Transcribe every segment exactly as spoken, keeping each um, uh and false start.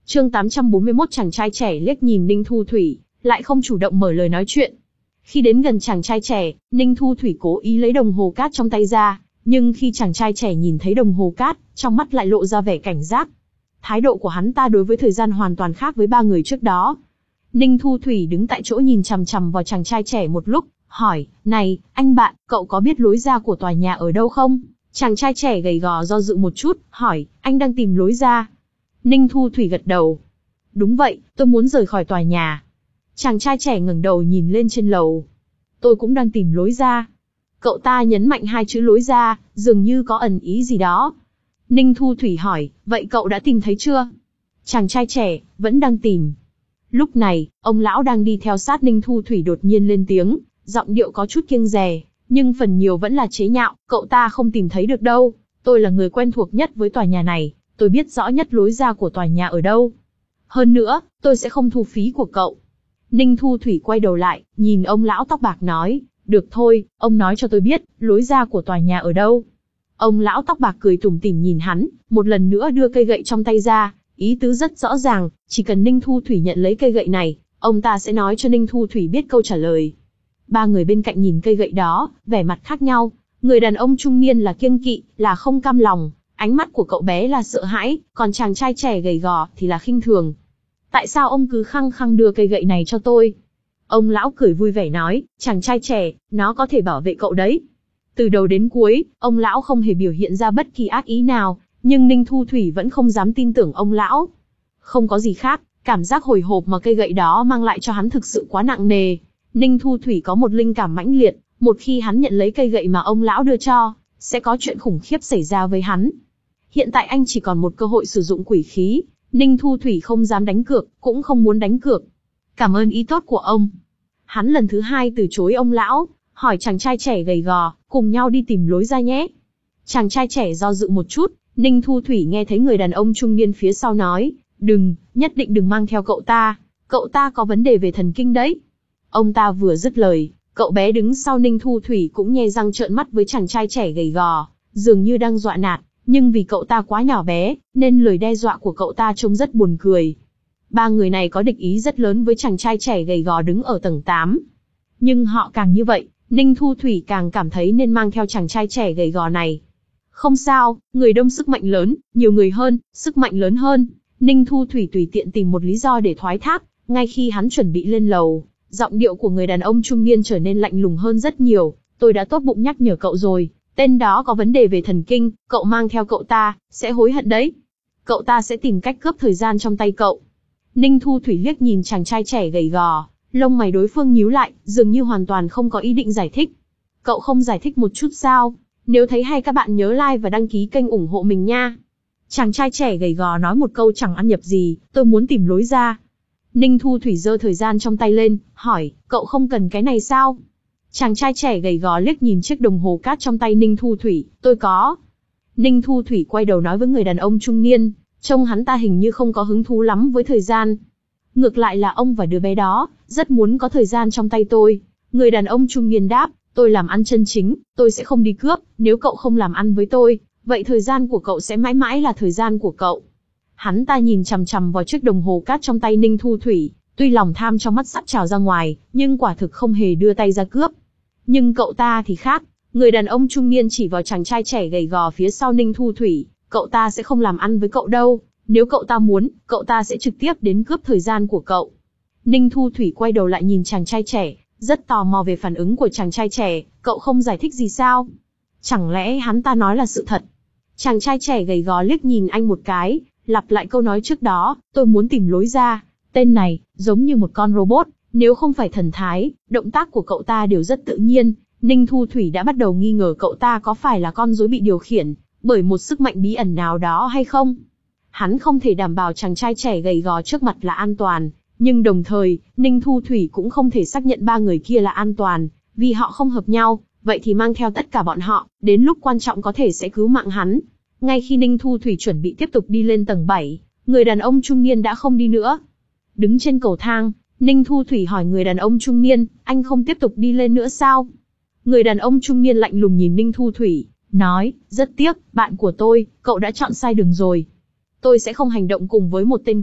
Chương tám trăm bốn mươi mốt chàng trai trẻ liếc nhìn Ninh Thu Thủy, lại không chủ động mở lời nói chuyện. Khi đến gần chàng trai trẻ, Ninh Thu Thủy cố ý lấy đồng hồ cát trong tay ra, nhưng khi chàng trai trẻ nhìn thấy đồng hồ cát, trong mắt lại lộ ra vẻ cảnh giác. Thái độ của hắn ta đối với thời gian hoàn toàn khác với ba người trước đó. Ninh Thu Thủy đứng tại chỗ nhìn chằm chằm vào chàng trai trẻ một lúc, hỏi, này, anh bạn, cậu có biết lối ra của tòa nhà ở đâu không? Chàng trai trẻ gầy gò do dự một chút, hỏi, anh đang tìm lối ra. Ninh Thu Thủy gật đầu. Đúng vậy, tôi muốn rời khỏi tòa nhà. Chàng trai trẻ ngẩng đầu nhìn lên trên lầu. Tôi cũng đang tìm lối ra. Cậu ta nhấn mạnh hai chữ lối ra, dường như có ẩn ý gì đó. Ninh Thu Thủy hỏi, vậy cậu đã tìm thấy chưa? Chàng trai trẻ, vẫn đang tìm. Lúc này, ông lão đang đi theo sát Ninh Thu Thủy đột nhiên lên tiếng, giọng điệu có chút kiêng dè, nhưng phần nhiều vẫn là chế nhạo, cậu ta không tìm thấy được đâu. Tôi là người quen thuộc nhất với tòa nhà này, tôi biết rõ nhất lối ra của tòa nhà ở đâu. Hơn nữa, tôi sẽ không thu phí của cậu. Ninh Thu Thủy quay đầu lại, nhìn ông lão tóc bạc nói, được thôi, ông nói cho tôi biết, lối ra của tòa nhà ở đâu. Ông lão tóc bạc cười tủm tỉm nhìn hắn, một lần nữa đưa cây gậy trong tay ra, ý tứ rất rõ ràng, chỉ cần Ninh Thu Thủy nhận lấy cây gậy này, ông ta sẽ nói cho Ninh Thu Thủy biết câu trả lời. Ba người bên cạnh nhìn cây gậy đó, vẻ mặt khác nhau, người đàn ông trung niên là kiêng kỵ, là không cam lòng, ánh mắt của cậu bé là sợ hãi, còn chàng trai trẻ gầy gò thì là khinh thường. Tại sao ông cứ khăng khăng đưa cây gậy này cho tôi? Ông lão cười vui vẻ nói, chàng trai trẻ, nó có thể bảo vệ cậu đấy. Từ đầu đến cuối, ông lão không hề biểu hiện ra bất kỳ ác ý nào, nhưng Ninh Thu Thủy vẫn không dám tin tưởng ông lão. Không có gì khác, cảm giác hồi hộp mà cây gậy đó mang lại cho hắn thực sự quá nặng nề. Ninh Thu Thủy có một linh cảm mãnh liệt, một khi hắn nhận lấy cây gậy mà ông lão đưa cho, sẽ có chuyện khủng khiếp xảy ra với hắn. Hiện tại anh chỉ còn một cơ hội sử dụng quỷ khí, Ninh Thu Thủy không dám đánh cược, cũng không muốn đánh cược. Cảm ơn ý tốt của ông. Hắn lần thứ hai từ chối ông lão, hỏi chàng trai trẻ gầy gò, cùng nhau đi tìm lối ra nhé. Chàng trai trẻ do dự một chút, Ninh Thu Thủy nghe thấy người đàn ông trung niên phía sau nói, đừng, nhất định đừng mang theo cậu ta, cậu ta có vấn đề về thần kinh đấy. Ông ta vừa dứt lời, cậu bé đứng sau Ninh Thu Thủy cũng nhe răng trợn mắt với chàng trai trẻ gầy gò, dường như đang dọa nạt, nhưng vì cậu ta quá nhỏ bé, nên lời đe dọa của cậu ta trông rất buồn cười. Ba người này có địch ý rất lớn với chàng trai trẻ gầy gò đứng ở tầng tám. Nhưng họ càng như vậy, Ninh Thu Thủy càng cảm thấy nên mang theo chàng trai trẻ gầy gò này. Không sao, người đông sức mạnh lớn, nhiều người hơn, sức mạnh lớn hơn. Ninh Thu Thủy tùy tiện tìm một lý do để thoái thác, ngay khi hắn chuẩn bị lên lầu, giọng điệu của người đàn ông trung niên trở nên lạnh lùng hơn rất nhiều. Tôi đã tốt bụng nhắc nhở cậu rồi, tên đó có vấn đề về thần kinh, cậu mang theo cậu ta, sẽ hối hận đấy. Cậu ta sẽ tìm cách cướp thời gian trong tay cậu. Ninh Thu Thủy liếc nhìn chàng trai trẻ gầy gò, lông mày đối phương nhíu lại, dường như hoàn toàn không có ý định giải thích. Cậu không giải thích một chút sao? Nếu thấy hay các bạn nhớ like và đăng ký kênh ủng hộ mình nha. Chàng trai trẻ gầy gò nói một câu chẳng ăn nhập gì, tôi muốn tìm lối ra. Ninh Thu Thủy giơ thời gian trong tay lên, hỏi, cậu không cần cái này sao? Chàng trai trẻ gầy gò liếc nhìn chiếc đồng hồ cát trong tay Ninh Thu Thủy, tôi có. Ninh Thu Thủy quay đầu nói với người đàn ông trung niên, trông hắn ta hình như không có hứng thú lắm với thời gian. Ngược lại là ông và đứa bé đó, rất muốn có thời gian trong tay tôi. Người đàn ông trung niên đáp, tôi làm ăn chân chính, tôi sẽ không đi cướp, nếu cậu không làm ăn với tôi, vậy thời gian của cậu sẽ mãi mãi là thời gian của cậu. Hắn ta nhìn chằm chằm vào chiếc đồng hồ cát trong tay Ninh Thu Thủy, tuy lòng tham trong mắt sắp trào ra ngoài, nhưng quả thực không hề đưa tay ra cướp. Nhưng cậu ta thì khác, người đàn ông trung niên chỉ vào chàng trai trẻ gầy gò phía sau Ninh Thu Thủy, cậu ta sẽ không làm ăn với cậu đâu, nếu cậu ta muốn, cậu ta sẽ trực tiếp đến cướp thời gian của cậu. Ninh Thu Thủy quay đầu lại nhìn chàng trai trẻ, rất tò mò về phản ứng của chàng trai trẻ, cậu không giải thích gì sao? Chẳng lẽ hắn ta nói là sự thật? Chàng trai trẻ gầy gò liếc nhìn anh một cái, lặp lại câu nói trước đó, tôi muốn tìm lối ra. Tên này, giống như một con robot, nếu không phải thần thái, động tác của cậu ta đều rất tự nhiên. Ninh Thu Thủy đã bắt đầu nghi ngờ cậu ta có phải là con rối bị điều khiển bởi một sức mạnh bí ẩn nào đó hay không. Hắn không thể đảm bảo chàng trai trẻ gầy gò trước mặt là an toàn, nhưng đồng thời, Ninh Thu Thủy cũng không thể xác nhận ba người kia là an toàn, vì họ không hợp nhau, vậy thì mang theo tất cả bọn họ, đến lúc quan trọng có thể sẽ cứu mạng hắn. Ngay khi Ninh Thu Thủy chuẩn bị tiếp tục đi lên tầng bảy, người đàn ông trung niên đã không đi nữa. Đứng trên cầu thang, Ninh Thu Thủy hỏi người đàn ông trung niên, anh không tiếp tục đi lên nữa sao? Người đàn ông trung niên lạnh lùng nhìn Ninh Thu Thủy, nói, rất tiếc, bạn của tôi, cậu đã chọn sai đường rồi. Tôi sẽ không hành động cùng với một tên cướp,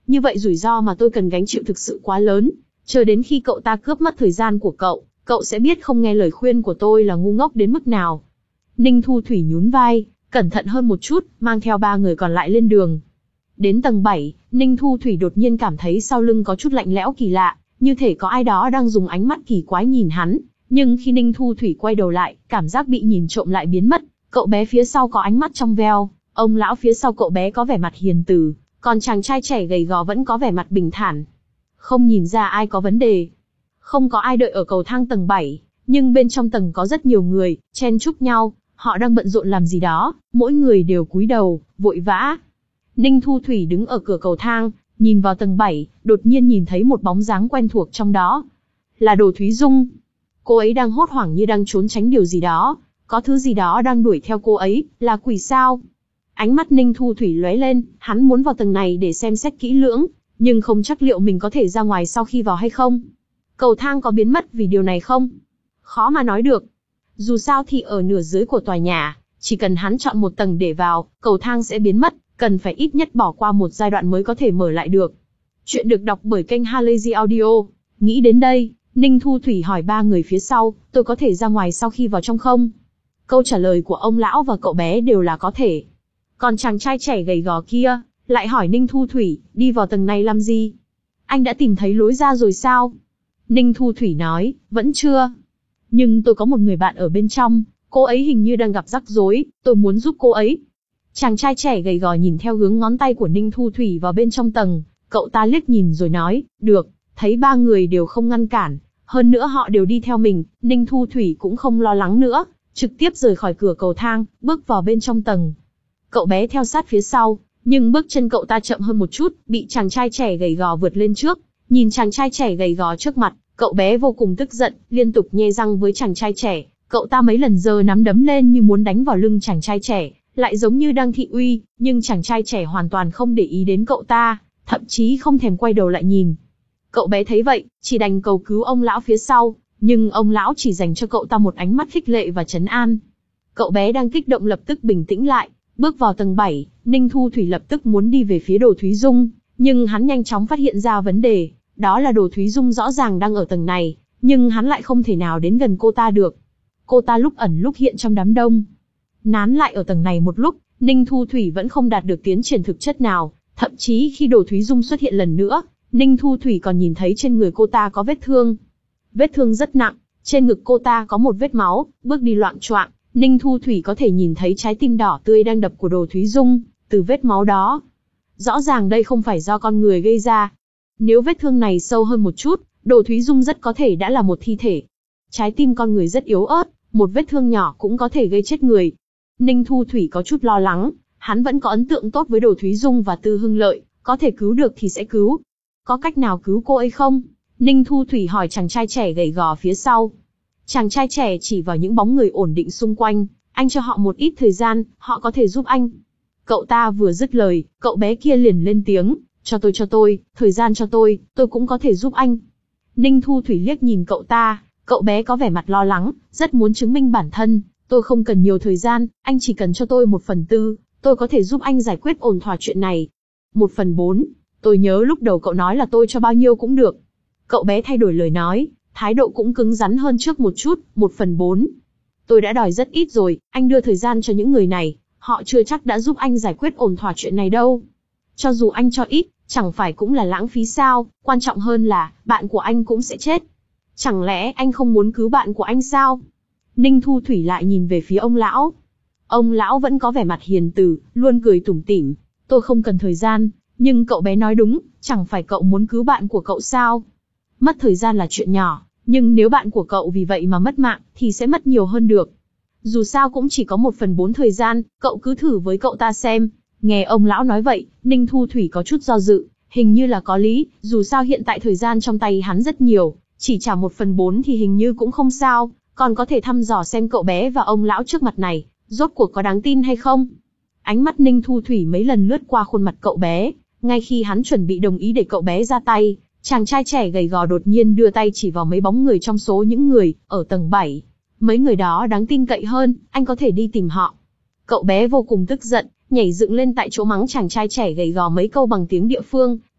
Như vậy rủi ro mà tôi cần gánh chịu thực sự quá lớn. Chờ đến khi cậu ta cướp mất thời gian của cậu, cậu sẽ biết không nghe lời khuyên của tôi là ngu ngốc đến mức nào. Ninh Thu Thủy nhún vai, cẩn thận hơn một chút, mang theo ba người còn lại lên đường. Đến tầng bảy, Ninh Thu Thủy đột nhiên cảm thấy sau lưng có chút lạnh lẽo kỳ lạ, như thể có ai đó đang dùng ánh mắt kỳ quái nhìn hắn. Nhưng khi Ninh Thu Thủy quay đầu lại, cảm giác bị nhìn trộm lại biến mất. Cậu bé phía sau có ánh mắt trong veo, ông lão phía sau cậu bé có vẻ mặt hiền từ, còn chàng trai trẻ gầy gò vẫn có vẻ mặt bình thản. Không nhìn ra ai có vấn đề. Không có ai đợi ở cầu thang tầng bảy, nhưng bên trong tầng có rất nhiều người, chen chúc nhau, họ đang bận rộn làm gì đó, mỗi người đều cúi đầu, vội vã. Ninh Thu Thủy đứng ở cửa cầu thang, nhìn vào tầng bảy, đột nhiên nhìn thấy một bóng dáng quen thuộc trong đó. Là Đồ Thúy Dung. Cô ấy đang hốt hoảng như đang trốn tránh điều gì đó, có thứ gì đó đang đuổi theo cô ấy, là quỷ sao? Ánh mắt Ninh Thu Thủy lóe lên, hắn muốn vào tầng này để xem xét kỹ lưỡng, nhưng không chắc liệu mình có thể ra ngoài sau khi vào hay không. Cầu thang có biến mất vì điều này không? Khó mà nói được. Dù sao thì ở nửa dưới của tòa nhà, chỉ cần hắn chọn một tầng để vào, cầu thang sẽ biến mất, cần phải ít nhất bỏ qua một giai đoạn mới có thể mở lại được. Chuyện được đọc bởi kênh Halazy Audio. Nghĩ đến đây, Ninh Thu Thủy hỏi ba người phía sau, tôi có thể ra ngoài sau khi vào trong không? Câu trả lời của ông lão và cậu bé đều là có thể. Còn chàng trai trẻ gầy gò kia, lại hỏi Ninh Thu Thủy, đi vào tầng này làm gì? Anh đã tìm thấy lối ra rồi sao? Ninh Thu Thủy nói, vẫn chưa. Nhưng tôi có một người bạn ở bên trong, cô ấy hình như đang gặp rắc rối, tôi muốn giúp cô ấy. Chàng trai trẻ gầy gò nhìn theo hướng ngón tay của Ninh Thu Thủy vào bên trong tầng, cậu ta liếc nhìn rồi nói, được, thấy ba người đều không ngăn cản, hơn nữa họ đều đi theo mình, Ninh Thu Thủy cũng không lo lắng nữa, trực tiếp rời khỏi cửa cầu thang, bước vào bên trong tầng. Cậu bé theo sát phía sau, nhưng bước chân cậu ta chậm hơn một chút, bị chàng trai trẻ gầy gò vượt lên trước. Nhìn chàng trai trẻ gầy gò trước mặt, cậu bé vô cùng tức giận, liên tục nhe răng với chàng trai trẻ. Cậu ta mấy lần giơ nắm đấm lên như muốn đánh vào lưng chàng trai trẻ, lại giống như đang thị uy, nhưng chàng trai trẻ hoàn toàn không để ý đến cậu ta, thậm chí không thèm quay đầu lại nhìn. Cậu bé thấy vậy, chỉ đành cầu cứu ông lão phía sau, nhưng ông lão chỉ dành cho cậu ta một ánh mắt khích lệ và trấn an. Cậu bé đang kích động lập tức bình tĩnh lại, bước vào tầng bảy, Ninh Thu Thủy lập tức muốn đi về phía Đồ Thúy Dung, nhưng hắn nhanh chóng phát hiện ra vấn đề, đó là Đồ Thúy Dung rõ ràng đang ở tầng này, nhưng hắn lại không thể nào đến gần cô ta được. Cô ta lúc ẩn lúc hiện trong đám đông. Nán lại ở tầng này một lúc, Ninh Thu Thủy vẫn không đạt được tiến triển thực chất nào, thậm chí khi Đồ Thúy Dung xuất hiện lần nữa, Ninh Thu Thủy còn nhìn thấy trên người cô ta có vết thương. Vết thương rất nặng, trên ngực cô ta có một vết máu, bước đi loạng choạng, Ninh Thu Thủy có thể nhìn thấy trái tim đỏ tươi đang đập của Đồ Thúy Dung, từ vết máu đó. Rõ ràng đây không phải do con người gây ra. Nếu vết thương này sâu hơn một chút, Đồ Thúy Dung rất có thể đã là một thi thể. Trái tim con người rất yếu ớt, một vết thương nhỏ cũng có thể gây chết người. Ninh Thu Thủy có chút lo lắng, hắn vẫn có ấn tượng tốt với Đồ Thúy Dung và Tư Hưng Lợi, có thể cứu được thì sẽ cứu. Có cách nào cứu cô ấy không? Ninh Thu Thủy hỏi chàng trai trẻ gầy gò phía sau. Chàng trai trẻ chỉ vào những bóng người ổn định xung quanh, anh cho họ một ít thời gian, họ có thể giúp anh. Cậu ta vừa dứt lời, cậu bé kia liền lên tiếng, cho tôi cho tôi, thời gian cho tôi, tôi cũng có thể giúp anh. Ninh Thu Thủy liếc nhìn cậu ta, cậu bé có vẻ mặt lo lắng, rất muốn chứng minh bản thân, tôi không cần nhiều thời gian, anh chỉ cần cho tôi một phần tư, tôi có thể giúp anh giải quyết ổn thỏa chuyện này. Một phần bốn, tôi nhớ lúc đầu cậu nói là tôi cho bao nhiêu cũng được. Cậu bé thay đổi lời nói, thái độ cũng cứng rắn hơn trước một chút, một phần bốn. Tôi đã đòi rất ít rồi, anh đưa thời gian cho những người này, họ chưa chắc đã giúp anh giải quyết ổn thỏa chuyện này đâu. Cho dù anh cho ít, chẳng phải cũng là lãng phí sao, quan trọng hơn là, bạn của anh cũng sẽ chết. Chẳng lẽ anh không muốn cứu bạn của anh sao? Ninh Thu Thủy lại nhìn về phía ông lão. Ông lão vẫn có vẻ mặt hiền từ, luôn cười tủm tỉm. Tôi không cần thời gian, nhưng cậu bé nói đúng, chẳng phải cậu muốn cứu bạn của cậu sao? Mất thời gian là chuyện nhỏ, nhưng nếu bạn của cậu vì vậy mà mất mạng, thì sẽ mất nhiều hơn được. Dù sao cũng chỉ có một phần bốn thời gian, cậu cứ thử với cậu ta xem. Nghe ông lão nói vậy, Ninh Thu Thủy có chút do dự, hình như là có lý, dù sao hiện tại thời gian trong tay hắn rất nhiều, chỉ trả một phần bốn thì hình như cũng không sao, còn có thể thăm dò xem cậu bé và ông lão trước mặt này, rốt cuộc có đáng tin hay không. Ánh mắt Ninh Thu Thủy mấy lần lướt qua khuôn mặt cậu bé, ngay khi hắn chuẩn bị đồng ý để cậu bé ra tay, chàng trai trẻ gầy gò đột nhiên đưa tay chỉ vào mấy bóng người trong số những người ở tầng bảy. Mấy người đó đáng tin cậy hơn, anh có thể đi tìm họ. Cậu bé vô cùng tức giận, nhảy dựng lên tại chỗ mắng chàng trai trẻ gầy gò mấy câu bằng tiếng địa phương,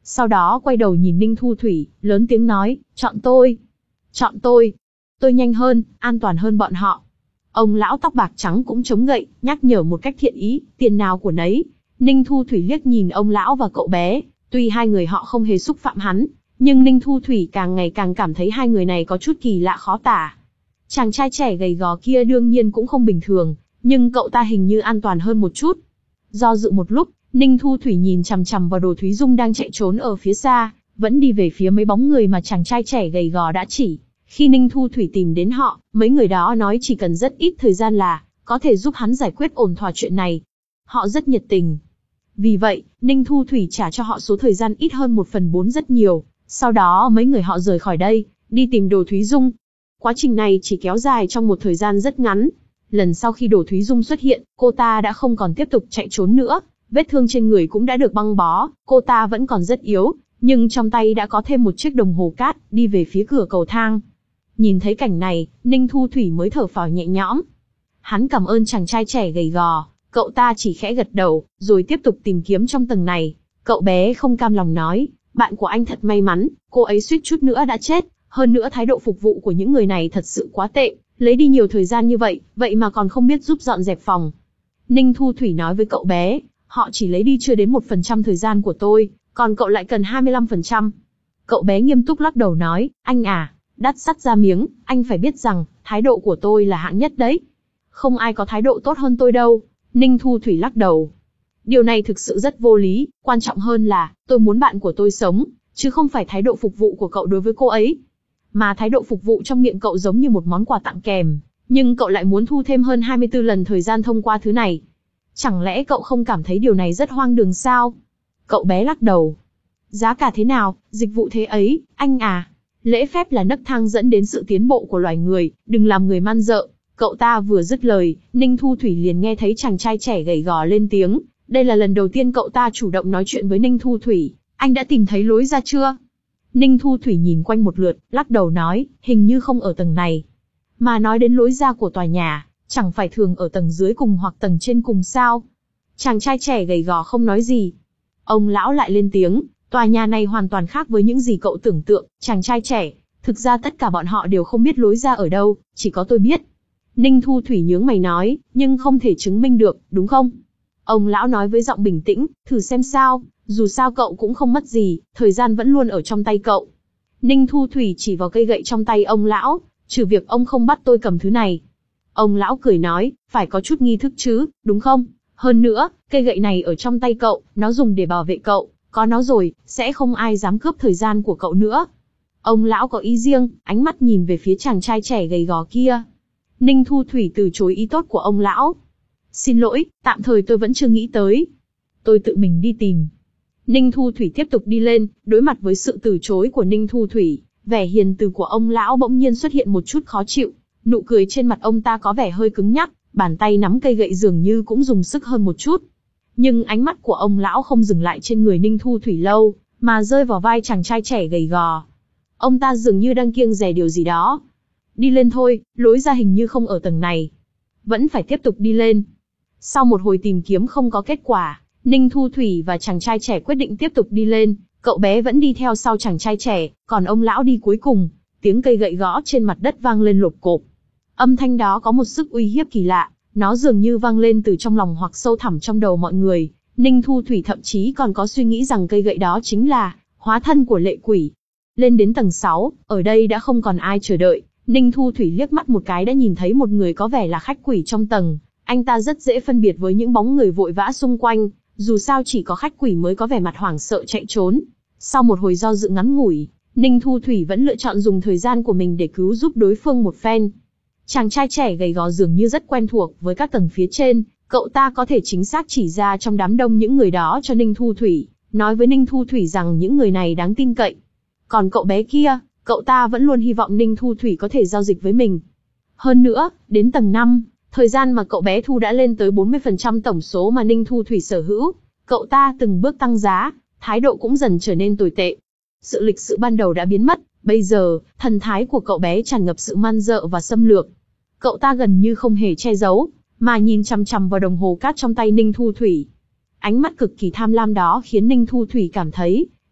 Sau đó quay đầu nhìn Ninh Thu Thủy, lớn tiếng nói, chọn tôi. Chọn tôi. Tôi nhanh hơn, an toàn hơn bọn họ. Ông lão tóc bạc trắng cũng chống gậy, nhắc nhở một cách thiện ý, tiền nào của nấy. Ninh Thu Thủy liếc nhìn ông lão và cậu bé, tuy hai người họ không hề xúc phạm hắn, nhưng Ninh Thu Thủy càng ngày càng cảm thấy hai người này có chút kỳ lạ khó tả. Chàng trai trẻ gầy gò kia đương nhiên cũng không bình thường, nhưng cậu ta hình như an toàn hơn một chút. Do dự một lúc, Ninh Thu Thủy nhìn chằm chằm vào Đồ Thúy Dung đang chạy trốn ở phía xa, vẫn đi về phía mấy bóng người mà chàng trai trẻ gầy gò đã chỉ. Khi Ninh Thu Thủy tìm đến họ, mấy người đó nói chỉ cần rất ít thời gian là có thể giúp hắn giải quyết ổn thỏa chuyện này. Họ rất nhiệt tình. Vì vậy, Ninh Thu Thủy trả cho họ số thời gian ít hơn một phần bốn rất nhiều. Sau đó mấy người họ rời khỏi đây, đi tìm Đồ Thúy Dung. Quá trình này chỉ kéo dài trong một thời gian rất ngắn. Lần sau khi Đồ Thúy Dung xuất hiện, cô ta đã không còn tiếp tục chạy trốn nữa. Vết thương trên người cũng đã được băng bó, cô ta vẫn còn rất yếu, nhưng trong tay đã có thêm một chiếc đồng hồ cát, đi về phía cửa cầu thang. Nhìn thấy cảnh này, Ninh Thu Thủy mới thở phào nhẹ nhõm. Hắn cảm ơn chàng trai trẻ gầy gò, cậu ta chỉ khẽ gật đầu, rồi tiếp tục tìm kiếm trong tầng này. Cậu bé không cam lòng nói, bạn của anh thật may mắn, cô ấy suýt chút nữa đã chết, hơn nữa thái độ phục vụ của những người này thật sự quá tệ, lấy đi nhiều thời gian như vậy, vậy mà còn không biết giúp dọn dẹp phòng. Ninh Thu Thủy nói với cậu bé, họ chỉ lấy đi chưa đến một phần trăm thời gian của tôi, còn cậu lại cần hai mươi lăm phần trăm. Cậu bé nghiêm túc lắc đầu nói, anh à, đắt sắt ra miếng, anh phải biết rằng, thái độ của tôi là hạng nhất đấy. Không ai có thái độ tốt hơn tôi đâu. Ninh Thu Thủy lắc đầu. Điều này thực sự rất vô lý, quan trọng hơn là, tôi muốn bạn của tôi sống, chứ không phải thái độ phục vụ của cậu đối với cô ấy. Mà thái độ phục vụ trong miệng cậu giống như một món quà tặng kèm, nhưng cậu lại muốn thu thêm hơn hai mươi tư lần thời gian thông qua thứ này. Chẳng lẽ cậu không cảm thấy điều này rất hoang đường sao? Cậu bé lắc đầu. Giá cả thế nào, dịch vụ thế ấy, anh à? Lễ phép là nấc thang dẫn đến sự tiến bộ của loài người, đừng làm người man dợ. Cậu ta vừa dứt lời, Ninh Thu Thủy liền nghe thấy chàng trai trẻ gầy gò lên tiếng. Đây là lần đầu tiên cậu ta chủ động nói chuyện với Ninh Thu Thủy. Anh đã tìm thấy lối ra chưa? Ninh Thu Thủy nhìn quanh một lượt, lắc đầu nói, hình như không ở tầng này. Mà nói đến lối ra của tòa nhà, chẳng phải thường ở tầng dưới cùng hoặc tầng trên cùng sao? Chàng trai trẻ gầy gò không nói gì. Ông lão lại lên tiếng, tòa nhà này hoàn toàn khác với những gì cậu tưởng tượng, chàng trai trẻ. Thực ra tất cả bọn họ đều không biết lối ra ở đâu, chỉ có tôi biết. Ninh Thu Thủy nhướng mày nói, nhưng không thể chứng minh được, đúng không? Ông lão nói với giọng bình tĩnh, thử xem sao, dù sao cậu cũng không mất gì, thời gian vẫn luôn ở trong tay cậu. Ninh Thu Thủy chỉ vào cây gậy trong tay ông lão, trừ việc ông không bắt tôi cầm thứ này. Ông lão cười nói, phải có chút nghi thức chứ, đúng không? Hơn nữa, cây gậy này ở trong tay cậu, nó dùng để bảo vệ cậu, có nó rồi, sẽ không ai dám cướp thời gian của cậu nữa. Ông lão có ý riêng, ánh mắt nhìn về phía chàng trai trẻ gầy gò kia. Ninh Thu Thủy từ chối ý tốt của ông lão. Xin lỗi, tạm thời tôi vẫn chưa nghĩ tới. Tôi tự mình đi tìm. Ninh Thu Thủy tiếp tục đi lên, đối mặt với sự từ chối của Ninh Thu Thủy, vẻ hiền từ của ông lão bỗng nhiên xuất hiện một chút khó chịu. Nụ cười trên mặt ông ta có vẻ hơi cứng nhắc, bàn tay nắm cây gậy dường như cũng dùng sức hơn một chút. Nhưng ánh mắt của ông lão không dừng lại trên người Ninh Thu Thủy lâu, mà rơi vào vai chàng trai trẻ gầy gò. Ông ta dường như đang kiêng dè điều gì đó. Đi lên thôi, lối ra hình như không ở tầng này. Vẫn phải tiếp tục đi lên. Sau một hồi tìm kiếm không có kết quả, Ninh Thu Thủy và chàng trai trẻ quyết định tiếp tục đi lên. Cậu bé vẫn đi theo sau chàng trai trẻ, còn ông lão đi cuối cùng. Tiếng cây gậy gõ trên mặt đất vang lên lộp cộp. Âm thanh đó có một sức uy hiếp kỳ lạ, nó dường như vang lên từ trong lòng hoặc sâu thẳm trong đầu mọi người. Ninh Thu Thủy thậm chí còn có suy nghĩ rằng cây gậy đó chính là hóa thân của lệ quỷ. Lên đến tầng sáu, ở đây đã không còn ai chờ đợi. Ninh Thu Thủy liếc mắt một cái đã nhìn thấy một người có vẻ là khách quỷ trong tầng. Anh ta rất dễ phân biệt với những bóng người vội vã xung quanh, dù sao chỉ có khách quỷ mới có vẻ mặt hoảng sợ chạy trốn. Sau một hồi do dự ngắn ngủi, Ninh Thu Thủy vẫn lựa chọn dùng thời gian của mình để cứu giúp đối phương một phen. Chàng trai trẻ gầy gò dường như rất quen thuộc với các tầng phía trên, cậu ta có thể chính xác chỉ ra trong đám đông những người đó cho Ninh Thu Thủy, nói với Ninh Thu Thủy rằng những người này đáng tin cậy. Còn cậu bé kia, cậu ta vẫn luôn hy vọng Ninh Thu Thủy có thể giao dịch với mình. Hơn nữa, đến tầng năm, thời gian mà cậu bé thu đã lên tới bốn mươi phần trăm tổng số mà Ninh Thu Thủy sở hữu. Cậu ta từng bước tăng giá, thái độ cũng dần trở nên tồi tệ. Sự lịch sự ban đầu đã biến mất, bây giờ, thần thái của cậu bé tràn ngập sự man dợ và xâm lược. Cậu ta gần như không hề che giấu, mà nhìn chằm chằm vào đồng hồ cát trong tay Ninh Thu Thủy. Ánh mắt cực kỳ tham lam đó khiến Ninh Thu Thủy cảm thấy,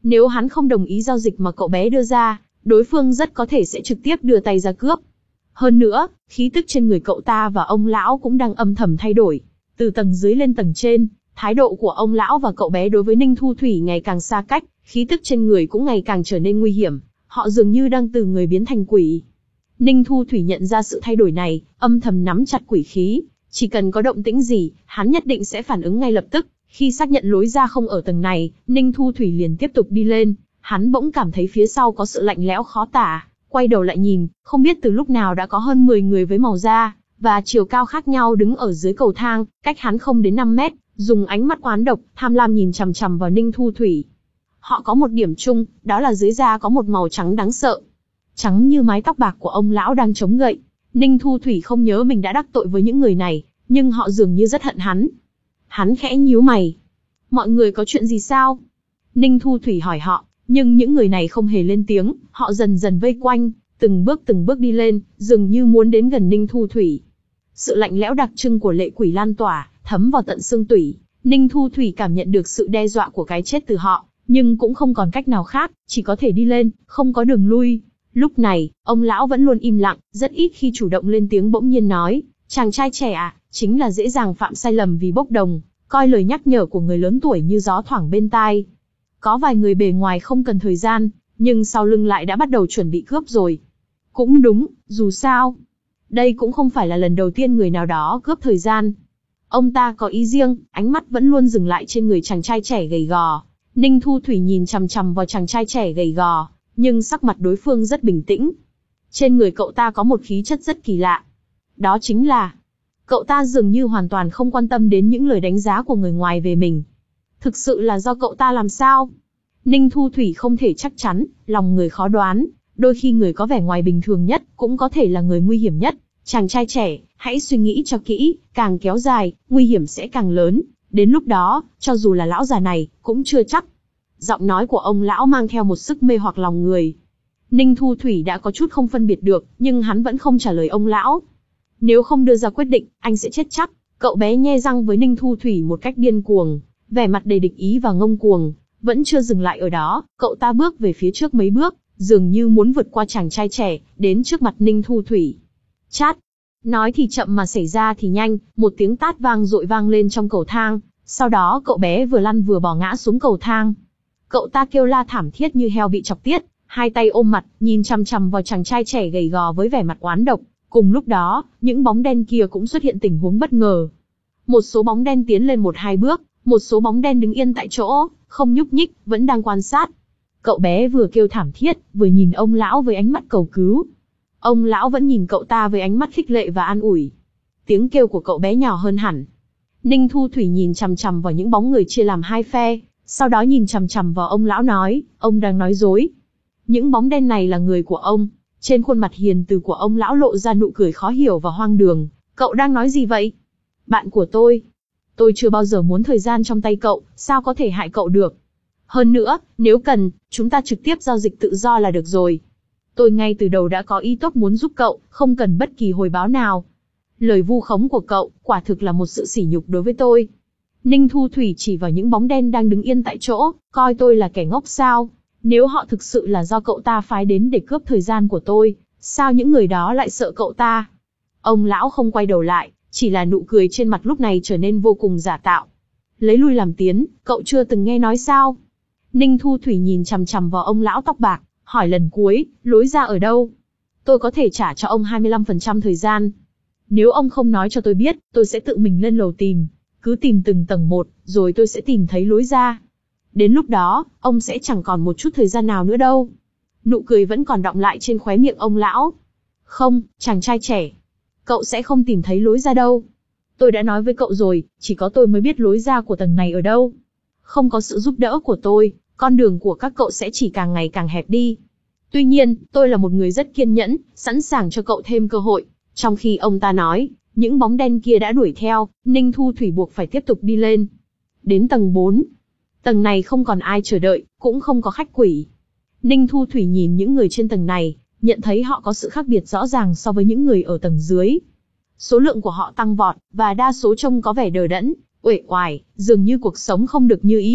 Nếu hắn không đồng ý giao dịch mà cậu bé đưa ra, đối phương rất có thể sẽ trực tiếp đưa tay ra cướp. Hơn nữa, khí tức trên người cậu ta và ông lão cũng đang âm thầm thay đổi. Từ tầng dưới lên tầng trên, thái độ của ông lão và cậu bé đối với Ninh Thu Thủy ngày càng xa cách, khí tức trên người cũng ngày càng trở nên nguy hiểm. Họ dường như đang từ người biến thành quỷ. Ninh Thu Thủy nhận ra sự thay đổi này, âm thầm nắm chặt quỷ khí. Chỉ cần có động tĩnh gì, hắn nhất định sẽ phản ứng ngay lập tức. Khi xác nhận lối ra không ở tầng này, Ninh Thu Thủy liền tiếp tục đi lên. Hắn bỗng cảm thấy phía sau có sự lạnh lẽo khó tả. Quay đầu lại nhìn, không biết từ lúc nào đã có hơn mười người với màu da và chiều cao khác nhau đứng ở dưới cầu thang, cách hắn không đến năm mét, dùng ánh mắt oán độc, tham lam nhìn chằm chằm vào Ninh Thu Thủy. Họ có một điểm chung, đó là dưới da có một màu trắng đáng sợ. Trắng như mái tóc bạc của ông lão đang chống gậy. Ninh Thu Thủy không nhớ mình đã đắc tội với những người này, nhưng họ dường như rất hận hắn. Hắn khẽ nhíu mày. Mọi người có chuyện gì sao? Ninh Thu Thủy hỏi họ, nhưng những người này không hề lên tiếng, họ dần dần vây quanh, từng bước từng bước đi lên, dường như muốn đến gần Ninh Thu Thủy. Sự lạnh lẽo đặc trưng của lệ quỷ lan tỏa, thấm vào tận xương tủy. Ninh Thu Thủy cảm nhận được sự đe dọa của cái chết từ họ, nhưng cũng không còn cách nào khác, chỉ có thể đi lên, không có đường lui. Lúc này, ông lão vẫn luôn im lặng, rất ít khi chủ động lên tiếng, bỗng nhiên nói, chàng trai trẻ à, chính là dễ dàng phạm sai lầm vì bốc đồng, coi lời nhắc nhở của người lớn tuổi như gió thoảng bên tai. Có vài người bề ngoài không cần thời gian, nhưng sau lưng lại đã bắt đầu chuẩn bị cướp rồi. Cũng đúng, dù sao, đây cũng không phải là lần đầu tiên người nào đó cướp thời gian. Ông ta có ý riêng, ánh mắt vẫn luôn dừng lại trên người chàng trai trẻ gầy gò. Ninh Thu Thủy nhìn chằm chằm vào chàng trai trẻ gầy gò, nhưng sắc mặt đối phương rất bình tĩnh. Trên người cậu ta có một khí chất rất kỳ lạ. Đó chính là, cậu ta dường như hoàn toàn không quan tâm đến những lời đánh giá của người ngoài về mình. Thực sự là do cậu ta làm sao? Ninh Thu Thủy không thể chắc chắn, lòng người khó đoán, đôi khi người có vẻ ngoài bình thường nhất cũng có thể là người nguy hiểm nhất. Chàng trai trẻ, hãy suy nghĩ cho kỹ, càng kéo dài, nguy hiểm sẽ càng lớn. Đến lúc đó, cho dù là lão già này, cũng chưa chắc. Giọng nói của ông lão mang theo một sức mê hoặc lòng người. Ninh Thu Thủy đã có chút không phân biệt được, nhưng hắn vẫn không trả lời ông lão. Nếu không đưa ra quyết định, anh sẽ chết chắc. Cậu bé nhe răng với Ninh Thu Thủy một cách điên cuồng, vẻ mặt đầy địch ý và ngông cuồng. Vẫn chưa dừng lại ở đó, cậu ta bước về phía trước mấy bước, dường như muốn vượt qua chàng trai trẻ, đến trước mặt Ninh Thu Thủy. Chát! Nói thì chậm mà xảy ra thì nhanh, một tiếng tát vang dội vang lên trong cầu thang. Sau đó cậu bé vừa lăn vừa bò ngã xuống cầu thang. Cậu ta kêu la thảm thiết như heo bị chọc tiết, hai tay ôm mặt, nhìn chằm chằm vào chàng trai trẻ gầy gò với vẻ mặt oán độc. Cùng lúc đó, những bóng đen kia cũng xuất hiện tình huống bất ngờ. Một số bóng đen tiến lên một hai bước, một số bóng đen đứng yên tại chỗ, không nhúc nhích, vẫn đang quan sát. Cậu bé vừa kêu thảm thiết, vừa nhìn ông lão với ánh mắt cầu cứu. Ông lão vẫn nhìn cậu ta với ánh mắt khích lệ và an ủi. Tiếng kêu của cậu bé nhỏ hơn hẳn. Ninh Thu Thủy nhìn chằm chằm vào những bóng người chia làm hai phe, sau đó nhìn chằm chằm vào ông lão nói, ông đang nói dối. Những bóng đen này là người của ông. Trên khuôn mặt hiền từ của ông lão lộ ra nụ cười khó hiểu và hoang đường. Cậu đang nói gì vậy? Bạn của tôi. Tôi chưa bao giờ muốn thời gian trong tay cậu, sao có thể hại cậu được? Hơn nữa, nếu cần, chúng ta trực tiếp giao dịch tự do là được rồi. Tôi ngay từ đầu đã có ý tốt muốn giúp cậu, không cần bất kỳ hồi báo nào. Lời vu khống của cậu, quả thực là một sự sỉ nhục đối với tôi. Ninh Thu Thủy chỉ vào những bóng đen đang đứng yên tại chỗ, coi tôi là kẻ ngốc sao? Nếu họ thực sự là do cậu ta phái đến để cướp thời gian của tôi, sao những người đó lại sợ cậu ta? Ông lão không quay đầu lại, chỉ là nụ cười trên mặt lúc này trở nên vô cùng giả tạo. Lấy lui làm tiến, cậu chưa từng nghe nói sao? Ninh Thu Thủy nhìn chằm chằm vào ông lão tóc bạc, hỏi lần cuối, lối ra ở đâu? Tôi có thể trả cho ông hai mươi lăm phần trăm thời gian. Nếu ông không nói cho tôi biết, tôi sẽ tự mình lên lầu tìm. Cứ tìm từng tầng một, rồi tôi sẽ tìm thấy lối ra. Đến lúc đó, ông sẽ chẳng còn một chút thời gian nào nữa đâu. Nụ cười vẫn còn đọng lại trên khóe miệng ông lão. Không, chàng trai trẻ. Cậu sẽ không tìm thấy lối ra đâu. Tôi đã nói với cậu rồi, chỉ có tôi mới biết lối ra của tầng này ở đâu. Không có sự giúp đỡ của tôi, con đường của các cậu sẽ chỉ càng ngày càng hẹp đi. Tuy nhiên, tôi là một người rất kiên nhẫn, sẵn sàng cho cậu thêm cơ hội. Trong khi ông ta nói, những bóng đen kia đã đuổi theo, Ninh Thu Thủy buộc phải tiếp tục đi lên. Đến tầng bốn. Tầng này không còn ai chờ đợi, cũng không có khách quỷ. Ninh Thu Thủy nhìn những người trên tầng này, nhận thấy họ có sự khác biệt rõ ràng so với những người ở tầng dưới. Số lượng của họ tăng vọt, và đa số trông có vẻ đờ đẫn, uể oải, dường như cuộc sống không được như ý.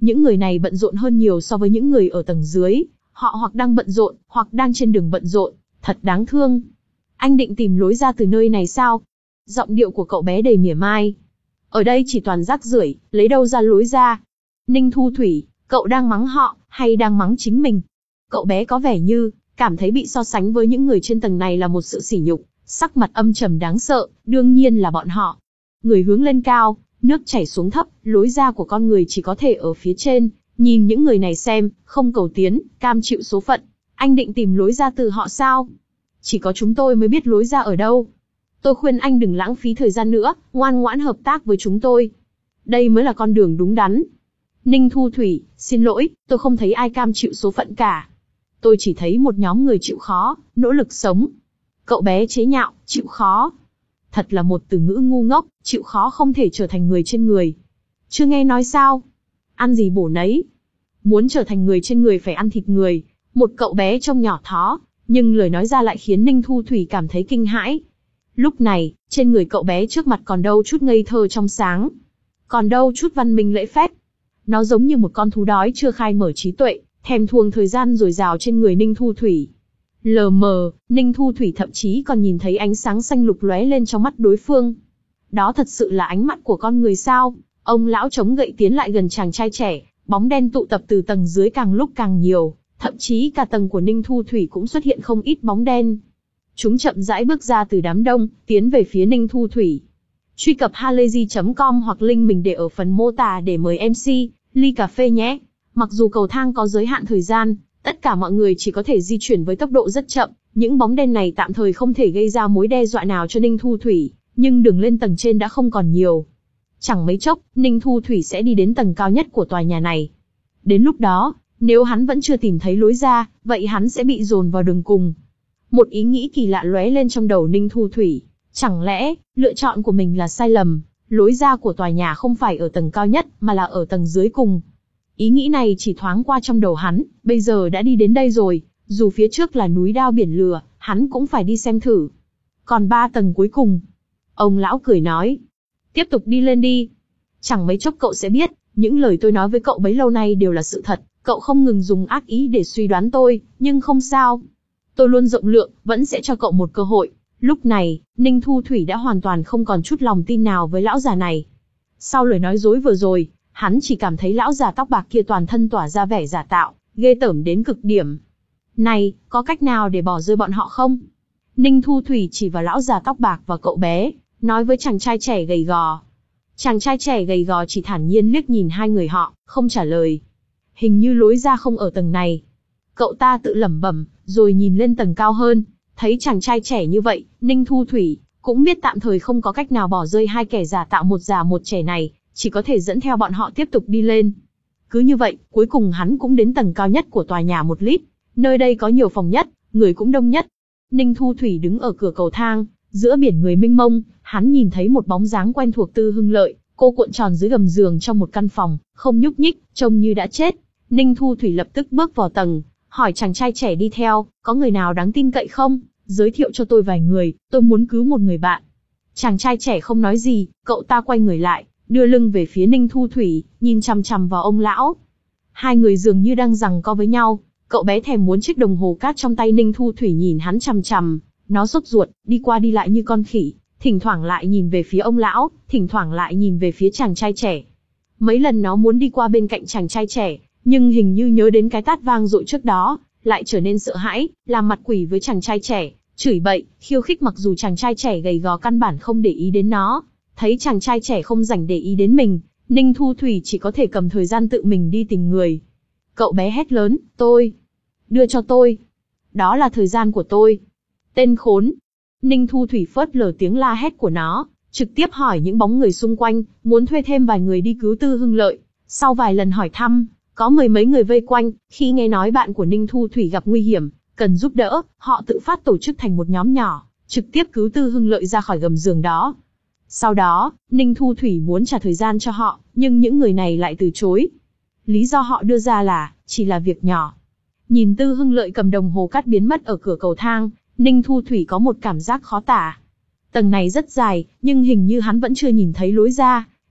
Những người này bận rộn hơn nhiều so với những người ở tầng dưới, họ hoặc đang bận rộn, hoặc đang trên đường bận rộn, thật đáng thương. Anh định tìm lối ra từ nơi này sao? Giọng điệu của cậu bé đầy mỉa mai. Ở đây chỉ toàn rác rưởi, lấy đâu ra lối ra? Ninh Thu Thủy, cậu đang mắng họ, hay đang mắng chính mình? Cậu bé có vẻ như, cảm thấy bị so sánh với những người trên tầng này là một sự sỉ nhục, sắc mặt âm trầm đáng sợ, đương nhiên là bọn họ. Người hướng lên cao, nước chảy xuống thấp, lối ra của con người chỉ có thể ở phía trên, nhìn những người này xem, không cầu tiến, cam chịu số phận. Anh định tìm lối ra từ họ sao? Chỉ có chúng tôi mới biết lối ra ở đâu. Tôi khuyên anh đừng lãng phí thời gian nữa, ngoan ngoãn hợp tác với chúng tôi. Đây mới là con đường đúng đắn. Ninh Thu Thủy, xin lỗi, tôi không thấy ai cam chịu số phận cả. Tôi chỉ thấy một nhóm người chịu khó, nỗ lực sống. Cậu bé chế nhạo, chịu khó. Thật là một từ ngữ ngu ngốc, chịu khó không thể trở thành người trên người. Chưa nghe nói sao? Ăn gì bổ nấy. Muốn trở thành người trên người phải ăn thịt người. Một cậu bé trông nhỏ thó, nhưng lời nói ra lại khiến Ninh Thu Thủy cảm thấy kinh hãi. Lúc này, trên người cậu bé trước mặt còn đâu chút ngây thơ trong sáng. Còn đâu chút văn minh lễ phép. Nó giống như một con thú đói chưa khai mở trí tuệ, thèm thuồng thời gian dồi dào trên người Ninh Thu Thủy. Lờ mờ, Ninh Thu Thủy thậm chí còn nhìn thấy ánh sáng xanh lục lóe lên trong mắt đối phương. Đó thật sự là ánh mắt của con người sao? Ông lão chống gậy tiến lại gần chàng trai trẻ, bóng đen tụ tập từ tầng dưới càng lúc càng nhiều, thậm chí cả tầng của Ninh Thu Thủy cũng xuất hiện không ít bóng đen. Chúng chậm rãi bước ra từ đám đông, tiến về phía Ninh Thu Thủy. Truy cập halayzi chấm com hoặc link mình để ở phần mô tả để mời em xê, ly cà phê nhé. Mặc dù cầu thang có giới hạn thời gian, tất cả mọi người chỉ có thể di chuyển với tốc độ rất chậm, những bóng đen này tạm thời không thể gây ra mối đe dọa nào cho Ninh Thu Thủy, nhưng đường lên tầng trên đã không còn nhiều. Chẳng mấy chốc, Ninh Thu Thủy sẽ đi đến tầng cao nhất của tòa nhà này. Đến lúc đó, nếu hắn vẫn chưa tìm thấy lối ra, vậy hắn sẽ bị dồn vào đường cùng. Một ý nghĩ kỳ lạ lóe lên trong đầu Ninh Thu Thủy. Chẳng lẽ, lựa chọn của mình là sai lầm, lối ra của tòa nhà không phải ở tầng cao nhất, mà là ở tầng dưới cùng. Ý nghĩ này chỉ thoáng qua trong đầu hắn, bây giờ đã đi đến đây rồi, dù phía trước là núi đao biển lửa, hắn cũng phải đi xem thử. Còn ba tầng cuối cùng. Ông lão cười nói. Tiếp tục đi lên đi. Chẳng mấy chốc cậu sẽ biết, những lời tôi nói với cậu bấy lâu nay đều là sự thật, cậu không ngừng dùng ác ý để suy đoán tôi, nhưng không sao. Tôi luôn rộng lượng, vẫn sẽ cho cậu một cơ hội. Lúc này, Ninh Thu Thủy đã hoàn toàn không còn chút lòng tin nào với lão già này. Sau lời nói dối vừa rồi, hắn chỉ cảm thấy lão già tóc bạc kia toàn thân tỏa ra vẻ giả tạo, ghê tởm đến cực điểm. Này, có cách nào để bỏ rơi bọn họ không? Ninh Thu Thủy chỉ vào lão già tóc bạc và cậu bé, nói với chàng trai trẻ gầy gò. Chàng trai trẻ gầy gò chỉ thản nhiên liếc nhìn hai người họ, không trả lời. Hình như lối ra không ở tầng này. Cậu ta tự lẩm bẩm, rồi nhìn lên tầng cao hơn. Thấy chàng trai trẻ như vậy, Ninh Thu Thủy cũng biết tạm thời không có cách nào bỏ rơi hai kẻ giả tạo một già một trẻ này, chỉ có thể dẫn theo bọn họ tiếp tục đi lên. Cứ như vậy, cuối cùng hắn cũng đến tầng cao nhất của tòa nhà một lít. Nơi đây có nhiều phòng nhất, người cũng đông nhất. Ninh Thu Thủy đứng ở cửa cầu thang, giữa biển người mênh mông, hắn nhìn thấy một bóng dáng quen thuộc Tư Hưng Lợi, cô cuộn tròn dưới gầm giường trong một căn phòng, không nhúc nhích, trông như đã chết. Ninh Thu Thủy lập tức bước vào tầng, hỏi chàng trai trẻ đi theo, có người nào đáng tin cậy không? Giới thiệu cho tôi vài người, tôi muốn cứu một người bạn. Chàng trai trẻ không nói gì, cậu ta quay người lại, đưa lưng về phía Ninh Thu Thủy, nhìn chằm chằm vào ông lão. Hai người dường như đang giằng co với nhau, cậu bé thèm muốn chiếc đồng hồ cát trong tay Ninh Thu Thủy nhìn hắn chằm chằm, nó sốt ruột, đi qua đi lại như con khỉ, thỉnh thoảng lại nhìn về phía ông lão, thỉnh thoảng lại nhìn về phía chàng trai trẻ. Mấy lần nó muốn đi qua bên cạnh chàng trai trẻ, nhưng hình như nhớ đến cái tát vang dội trước đó, lại trở nên sợ hãi, làm mặt quỷ với chàng trai trẻ, chửi bậy, khiêu khích mặc dù chàng trai trẻ gầy gò căn bản không để ý đến nó. Thấy chàng trai trẻ không rảnh để ý đến mình, Ninh Thu Thủy chỉ có thể cầm thời gian tự mình đi tìm người. Cậu bé hét lớn, tôi, đưa cho tôi. Đó là thời gian của tôi. Tên khốn. Ninh Thu Thủy phớt lờ tiếng la hét của nó, trực tiếp hỏi những bóng người xung quanh, muốn thuê thêm vài người đi cứu Tư Hưng Lợi. Sau vài lần hỏi thăm, có mười mấy người vây quanh, khi nghe nói bạn của Ninh Thu Thủy gặp nguy hiểm, cần giúp đỡ, họ tự phát tổ chức thành một nhóm nhỏ, trực tiếp cứu Tư Hưng Lợi ra khỏi gầm giường đó. Sau đó, Ninh Thu Thủy muốn trả thời gian cho họ, nhưng những người này lại từ chối. Lý do họ đưa ra là, chỉ là việc nhỏ. Nhìn Tư Hưng Lợi cầm đồng hồ cát biến mất ở cửa cầu thang, Ninh Thu Thủy có một cảm giác khó tả. Tầng này rất dài, nhưng hình như hắn vẫn chưa nhìn thấy lối ra,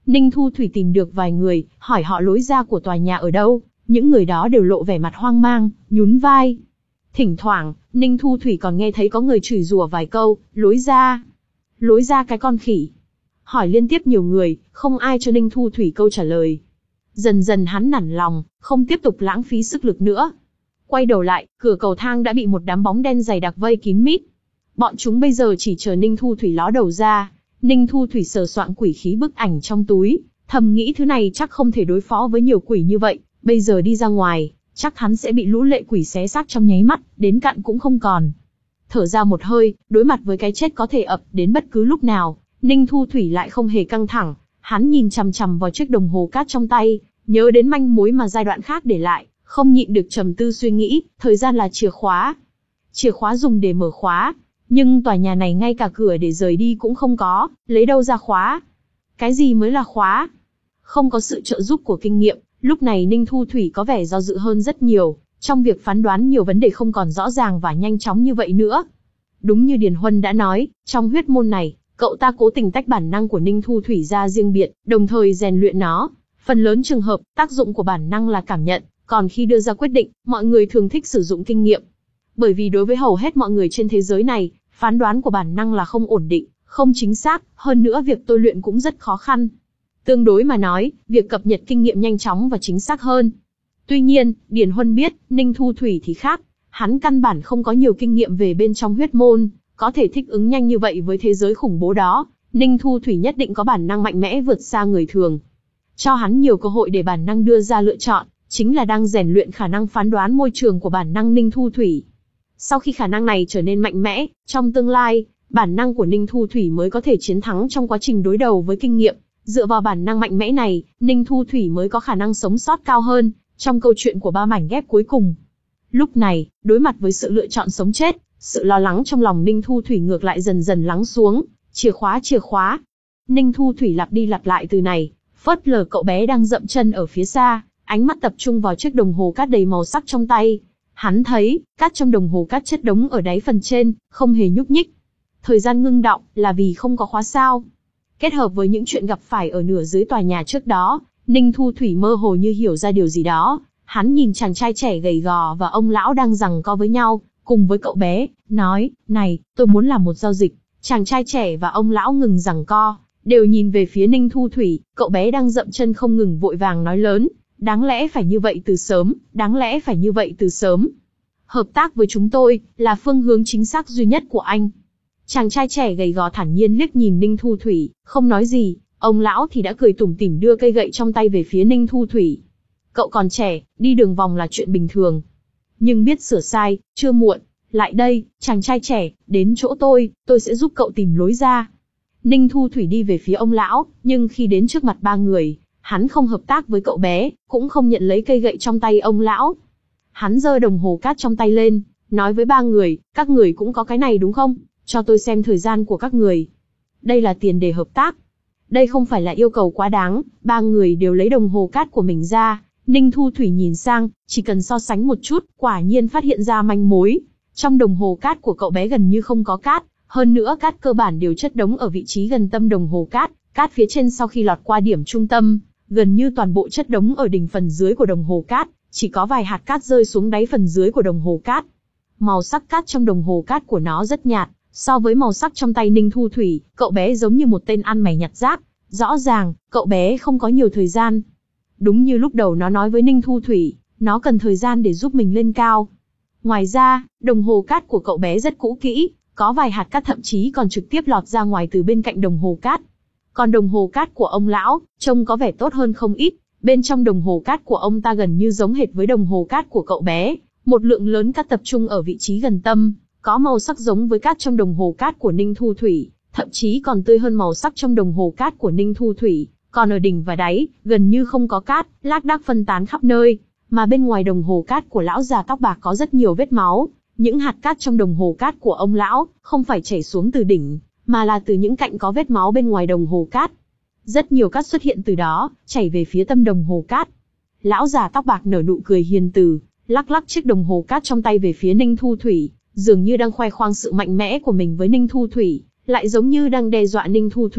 Ninh Thu Thủy tìm được vài người, hỏi họ lối ra của tòa nhà ở đâu, những người đó đều lộ vẻ mặt hoang mang, nhún vai. Thỉnh thoảng, Ninh Thu Thủy còn nghe thấy có người chửi rủa vài câu, lối ra, lối ra cái con khỉ. Hỏi liên tiếp nhiều người, không ai cho Ninh Thu Thủy câu trả lời. Dần dần hắn nản lòng, không tiếp tục lãng phí sức lực nữa. Quay đầu lại, cửa cầu thang đã bị một đám bóng đen dày đặc vây kín mít. Bọn chúng bây giờ chỉ chờ Ninh Thu Thủy ló đầu ra. Ninh Thu Thủy sờ soạn quỷ khí bức ảnh trong túi, thầm nghĩ thứ này chắc không thể đối phó với nhiều quỷ như vậy, bây giờ đi ra ngoài, chắc hắn sẽ bị lũ lệ quỷ xé xác trong nháy mắt, đến cặn cũng không còn. Thở ra một hơi, đối mặt với cái chết có thể ập đến bất cứ lúc nào, Ninh Thu Thủy lại không hề căng thẳng, hắn nhìn chằm chằm vào chiếc đồng hồ cát trong tay, nhớ đến manh mối mà giai đoạn khác để lại, không nhịn được trầm tư suy nghĩ, thời gian là chìa khóa. Chìa khóa dùng để mở khóa, nhưng tòa nhà này ngay cả cửa để rời đi cũng không có, lấy đâu ra khóa? Cái gì mới là khóa? Không có sự trợ giúp của kinh nghiệm, lúc này Ninh Thu Thủy có vẻ do dự hơn rất nhiều, trong việc phán đoán nhiều vấn đề không còn rõ ràng và nhanh chóng như vậy nữa. Đúng như Điền Huân đã nói, trong huyết môn này, cậu ta cố tình tách bản năng của Ninh Thu Thủy ra riêng biệt, đồng thời rèn luyện nó. Phần lớn trường hợp, tác dụng của bản năng là cảm nhận, còn khi đưa ra quyết định, mọi người thường thích sử dụng kinh nghiệm. Bởi vì đối với hầu hết mọi người trên thế giới này, phán đoán của bản năng là không ổn định, không chính xác, hơn nữa việc tôi luyện cũng rất khó khăn. Tương đối mà nói, việc cập nhật kinh nghiệm nhanh chóng và chính xác hơn. Tuy nhiên, Điền Huân biết, Ninh Thu Thủy thì khác, hắn căn bản không có nhiều kinh nghiệm về bên trong huyết môn, có thể thích ứng nhanh như vậy với thế giới khủng bố đó, Ninh Thu Thủy nhất định có bản năng mạnh mẽ vượt xa người thường. Cho hắn nhiều cơ hội để bản năng đưa ra lựa chọn, chính là đang rèn luyện khả năng phán đoán môi trường của bản năng Ninh Thu Thủy. Sau khi khả năng này trở nên mạnh mẽ, trong tương lai, bản năng của Ninh Thu Thủy mới có thể chiến thắng trong quá trình đối đầu với kinh nghiệm. Dựa vào bản năng mạnh mẽ này, Ninh Thu Thủy mới có khả năng sống sót cao hơn, trong câu chuyện của ba mảnh ghép cuối cùng. Lúc này, đối mặt với sự lựa chọn sống chết, sự lo lắng trong lòng Ninh Thu Thủy ngược lại dần dần lắng xuống. Chìa khóa, chìa khóa. Ninh Thu Thủy lặp đi lặp lại từ này, phớt lờ cậu bé đang dậm chân ở phía xa, ánh mắt tập trung vào chiếc đồng hồ cát đầy màu sắc trong tay. Hắn thấy, cát trong đồng hồ cát chất đống ở đáy phần trên, không hề nhúc nhích. Thời gian ngưng đọng, là vì không có khóa sao. Kết hợp với những chuyện gặp phải ở nửa dưới tòa nhà trước đó, Ninh Thu Thủy mơ hồ như hiểu ra điều gì đó. Hắn nhìn chàng trai trẻ gầy gò và ông lão đang giằng co với nhau, cùng với cậu bé, nói, này, tôi muốn làm một giao dịch. Chàng trai trẻ và ông lão ngừng giằng co, đều nhìn về phía Ninh Thu Thủy, cậu bé đang dậm chân không ngừng vội vàng nói lớn, đáng lẽ phải như vậy từ sớm, đáng lẽ phải như vậy từ sớm. Hợp tác với chúng tôi, là phương hướng chính xác duy nhất của anh. Chàng trai trẻ gầy gò thản nhiên liếc nhìn Ninh Thu Thủy, không nói gì, ông lão thì đã cười tủm tỉm đưa cây gậy trong tay về phía Ninh Thu Thủy. Cậu còn trẻ, đi đường vòng là chuyện bình thường. Nhưng biết sửa sai, chưa muộn. Lại đây, chàng trai trẻ, đến chỗ tôi, tôi sẽ giúp cậu tìm lối ra. Ninh Thu Thủy đi về phía ông lão, nhưng khi đến trước mặt ba người, hắn không hợp tác với cậu bé, cũng không nhận lấy cây gậy trong tay ông lão. Hắn giơ đồng hồ cát trong tay lên, nói với ba người, các người cũng có cái này đúng không? Cho tôi xem thời gian của các người. Đây là tiền đề hợp tác. Đây không phải là yêu cầu quá đáng, ba người đều lấy đồng hồ cát của mình ra. Ninh Thu Thủy nhìn sang, chỉ cần so sánh một chút, quả nhiên phát hiện ra manh mối. Trong đồng hồ cát của cậu bé gần như không có cát, hơn nữa cát cơ bản đều chất đống ở vị trí gần tâm đồng hồ cát, cát phía trên sau khi lọt qua điểm trung tâm, gần như toàn bộ chất đống ở đỉnh phần dưới của đồng hồ cát, chỉ có vài hạt cát rơi xuống đáy phần dưới của đồng hồ cát. Màu sắc cát trong đồng hồ cát của nó rất nhạt, so với màu sắc trong tay Ninh Thu Thủy, cậu bé giống như một tên ăn mày nhặt rác, rõ ràng, cậu bé không có nhiều thời gian. Đúng như lúc đầu nó nói với Ninh Thu Thủy, nó cần thời gian để giúp mình lên cao. Ngoài ra, đồng hồ cát của cậu bé rất cũ kỹ, có vài hạt cát thậm chí còn trực tiếp lọt ra ngoài từ bên cạnh đồng hồ cát. Còn đồng hồ cát của ông lão, trông có vẻ tốt hơn không ít, bên trong đồng hồ cát của ông ta gần như giống hệt với đồng hồ cát của cậu bé, một lượng lớn cát tập trung ở vị trí gần tâm, có màu sắc giống với cát trong đồng hồ cát của Ninh Thu Thủy, thậm chí còn tươi hơn màu sắc trong đồng hồ cát của Ninh Thu Thủy, còn ở đỉnh và đáy, gần như không có cát, lác đác phân tán khắp nơi, mà bên ngoài đồng hồ cát của lão già tóc bạc có rất nhiều vết máu. Những hạt cát trong đồng hồ cát của ông lão, không phải chảy xuống từ đỉnh, mà là từ những cạnh có vết máu bên ngoài đồng hồ cát. Rất nhiều cát xuất hiện từ đó, chảy về phía tâm đồng hồ cát. Lão già tóc bạc nở nụ cười hiền từ, lắc lắc chiếc đồng hồ cát trong tay về phía Ninh Thu Thủy, dường như đang khoe khoang sự mạnh mẽ của mình với Ninh Thu Thủy, lại giống như đang đe dọa Ninh Thu Thủy.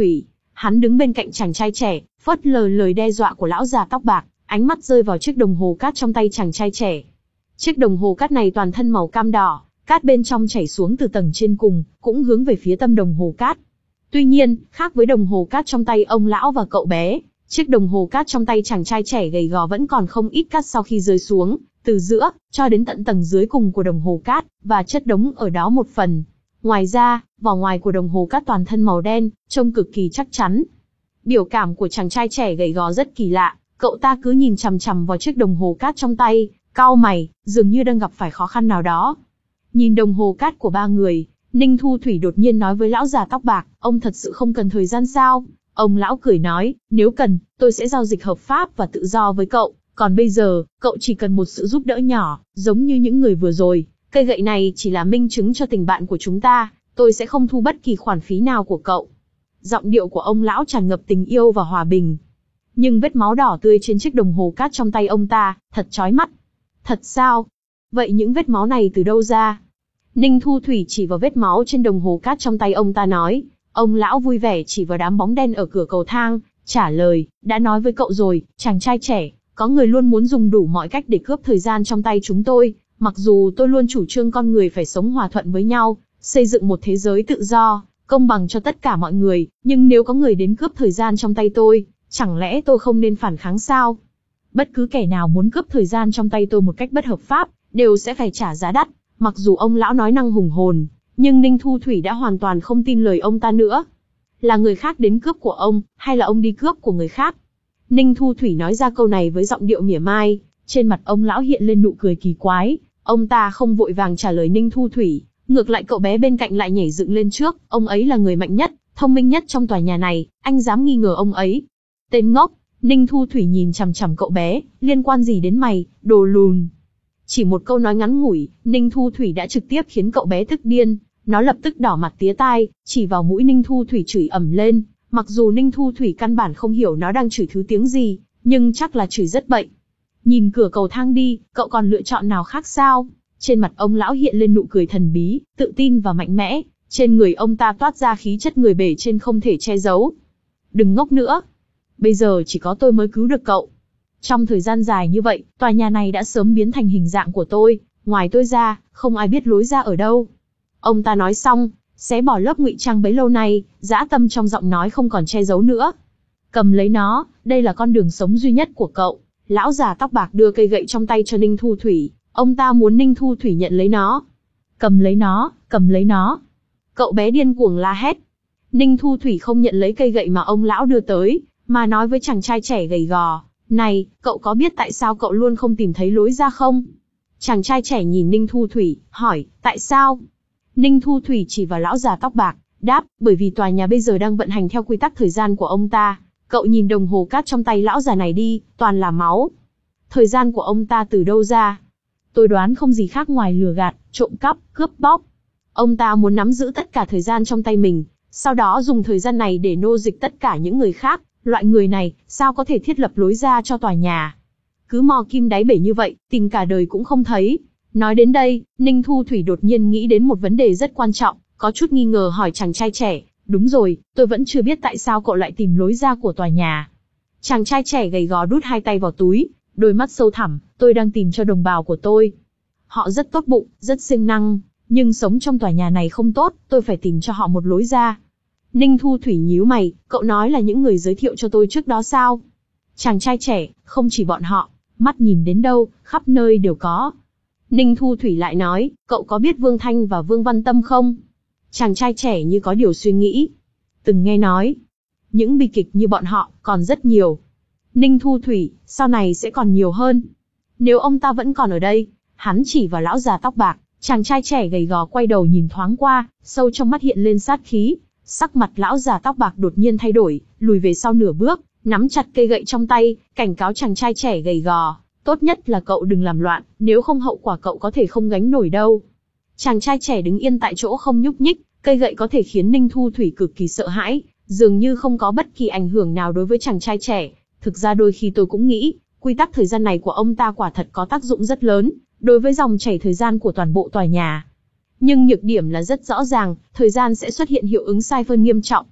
Hắn đứng bên cạnh chàng trai trẻ, phớt lờ lời đe dọa của lão già tóc bạc, ánh mắt rơi vào chiếc đồng hồ cát trong tay chàng trai trẻ. Chiếc đồng hồ cát này toàn thân màu cam đỏ, cát bên trong chảy xuống từ tầng trên cùng, cũng hướng về phía tâm đồng hồ cát. Tuy nhiên, khác với đồng hồ cát trong tay ông lão và cậu bé, chiếc đồng hồ cát trong tay chàng trai trẻ gầy gò vẫn còn không ít cát sau khi rơi xuống, từ giữa, cho đến tận tầng dưới cùng của đồng hồ cát, và chất đống ở đó một phần. Ngoài ra, vỏ ngoài của đồng hồ cát toàn thân màu đen, trông cực kỳ chắc chắn. Biểu cảm của chàng trai trẻ gầy gò rất kỳ lạ, cậu ta cứ nhìn chằm chằm vào chiếc đồng hồ cát trong tay, cau mày, dường như đang gặp phải khó khăn nào đó. Nhìn đồng hồ cát của ba người, Ninh Thu Thủy đột nhiên nói với lão già tóc bạc, ông thật sự không cần thời gian sao? Ông lão cười nói, nếu cần, tôi sẽ giao dịch hợp pháp và tự do với cậu, còn bây giờ, cậu chỉ cần một sự giúp đỡ nhỏ, giống như những người vừa rồi. Cây gậy này chỉ là minh chứng cho tình bạn của chúng ta, tôi sẽ không thu bất kỳ khoản phí nào của cậu. Giọng điệu của ông lão tràn ngập tình yêu và hòa bình. Nhưng vết máu đỏ tươi trên chiếc đồng hồ cát trong tay ông ta, thật chói mắt. Thật sao? Vậy những vết máu này từ đâu ra? Ninh Thu Thủy chỉ vào vết máu trên đồng hồ cát trong tay ông ta nói. Ông lão vui vẻ chỉ vào đám bóng đen ở cửa cầu thang, trả lời, đã nói với cậu rồi, chàng trai trẻ, có người luôn muốn dùng đủ mọi cách để cướp thời gian trong tay chúng tôi. Mặc dù tôi luôn chủ trương con người phải sống hòa thuận với nhau, xây dựng một thế giới tự do, công bằng cho tất cả mọi người, nhưng nếu có người đến cướp thời gian trong tay tôi, chẳng lẽ tôi không nên phản kháng sao? Bất cứ kẻ nào muốn cướp thời gian trong tay tôi một cách bất hợp pháp, đều sẽ phải trả giá đắt. Mặc dù ông lão nói năng hùng hồn, nhưng Ninh Thu Thủy đã hoàn toàn không tin lời ông ta nữa. Là người khác đến cướp của ông, hay là ông đi cướp của người khác? Ninh Thu Thủy nói ra câu này với giọng điệu mỉa mai, trên mặt ông lão hiện lên nụ cười kỳ quái. Ông ta không vội vàng trả lời Ninh Thu Thủy, ngược lại cậu bé bên cạnh lại nhảy dựng lên trước, ông ấy là người mạnh nhất, thông minh nhất trong tòa nhà này, anh dám nghi ngờ ông ấy? Tên ngốc! Ninh Thu Thủy nhìn chằm chằm cậu bé, liên quan gì đến mày, đồ lùn? Chỉ một câu nói ngắn ngủi, Ninh Thu Thủy đã trực tiếp khiến cậu bé tức điên, nó lập tức đỏ mặt tía tai, chỉ vào mũi Ninh Thu Thủy chửi ầm lên, mặc dù Ninh Thu Thủy căn bản không hiểu nó đang chửi thứ tiếng gì, nhưng chắc là chửi rất bệnh. Nhìn cửa cầu thang đi, cậu còn lựa chọn nào khác sao? Trên mặt ông lão hiện lên nụ cười thần bí, tự tin và mạnh mẽ, trên người ông ta toát ra khí chất người bể trên không thể che giấu. Đừng ngốc nữa. Bây giờ chỉ có tôi mới cứu được cậu. Trong thời gian dài như vậy, tòa nhà này đã sớm biến thành hình dạng của tôi, ngoài tôi ra, không ai biết lối ra ở đâu. Ông ta nói xong, xé bỏ lớp ngụy trang bấy lâu nay, dã tâm trong giọng nói không còn che giấu nữa. Cầm lấy nó, đây là con đường sống duy nhất của cậu. Lão già tóc bạc đưa cây gậy trong tay cho Ninh Thu Thủy, ông ta muốn Ninh Thu Thủy nhận lấy nó. Cầm lấy nó, cầm lấy nó. Cậu bé điên cuồng la hét. Ninh Thu Thủy không nhận lấy cây gậy mà ông lão đưa tới, mà nói với chàng trai trẻ gầy gò, này, cậu có biết tại sao cậu luôn không tìm thấy lối ra không? Chàng trai trẻ nhìn Ninh Thu Thủy, hỏi, tại sao? Ninh Thu Thủy chỉ vào lão già tóc bạc, đáp, bởi vì tòa nhà bây giờ đang vận hành theo quy tắc thời gian của ông ta. Cậu nhìn đồng hồ cát trong tay lão già này đi, toàn là máu. Thời gian của ông ta từ đâu ra? Tôi đoán không gì khác ngoài lừa gạt, trộm cắp, cướp bóc. Ông ta muốn nắm giữ tất cả thời gian trong tay mình, sau đó dùng thời gian này để nô dịch tất cả những người khác. Loại người này, sao có thể thiết lập lối ra cho tòa nhà? Cứ mò kim đáy bể như vậy, tìm cả đời cũng không thấy. Nói đến đây, Ninh Thu Thủy đột nhiên nghĩ đến một vấn đề rất quan trọng, có chút nghi ngờ hỏi chàng trai trẻ, đúng rồi, tôi vẫn chưa biết tại sao cậu lại tìm lối ra của tòa nhà. Chàng trai trẻ gầy gò đút hai tay vào túi, đôi mắt sâu thẳm, tôi đang tìm cho đồng bào của tôi. Họ rất tốt bụng, rất siêng năng, nhưng sống trong tòa nhà này không tốt, tôi phải tìm cho họ một lối ra. Ninh Thu Thủy nhíu mày, cậu nói là những người giới thiệu cho tôi trước đó sao? Chàng trai trẻ, không chỉ bọn họ, mắt nhìn đến đâu, khắp nơi đều có. Ninh Thu Thủy lại nói, cậu có biết Vương Thanh và Vương Văn Tâm không? Chàng trai trẻ như có điều suy nghĩ. Từng nghe nói, những bi kịch như bọn họ, còn rất nhiều. Ninh Thu Thủy, sau này sẽ còn nhiều hơn. Nếu ông ta vẫn còn ở đây, hắn chỉ vào lão già tóc bạc, chàng trai trẻ gầy gò quay đầu nhìn thoáng qua, sâu trong mắt hiện lên sát khí. Sắc mặt lão già tóc bạc đột nhiên thay đổi, lùi về sau nửa bước, nắm chặt cây gậy trong tay, cảnh cáo chàng trai trẻ gầy gò, tốt nhất là cậu đừng làm loạn, nếu không hậu quả cậu có thể không gánh nổi đâu. Chàng trai trẻ đứng yên tại chỗ không nhúc nhích, cây gậy có thể khiến Ninh Thu Thủy cực kỳ sợ hãi, dường như không có bất kỳ ảnh hưởng nào đối với chàng trai trẻ. Thực ra đôi khi tôi cũng nghĩ, quy tắc thời gian này của ông ta quả thật có tác dụng rất lớn, đối với dòng chảy thời gian của toàn bộ tòa nhà. Nhưng nhược điểm là rất rõ ràng, thời gian sẽ xuất hiện hiệu ứng sai phân nghiêm trọng.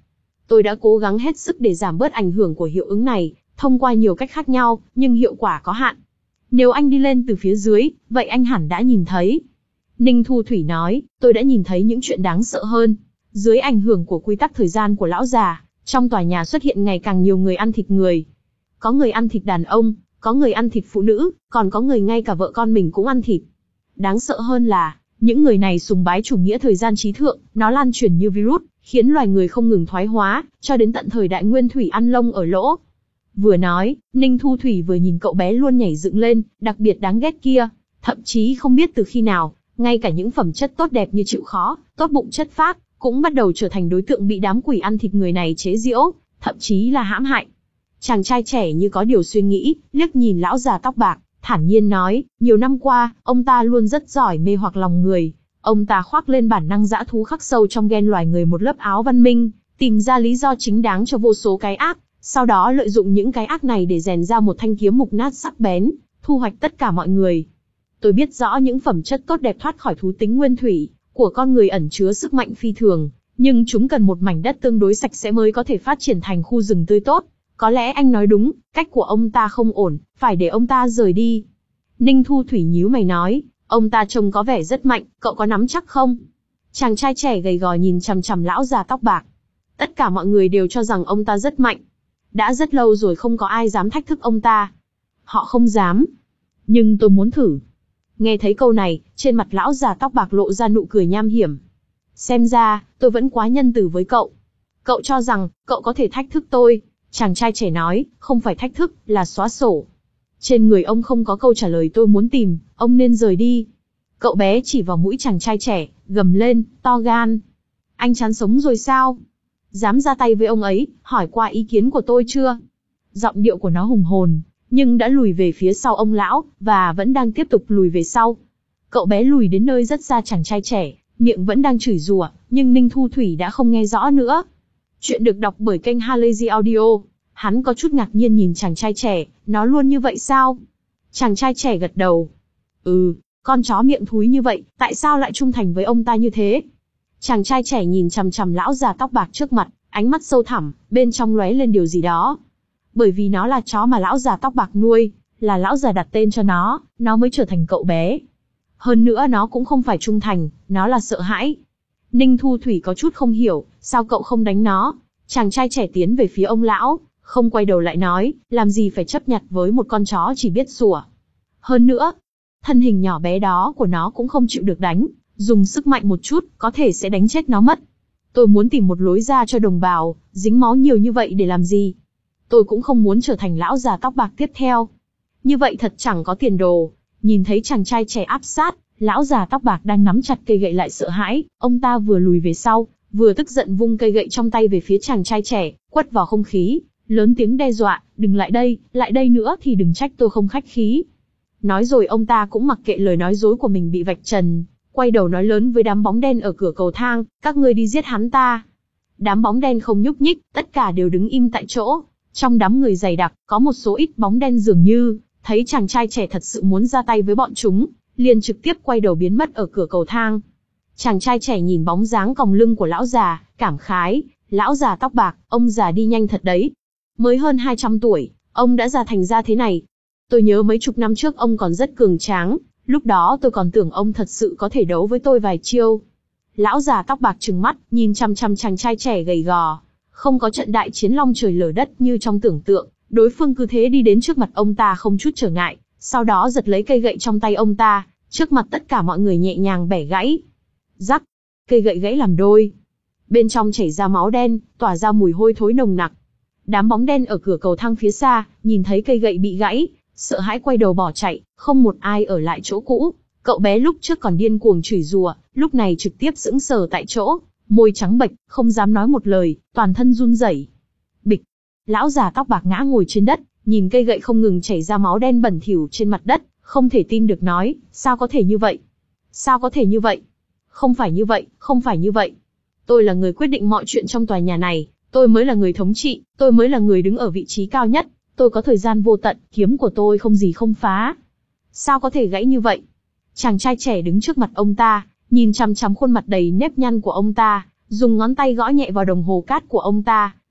Tôi đã cố gắng hết sức để giảm bớt ảnh hưởng của hiệu ứng này, thông qua nhiều cách khác nhau, nhưng hiệu quả có hạn. Nếu anh đi lên từ phía dưới, vậy anh hẳn đã nhìn thấy. Ninh Thu Thủy nói, tôi đã nhìn thấy những chuyện đáng sợ hơn. Dưới ảnh hưởng của quy tắc thời gian của lão già, trong tòa nhà xuất hiện ngày càng nhiều người ăn thịt người. Có người ăn thịt đàn ông, có người ăn thịt phụ nữ, còn có người ngay cả vợ con mình cũng ăn thịt. Đáng sợ hơn là, những người này sùng bái chủ nghĩa thời gian trí thượng, nó lan truyền như virus, khiến loài người không ngừng thoái hóa, cho đến tận thời đại nguyên thủy ăn lông ở lỗ. Vừa nói, Ninh Thu Thủy vừa nhìn cậu bé luôn nhảy dựng lên, đặc biệt đáng ghét kia. Thậm chí không biết từ khi nào, ngay cả những phẩm chất tốt đẹp như chịu khó, tốt bụng chất phác, cũng bắt đầu trở thành đối tượng bị đám quỷ ăn thịt người này chế giễu, thậm chí là hãm hại. Chàng trai trẻ như có điều suy nghĩ, liếc nhìn lão già tóc bạc, thản nhiên nói, nhiều năm qua, ông ta luôn rất giỏi mê hoặc lòng người. Ông ta khoác lên bản năng dã thú khắc sâu trong gen loài người một lớp áo văn minh, tìm ra lý do chính đáng cho vô số cái ác, sau đó lợi dụng những cái ác này để rèn ra một thanh kiếm mục nát sắc bén, thu hoạch tất cả mọi người. Tôi biết rõ những phẩm chất tốt đẹp thoát khỏi thú tính nguyên thủy của con người ẩn chứa sức mạnh phi thường, nhưng chúng cần một mảnh đất tương đối sạch sẽ mới có thể phát triển thành khu rừng tươi tốt. Có lẽ anh nói đúng, cách của ông ta không ổn, phải để ông ta rời đi. Ninh Thu Thủy nhíu mày nói, ông ta trông có vẻ rất mạnh, cậu có nắm chắc không? Chàng trai trẻ gầy gò nhìn chằm chằm lão già tóc bạc. Tất cả mọi người đều cho rằng ông ta rất mạnh. Đã rất lâu rồi không có ai dám thách thức ông ta. Họ không dám. Nhưng tôi muốn thử. Nghe thấy câu này, trên mặt lão già tóc bạc lộ ra nụ cười nham hiểm. Xem ra, tôi vẫn quá nhân từ với cậu. Cậu cho rằng, cậu có thể thách thức tôi. Chàng trai trẻ nói, không phải thách thức, là xóa sổ. Trên người ông không có câu trả lời tôi muốn tìm, ông nên rời đi. Cậu bé chỉ vào mũi chàng trai trẻ, gầm lên, to gan. Anh chán sống rồi sao? Dám ra tay với ông ấy, hỏi qua ý kiến của tôi chưa? Giọng điệu của nó hùng hồn, nhưng đã lùi về phía sau ông lão, và vẫn đang tiếp tục lùi về sau. Cậu bé lùi đến nơi rất xa chàng trai trẻ, miệng vẫn đang chửi rủa, nhưng Ninh Thu Thủy đã không nghe rõ nữa. Chuyện được đọc bởi kênh Halazy Audio. Hắn có chút ngạc nhiên nhìn chàng trai trẻ, nó luôn như vậy sao? Chàng trai trẻ gật đầu. Ừ, con chó miệng thúi như vậy, tại sao lại trung thành với ông ta như thế? Chàng trai trẻ nhìn chằm chằm lão già tóc bạc trước mặt, ánh mắt sâu thẳm, bên trong lóe lên điều gì đó. Bởi vì nó là chó mà lão già tóc bạc nuôi, là lão già đặt tên cho nó, nó mới trở thành cậu bé. Hơn nữa nó cũng không phải trung thành, nó là sợ hãi. Ninh Thu Thủy có chút không hiểu, sao cậu không đánh nó? Chàng trai trẻ tiến về phía ông lão, không quay đầu lại nói, làm gì phải chấp nhặt với một con chó chỉ biết sủa. Hơn nữa, thân hình nhỏ bé đó của nó cũng không chịu được đánh, dùng sức mạnh một chút, có thể sẽ đánh chết nó mất. Tôi muốn tìm một lối ra cho đồng bào, dính máu nhiều như vậy để làm gì? Tôi cũng không muốn trở thành lão già tóc bạc tiếp theo. Như vậy thật chẳng có tiền đồ. Nhìn thấy chàng trai trẻ áp sát, lão già tóc bạc đang nắm chặt cây gậy lại sợ hãi, ông ta vừa lùi về sau, vừa tức giận vung cây gậy trong tay về phía chàng trai trẻ, quất vào không khí, lớn tiếng đe dọa, đừng lại đây, lại đây nữa thì đừng trách tôi không khách khí. Nói rồi ông ta cũng mặc kệ lời nói dối của mình bị vạch trần, quay đầu nói lớn với đám bóng đen ở cửa cầu thang, các ngươi đi giết hắn ta. Đám bóng đen không nhúc nhích, tất cả đều đứng im tại chỗ. Trong đám người dày đặc, có một số ít bóng đen dường như thấy chàng trai trẻ thật sự muốn ra tay với bọn chúng, liền trực tiếp quay đầu biến mất ở cửa cầu thang. Chàng trai trẻ nhìn bóng dáng còng lưng của lão già, cảm khái, lão già tóc bạc, ông già đi nhanh thật đấy. Mới hơn hai trăm tuổi, ông đã già thành ra thế này. Tôi nhớ mấy chục năm trước ông còn rất cường tráng, lúc đó tôi còn tưởng ông thật sự có thể đấu với tôi vài chiêu. Lão già tóc bạc trừng mắt, nhìn chăm chăm chàng trai trẻ gầy gò. Không có trận đại chiến long trời lở đất như trong tưởng tượng, đối phương cứ thế đi đến trước mặt ông ta không chút trở ngại, sau đó giật lấy cây gậy trong tay ông ta, trước mặt tất cả mọi người nhẹ nhàng bẻ gãy. Rắc, cây gậy gãy làm đôi. Bên trong chảy ra máu đen, tỏa ra mùi hôi thối nồng nặc. Đám bóng đen ở cửa cầu thang phía xa, nhìn thấy cây gậy bị gãy, sợ hãi quay đầu bỏ chạy, không một ai ở lại chỗ cũ. Cậu bé lúc trước còn điên cuồng chửi rủa, lúc này trực tiếp sững sờ tại chỗ, môi trắng bệch, không dám nói một lời, toàn thân run rẩy. Bịch, lão già tóc bạc ngã ngồi trên đất, nhìn cây gậy không ngừng chảy ra máu đen bẩn thỉu trên mặt đất, không thể tin được nói, sao có thể như vậy? Sao có thể như vậy? Không phải như vậy, không phải như vậy. Tôi là người quyết định mọi chuyện trong tòa nhà này, tôi mới là người thống trị, tôi mới là người đứng ở vị trí cao nhất, tôi có thời gian vô tận, kiếm của tôi không gì không phá. Sao có thể gãy như vậy? Chàng trai trẻ đứng trước mặt ông ta, nhìn chằm chằm khuôn mặt đầy nếp nhăn của ông ta, dùng ngón tay gõ nhẹ vào đồng hồ cát của ông ta,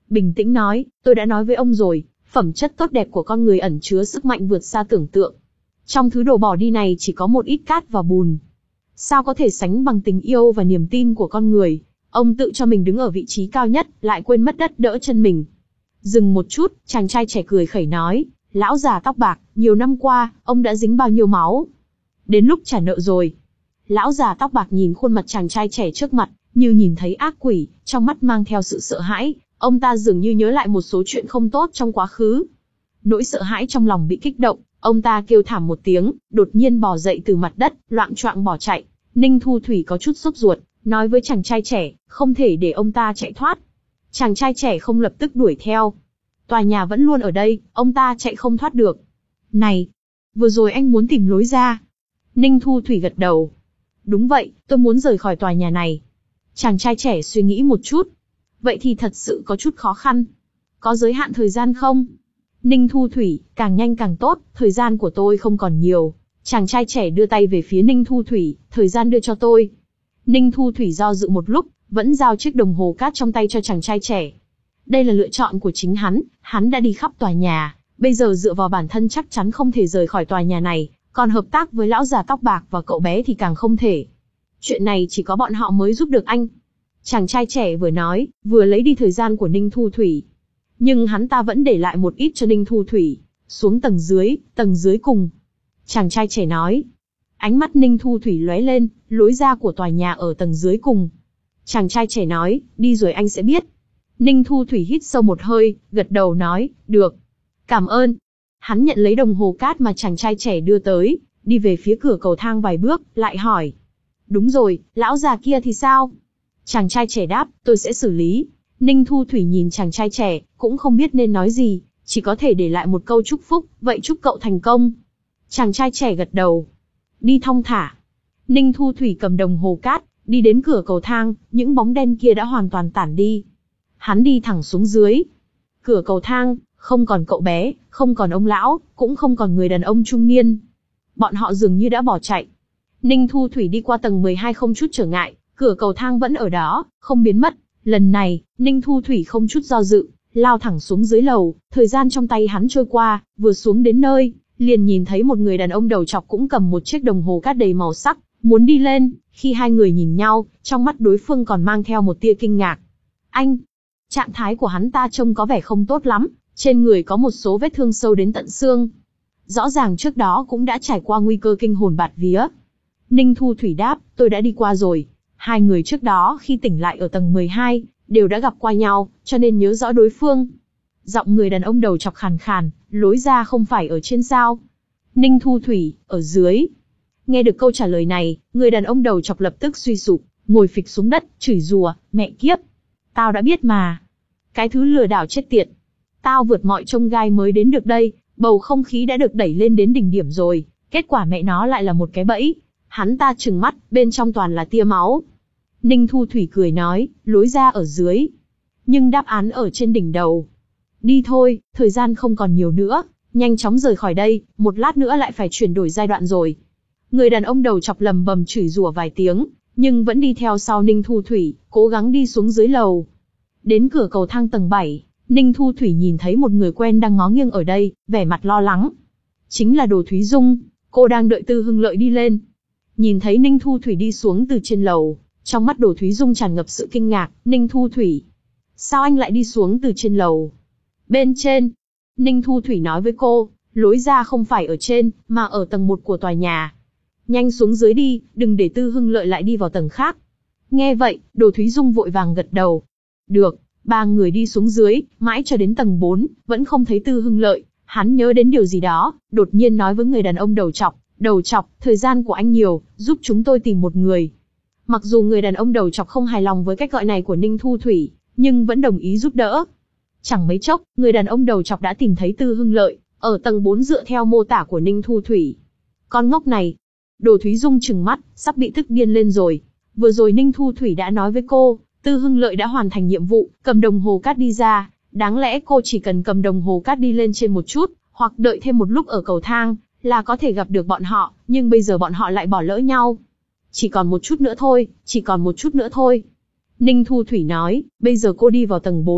bình tĩnh nói, tôi đã nói với ông rồi, phẩm chất tốt đẹp của con người ẩn chứa sức mạnh vượt xa tưởng tượng. Trong thứ đồ bỏ đi này chỉ có một ít cát và bùn. Sao có thể sánh bằng tình yêu và niềm tin của con người? Ông tự cho mình đứng ở vị trí cao nhất, lại quên mất đất đỡ chân mình. Dừng một chút, chàng trai trẻ cười khẩy nói, lão già tóc bạc, nhiều năm qua, ông đã dính bao nhiêu máu? Đến lúc trả nợ rồi. Lão già tóc bạc nhìn khuôn mặt chàng trai trẻ trước mặt, như nhìn thấy ác quỷ, trong mắt mang theo sự sợ hãi, ông ta dường như nhớ lại một số chuyện không tốt trong quá khứ. Nỗi sợ hãi trong lòng bị kích động, ông ta kêu thảm một tiếng, đột nhiên bò dậy từ mặt đất, loạng choạng bỏ chạy. Ninh Thu Thủy có chút sốt ruột, nói với chàng trai trẻ, không thể để ông ta chạy thoát. Chàng trai trẻ không lập tức đuổi theo. Tòa nhà vẫn luôn ở đây, ông ta chạy không thoát được. Này, vừa rồi anh muốn tìm lối ra. Ninh Thu Thủy gật đầu. Đúng vậy, tôi muốn rời khỏi tòa nhà này. Chàng trai trẻ suy nghĩ một chút. Vậy thì thật sự có chút khó khăn. Có giới hạn thời gian không? Ninh Thu Thủy, càng nhanh càng tốt, thời gian của tôi không còn nhiều. Chàng trai trẻ đưa tay về phía Ninh Thu Thủy, thời gian đưa cho tôi. Ninh Thu Thủy do dự một lúc, vẫn giao chiếc đồng hồ cát trong tay cho chàng trai trẻ. Đây là lựa chọn của chính hắn, hắn đã đi khắp tòa nhà, bây giờ dựa vào bản thân chắc chắn không thể rời khỏi tòa nhà này, còn hợp tác với lão già tóc bạc và cậu bé thì càng không thể. Chuyện này chỉ có bọn họ mới giúp được anh. Chàng trai trẻ vừa nói, vừa lấy đi thời gian của Ninh Thu Thủy. Nhưng hắn ta vẫn để lại một ít cho Ninh Thu Thủy. Xuống tầng dưới, tầng dưới cùng. Chàng trai trẻ nói. Ánh mắt Ninh Thu Thủy lóe lên, lối ra của tòa nhà ở tầng dưới cùng. Chàng trai trẻ nói, đi rồi anh sẽ biết. Ninh Thu Thủy hít sâu một hơi, gật đầu nói, được. Cảm ơn. Hắn nhận lấy đồng hồ cát mà chàng trai trẻ đưa tới, đi về phía cửa cầu thang vài bước, lại hỏi. Đúng rồi, lão già kia thì sao? Chàng trai trẻ đáp, tôi sẽ xử lý. Ninh Thu Thủy nhìn chàng trai trẻ, cũng không biết nên nói gì, chỉ có thể để lại một câu chúc phúc, vậy chúc cậu thành công. Chàng trai trẻ gật đầu. Đi thong thả. Ninh Thu Thủy cầm đồng hồ cát, đi đến cửa cầu thang, những bóng đen kia đã hoàn toàn tản đi. Hắn đi thẳng xuống dưới. Cửa cầu thang, không còn cậu bé, không còn ông lão, cũng không còn người đàn ông trung niên. Bọn họ dường như đã bỏ chạy. Ninh Thu Thủy đi qua tầng mười hai không chút trở ngại, cửa cầu thang vẫn ở đó, không biến mất. Lần này, Ninh Thu Thủy không chút do dự, lao thẳng xuống dưới lầu, thời gian trong tay hắn trôi qua, vừa xuống đến nơi, liền nhìn thấy một người đàn ông đầu trọc cũng cầm một chiếc đồng hồ cát đầy màu sắc, muốn đi lên, khi hai người nhìn nhau, trong mắt đối phương còn mang theo một tia kinh ngạc. Anh! Trạng thái của hắn ta trông có vẻ không tốt lắm, trên người có một số vết thương sâu đến tận xương. Rõ ràng trước đó cũng đã trải qua nguy cơ kinh hồn bạt vía. Ninh Thu Thủy đáp, tôi đã đi qua rồi. Hai người trước đó khi tỉnh lại ở tầng mười hai, đều đã gặp qua nhau, cho nên nhớ rõ đối phương. Giọng người đàn ông đầu chọc khàn khàn, lối ra không phải ở trên sao? Ninh Thu Thủy, ở dưới. Nghe được câu trả lời này, người đàn ông đầu chọc lập tức suy sụp, ngồi phịch xuống đất, chửi rủa, mẹ kiếp. Tao đã biết mà. Cái thứ lừa đảo chết tiệt. Tao vượt mọi chông gai mới đến được đây, bầu không khí đã được đẩy lên đến đỉnh điểm rồi, kết quả mẹ nó lại là một cái bẫy. Hắn ta trừng mắt, bên trong toàn là tia máu. Ninh Thu Thủy cười nói, lối ra ở dưới. Nhưng đáp án ở trên đỉnh đầu. Đi thôi, thời gian không còn nhiều nữa, nhanh chóng rời khỏi đây, một lát nữa lại phải chuyển đổi giai đoạn rồi. Người đàn ông đầu chọc lầm bầm chửi rủa vài tiếng, nhưng vẫn đi theo sau Ninh Thu Thủy, cố gắng đi xuống dưới lầu. Đến cửa cầu thang tầng bảy, Ninh Thu Thủy nhìn thấy một người quen đang ngó nghiêng ở đây, vẻ mặt lo lắng. Chính là Đồ Thúy Dung, cô đang đợi Tư Hưng Lợi đi lên. Nhìn thấy Ninh Thu Thủy đi xuống từ trên lầu, trong mắt Đồ Thúy Dung tràn ngập sự kinh ngạc, Ninh Thu Thủy. Sao anh lại đi xuống từ trên lầu? Bên trên. Ninh Thu Thủy nói với cô, lối ra không phải ở trên, mà ở tầng một của tòa nhà. Nhanh xuống dưới đi, đừng để Tư Hưng Lợi lại đi vào tầng khác. Nghe vậy, Đồ Thúy Dung vội vàng gật đầu. Được, ba người đi xuống dưới, mãi cho đến tầng bốn, vẫn không thấy Tư Hưng Lợi. Hắn nhớ đến điều gì đó, đột nhiên nói với người đàn ông đầu trọc, đầu trọc, thời gian của anh nhiều, giúp chúng tôi tìm một người. Mặc dù người đàn ông đầu trọc không hài lòng với cách gọi này của Ninh Thu Thủy, nhưng vẫn đồng ý giúp đỡ. Chẳng mấy chốc, người đàn ông đầu trọc đã tìm thấy Tư Hưng Lợi, ở tầng bốn dựa theo mô tả của Ninh Thu Thủy. Con ngốc này. Đồ Thúy Dung trừng mắt, sắp bị tức điên lên rồi. Vừa rồi Ninh Thu Thủy đã nói với cô, Tư Hưng Lợi đã hoàn thành nhiệm vụ, cầm đồng hồ cát đi ra. Đáng lẽ cô chỉ cần cầm đồng hồ cát đi lên trên một chút, hoặc đợi thêm một lúc ở cầu thang, là có thể gặp được bọn họ, nhưng bây giờ bọn họ lại bỏ lỡ nhau. Chỉ còn một chút nữa thôi, chỉ còn một chút nữa thôi. Ninh Thu Thủy nói, bây giờ cô đi vào tầng bốn,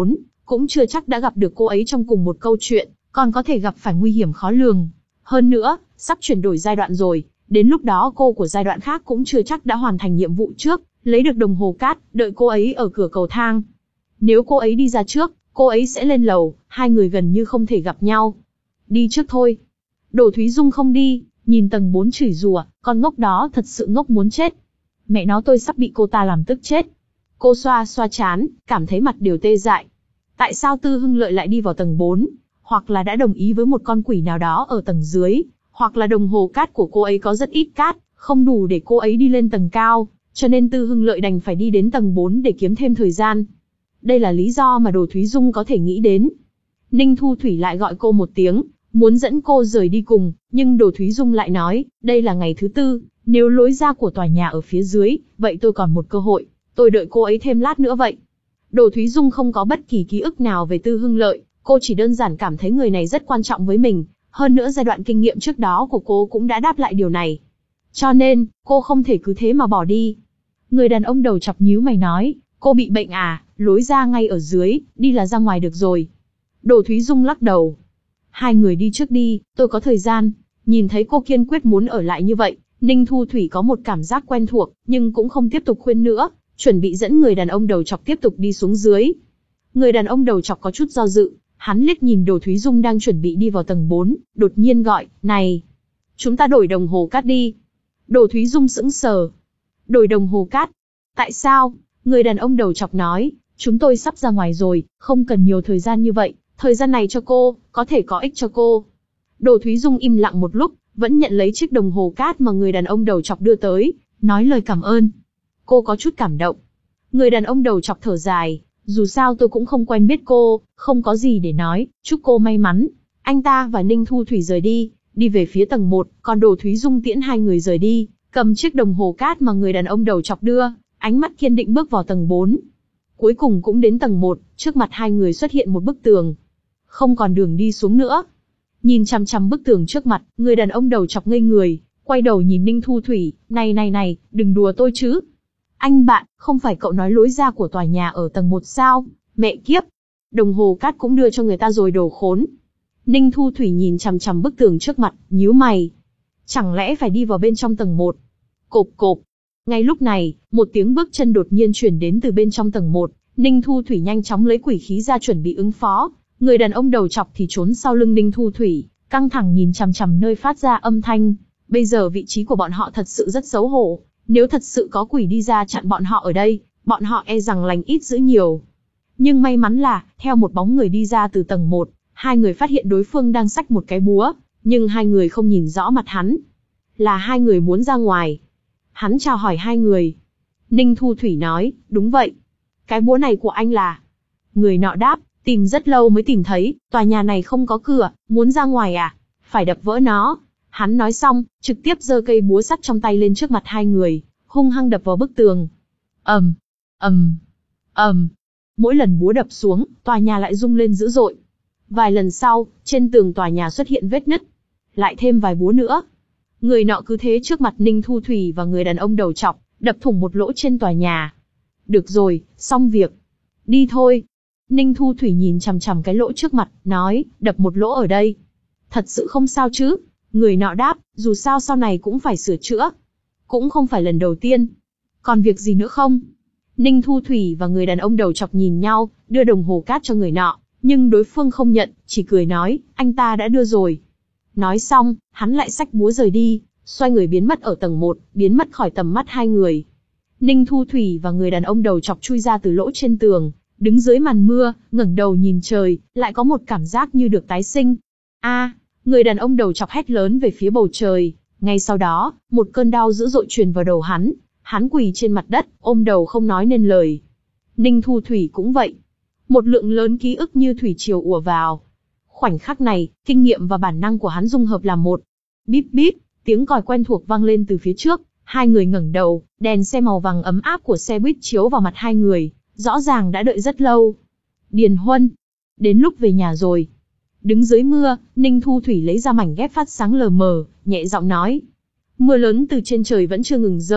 cũng chưa chắc đã gặp được cô ấy trong cùng một câu chuyện, còn có thể gặp phải nguy hiểm khó lường. Hơn nữa, sắp chuyển đổi giai đoạn rồi, đến lúc đó cô của giai đoạn khác cũng chưa chắc đã hoàn thành nhiệm vụ trước, lấy được đồng hồ cát, đợi cô ấy ở cửa cầu thang. Nếu cô ấy đi ra trước, cô ấy sẽ lên lầu, hai người gần như không thể gặp nhau. Đi trước thôi. Đỗ Thúy Dung không đi, nhìn tầng bốn chửi rủa, con ngốc đó thật sự ngốc muốn chết. Mẹ nó tôi sắp bị cô ta làm tức chết. Cô xoa xoa trán, cảm thấy mặt đều tê dại. Tại sao Tư Hưng Lợi lại đi vào tầng bốn? Hoặc là đã đồng ý với một con quỷ nào đó ở tầng dưới, hoặc là đồng hồ cát của cô ấy có rất ít cát, không đủ để cô ấy đi lên tầng cao, cho nên Tư Hưng Lợi đành phải đi đến tầng bốn để kiếm thêm thời gian. Đây là lý do mà Đỗ Thúy Dung có thể nghĩ đến. Ninh Thu Thủy lại gọi cô một tiếng, muốn dẫn cô rời đi cùng, nhưng Đỗ Thúy Dung lại nói, đây là ngày thứ tư, nếu lối ra của tòa nhà ở phía dưới, vậy tôi còn một cơ hội, tôi đợi cô ấy thêm lát nữa vậy. Đỗ Thúy Dung không có bất kỳ ký ức nào về Tư Hưng Lợi, cô chỉ đơn giản cảm thấy người này rất quan trọng với mình, hơn nữa giai đoạn kinh nghiệm trước đó của cô cũng đã đáp lại điều này. Cho nên, cô không thể cứ thế mà bỏ đi. Người đàn ông đầu chọc nhíu mày nói, cô bị bệnh à, lối ra ngay ở dưới, đi là ra ngoài được rồi. Đỗ Thúy Dung lắc đầu. Hai người đi trước đi, tôi có thời gian. Nhìn thấy cô kiên quyết muốn ở lại như vậy, Ninh Thu Thủy có một cảm giác quen thuộc, nhưng cũng không tiếp tục khuyên nữa, chuẩn bị dẫn người đàn ông đầu chọc tiếp tục đi xuống dưới. Người đàn ông đầu chọc có chút do dự, hắn liếc nhìn Đỗ Thúy Dung đang chuẩn bị đi vào tầng bốn, đột nhiên gọi, này, chúng ta đổi đồng hồ cát đi. Đỗ Thúy Dung sững sờ. Đổi đồng hồ cát? Tại sao? Người đàn ông đầu chọc nói, chúng tôi sắp ra ngoài rồi, không cần nhiều thời gian như vậy, thời gian này cho cô, có thể có ích cho cô. Đỗ Thúy Dung im lặng một lúc, vẫn nhận lấy chiếc đồng hồ cát mà người đàn ông đầu chọc đưa tới, nói lời cảm ơn. Cô có chút cảm động. Người đàn ông đầu chọc thở dài, dù sao tôi cũng không quen biết cô, không có gì để nói, chúc cô may mắn. Anh ta và Ninh Thu Thủy rời đi, đi về phía tầng một, còn Đỗ Thúy Dung tiễn hai người rời đi, cầm chiếc đồng hồ cát mà người đàn ông đầu chọc đưa, ánh mắt kiên định bước vào tầng bốn. Cuối cùng cũng đến tầng một, trước mặt hai người xuất hiện một bức tường. Không còn đường đi xuống nữa. Nhìn chằm chằm bức tường trước mặt, người đàn ông đầu chọc ngây người, quay đầu nhìn Ninh Thu Thủy, này này này, đừng đùa tôi chứ. Anh bạn, không phải cậu nói lối ra của tòa nhà ở tầng một sao? Mẹ kiếp. Đồng hồ cát cũng đưa cho người ta rồi đồ khốn. Ninh Thu Thủy nhìn chằm chằm bức tường trước mặt, nhíu mày. Chẳng lẽ phải đi vào bên trong tầng một? Cộp cộp. Ngay lúc này, một tiếng bước chân đột nhiên truyền đến từ bên trong tầng một, Ninh Thu Thủy nhanh chóng lấy quỷ khí ra chuẩn bị ứng phó. Người đàn ông đầu chọc thì trốn sau lưng Ninh Thu Thủy, căng thẳng nhìn chằm chằm nơi phát ra âm thanh. Bây giờ vị trí của bọn họ thật sự rất xấu hổ. Nếu thật sự có quỷ đi ra chặn bọn họ ở đây, bọn họ e rằng lành ít dữ nhiều. Nhưng may mắn là, theo một bóng người đi ra từ tầng một, hai người phát hiện đối phương đang xách một cái búa, nhưng hai người không nhìn rõ mặt hắn. Là hai người muốn ra ngoài. Hắn chào hỏi hai người. Ninh Thu Thủy nói, đúng vậy. Cái búa này của anh là... Người nọ đáp, tìm rất lâu mới tìm thấy, tòa nhà này không có cửa, muốn ra ngoài à? Phải đập vỡ nó. Hắn nói xong, trực tiếp giơ cây búa sắt trong tay lên trước mặt hai người, hung hăng đập vào bức tường. ầm, ầm, ầm. Mỗi lần búa đập xuống, tòa nhà lại rung lên dữ dội. Vài lần sau, trên tường tòa nhà xuất hiện vết nứt. Lại thêm vài búa nữa. Người nọ cứ thế trước mặt Ninh Thu Thủy và người đàn ông đầu chọc, đập thủng một lỗ trên tòa nhà. Được rồi, xong việc. Đi thôi. Ninh Thu Thủy nhìn chằm chằm cái lỗ trước mặt, nói, đập một lỗ ở đây. Thật sự không sao chứ? Người nọ đáp, dù sao sau này cũng phải sửa chữa. Cũng không phải lần đầu tiên. Còn việc gì nữa không? Ninh Thu Thủy và người đàn ông đầu chọc nhìn nhau, đưa đồng hồ cát cho người nọ, nhưng đối phương không nhận, chỉ cười nói, anh ta đã đưa rồi. Nói xong, hắn lại xách búa rời đi, xoay người biến mất ở tầng một, biến mất khỏi tầm mắt hai người. Ninh Thu Thủy và người đàn ông đầu chọc chui ra từ lỗ trên tường, đứng dưới màn mưa, ngẩng đầu nhìn trời, lại có một cảm giác như được tái sinh. A, người đàn ông đầu chọc hét lớn về phía bầu trời, ngay sau đó, một cơn đau dữ dội truyền vào đầu hắn, hắn quỳ trên mặt đất, ôm đầu không nói nên lời. Ninh Thu Thủy cũng vậy. Một lượng lớn ký ức như thủy triều ùa vào. Khoảnh khắc này, kinh nghiệm và bản năng của hắn dung hợp làm một. Bíp bíp, tiếng còi quen thuộc vang lên từ phía trước, hai người ngẩng đầu, đèn xe màu vàng ấm áp của xe buýt chiếu vào mặt hai người, rõ ràng đã đợi rất lâu. Điền Huân, đến lúc về nhà rồi. Đứng dưới mưa, Ninh Thu Thủy lấy ra mảnh ghép phát sáng lờ mờ, nhẹ giọng nói. Mưa lớn từ trên trời vẫn chưa ngừng rơi,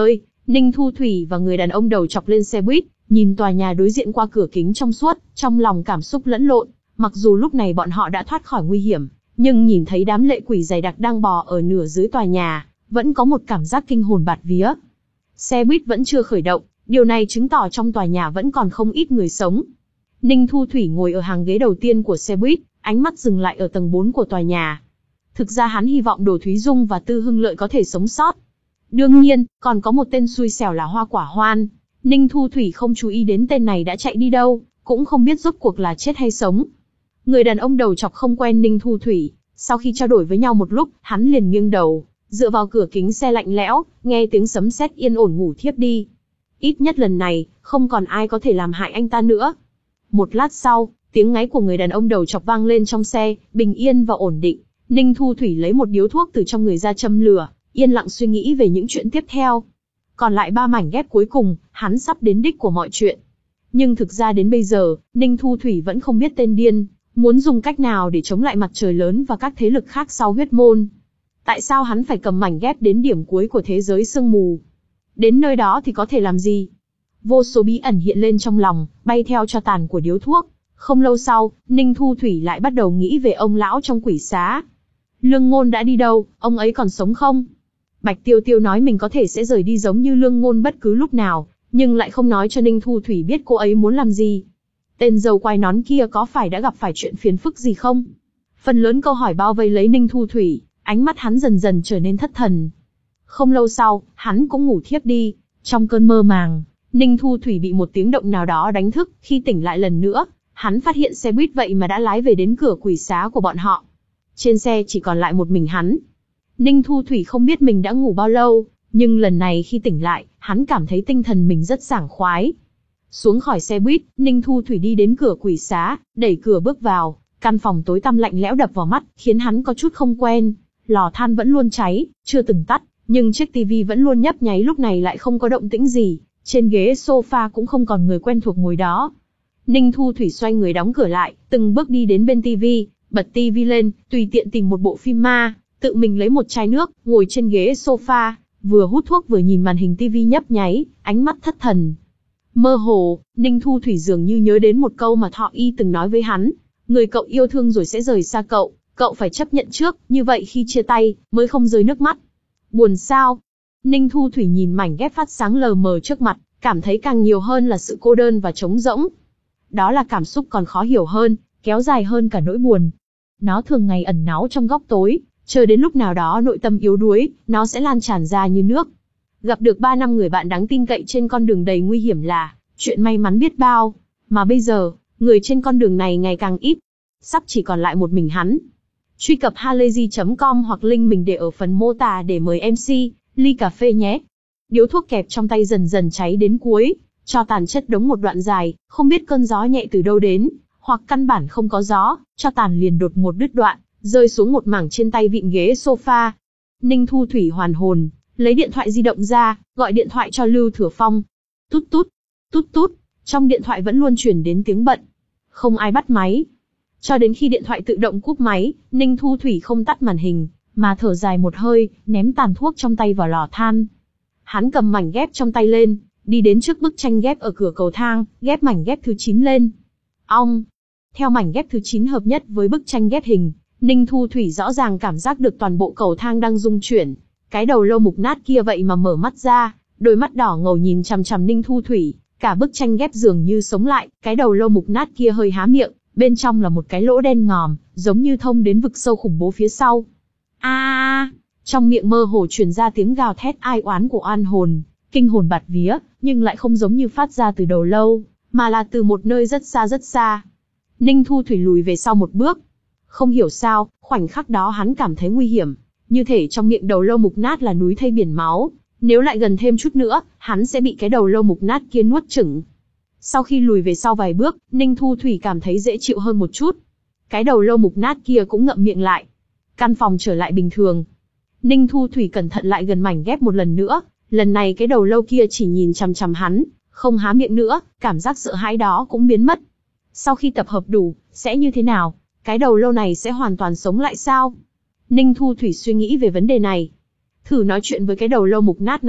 Ninh Thu Thủy và người đàn ông đầu chọc lên xe buýt, nhìn tòa nhà đối diện qua cửa kính trong suốt, trong lòng cảm xúc lẫn lộn. Mặc dù lúc này bọn họ đã thoát khỏi nguy hiểm, nhưng nhìn thấy đám lệ quỷ dày đặc đang bò ở nửa dưới tòa nhà, vẫn có một cảm giác kinh hồn bạt vía. Xe buýt vẫn chưa khởi động, điều này chứng tỏ trong tòa nhà vẫn còn không ít người sống. Ninh Thu Thủy ngồi ở hàng ghế đầu tiên của xe buýt, ánh mắt dừng lại ở tầng bốn của tòa nhà. Thực ra hắn hy vọng Đồ Thúy Dung và Tư Hưng Lợi có thể sống sót. Đương nhiên, còn có một tên xui xẻo là Hoa Quả Hoan. Ninh Thu Thủy không chú ý đến tên này đã chạy đi đâu, cũng không biết rốt cuộc là chết hay sống. Người đàn ông đầu chọc không quen Ninh Thu Thủy, sau khi trao đổi với nhau một lúc, hắn liền nghiêng đầu, dựa vào cửa kính xe lạnh lẽo, nghe tiếng sấm sét yên ổn ngủ thiếp đi. Ít nhất lần này, không còn ai có thể làm hại anh ta nữa. Một lát sau, tiếng ngáy của người đàn ông đầu chọc vang lên trong xe, bình yên và ổn định. Ninh Thu Thủy lấy một điếu thuốc từ trong người ra châm lửa, yên lặng suy nghĩ về những chuyện tiếp theo. Còn lại ba mảnh ghép cuối cùng, hắn sắp đến đích của mọi chuyện. Nhưng thực ra đến bây giờ, Ninh Thu Thủy vẫn không biết tên điên muốn dùng cách nào để chống lại mặt trời lớn và các thế lực khác sau huyết môn. Tại sao hắn phải cầm mảnh ghép đến điểm cuối của thế giới sương mù? Đến nơi đó thì có thể làm gì? Vô số bí ẩn hiện lên trong lòng, bay theo tro tàn của điếu thuốc. Không lâu sau, Ninh Thu Thủy lại bắt đầu nghĩ về ông lão trong quỷ xá. Lương Ngôn đã đi đâu, ông ấy còn sống không? Bạch Tiêu Tiêu nói mình có thể sẽ rời đi giống như Lương Ngôn bất cứ lúc nào, nhưng lại không nói cho Ninh Thu Thủy biết cô ấy muốn làm gì. Tên dâu quai nón kia có phải đã gặp phải chuyện phiền phức gì không? Phần lớn câu hỏi bao vây lấy Ninh Thu Thủy, ánh mắt hắn dần dần trở nên thất thần. Không lâu sau, hắn cũng ngủ thiếp đi. Trong cơn mơ màng, Ninh Thu Thủy bị một tiếng động nào đó đánh thức. Khi tỉnh lại lần nữa, hắn phát hiện xe buýt vậy mà đã lái về đến cửa quỷ xá của bọn họ. Trên xe chỉ còn lại một mình hắn. Ninh Thu Thủy không biết mình đã ngủ bao lâu, nhưng lần này khi tỉnh lại, hắn cảm thấy tinh thần mình rất sảng khoái. Xuống khỏi xe buýt, Ninh Thu Thủy đi đến cửa quỷ xá, đẩy cửa bước vào. Căn phòng tối tăm lạnh lẽo đập vào mắt, khiến hắn có chút không quen. Lò than vẫn luôn cháy, chưa từng tắt, nhưng chiếc tivi vẫn luôn nhấp nháy lúc này lại không có động tĩnh gì. Trên ghế sofa cũng không còn người quen thuộc ngồi đó. Ninh Thu Thủy xoay người đóng cửa lại, từng bước đi đến bên tivi, bật tivi lên, tùy tiện tìm một bộ phim ma, tự mình lấy một chai nước, ngồi trên ghế sofa, vừa hút thuốc vừa nhìn màn hình tivi nhấp nháy, ánh mắt thất thần. Mơ hồ, Ninh Thu Thủy dường như nhớ đến một câu mà Thọ Y từng nói với hắn, người cậu yêu thương rồi sẽ rời xa cậu, cậu phải chấp nhận trước, như vậy khi chia tay, mới không rơi nước mắt. Buồn sao? Ninh Thu Thủy nhìn mảnh ghép phát sáng lờ mờ trước mặt, cảm thấy càng nhiều hơn là sự cô đơn và trống rỗng. Đó là cảm xúc còn khó hiểu hơn, kéo dài hơn cả nỗi buồn. Nó thường ngày ẩn náu trong góc tối, chờ đến lúc nào đó nội tâm yếu đuối, nó sẽ lan tràn ra như nước. Gặp được ba năm người bạn đáng tin cậy trên con đường đầy nguy hiểm là chuyện may mắn biết bao. Mà bây giờ, người trên con đường này ngày càng ít. Sắp chỉ còn lại một mình hắn. Truy cập halayzi chấm com hoặc link mình để ở phần mô tả để mời em xê, ly cà phê nhé. Điếu thuốc kẹp trong tay dần dần cháy đến cuối, cho tàn chất đống một đoạn dài, không biết cơn gió nhẹ từ đâu đến, hoặc căn bản không có gió, cho tàn liền đột ngột đứt đoạn, rơi xuống một mảng trên tay vịn ghế sofa. Ninh Thu Thủy hoàn hồn, lấy điện thoại di động ra, gọi điện thoại cho Lưu Thừa Phong. Tút tút, tút tút, trong điện thoại vẫn luôn truyền đến tiếng bận. Không ai bắt máy. Cho đến khi điện thoại tự động cúp máy, Ninh Thu Thủy không tắt màn hình, mà thở dài một hơi, ném tàn thuốc trong tay vào lò than. Hắn cầm mảnh ghép trong tay lên, đi đến trước bức tranh ghép ở cửa cầu thang, ghép mảnh ghép thứ chín lên. Ong! Theo mảnh ghép thứ chín hợp nhất với bức tranh ghép hình, Ninh Thu Thủy rõ ràng cảm giác được toàn bộ cầu thang đang rung chuyển. Cái đầu lâu mục nát kia vậy mà mở mắt ra, đôi mắt đỏ ngầu nhìn chằm chằm Ninh Thu Thủy, cả bức tranh ghép dường như sống lại, cái đầu lâu mục nát kia hơi há miệng, bên trong là một cái lỗ đen ngòm, giống như thông đến vực sâu khủng bố phía sau. A! À, trong miệng mơ hồ truyền ra tiếng gào thét ai oán của oan hồn, kinh hồn bạt vía, nhưng lại không giống như phát ra từ đầu lâu, mà là từ một nơi rất xa rất xa. Ninh Thu Thủy lùi về sau một bước. Không hiểu sao, khoảnh khắc đó hắn cảm thấy nguy hiểm, như thể trong miệng đầu lâu mục nát là núi thây biển máu, nếu lại gần thêm chút nữa, hắn sẽ bị cái đầu lâu mục nát kia nuốt chửng. Sau khi lùi về sau vài bước, Ninh Thu Thủy cảm thấy dễ chịu hơn một chút. Cái đầu lâu mục nát kia cũng ngậm miệng lại. Căn phòng trở lại bình thường. Ninh Thu Thủy cẩn thận lại gần mảnh ghép một lần nữa, lần này cái đầu lâu kia chỉ nhìn chằm chằm hắn, không há miệng nữa, cảm giác sợ hãi đó cũng biến mất. Sau khi tập hợp đủ, sẽ như thế nào? Cái đầu lâu này sẽ hoàn toàn sống lại sao? Ninh Thu Thủy suy nghĩ về vấn đề này. Thử nói chuyện với cái đầu lâu mục nát này,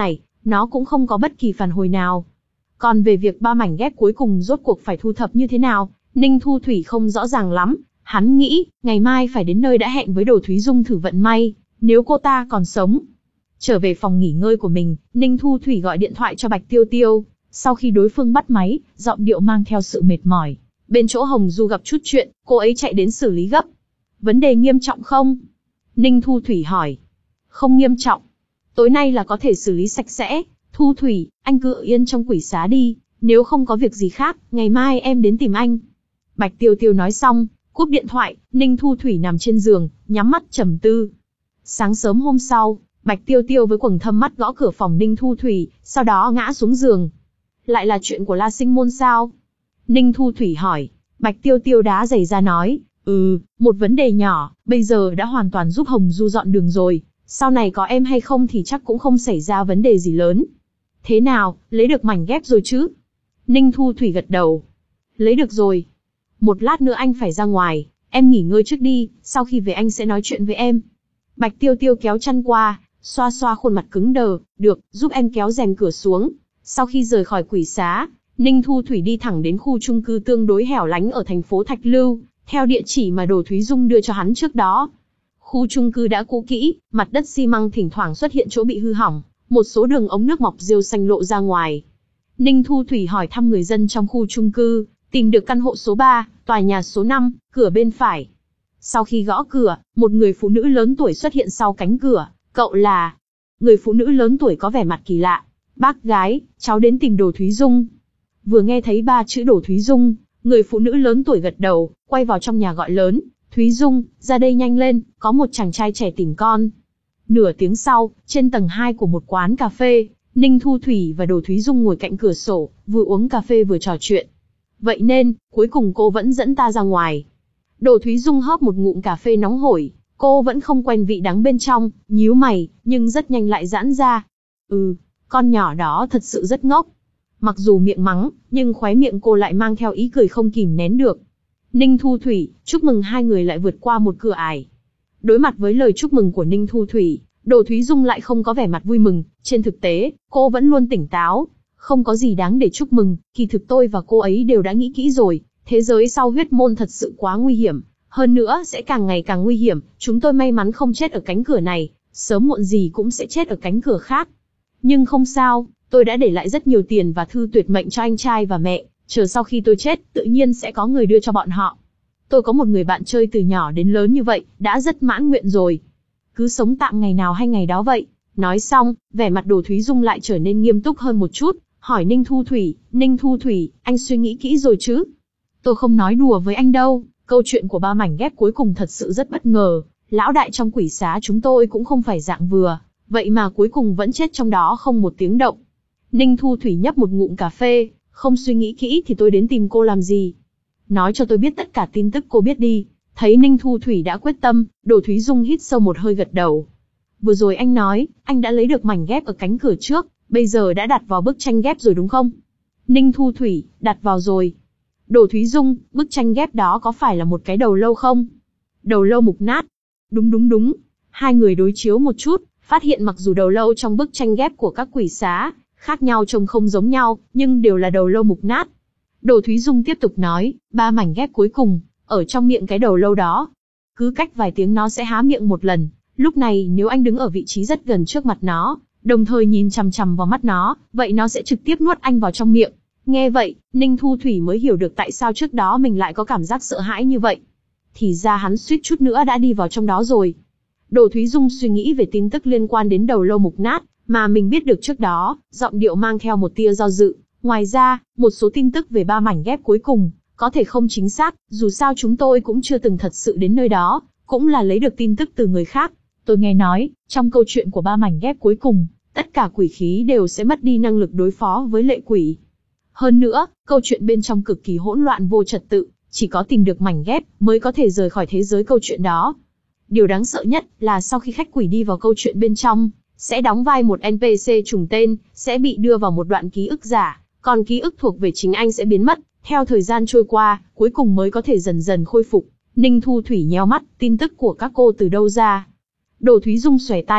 nó cũng không có bất kỳ phản hồi nào. Còn về việc ba mảnh ghép cuối cùng rốt cuộc phải thu thập như thế nào, Ninh Thu Thủy không rõ ràng lắm. Hắn nghĩ, ngày mai phải đến nơi đã hẹn với Đồ Thúy Dung thử vận may, nếu cô ta còn sống. Trở về phòng nghỉ ngơi của mình, Ninh Thu Thủy gọi điện thoại cho Bạch Tiêu Tiêu. Sau khi đối phương bắt máy, giọng điệu mang theo sự mệt mỏi. Bên chỗ Hồng Du gặp chút chuyện, cô ấy chạy đến xử lý gấp. Vấn đề nghiêm trọng không? Ninh Thu Thủy hỏi. Không nghiêm trọng. Tối nay là có thể xử lý sạch sẽ. Thu Thủy, anh cứ ở yên trong quỷ xá đi. Nếu không có việc gì khác, ngày mai em đến tìm anh. Bạch Tiêu Tiêu nói xong, cúp điện thoại, Ninh Thu Thủy nằm trên giường, nhắm mắt trầm tư. Sáng sớm hôm sau, Bạch Tiêu Tiêu với quầng thâm mắt gõ cửa phòng Ninh Thu Thủy, sau đó ngã xuống giường. Lại là chuyện của La Sinh Môn sao? Ninh Thu Thủy hỏi. Bạch Tiêu Tiêu đá giày ra nói, ừ, một vấn đề nhỏ, bây giờ đã hoàn toàn giúp Hồng Du dọn đường rồi, sau này có em hay không thì chắc cũng không xảy ra vấn đề gì lớn. Thế nào, lấy được mảnh ghép rồi chứ? Ninh Thu Thủy gật đầu. Lấy được rồi. Một lát nữa anh phải ra ngoài, em nghỉ ngơi trước đi, sau khi về anh sẽ nói chuyện với em. Bạch Tiêu Tiêu kéo chăn qua, xoa xoa khuôn mặt cứng đờ, được, giúp em kéo rèm cửa xuống. Sau khi rời khỏi quỷ xá, Ninh Thu Thủy đi thẳng đến khu chung cư tương đối hẻo lánh ở thành phố Thạch Lưu, theo địa chỉ mà Đồ Thúy Dung đưa cho hắn trước đó. Khu chung cư đã cũ kỹ, mặt đất xi măng thỉnh thoảng xuất hiện chỗ bị hư hỏng, một số đường ống nước mọc rêu xanh lộ ra ngoài. Ninh Thu Thủy hỏi thăm người dân trong khu chung cư, tìm được căn hộ số ba, tòa nhà số năm, cửa bên phải. Sau khi gõ cửa, một người phụ nữ lớn tuổi xuất hiện sau cánh cửa. Cậu là... Người phụ nữ lớn tuổi có vẻ mặt kỳ lạ. Bác gái, cháu đến tìm Đồ Thúy Dung. Vừa nghe thấy ba chữ Đồ Thúy Dung, người phụ nữ lớn tuổi gật đầu, quay vào trong nhà gọi lớn. Thúy Dung, ra đây nhanh lên, có một chàng trai trẻ tìm con. Nửa tiếng sau, trên tầng hai của một quán cà phê, Ninh Thu Thủy và Đồ Thúy Dung ngồi cạnh cửa sổ, vừa uống cà phê vừa trò chuyện. Vậy nên, cuối cùng cô vẫn dẫn ta ra ngoài. Đồ Thúy Dung hớp một ngụm cà phê nóng hổi, cô vẫn không quen vị đắng bên trong, nhíu mày, nhưng rất nhanh lại giãn ra. Ừ, con nhỏ đó thật sự rất ngốc. Mặc dù miệng mắng, nhưng khóe miệng cô lại mang theo ý cười không kìm nén được. Ninh Thu Thủy, chúc mừng hai người lại vượt qua một cửa ải. Đối mặt với lời chúc mừng của Ninh Thu Thủy, Đồ Thúy Dung lại không có vẻ mặt vui mừng, trên thực tế, cô vẫn luôn tỉnh táo. Không có gì đáng để chúc mừng, kỳ thực tôi và cô ấy đều đã nghĩ kỹ rồi, thế giới sau huyết môn thật sự quá nguy hiểm, hơn nữa sẽ càng ngày càng nguy hiểm, chúng tôi may mắn không chết ở cánh cửa này, sớm muộn gì cũng sẽ chết ở cánh cửa khác. Nhưng không sao, tôi đã để lại rất nhiều tiền và thư tuyệt mệnh cho anh trai và mẹ, chờ sau khi tôi chết, tự nhiên sẽ có người đưa cho bọn họ. Tôi có một người bạn chơi từ nhỏ đến lớn như vậy, đã rất mãn nguyện rồi. Cứ sống tạm ngày nào hay ngày đó vậy. Nói xong, vẻ mặt Đồ Thúy Dung lại trở nên nghiêm túc hơn một chút, hỏi Ninh Thu Thủy, Ninh Thu Thủy, anh suy nghĩ kỹ rồi chứ? Tôi không nói đùa với anh đâu, câu chuyện của ba mảnh ghép cuối cùng thật sự rất bất ngờ, lão đại trong quỷ xá chúng tôi cũng không phải dạng vừa, vậy mà cuối cùng vẫn chết trong đó không một tiếng động. Ninh Thu Thủy nhấp một ngụm cà phê, không suy nghĩ kỹ thì tôi đến tìm cô làm gì? Nói cho tôi biết tất cả tin tức cô biết đi. Thấy Ninh Thu Thủy đã quyết tâm, Đồ Thúy Dung hít sâu một hơi gật đầu. Vừa rồi anh nói, anh đã lấy được mảnh ghép ở cánh cửa trước, bây giờ đã đặt vào bức tranh ghép rồi đúng không? Ninh Thu Thủy, đặt vào rồi. Đồ Thúy Dung, bức tranh ghép đó có phải là một cái đầu lâu không? Đầu lâu mục nát. Đúng đúng đúng. Hai người đối chiếu một chút, phát hiện mặc dù đầu lâu trong bức tranh ghép của các quỷ xá, khác nhau trông không giống nhau, nhưng đều là đầu lâu mục nát. Đồ Thúy Dung tiếp tục nói, ba mảnh ghép cuối cùng, ở trong miệng cái đầu lâu đó. Cứ cách vài tiếng nó sẽ há miệng một lần, lúc này nếu anh đứng ở vị trí rất gần trước mặt nó, đồng thời nhìn chằm chằm vào mắt nó, vậy nó sẽ trực tiếp nuốt anh vào trong miệng. Nghe vậy, Ninh Thu Thủy mới hiểu được tại sao trước đó mình lại có cảm giác sợ hãi như vậy. Thì ra hắn suýt chút nữa đã đi vào trong đó rồi. Đồ Thúy Dung suy nghĩ về tin tức liên quan đến đầu lâu mục nát, mà mình biết được trước đó, giọng điệu mang theo một tia do dự. Ngoài ra, một số tin tức về ba mảnh ghép cuối cùng, có thể không chính xác, dù sao chúng tôi cũng chưa từng thật sự đến nơi đó, cũng là lấy được tin tức từ người khác. Tôi nghe nói, trong câu chuyện của ba mảnh ghép cuối cùng, tất cả quỷ khí đều sẽ mất đi năng lực đối phó với lệ quỷ. Hơn nữa, câu chuyện bên trong cực kỳ hỗn loạn vô trật tự, chỉ có tìm được mảnh ghép mới có thể rời khỏi thế giới câu chuyện đó. Điều đáng sợ nhất là sau khi khách quỷ đi vào câu chuyện bên trong, sẽ đóng vai một en pê xê trùng tên, sẽ bị đưa vào một đoạn ký ức giả, còn ký ức thuộc về chính anh sẽ biến mất, theo thời gian trôi qua, cuối cùng mới có thể dần dần khôi phục. Ninh Thu Thủy nheo mắt, tin tức của các cô từ đâu ra? Đồ Thúy Dung xòe tay,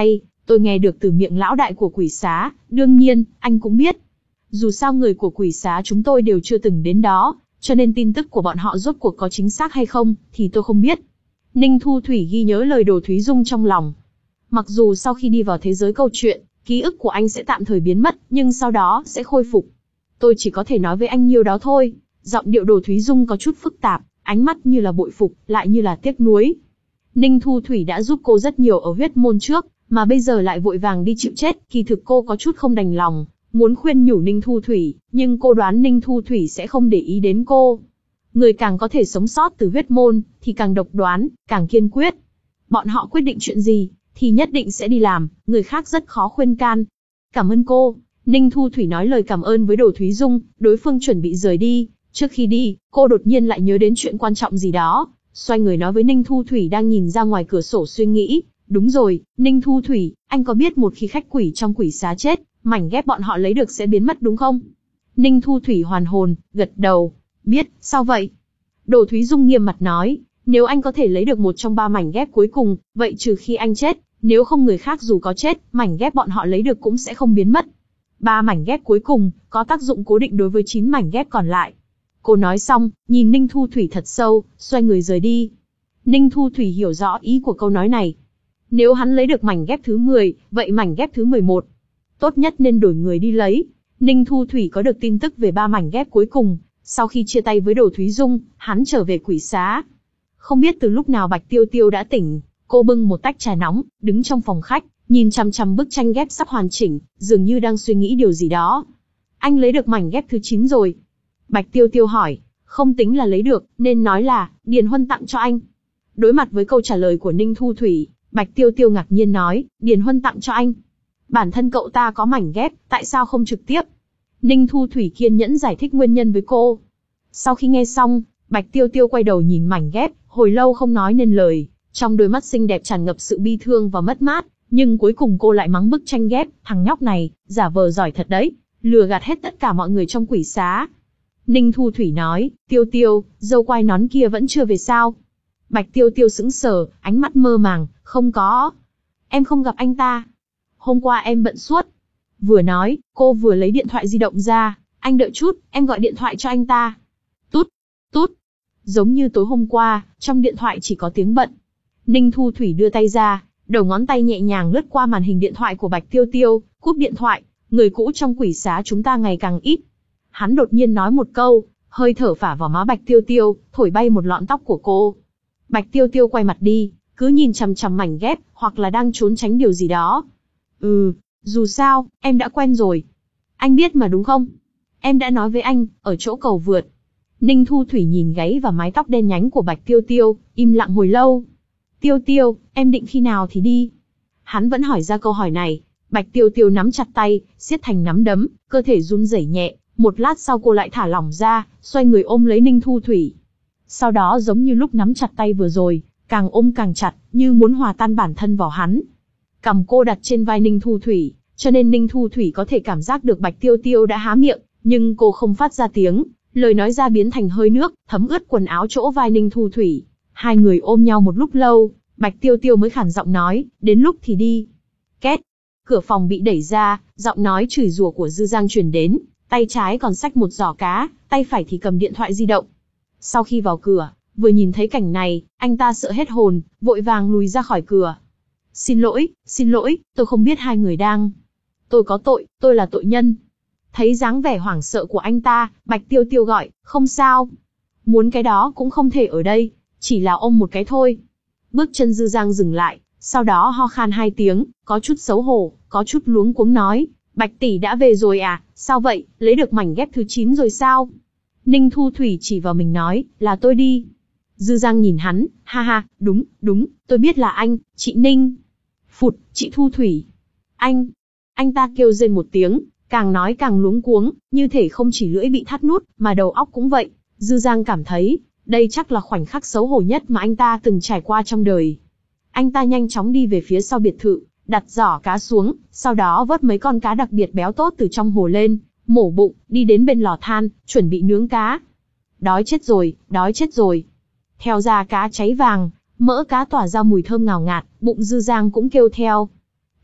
Tôi nghe được từ miệng lão đại của quỷ xá, đương nhiên, anh cũng biết. Dù sao người của quỷ xá chúng tôi đều chưa từng đến đó, cho nên tin tức của bọn họ rốt cuộc có chính xác hay không, thì tôi không biết. Ninh Thu Thủy ghi nhớ lời Đồ Thúy Dung trong lòng. Mặc dù sau khi đi vào thế giới câu chuyện, ký ức của anh sẽ tạm thời biến mất, nhưng sau đó sẽ khôi phục. Tôi chỉ có thể nói với anh nhiêu đó thôi. Giọng điệu Đồ Thúy Dung có chút phức tạp, ánh mắt như là bội phục, lại như là tiếc nuối. Ninh Thu Thủy đã giúp cô rất nhiều ở huyết môn trước, mà bây giờ lại vội vàng đi chịu chết, kỳ thực cô có chút không đành lòng, muốn khuyên nhủ Ninh Thu Thủy, nhưng cô đoán Ninh Thu Thủy sẽ không để ý đến cô. Người càng có thể sống sót từ huyết môn, thì càng độc đoán, càng kiên quyết. Bọn họ quyết định chuyện gì, thì nhất định sẽ đi làm, người khác rất khó khuyên can. Cảm ơn cô. Ninh Thu Thủy nói lời cảm ơn với Đồ Thúy Dung, đối phương chuẩn bị rời đi. Trước khi đi, cô đột nhiên lại nhớ đến chuyện quan trọng gì đó, xoay người nói với Ninh Thu Thủy đang nhìn ra ngoài cửa sổ suy nghĩ. Đúng rồi, Ninh Thu Thủy, anh có biết một khi khách quỷ trong quỷ xá chết, mảnh ghép bọn họ lấy được sẽ biến mất đúng không? Ninh Thu Thủy hoàn hồn, gật đầu. Biết, sao vậy? Đồ Thúy Dung nghiêm mặt nói, nếu anh có thể lấy được một trong ba mảnh ghép cuối cùng, vậy trừ khi anh chết, nếu không người khác dù có chết, mảnh ghép bọn họ lấy được cũng sẽ không biến mất. Ba mảnh ghép cuối cùng, có tác dụng cố định đối với chín mảnh ghép còn lại. Cô nói xong, nhìn Ninh Thu Thủy thật sâu, xoay người rời đi. Ninh Thu Thủy hiểu rõ ý của câu nói này. Nếu hắn lấy được mảnh ghép thứ mười, vậy mảnh ghép thứ mười một. Tốt nhất nên đổi người đi lấy. Ninh Thu Thủy có được tin tức về ba mảnh ghép cuối cùng. Sau khi chia tay với Đồ Thúy Dung, hắn trở về quỷ xá. Không biết từ lúc nào Bạch Tiêu Tiêu đã tỉnh, cô bưng một tách trà nóng, đứng trong phòng khách, nhìn chằm chằm bức tranh ghép sắp hoàn chỉnh, dường như đang suy nghĩ điều gì đó. Anh lấy được mảnh ghép thứ chín rồi. Bạch Tiêu Tiêu hỏi, không tính là lấy được, nên nói là, Điền Huân tặng cho anh. Đối mặt với câu trả lời của Ninh Thu Thủy, Bạch Tiêu Tiêu ngạc nhiên nói, Điền Huân tặng cho anh. Bản thân cậu ta có mảnh ghép, tại sao không trực tiếp? Ninh Thu Thủy kiên nhẫn giải thích nguyên nhân với cô. Sau khi nghe xong, Bạch Tiêu Tiêu quay đầu nhìn mảnh ghép, hồi lâu không nói nên lời, trong đôi mắt xinh đẹp tràn ngập sự bi thương và mất mát, nhưng cuối cùng cô lại mắng bức tranh ghép, thằng nhóc này, giả vờ giỏi thật đấy, lừa gạt hết tất cả mọi người trong quỷ xá. Ninh Thu Thủy nói, Tiêu Tiêu, dâu quai nón kia vẫn chưa về sao? Bạch Tiêu Tiêu sững sờ, ánh mắt mơ màng, không có. Em không gặp anh ta. Hôm qua em bận suốt. Vừa nói, cô vừa lấy điện thoại di động ra, anh đợi chút, em gọi điện thoại cho anh ta. Tút, tút. Giống như tối hôm qua, trong điện thoại chỉ có tiếng bận. Ninh Thu Thủy đưa tay ra, đầu ngón tay nhẹ nhàng lướt qua màn hình điện thoại của Bạch Tiêu Tiêu, cúp điện thoại, người cũ trong quỷ xá chúng ta ngày càng ít. Hắn đột nhiên nói một câu, hơi thở phả vào má Bạch Tiêu Tiêu, thổi bay một lọn tóc của cô. Bạch Tiêu Tiêu quay mặt đi, cứ nhìn chằm chằm mảnh ghép, hoặc là đang trốn tránh điều gì đó. Ừ, dù sao, em đã quen rồi. Anh biết mà đúng không? Em đã nói với anh, ở chỗ cầu vượt. Ninh Thu Thủy nhìn gáy và mái tóc đen nhánh của Bạch Tiêu Tiêu, im lặng hồi lâu. Tiêu Tiêu, em định khi nào thì đi? Hắn vẫn hỏi ra câu hỏi này. Bạch Tiêu Tiêu nắm chặt tay, siết thành nắm đấm, cơ thể run rẩy nhẹ. Một lát sau cô lại thả lỏng ra, xoay người ôm lấy Ninh Thu Thủy. Sau đó giống như lúc nắm chặt tay vừa rồi, càng ôm càng chặt, như muốn hòa tan bản thân vào hắn. Cằm cô đặt trên vai Ninh Thu Thủy, cho nên Ninh Thu Thủy có thể cảm giác được Bạch Tiêu Tiêu đã há miệng, nhưng cô không phát ra tiếng, lời nói ra biến thành hơi nước, thấm ướt quần áo chỗ vai Ninh Thu Thủy. Hai người ôm nhau một lúc lâu, Bạch Tiêu Tiêu mới khản giọng nói, đến lúc thì đi. Két, cửa phòng bị đẩy ra, giọng nói chửi rủa của Dư Giang truyền đến, tay trái còn xách một giỏ cá, tay phải thì cầm điện thoại di động. Sau khi vào cửa, vừa nhìn thấy cảnh này, anh ta sợ hết hồn, vội vàng lùi ra khỏi cửa. Xin lỗi, xin lỗi, tôi không biết hai người đang. Tôi có tội, tôi là tội nhân. Thấy dáng vẻ hoảng sợ của anh ta, Bạch Tiêu Tiêu gọi, không sao. Muốn cái đó cũng không thể ở đây, chỉ là ôm một cái thôi. Bước chân Dư Giang dừng lại, sau đó ho khan hai tiếng, có chút xấu hổ, có chút luống cuống nói, Bạch tỷ đã về rồi à, sao vậy, lấy được mảnh ghép thứ chín rồi sao? Ninh Thu Thủy chỉ vào mình nói, là tôi đi. Dư Giang nhìn hắn, ha ha, đúng, đúng, tôi biết là anh, chị Ninh. Phụt, chị Thu Thủy. Anh, anh ta kêu rên một tiếng, càng nói càng luống cuống, như thể không chỉ lưỡi bị thắt nút, mà đầu óc cũng vậy. Dư Giang cảm thấy, đây chắc là khoảnh khắc xấu hổ nhất mà anh ta từng trải qua trong đời. Anh ta nhanh chóng đi về phía sau biệt thự, đặt giỏ cá xuống, sau đó vớt mấy con cá đặc biệt béo tốt từ trong hồ lên, mổ bụng, đi đến bên lò than, chuẩn bị nướng cá. Đói chết rồi, đói chết rồi. Theo ra cá cháy vàng, mỡ cá tỏa ra mùi thơm ngào ngạt, bụng Dư Giang cũng kêu theo.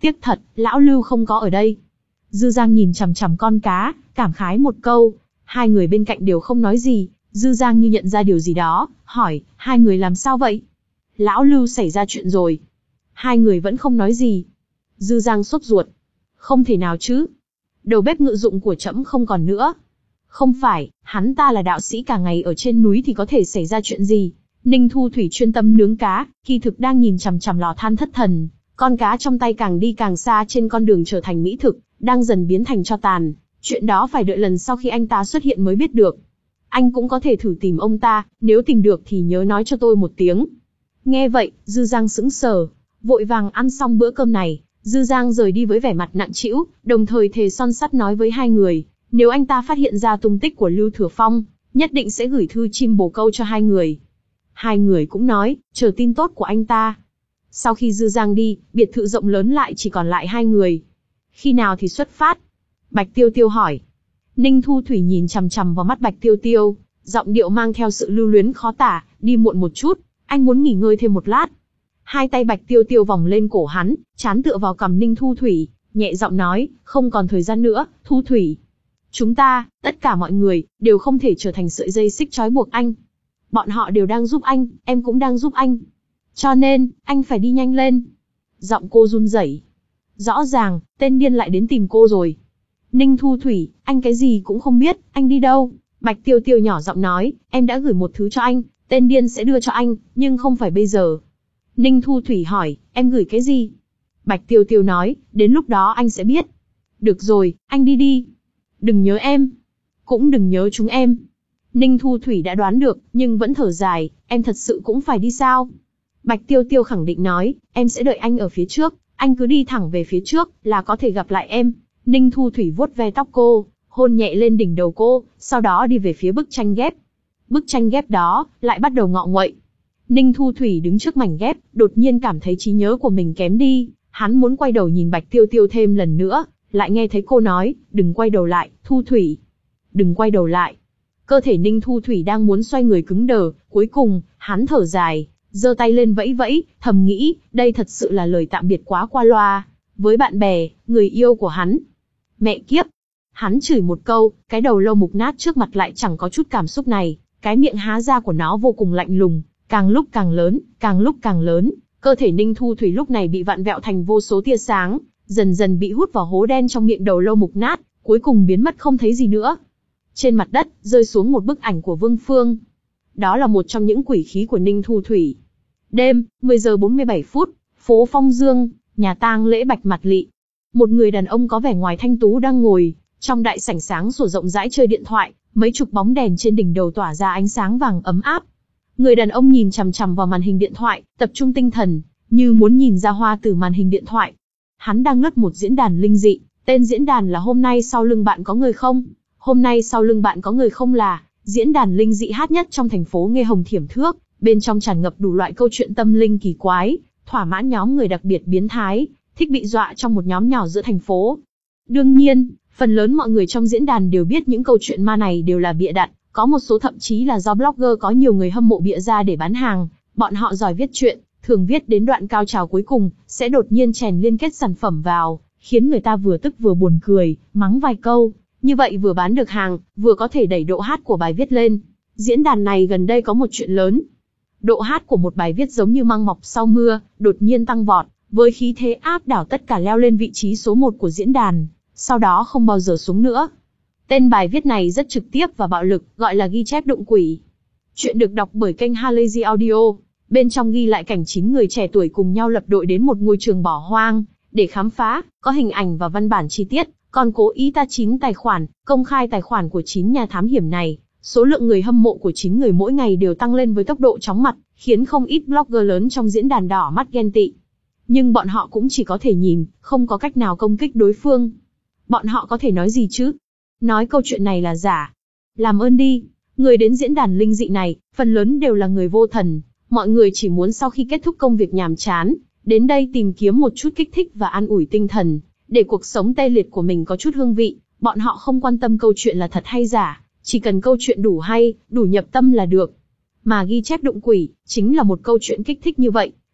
Tiếc thật, lão Lưu không có ở đây. Dư Giang nhìn chằm chằm con cá, cảm khái một câu. Hai người bên cạnh đều không nói gì. Dư Giang như nhận ra điều gì đó, hỏi, hai người làm sao vậy? Lão Lưu xảy ra chuyện rồi. Hai người vẫn không nói gì. Dư Giang sốt ruột. Không thể nào chứ. Đầu bếp ngự dụng của trẫm không còn nữa. Không phải, hắn ta là đạo sĩ cả ngày ở trên núi thì có thể xảy ra chuyện gì? Ninh Thu Thủy chuyên tâm nướng cá, kỳ thực đang nhìn chằm chằm lò than thất thần. Con cá trong tay càng đi càng xa trên con đường trở thành mỹ thực, đang dần biến thành tro tàn. Chuyện đó phải đợi lần sau khi anh ta xuất hiện mới biết được. Anh cũng có thể thử tìm ông ta, nếu tìm được thì nhớ nói cho tôi một tiếng. Nghe vậy, Dư Giang sững sờ, vội vàng ăn xong bữa cơm này, Dư Giang rời đi với vẻ mặt nặng trĩu, đồng thời thề son sắt nói với hai người, nếu anh ta phát hiện ra tung tích của Lưu Thừa Phong, nhất định sẽ gửi thư chim bồ câu cho hai người. Hai người cũng nói, chờ tin tốt của anh ta. Sau khi Dư Giang đi, biệt thự rộng lớn lại chỉ còn lại hai người. Khi nào thì xuất phát? Bạch Tiêu Tiêu hỏi. Ninh Thu Thủy nhìn chằm chằm vào mắt Bạch Tiêu Tiêu, giọng điệu mang theo sự lưu luyến khó tả, đi muộn một chút, anh muốn nghỉ ngơi thêm một lát. Hai tay Bạch Tiêu Tiêu vòng lên cổ hắn, trán tựa vào cằm Ninh Thu Thủy, nhẹ giọng nói, không còn thời gian nữa, Thu Thủy. Chúng ta, tất cả mọi người, đều không thể trở thành sợi dây xích trói buộc anh. Bọn họ đều đang giúp anh, em cũng đang giúp anh. Cho nên, anh phải đi nhanh lên. Giọng cô run rẩy. Rõ ràng, tên điên lại đến tìm cô rồi. Ninh Thu Thủy, anh cái gì cũng không biết, anh đi đâu? Bạch Tiêu Tiêu nhỏ giọng nói, em đã gửi một thứ cho anh, tên điên sẽ đưa cho anh, nhưng không phải bây giờ. Ninh Thu Thủy hỏi, em gửi cái gì? Bạch Tiêu Tiêu nói, đến lúc đó anh sẽ biết. Được rồi, anh đi đi. Đừng nhớ em. Cũng đừng nhớ chúng em. Ninh Thu Thủy đã đoán được, nhưng vẫn thở dài, em thật sự cũng phải đi sao? Bạch Tiêu Tiêu khẳng định nói, em sẽ đợi anh ở phía trước, anh cứ đi thẳng về phía trước, là có thể gặp lại em. Ninh Thu Thủy vuốt ve tóc cô, hôn nhẹ lên đỉnh đầu cô, sau đó đi về phía bức tranh ghép. Bức tranh ghép đó, lại bắt đầu ngọ nguậy. Ninh Thu Thủy đứng trước mảnh ghép, đột nhiên cảm thấy trí nhớ của mình kém đi, hắn muốn quay đầu nhìn Bạch Tiêu Tiêu thêm lần nữa, lại nghe thấy cô nói, đừng quay đầu lại, Thu Thủy. Đừng quay đầu lại. Cơ thể Ninh Thu Thủy đang muốn xoay người cứng đờ, cuối cùng, hắn thở dài, giơ tay lên vẫy vẫy, thầm nghĩ, đây thật sự là lời tạm biệt quá qua loa, với bạn bè, người yêu của hắn. Mẹ kiếp! Hắn chửi một câu, cái đầu lâu mục nát trước mặt lại chẳng có chút cảm xúc này, cái miệng há ra của nó vô cùng lạnh lùng, càng lúc càng lớn, càng lúc càng lớn, cơ thể Ninh Thu Thủy lúc này bị vặn vẹo thành vô số tia sáng, dần dần bị hút vào hố đen trong miệng đầu lâu mục nát, cuối cùng biến mất không thấy gì nữa. Trên mặt đất, rơi xuống một bức ảnh của Vương Phương. Đó là một trong những quỷ khí của Ninh Thu Thủy. Đêm, mười giờ bốn mươi bảy phút, phố Phong Dương, nhà tang lễ Bạch Mạt Lị. Một người đàn ông có vẻ ngoài thanh tú đang ngồi trong đại sảnh sáng sủa rộng rãi chơi điện thoại, mấy chục bóng đèn trên đỉnh đầu tỏa ra ánh sáng vàng ấm áp. Người đàn ông nhìn chằm chằm vào màn hình điện thoại, tập trung tinh thần, như muốn nhìn ra hoa từ màn hình điện thoại. Hắn đang lướt một diễn đàn linh dị, tên diễn đàn là Hôm nay sau lưng bạn có người không? Hôm nay sau lưng bạn có người không là diễn đàn linh dị hát nhất trong thành phố Nghê Hồng Thiểm Thước, bên trong tràn ngập đủ loại câu chuyện tâm linh kỳ quái, thỏa mãn nhóm người đặc biệt biến thái, thích bị dọa trong một nhóm nhỏ giữa thành phố. Đương nhiên, phần lớn mọi người trong diễn đàn đều biết những câu chuyện ma này đều là bịa đặt, có một số thậm chí là do blogger có nhiều người hâm mộ bịa ra để bán hàng. Bọn họ giỏi viết chuyện, thường viết đến đoạn cao trào cuối cùng, sẽ đột nhiên chèn liên kết sản phẩm vào, khiến người ta vừa tức vừa buồn cười, mắng vài câu. Như vậy vừa bán được hàng, vừa có thể đẩy độ hát của bài viết lên. Diễn đàn này gần đây có một chuyện lớn. Độ hát của một bài viết giống như măng mọc sau mưa, đột nhiên tăng vọt, với khí thế áp đảo tất cả leo lên vị trí số một của diễn đàn, sau đó không bao giờ xuống nữa. Tên bài viết này rất trực tiếp và bạo lực, gọi là ghi chép đụng quỷ. Chuyện được đọc bởi kênh Halazy Audio. Bên trong ghi lại cảnh chín người trẻ tuổi cùng nhau lập đội đến một ngôi trường bỏ hoang để khám phá, có hình ảnh và văn bản chi tiết, còn cố ý ta chín tài khoản, công khai tài khoản của chín nhà thám hiểm này. Số lượng người hâm mộ của chín người mỗi ngày đều tăng lên với tốc độ chóng mặt, khiến không ít blogger lớn trong diễn đàn đỏ mắt ghen tị. Nhưng bọn họ cũng chỉ có thể nhìn, không có cách nào công kích đối phương. Bọn họ có thể nói gì chứ? Nói câu chuyện này là giả. Làm ơn đi, người đến diễn đàn linh dị này, phần lớn đều là người vô thần. Mọi người chỉ muốn sau khi kết thúc công việc nhàm chán, đến đây tìm kiếm một chút kích thích và an ủi tinh thần, để cuộc sống tê liệt của mình có chút hương vị. Bọn họ không quan tâm câu chuyện là thật hay giả, chỉ cần câu chuyện đủ hay, đủ nhập tâm là được. Mà ghi chép đụng quỷ, chính là một câu chuyện kích thích như vậy.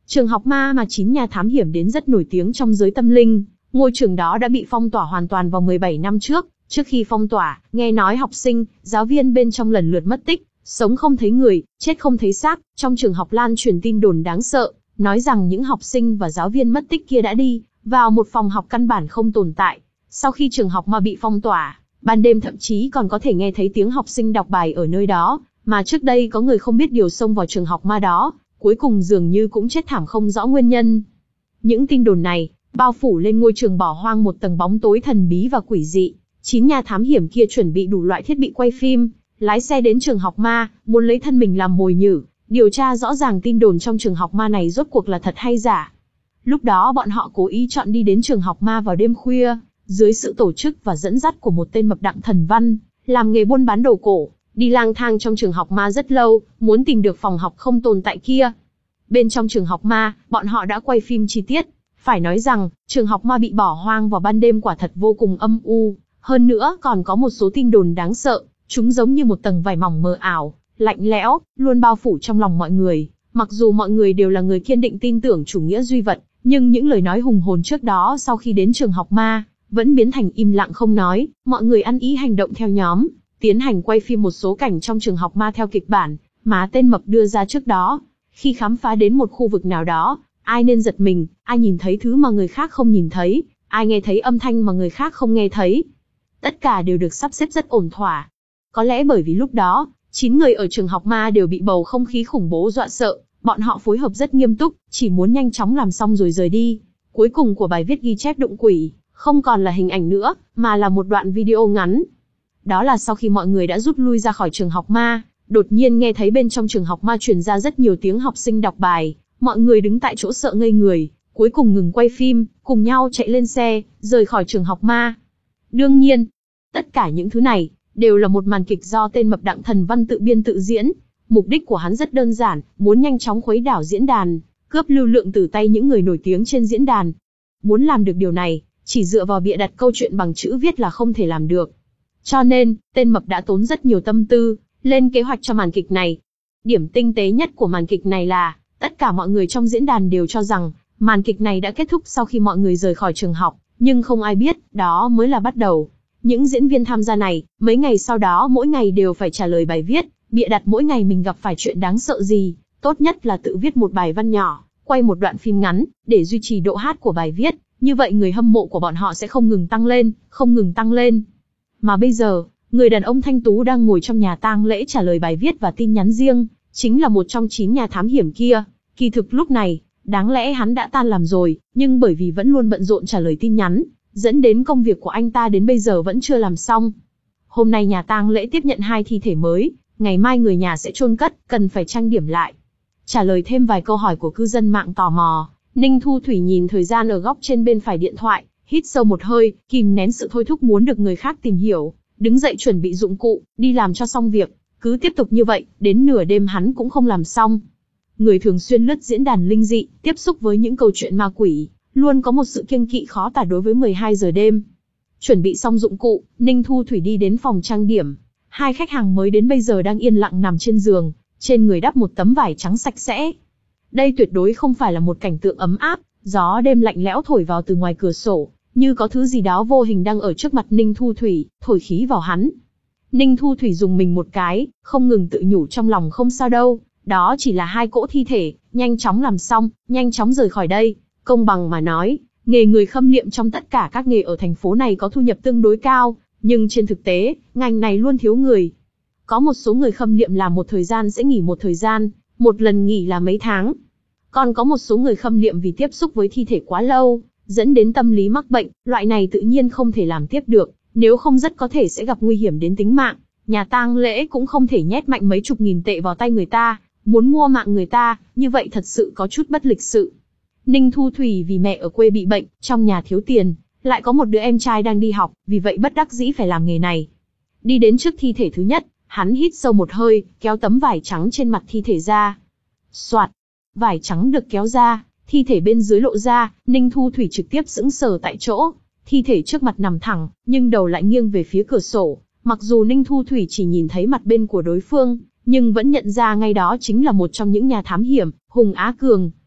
Trường học ma mà chín nhà thám hiểm đến rất nổi tiếng trong giới tâm linh. Ngôi trường đó đã bị phong tỏa hoàn toàn vào mười bảy năm trước. Trước khi phong tỏa, nghe nói học sinh, giáo viên bên trong lần lượt mất tích, sống không thấy người, chết không thấy xác. Trong trường học lan truyền tin đồn đáng sợ, nói rằng những học sinh và giáo viên mất tích kia đã đi vào một phòng học căn bản không tồn tại. Sau khi trường học ma bị phong tỏa, ban đêm thậm chí còn có thể nghe thấy tiếng học sinh đọc bài ở nơi đó, mà trước đây có người không biết điều xông vào trường học ma đó, cuối cùng dường như cũng chết thảm không rõ nguyên nhân. Những tin đồn này bao phủ lên ngôi trường bỏ hoang một tầng bóng tối thần bí và quỷ dị. Chín nhà thám hiểm kia chuẩn bị đủ loại thiết bị quay phim, lái xe đến trường học ma, muốn lấy thân mình làm mồi nhử, điều tra rõ ràng tin đồn trong trường học ma này rốt cuộc là thật hay giả. Lúc đó bọn họ cố ý chọn đi đến trường học ma vào đêm khuya, dưới sự tổ chức và dẫn dắt của một tên mập đặng thần văn, làm nghề buôn bán đồ cổ, đi lang thang trong trường học ma rất lâu, muốn tìm được phòng học không tồn tại kia. Bên trong trường học ma, bọn họ đã quay phim chi tiết. Phải nói rằng, trường học ma bị bỏ hoang vào ban đêm quả thật vô cùng âm u, hơn nữa còn có một số tin đồn đáng sợ, chúng giống như một tầng vải mỏng mờ ảo, lạnh lẽo, luôn bao phủ trong lòng mọi người. Mặc dù mọi người đều là người kiên định tin tưởng chủ nghĩa duy vật, nhưng những lời nói hùng hồn trước đó sau khi đến trường học ma, vẫn biến thành im lặng không nói, mọi người ăn ý hành động theo nhóm, tiến hành quay phim một số cảnh trong trường học ma theo kịch bản mà tên mập đưa ra trước đó. Khi khám phá đến một khu vực nào đó, ai nên giật mình, ai nhìn thấy thứ mà người khác không nhìn thấy, ai nghe thấy âm thanh mà người khác không nghe thấy. Tất cả đều được sắp xếp rất ổn thỏa. Có lẽ bởi vì lúc đó, chín người ở trường học ma đều bị bầu không khí khủng bố dọa sợ, bọn họ phối hợp rất nghiêm túc, chỉ muốn nhanh chóng làm xong rồi rời đi. Cuối cùng của bài viết ghi chép đụng quỷ, không còn là hình ảnh nữa, mà là một đoạn video ngắn. Đó là sau khi mọi người đã rút lui ra khỏi trường học ma, đột nhiên nghe thấy bên trong trường học ma truyền ra rất nhiều tiếng học sinh đọc bài, mọi người đứng tại chỗ sợ ngây người, cuối cùng ngừng quay phim, cùng nhau chạy lên xe, rời khỏi trường học ma. Đương nhiên, tất cả những thứ này, đều là một màn kịch do tên mập đặng thần văn tự biên tự diễn. Mục đích của hắn rất đơn giản, muốn nhanh chóng khuấy đảo diễn đàn, cướp lưu lượng từ tay những người nổi tiếng trên diễn đàn. Muốn làm được điều này, chỉ dựa vào bịa đặt câu chuyện bằng chữ viết là không thể làm được. Cho nên, tên mập đã tốn rất nhiều tâm tư, lên kế hoạch cho màn kịch này. Điểm tinh tế nhất của màn kịch này là, tất cả mọi người trong diễn đàn đều cho rằng, màn kịch này đã kết thúc sau khi mọi người rời khỏi trường học, nhưng không ai biết, đó mới là bắt đầu. Những diễn viên tham gia này, mấy ngày sau đó mỗi ngày đều phải trả lời bài viết, bịa đặt mỗi ngày mình gặp phải chuyện đáng sợ gì, tốt nhất là tự viết một bài văn nhỏ, quay một đoạn phim ngắn, để duy trì độ hát của bài viết, như vậy người hâm mộ của bọn họ sẽ không ngừng tăng lên, không ngừng tăng lên. Mà bây giờ, người đàn ông thanh tú đang ngồi trong nhà tang lễ trả lời bài viết và tin nhắn riêng, chính là một trong chín nhà thám hiểm kia. Kỳ thực lúc này, đáng lẽ hắn đã tan làm rồi, nhưng bởi vì vẫn luôn bận rộn trả lời tin nhắn, dẫn đến công việc của anh ta đến bây giờ vẫn chưa làm xong. Hôm nay nhà tang lễ tiếp nhận hai thi thể mới, ngày mai người nhà sẽ chôn cất, cần phải trang điểm lại. Trả lời thêm vài câu hỏi của cư dân mạng tò mò, Ninh Thu Thủy nhìn thời gian ở góc trên bên phải điện thoại, hít sâu một hơi, kìm nén sự thôi thúc muốn được người khác tìm hiểu, đứng dậy chuẩn bị dụng cụ, đi làm cho xong việc. Cứ tiếp tục như vậy, đến nửa đêm hắn cũng không làm xong. Người thường xuyên lướt diễn đàn linh dị, tiếp xúc với những câu chuyện ma quỷ, luôn có một sự kiêng kỵ khó tả đối với mười hai giờ đêm. Chuẩn bị xong dụng cụ, Ninh Thu Thủy đi đến phòng trang điểm. Hai khách hàng mới đến bây giờ đang yên lặng nằm trên giường, trên người đắp một tấm vải trắng sạch sẽ. Đây tuyệt đối không phải là một cảnh tượng ấm áp, gió đêm lạnh lẽo thổi vào từ ngoài cửa sổ, như có thứ gì đó vô hình đang ở trước mặt Ninh Thu Thủy, thổi khí vào hắn. Ninh Thu Thủy dùng mình một cái, không ngừng tự nhủ trong lòng không sao đâu, đó chỉ là hai cỗ thi thể, nhanh chóng làm xong, nhanh chóng rời khỏi đây. Công bằng mà nói, nghề người khâm liệm trong tất cả các nghề ở thành phố này có thu nhập tương đối cao, nhưng trên thực tế, ngành này luôn thiếu người. Có một số người khâm liệm làm một thời gian sẽ nghỉ một thời gian, một lần nghỉ là mấy tháng. Còn có một số người khâm liệm vì tiếp xúc với thi thể quá lâu, dẫn đến tâm lý mắc bệnh, loại này tự nhiên không thể làm tiếp được, nếu không rất có thể sẽ gặp nguy hiểm đến tính mạng. Nhà tang lễ cũng không thể nhét mạnh mấy chục nghìn tệ vào tay người ta, muốn mua mạng người ta, như vậy thật sự có chút bất lịch sự. Ninh Thu Thủy vì mẹ ở quê bị bệnh, trong nhà thiếu tiền, lại có một đứa em trai đang đi học, vì vậy bất đắc dĩ phải làm nghề này. Đi đến trước thi thể thứ nhất, hắn hít sâu một hơi, kéo tấm vải trắng trên mặt thi thể ra. Soạt, vải trắng được kéo ra, thi thể bên dưới lộ ra, Ninh Thu Thủy trực tiếp sững sờ tại chỗ. Thi thể trước mặt nằm thẳng, nhưng đầu lại nghiêng về phía cửa sổ. Mặc dù Ninh Thu Thủy chỉ nhìn thấy mặt bên của đối phương, nhưng vẫn nhận ra ngay đó chính là một trong những nhà thám hiểm, Hùng Á Cường.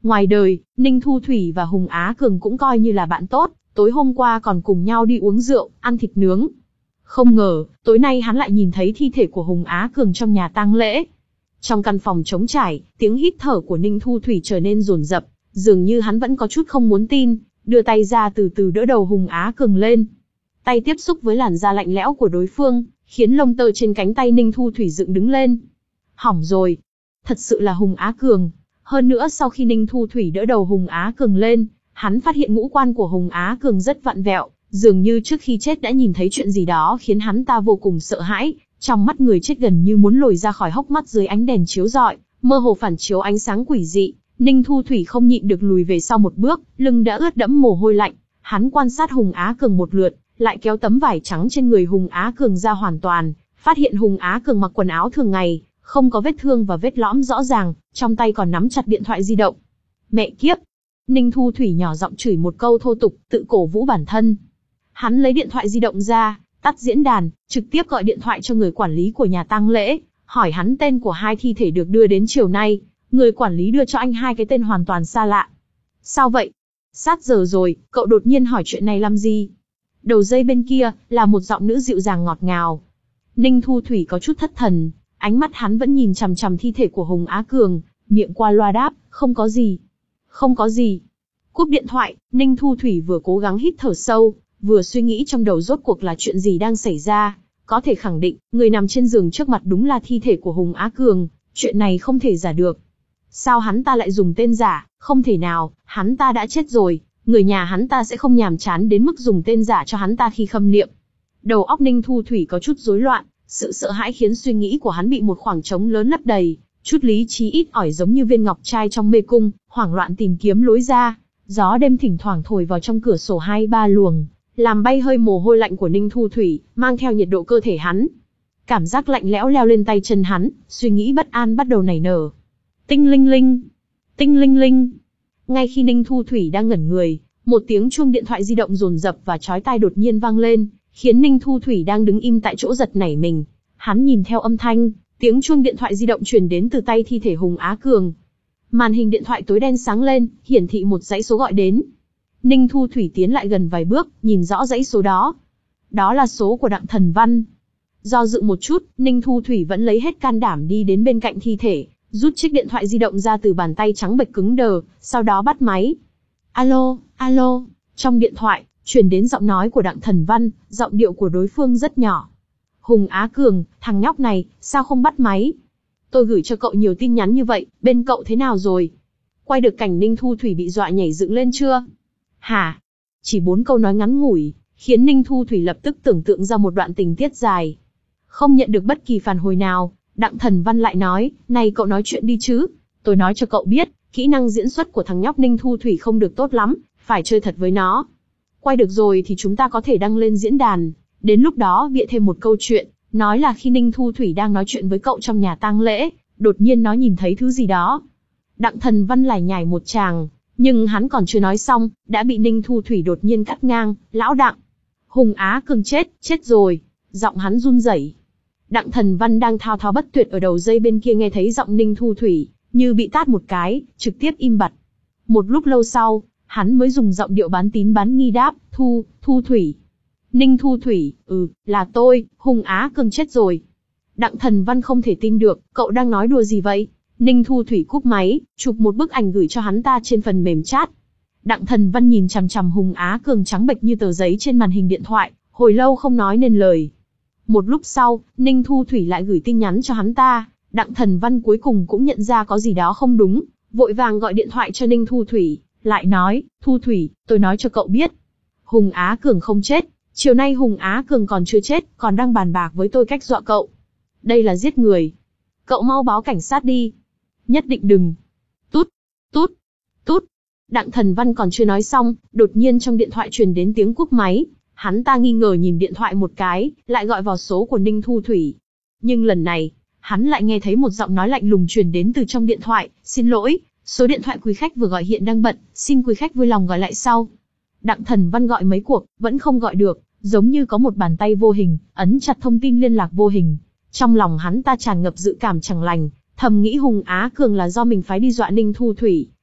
Ngoài đời, Ninh Thu Thủy và Hùng Á Cường cũng coi như là bạn tốt, tối hôm qua còn cùng nhau đi uống rượu, ăn thịt nướng. Không ngờ, tối nay hắn lại nhìn thấy thi thể của Hùng Á Cường trong nhà tang lễ. Trong căn phòng trống trải, tiếng hít thở của Ninh Thu Thủy trở nên dồn dập, dường như hắn vẫn có chút không muốn tin, đưa tay ra từ từ đỡ đầu Hùng Á Cường lên. Tay tiếp xúc với làn da lạnh lẽo của đối phương, khiến lông tơ trên cánh tay Ninh Thu Thủy dựng đứng lên. Hỏng rồi. Thật sự là Hùng Á Cường. Hơn nữa sau khi Ninh Thu Thủy đỡ đầu Hùng Á Cường lên, hắn phát hiện ngũ quan của Hùng Á Cường rất vặn vẹo, dường như trước khi chết đã nhìn thấy chuyện gì đó khiến hắn ta vô cùng sợ hãi, trong mắt người chết gần như muốn lồi ra khỏi hốc mắt dưới ánh đèn chiếu rọi, mơ hồ phản chiếu ánh sáng quỷ dị. Ninh Thu Thủy không nhịn được lùi về sau một bước, lưng đã ướt đẫm mồ hôi lạnh. Hắn quan sát Hùng Á Cường một lượt, lại kéo tấm vải trắng trên người Hùng Á Cường ra hoàn toàn, phát hiện Hùng Á Cường mặc quần áo thường ngày, không có vết thương và vết lõm rõ ràng, trong tay còn nắm chặt điện thoại di động. Mẹ kiếp! Ninh Thu Thủy nhỏ giọng chửi một câu thô tục, tự cổ vũ bản thân. Hắn lấy điện thoại di động ra, tắt diễn đàn, trực tiếp gọi điện thoại cho người quản lý của nhà tang lễ, hỏi hắn tên của hai thi thể được đưa đến chiều nay. Người quản lý đưa cho anh hai cái tên hoàn toàn xa lạ. Sao vậy? Sát giờ rồi, cậu đột nhiên hỏi chuyện này làm gì? Đầu dây bên kia, là một giọng nữ dịu dàng ngọt ngào. Ninh Thu Thủy có chút thất thần, ánh mắt hắn vẫn nhìn chằm chằm thi thể của Hùng Á Cường, miệng qua loa đáp, không có gì. Không có gì. Cúp điện thoại, Ninh Thu Thủy vừa cố gắng hít thở sâu, vừa suy nghĩ trong đầu rốt cuộc là chuyện gì đang xảy ra. Có thể khẳng định, người nằm trên giường trước mặt đúng là thi thể của Hùng Á Cường, chuyện này không thể giả được. Sao hắn ta lại dùng tên giả? Không thể nào, hắn ta đã chết rồi, người nhà hắn ta sẽ không nhàm chán đến mức dùng tên giả cho hắn ta khi khâm liệm. Đầu óc Ninh Thu Thủy có chút rối loạn, sự sợ hãi khiến suy nghĩ của hắn bị một khoảng trống lớn lấp đầy, chút lý trí ít ỏi giống như viên ngọc trai trong mê cung, hoảng loạn tìm kiếm lối ra. Gió đêm thỉnh thoảng thổi vào trong cửa sổ hai ba luồng, làm bay hơi mồ hôi lạnh của Ninh Thu Thủy, mang theo nhiệt độ cơ thể hắn. Cảm giác lạnh lẽo leo lên tay chân hắn, suy nghĩ bất an bắt đầu nảy nở. Tinh linh linh, tinh linh linh. Ngay khi Ninh Thu Thủy đang ngẩn người, một tiếng chuông điện thoại di động dồn dập và chói tai đột nhiên vang lên, khiến Ninh Thu Thủy đang đứng im tại chỗ giật nảy mình. Hắn nhìn theo âm thanh, tiếng chuông điện thoại di động truyền đến từ tay thi thể Hùng Á Cường. Màn hình điện thoại tối đen sáng lên, hiển thị một dãy số gọi đến. Ninh Thu Thủy tiến lại gần vài bước, nhìn rõ dãy số đó. Đó là số của Đặng Thần Văn. Do dự một chút, Ninh Thu Thủy vẫn lấy hết can đảm đi đến bên cạnh thi thể, rút chiếc điện thoại di động ra từ bàn tay trắng bệch cứng đờ, sau đó bắt máy. Alo, alo, trong điện thoại, truyền đến giọng nói của Đặng Thần Văn, giọng điệu của đối phương rất nhỏ. Hùng Á Cường, thằng nhóc này, sao không bắt máy? Tôi gửi cho cậu nhiều tin nhắn như vậy, bên cậu thế nào rồi? Quay được cảnh Ninh Thu Thủy bị dọa nhảy dựng lên chưa? Hả? Chỉ bốn câu nói ngắn ngủi, khiến Ninh Thu Thủy lập tức tưởng tượng ra một đoạn tình tiết dài. Không nhận được bất kỳ phản hồi nào, Đặng Thần Văn lại nói, này cậu nói chuyện đi chứ, tôi nói cho cậu biết, kỹ năng diễn xuất của thằng nhóc Ninh Thu Thủy không được tốt lắm, phải chơi thật với nó. Quay được rồi thì chúng ta có thể đăng lên diễn đàn, đến lúc đó bịa thêm một câu chuyện, nói là khi Ninh Thu Thủy đang nói chuyện với cậu trong nhà tang lễ, đột nhiên nó nhìn thấy thứ gì đó. Đặng Thần Văn lải nhải một tràng, nhưng hắn còn chưa nói xong, đã bị Ninh Thu Thủy đột nhiên cắt ngang, lão Đặng. Hùng Á Cường chết, chết rồi, giọng hắn run rẩy. Đặng Thần Văn đang thao thao bất tuyệt ở đầu dây bên kia nghe thấy giọng Ninh Thu Thủy, như bị tát một cái, trực tiếp im bặt. Một lúc lâu sau, hắn mới dùng giọng điệu bán tín bán nghi đáp, Thu, Thu Thủy. Ninh Thu Thủy, ừ, là tôi, Hùng Á Cường chết rồi. Đặng Thần Văn không thể tin được, cậu đang nói đùa gì vậy? Ninh Thu Thủy cúp máy, chụp một bức ảnh gửi cho hắn ta trên phần mềm chat. Đặng Thần Văn nhìn chằm chằm Hùng Á Cường trắng bệch như tờ giấy trên màn hình điện thoại, hồi lâu không nói nên lời. Một lúc sau, Ninh Thu Thủy lại gửi tin nhắn cho hắn ta, Đặng Thần Văn cuối cùng cũng nhận ra có gì đó không đúng, vội vàng gọi điện thoại cho Ninh Thu Thủy, lại nói, Thu Thủy, tôi nói cho cậu biết. Hùng Á Cường không chết, chiều nay Hùng Á Cường còn chưa chết, còn đang bàn bạc với tôi cách dọa cậu. Đây là giết người. Cậu mau báo cảnh sát đi. Nhất định đừng. Tút, tút, tút. Đặng Thần Văn còn chưa nói xong, đột nhiên trong điện thoại truyền đến tiếng cúp máy. Hắn ta nghi ngờ nhìn điện thoại một cái, lại gọi vào số của Ninh Thu Thủy. Nhưng lần này, hắn lại nghe thấy một giọng nói lạnh lùng truyền đến từ trong điện thoại, xin lỗi, số điện thoại quý khách vừa gọi hiện đang bận, xin quý khách vui lòng gọi lại sau. Đặng Thần Văn gọi mấy cuộc, vẫn không gọi được, giống như có một bàn tay vô hình, ấn chặt thông tin liên lạc vô hình. Trong lòng hắn ta tràn ngập dự cảm chẳng lành, thầm nghĩ Hùng Á Cường là do mình phái đi dọa Ninh Thu Thủy,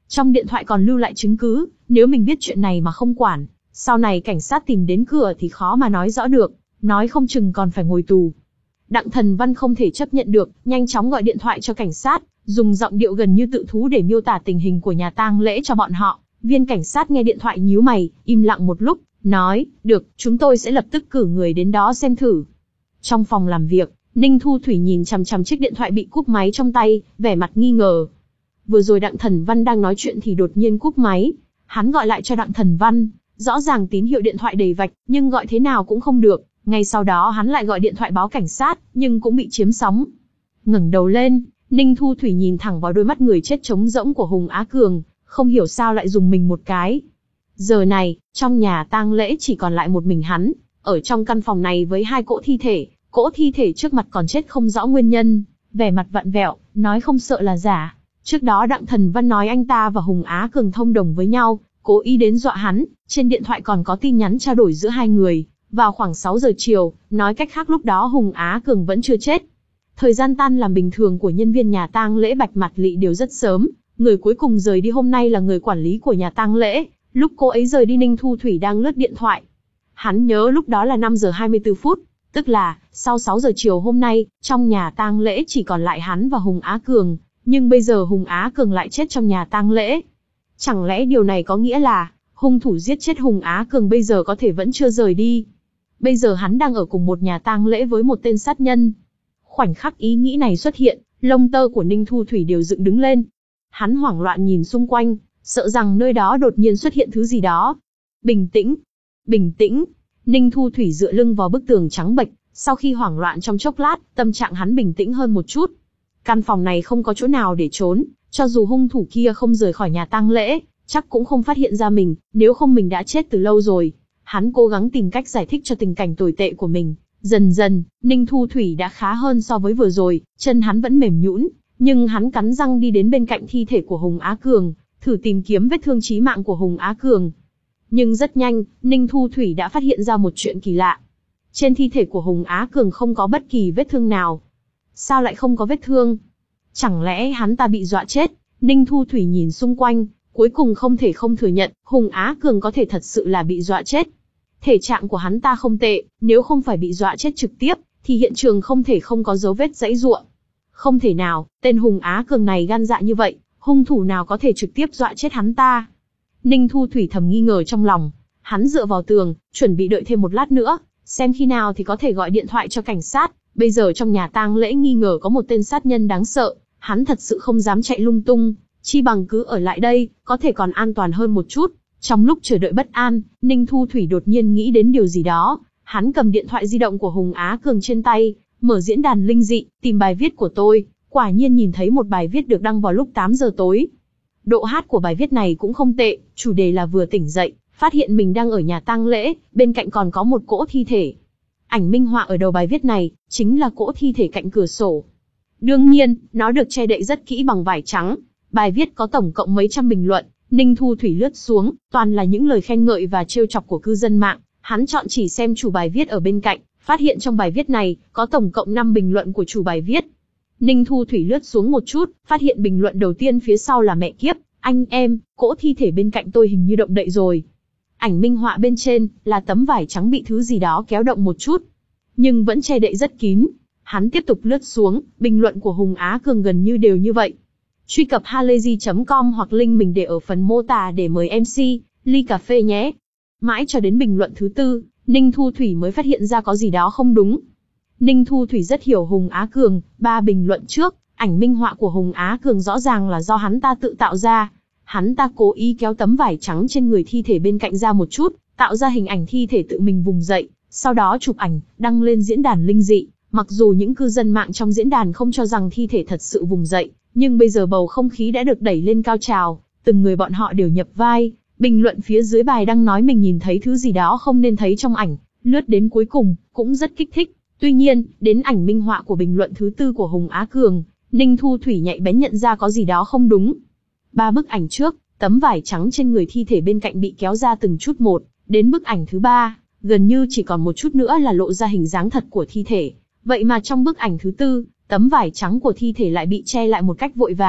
Trong điện thoại còn lưu lại chứng cứ, nếu mình biết chuyện này mà không quản, sau này cảnh sát tìm đến cửa thì khó mà nói rõ được, nói không chừng còn phải ngồi tù. Đặng Thần Văn không thể chấp nhận được, nhanh chóng gọi điện thoại cho cảnh sát, dùng giọng điệu gần như tự thú để miêu tả tình hình của nhà tang lễ cho bọn họ. Viên cảnh sát nghe điện thoại nhíu mày, im lặng một lúc, nói, được, chúng tôi sẽ lập tức cử người đến đó xem thử. Trong phòng làm việc, Ninh Thu Thủy nhìn chằm chằm chiếc điện thoại bị cúp máy trong tay, vẻ mặt nghi ngờ. Vừa rồi Đặng Thần Văn đang nói chuyện thì đột nhiên cúp máy. Hắn gọi lại cho Đặng Thần Văn, rõ ràng tín hiệu điện thoại đầy vạch, nhưng gọi thế nào cũng không được. Ngay sau đó hắn lại gọi điện thoại báo cảnh sát, nhưng cũng bị chiếm sóng. Ngẩng đầu lên, Ninh Thu Thủy nhìn thẳng vào đôi mắt người chết trống rỗng của Hùng Á Cường, không hiểu sao lại dùng mình một cái. Giờ này, trong nhà tang lễ chỉ còn lại một mình hắn, ở trong căn phòng này với hai cỗ thi thể, cỗ thi thể trước mặt còn chết không rõ nguyên nhân, vẻ mặt vặn vẹo, nói không sợ là giả. Trước đó Đặng Thần Văn nói anh ta và Hùng Á Cường thông đồng với nhau, cố ý đến dọa hắn, trên điện thoại còn có tin nhắn trao đổi giữa hai người, vào khoảng sáu giờ chiều, nói cách khác lúc đó Hùng Á Cường vẫn chưa chết. Thời gian tan làm bình thường của nhân viên nhà tang lễ Bạch Mạt Lị đều rất sớm, người cuối cùng rời đi hôm nay là người quản lý của nhà tang lễ, lúc cô ấy rời đi Ninh Thu Thủy đang lướt điện thoại. Hắn nhớ lúc đó là năm giờ hai mươi tư phút, tức là, sau sáu giờ chiều hôm nay, trong nhà tang lễ chỉ còn lại hắn và Hùng Á Cường, nhưng bây giờ Hùng Á Cường lại chết trong nhà tang lễ. Chẳng lẽ điều này có nghĩa là, hung thủ giết chết Hùng Á Cường bây giờ có thể vẫn chưa rời đi? Bây giờ hắn đang ở cùng một nhà tang lễ với một tên sát nhân. Khoảnh khắc ý nghĩ này xuất hiện, lông tơ của Ninh Thu Thủy đều dựng đứng lên. Hắn hoảng loạn nhìn xung quanh, sợ rằng nơi đó đột nhiên xuất hiện thứ gì đó. Bình tĩnh, bình tĩnh. Ninh Thu Thủy dựa lưng vào bức tường trắng bệch, sau khi hoảng loạn trong chốc lát, tâm trạng hắn bình tĩnh hơn một chút. Căn phòng này không có chỗ nào để trốn, cho dù hung thủ kia không rời khỏi nhà tang lễ, chắc cũng không phát hiện ra mình, nếu không mình đã chết từ lâu rồi. Hắn cố gắng tìm cách giải thích cho tình cảnh tồi tệ của mình. Dần dần, Ninh Thu Thủy đã khá hơn so với vừa rồi, chân hắn vẫn mềm nhũn, nhưng hắn cắn răng đi đến bên cạnh thi thể của Hùng Á Cường, thử tìm kiếm vết thương chí mạng của Hùng Á Cường. Nhưng rất nhanh, Ninh Thu Thủy đã phát hiện ra một chuyện kỳ lạ. Trên thi thể của Hùng Á Cường không có bất kỳ vết thương nào. Sao lại không có vết thương? Chẳng lẽ hắn ta bị dọa chết? Ninh Thu Thủy nhìn xung quanh, cuối cùng không thể không thừa nhận, Hùng Á Cường có thể thật sự là bị dọa chết. Thể trạng của hắn ta không tệ, nếu không phải bị dọa chết trực tiếp, thì hiện trường không thể không có dấu vết giãy giụa. Không thể nào, tên Hùng Á Cường này gan dạ như vậy, hung thủ nào có thể trực tiếp dọa chết hắn ta? Ninh Thu Thủy thầm nghi ngờ trong lòng, hắn dựa vào tường, chuẩn bị đợi thêm một lát nữa, xem khi nào thì có thể gọi điện thoại cho cảnh sát. Bây giờ trong nhà tang lễ nghi ngờ có một tên sát nhân đáng sợ, hắn thật sự không dám chạy lung tung, chi bằng cứ ở lại đây, có thể còn an toàn hơn một chút. Trong lúc chờ đợi bất an, Ninh Thu Thủy đột nhiên nghĩ đến điều gì đó, hắn cầm điện thoại di động của Hùng Á Cường trên tay, mở diễn đàn linh dị, tìm bài viết của tôi, quả nhiên nhìn thấy một bài viết được đăng vào lúc tám giờ tối. Độ hát của bài viết này cũng không tệ, chủ đề là vừa tỉnh dậy, phát hiện mình đang ở nhà tang lễ, bên cạnh còn có một cỗ thi thể. Ảnh minh họa ở đầu bài viết này, chính là cỗ thi thể cạnh cửa sổ. Đương nhiên, nó được che đậy rất kỹ bằng vải trắng. Bài viết có tổng cộng mấy trăm bình luận, Ninh Thu Thủy lướt xuống, toàn là những lời khen ngợi và trêu chọc của cư dân mạng. Hắn chọn chỉ xem chủ bài viết ở bên cạnh, phát hiện trong bài viết này, có tổng cộng năm bình luận của chủ bài viết. Ninh Thu Thủy lướt xuống một chút, phát hiện bình luận đầu tiên phía sau là mẹ kiếp, anh em, cỗ thi thể bên cạnh tôi hình như động đậy rồi. Ảnh minh họa bên trên, là tấm vải trắng bị thứ gì đó kéo động một chút, nhưng vẫn che đậy rất kín. Hắn tiếp tục lướt xuống, bình luận của Hùng Á Cường gần như đều như vậy. Truy cập halayzi chấm com hoặc link mình để ở phần mô tả để mời em xê, ly cà phê nhé. Mãi cho đến bình luận thứ tư, Ninh Thu Thủy mới phát hiện ra có gì đó không đúng. Ninh Thu Thủy rất hiểu Hùng Á Cường, ba bình luận trước, ảnh minh họa của Hùng Á Cường rõ ràng là do hắn ta tự tạo ra. Hắn ta cố ý kéo tấm vải trắng trên người thi thể bên cạnh ra một chút, tạo ra hình ảnh thi thể tự mình vùng dậy, sau đó chụp ảnh, đăng lên diễn đàn linh dị. Mặc dù những cư dân mạng trong diễn đàn không cho rằng thi thể thật sự vùng dậy, nhưng bây giờ bầu không khí đã được đẩy lên cao trào, từng người bọn họ đều nhập vai. Bình luận phía dưới bài đăng nói mình nhìn thấy thứ gì đó không nên thấy trong ảnh, lướt đến cuối cùng, cũng rất kích thích. Tuy nhiên, đến ảnh minh họa của bình luận thứ tư của Hùng Á Cường, Ninh Thu Thủy nhạy bén nhận ra có gì đó không đúng. Ba bức ảnh trước, tấm vải trắng trên người thi thể bên cạnh bị kéo ra từng chút một, đến bức ảnh thứ ba, gần như chỉ còn một chút nữa là lộ ra hình dáng thật của thi thể. Vậy mà trong bức ảnh thứ tư, tấm vải trắng của thi thể lại bị che lại một cách vội vàng,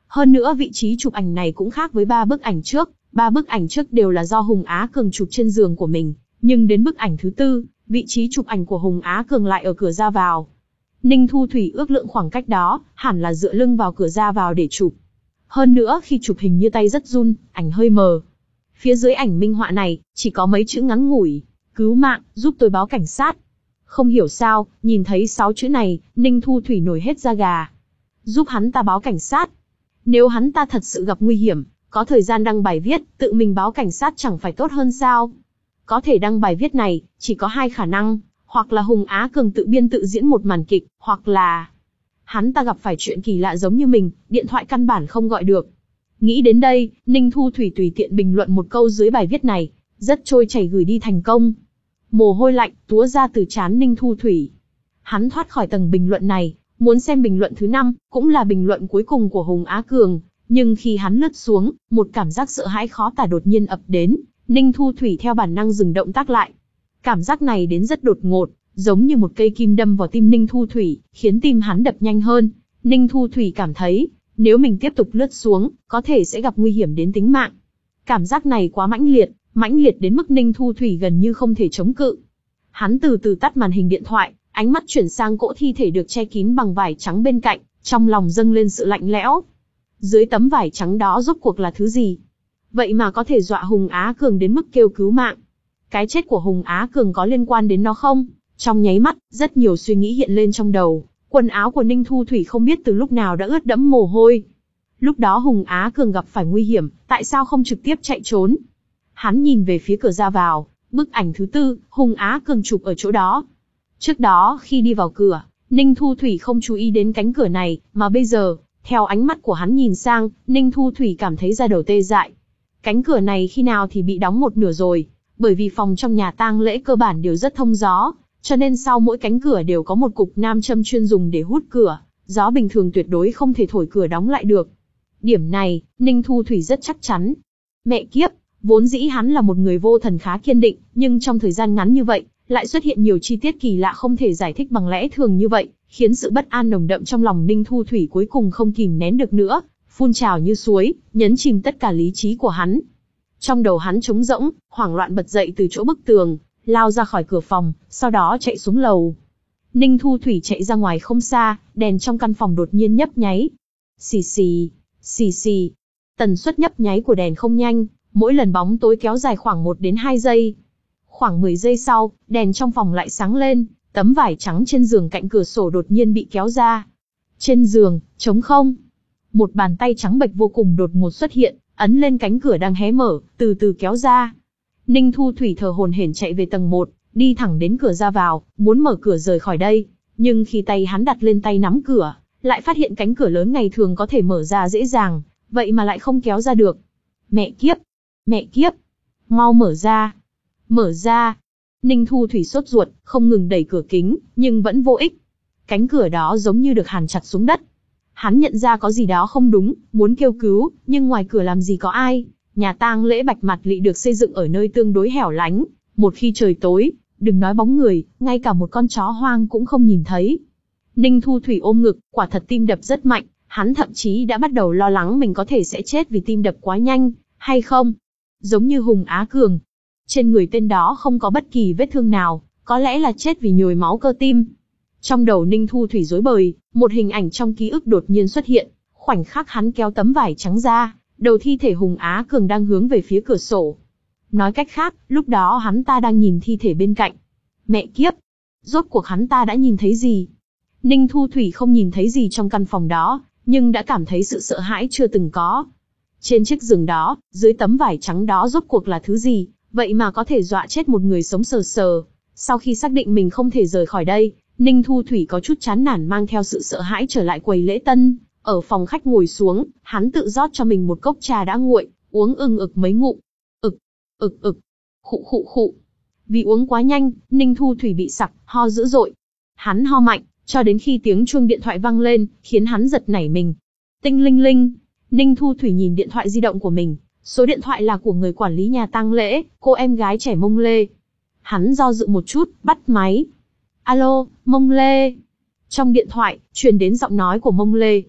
Hơn nữa vị trí chụp ảnh này cũng khác với ba bức ảnh trước, ba bức ảnh trước đều là do Hùng Á Cường chụp trên giường của mình, nhưng đến bức ảnh thứ tư, vị trí chụp ảnh của Hùng Á Cường lại ở cửa ra vào. Ninh Thu Thủy ước lượng khoảng cách đó, hẳn là dựa lưng vào cửa ra vào để chụp. Hơn nữa khi chụp hình như tay rất run, ảnh hơi mờ. Phía dưới ảnh minh họa này, chỉ có mấy chữ ngắn ngủi, cứu mạng, giúp tôi báo cảnh sát. Không hiểu sao, nhìn thấy sáu chữ này, Ninh Thu Thủy nổi hết da gà. Giúp hắn ta báo cảnh sát. Nếu hắn ta thật sự gặp nguy hiểm, có thời gian đăng bài viết, tự mình báo cảnh sát chẳng phải tốt hơn sao? Có thể đăng bài viết này, chỉ có hai khả năng, hoặc là Hùng Á Cường tự biên tự diễn một màn kịch, hoặc là hắn ta gặp phải chuyện kỳ lạ giống như mình, điện thoại căn bản không gọi được. Nghĩ đến đây, Ninh Thu Thủy tùy tiện bình luận một câu dưới bài viết này, rất trôi chảy gửi đi thành công. Mồ hôi lạnh túa ra từ trán Ninh Thu Thủy. Hắn thoát khỏi tầng bình luận này, muốn xem bình luận thứ năm, cũng là bình luận cuối cùng của Hùng Á Cường, nhưng khi hắn lướt xuống, một cảm giác sợ hãi khó tả đột nhiên ập đến, Ninh Thu Thủy theo bản năng dừng động tác lại. Cảm giác này đến rất đột ngột, giống như một cây kim đâm vào tim Ninh Thu Thủy, khiến tim hắn đập nhanh hơn. Ninh Thu Thủy cảm thấy, nếu mình tiếp tục lướt xuống, có thể sẽ gặp nguy hiểm đến tính mạng. Cảm giác này quá mãnh liệt, mãnh liệt đến mức Ninh Thu Thủy gần như không thể chống cự. Hắn từ từ tắt màn hình điện thoại, ánh mắt chuyển sang cỗ thi thể được che kín bằng vải trắng bên cạnh, trong lòng dâng lên sự lạnh lẽo. Dưới tấm vải trắng đó rốt cuộc là thứ gì? Vậy mà có thể dọa Hùng Á Cường đến mức kêu cứu mạng. Cái chết của Hùng Á Cường có liên quan đến nó không? Trong nháy mắt, rất nhiều suy nghĩ hiện lên trong đầu. Quần áo của Ninh Thu Thủy không biết từ lúc nào đã ướt đẫm mồ hôi. Lúc đó Hùng Á Cường gặp phải nguy hiểm, tại sao không trực tiếp chạy trốn? Hắn nhìn về phía cửa ra vào, bức ảnh thứ tư, Hùng Á Cường chụp ở chỗ đó. Trước đó, khi đi vào cửa, Ninh Thu Thủy không chú ý đến cánh cửa này, mà bây giờ, theo ánh mắt của hắn nhìn sang, Ninh Thu Thủy cảm thấy da đầu tê dại. Cánh cửa này khi nào thì bị đóng một nửa rồi, bởi vì phòng trong nhà tang lễ cơ bản đều rất thông gió, cho nên sau mỗi cánh cửa đều có một cục nam châm chuyên dùng để hút cửa, gió bình thường tuyệt đối không thể thổi cửa đóng lại được. Điểm này, Ninh Thu Thủy rất chắc chắn. Mẹ kiếp, vốn dĩ hắn là một người vô thần khá kiên định, nhưng trong thời gian ngắn như vậy, lại xuất hiện nhiều chi tiết kỳ lạ không thể giải thích bằng lẽ thường như vậy, khiến sự bất an nồng đậm trong lòng Ninh Thu Thủy cuối cùng không kìm nén được nữa, phun trào như suối, nhấn chìm tất cả lý trí của hắn. Trong đầu hắn trống rỗng, hoảng loạn bật dậy từ chỗ bức tường, lao ra khỏi cửa phòng, sau đó chạy xuống lầu. Ninh Thu Thủy chạy ra ngoài không xa, đèn trong căn phòng đột nhiên nhấp nháy. Xì xì, xì xì. Tần suất nhấp nháy của đèn không nhanh, mỗi lần bóng tối kéo dài khoảng một đến hai giây. Khoảng mười giây sau, đèn trong phòng lại sáng lên, tấm vải trắng trên giường cạnh cửa sổ đột nhiên bị kéo ra. Trên giường, trống không. Một bàn tay trắng bệch vô cùng đột ngột xuất hiện, ấn lên cánh cửa đang hé mở, từ từ kéo ra. Ninh Thu Thủy thở hổn hển chạy về tầng một, đi thẳng đến cửa ra vào, muốn mở cửa rời khỏi đây. Nhưng khi tay hắn đặt lên tay nắm cửa, lại phát hiện cánh cửa lớn ngày thường có thể mở ra dễ dàng, vậy mà lại không kéo ra được. Mẹ kiếp! Mẹ kiếp! Mau mở ra! Mở ra! Ninh Thu Thủy sốt ruột, không ngừng đẩy cửa kính, nhưng vẫn vô ích. Cánh cửa đó giống như được hàn chặt xuống đất. Hắn nhận ra có gì đó không đúng, muốn kêu cứu, nhưng ngoài cửa làm gì có ai. Nhà tang lễ Bạch Mạt Lị được xây dựng ở nơi tương đối hẻo lánh, một khi trời tối, đừng nói bóng người, ngay cả một con chó hoang cũng không nhìn thấy. Ninh Thu Thủy ôm ngực, quả thật tim đập rất mạnh, hắn thậm chí đã bắt đầu lo lắng mình có thể sẽ chết vì tim đập quá nhanh, hay không? Giống như Hùng Á Cường. Trên người tên đó không có bất kỳ vết thương nào, có lẽ là chết vì nhồi máu cơ tim. Trong đầu Ninh Thu Thủy rối bời, một hình ảnh trong ký ức đột nhiên xuất hiện, khoảnh khắc hắn kéo tấm vải trắng ra, đầu thi thể Hùng Á Cường đang hướng về phía cửa sổ. Nói cách khác, lúc đó hắn ta đang nhìn thi thể bên cạnh. Mẹ kiếp! Rốt cuộc hắn ta đã nhìn thấy gì? Ninh Thu Thủy không nhìn thấy gì trong căn phòng đó, nhưng đã cảm thấy sự sợ hãi chưa từng có. Trên chiếc giường đó, dưới tấm vải trắng đó rốt cuộc là thứ gì, vậy mà có thể dọa chết một người sống sờ sờ. Sau khi xác định mình không thể rời khỏi đây, Ninh Thu Thủy có chút chán nản mang theo sự sợ hãi trở lại quầy lễ tân. Ở phòng khách ngồi xuống, hắn tự rót cho mình một cốc trà đã nguội, uống ưng ực mấy ngụm. Ực, ực ực, khụ khụ khụ. Vì uống quá nhanh, Ninh Thu Thủy bị sặc, ho dữ dội. Hắn ho mạnh, cho đến khi tiếng chuông điện thoại vang lên, khiến hắn giật nảy mình. Tinh linh linh. Ninh Thu Thủy nhìn điện thoại di động của mình, số điện thoại là của người quản lý nhà tang lễ, cô em gái trẻ Mông Lê. Hắn do dự một chút, bắt máy. Alo, Mông Lê. Trong điện thoại, truyền đến giọng nói của Mông Lê.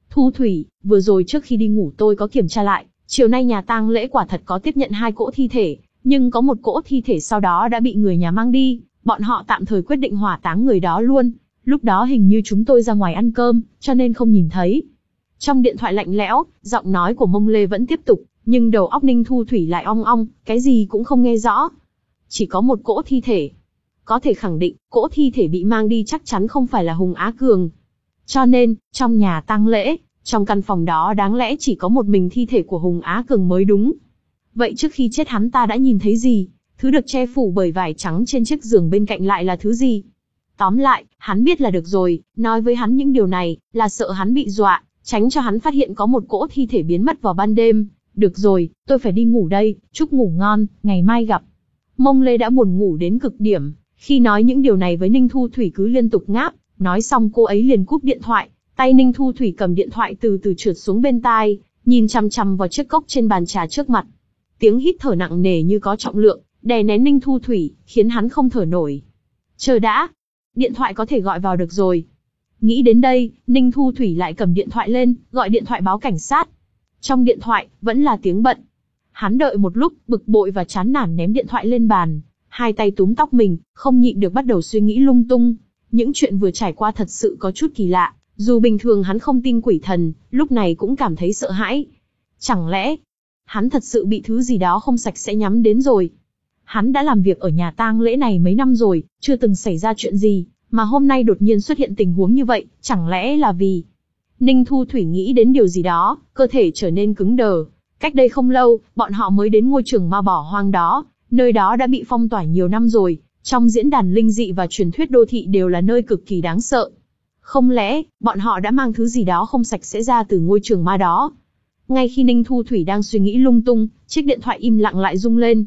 Thu Thủy, vừa rồi trước khi đi ngủ tôi có kiểm tra lại, chiều nay nhà tang lễ quả thật có tiếp nhận hai cỗ thi thể, nhưng có một cỗ thi thể sau đó đã bị người nhà mang đi, bọn họ tạm thời quyết định hỏa táng người đó luôn. Lúc đó hình như chúng tôi ra ngoài ăn cơm, cho nên không nhìn thấy. Trong điện thoại lạnh lẽo, giọng nói của Mông Lê vẫn tiếp tục, nhưng đầu óc Ninh Thu Thủy lại ong ong, cái gì cũng không nghe rõ. Chỉ có một cỗ thi thể. Có thể khẳng định, cỗ thi thể bị mang đi chắc chắn không phải là Hùng Á Cường. Cho nên, trong nhà tang lễ, trong căn phòng đó đáng lẽ chỉ có một mình thi thể của Hùng Á Cường mới đúng. Vậy trước khi chết hắn ta đã nhìn thấy gì? Thứ được che phủ bởi vải trắng trên chiếc giường bên cạnh lại là thứ gì? Tóm lại, hắn biết là được rồi, nói với hắn những điều này, là sợ hắn bị dọa, tránh cho hắn phát hiện có một cỗ thi thể biến mất vào ban đêm. Được rồi, tôi phải đi ngủ đây, chúc ngủ ngon, ngày mai gặp. Mông Lê đã buồn ngủ đến cực điểm, khi nói những điều này với Ninh Thu Thủy cứ liên tục ngáp, nói xong cô ấy liền cúp điện thoại, tay Ninh Thu Thủy cầm điện thoại từ từ trượt xuống bên tai, nhìn chằm chằm vào chiếc cốc trên bàn trà trước mặt. Tiếng hít thở nặng nề như có trọng lượng, đè nén Ninh Thu Thủy, khiến hắn không thở nổi. Chờ đã, điện thoại có thể gọi vào được rồi. Nghĩ đến đây, Ninh Thu Thủy lại cầm điện thoại lên, gọi điện thoại báo cảnh sát. Trong điện thoại, vẫn là tiếng bận. Hắn đợi một lúc, bực bội và chán nản ném điện thoại lên bàn, hai tay túm tóc mình, không nhịn được bắt đầu suy nghĩ lung tung. Những chuyện vừa trải qua thật sự có chút kỳ lạ, dù bình thường hắn không tin quỷ thần, lúc này cũng cảm thấy sợ hãi. Chẳng lẽ, hắn thật sự bị thứ gì đó không sạch sẽ nhắm đến rồi? Hắn đã làm việc ở nhà tang lễ này mấy năm rồi, chưa từng xảy ra chuyện gì, mà hôm nay đột nhiên xuất hiện tình huống như vậy, chẳng lẽ là vì... Ninh Thu Thủy nghĩ đến điều gì đó, cơ thể trở nên cứng đờ. Cách đây không lâu, bọn họ mới đến ngôi trường ma bỏ hoang đó, nơi đó đã bị phong tỏa nhiều năm rồi, trong diễn đàn linh dị và truyền thuyết đô thị đều là nơi cực kỳ đáng sợ. Không lẽ, bọn họ đã mang thứ gì đó không sạch sẽ ra từ ngôi trường ma đó? Ngay khi Ninh Thu Thủy đang suy nghĩ lung tung, chiếc điện thoại im lặng lại rung lên.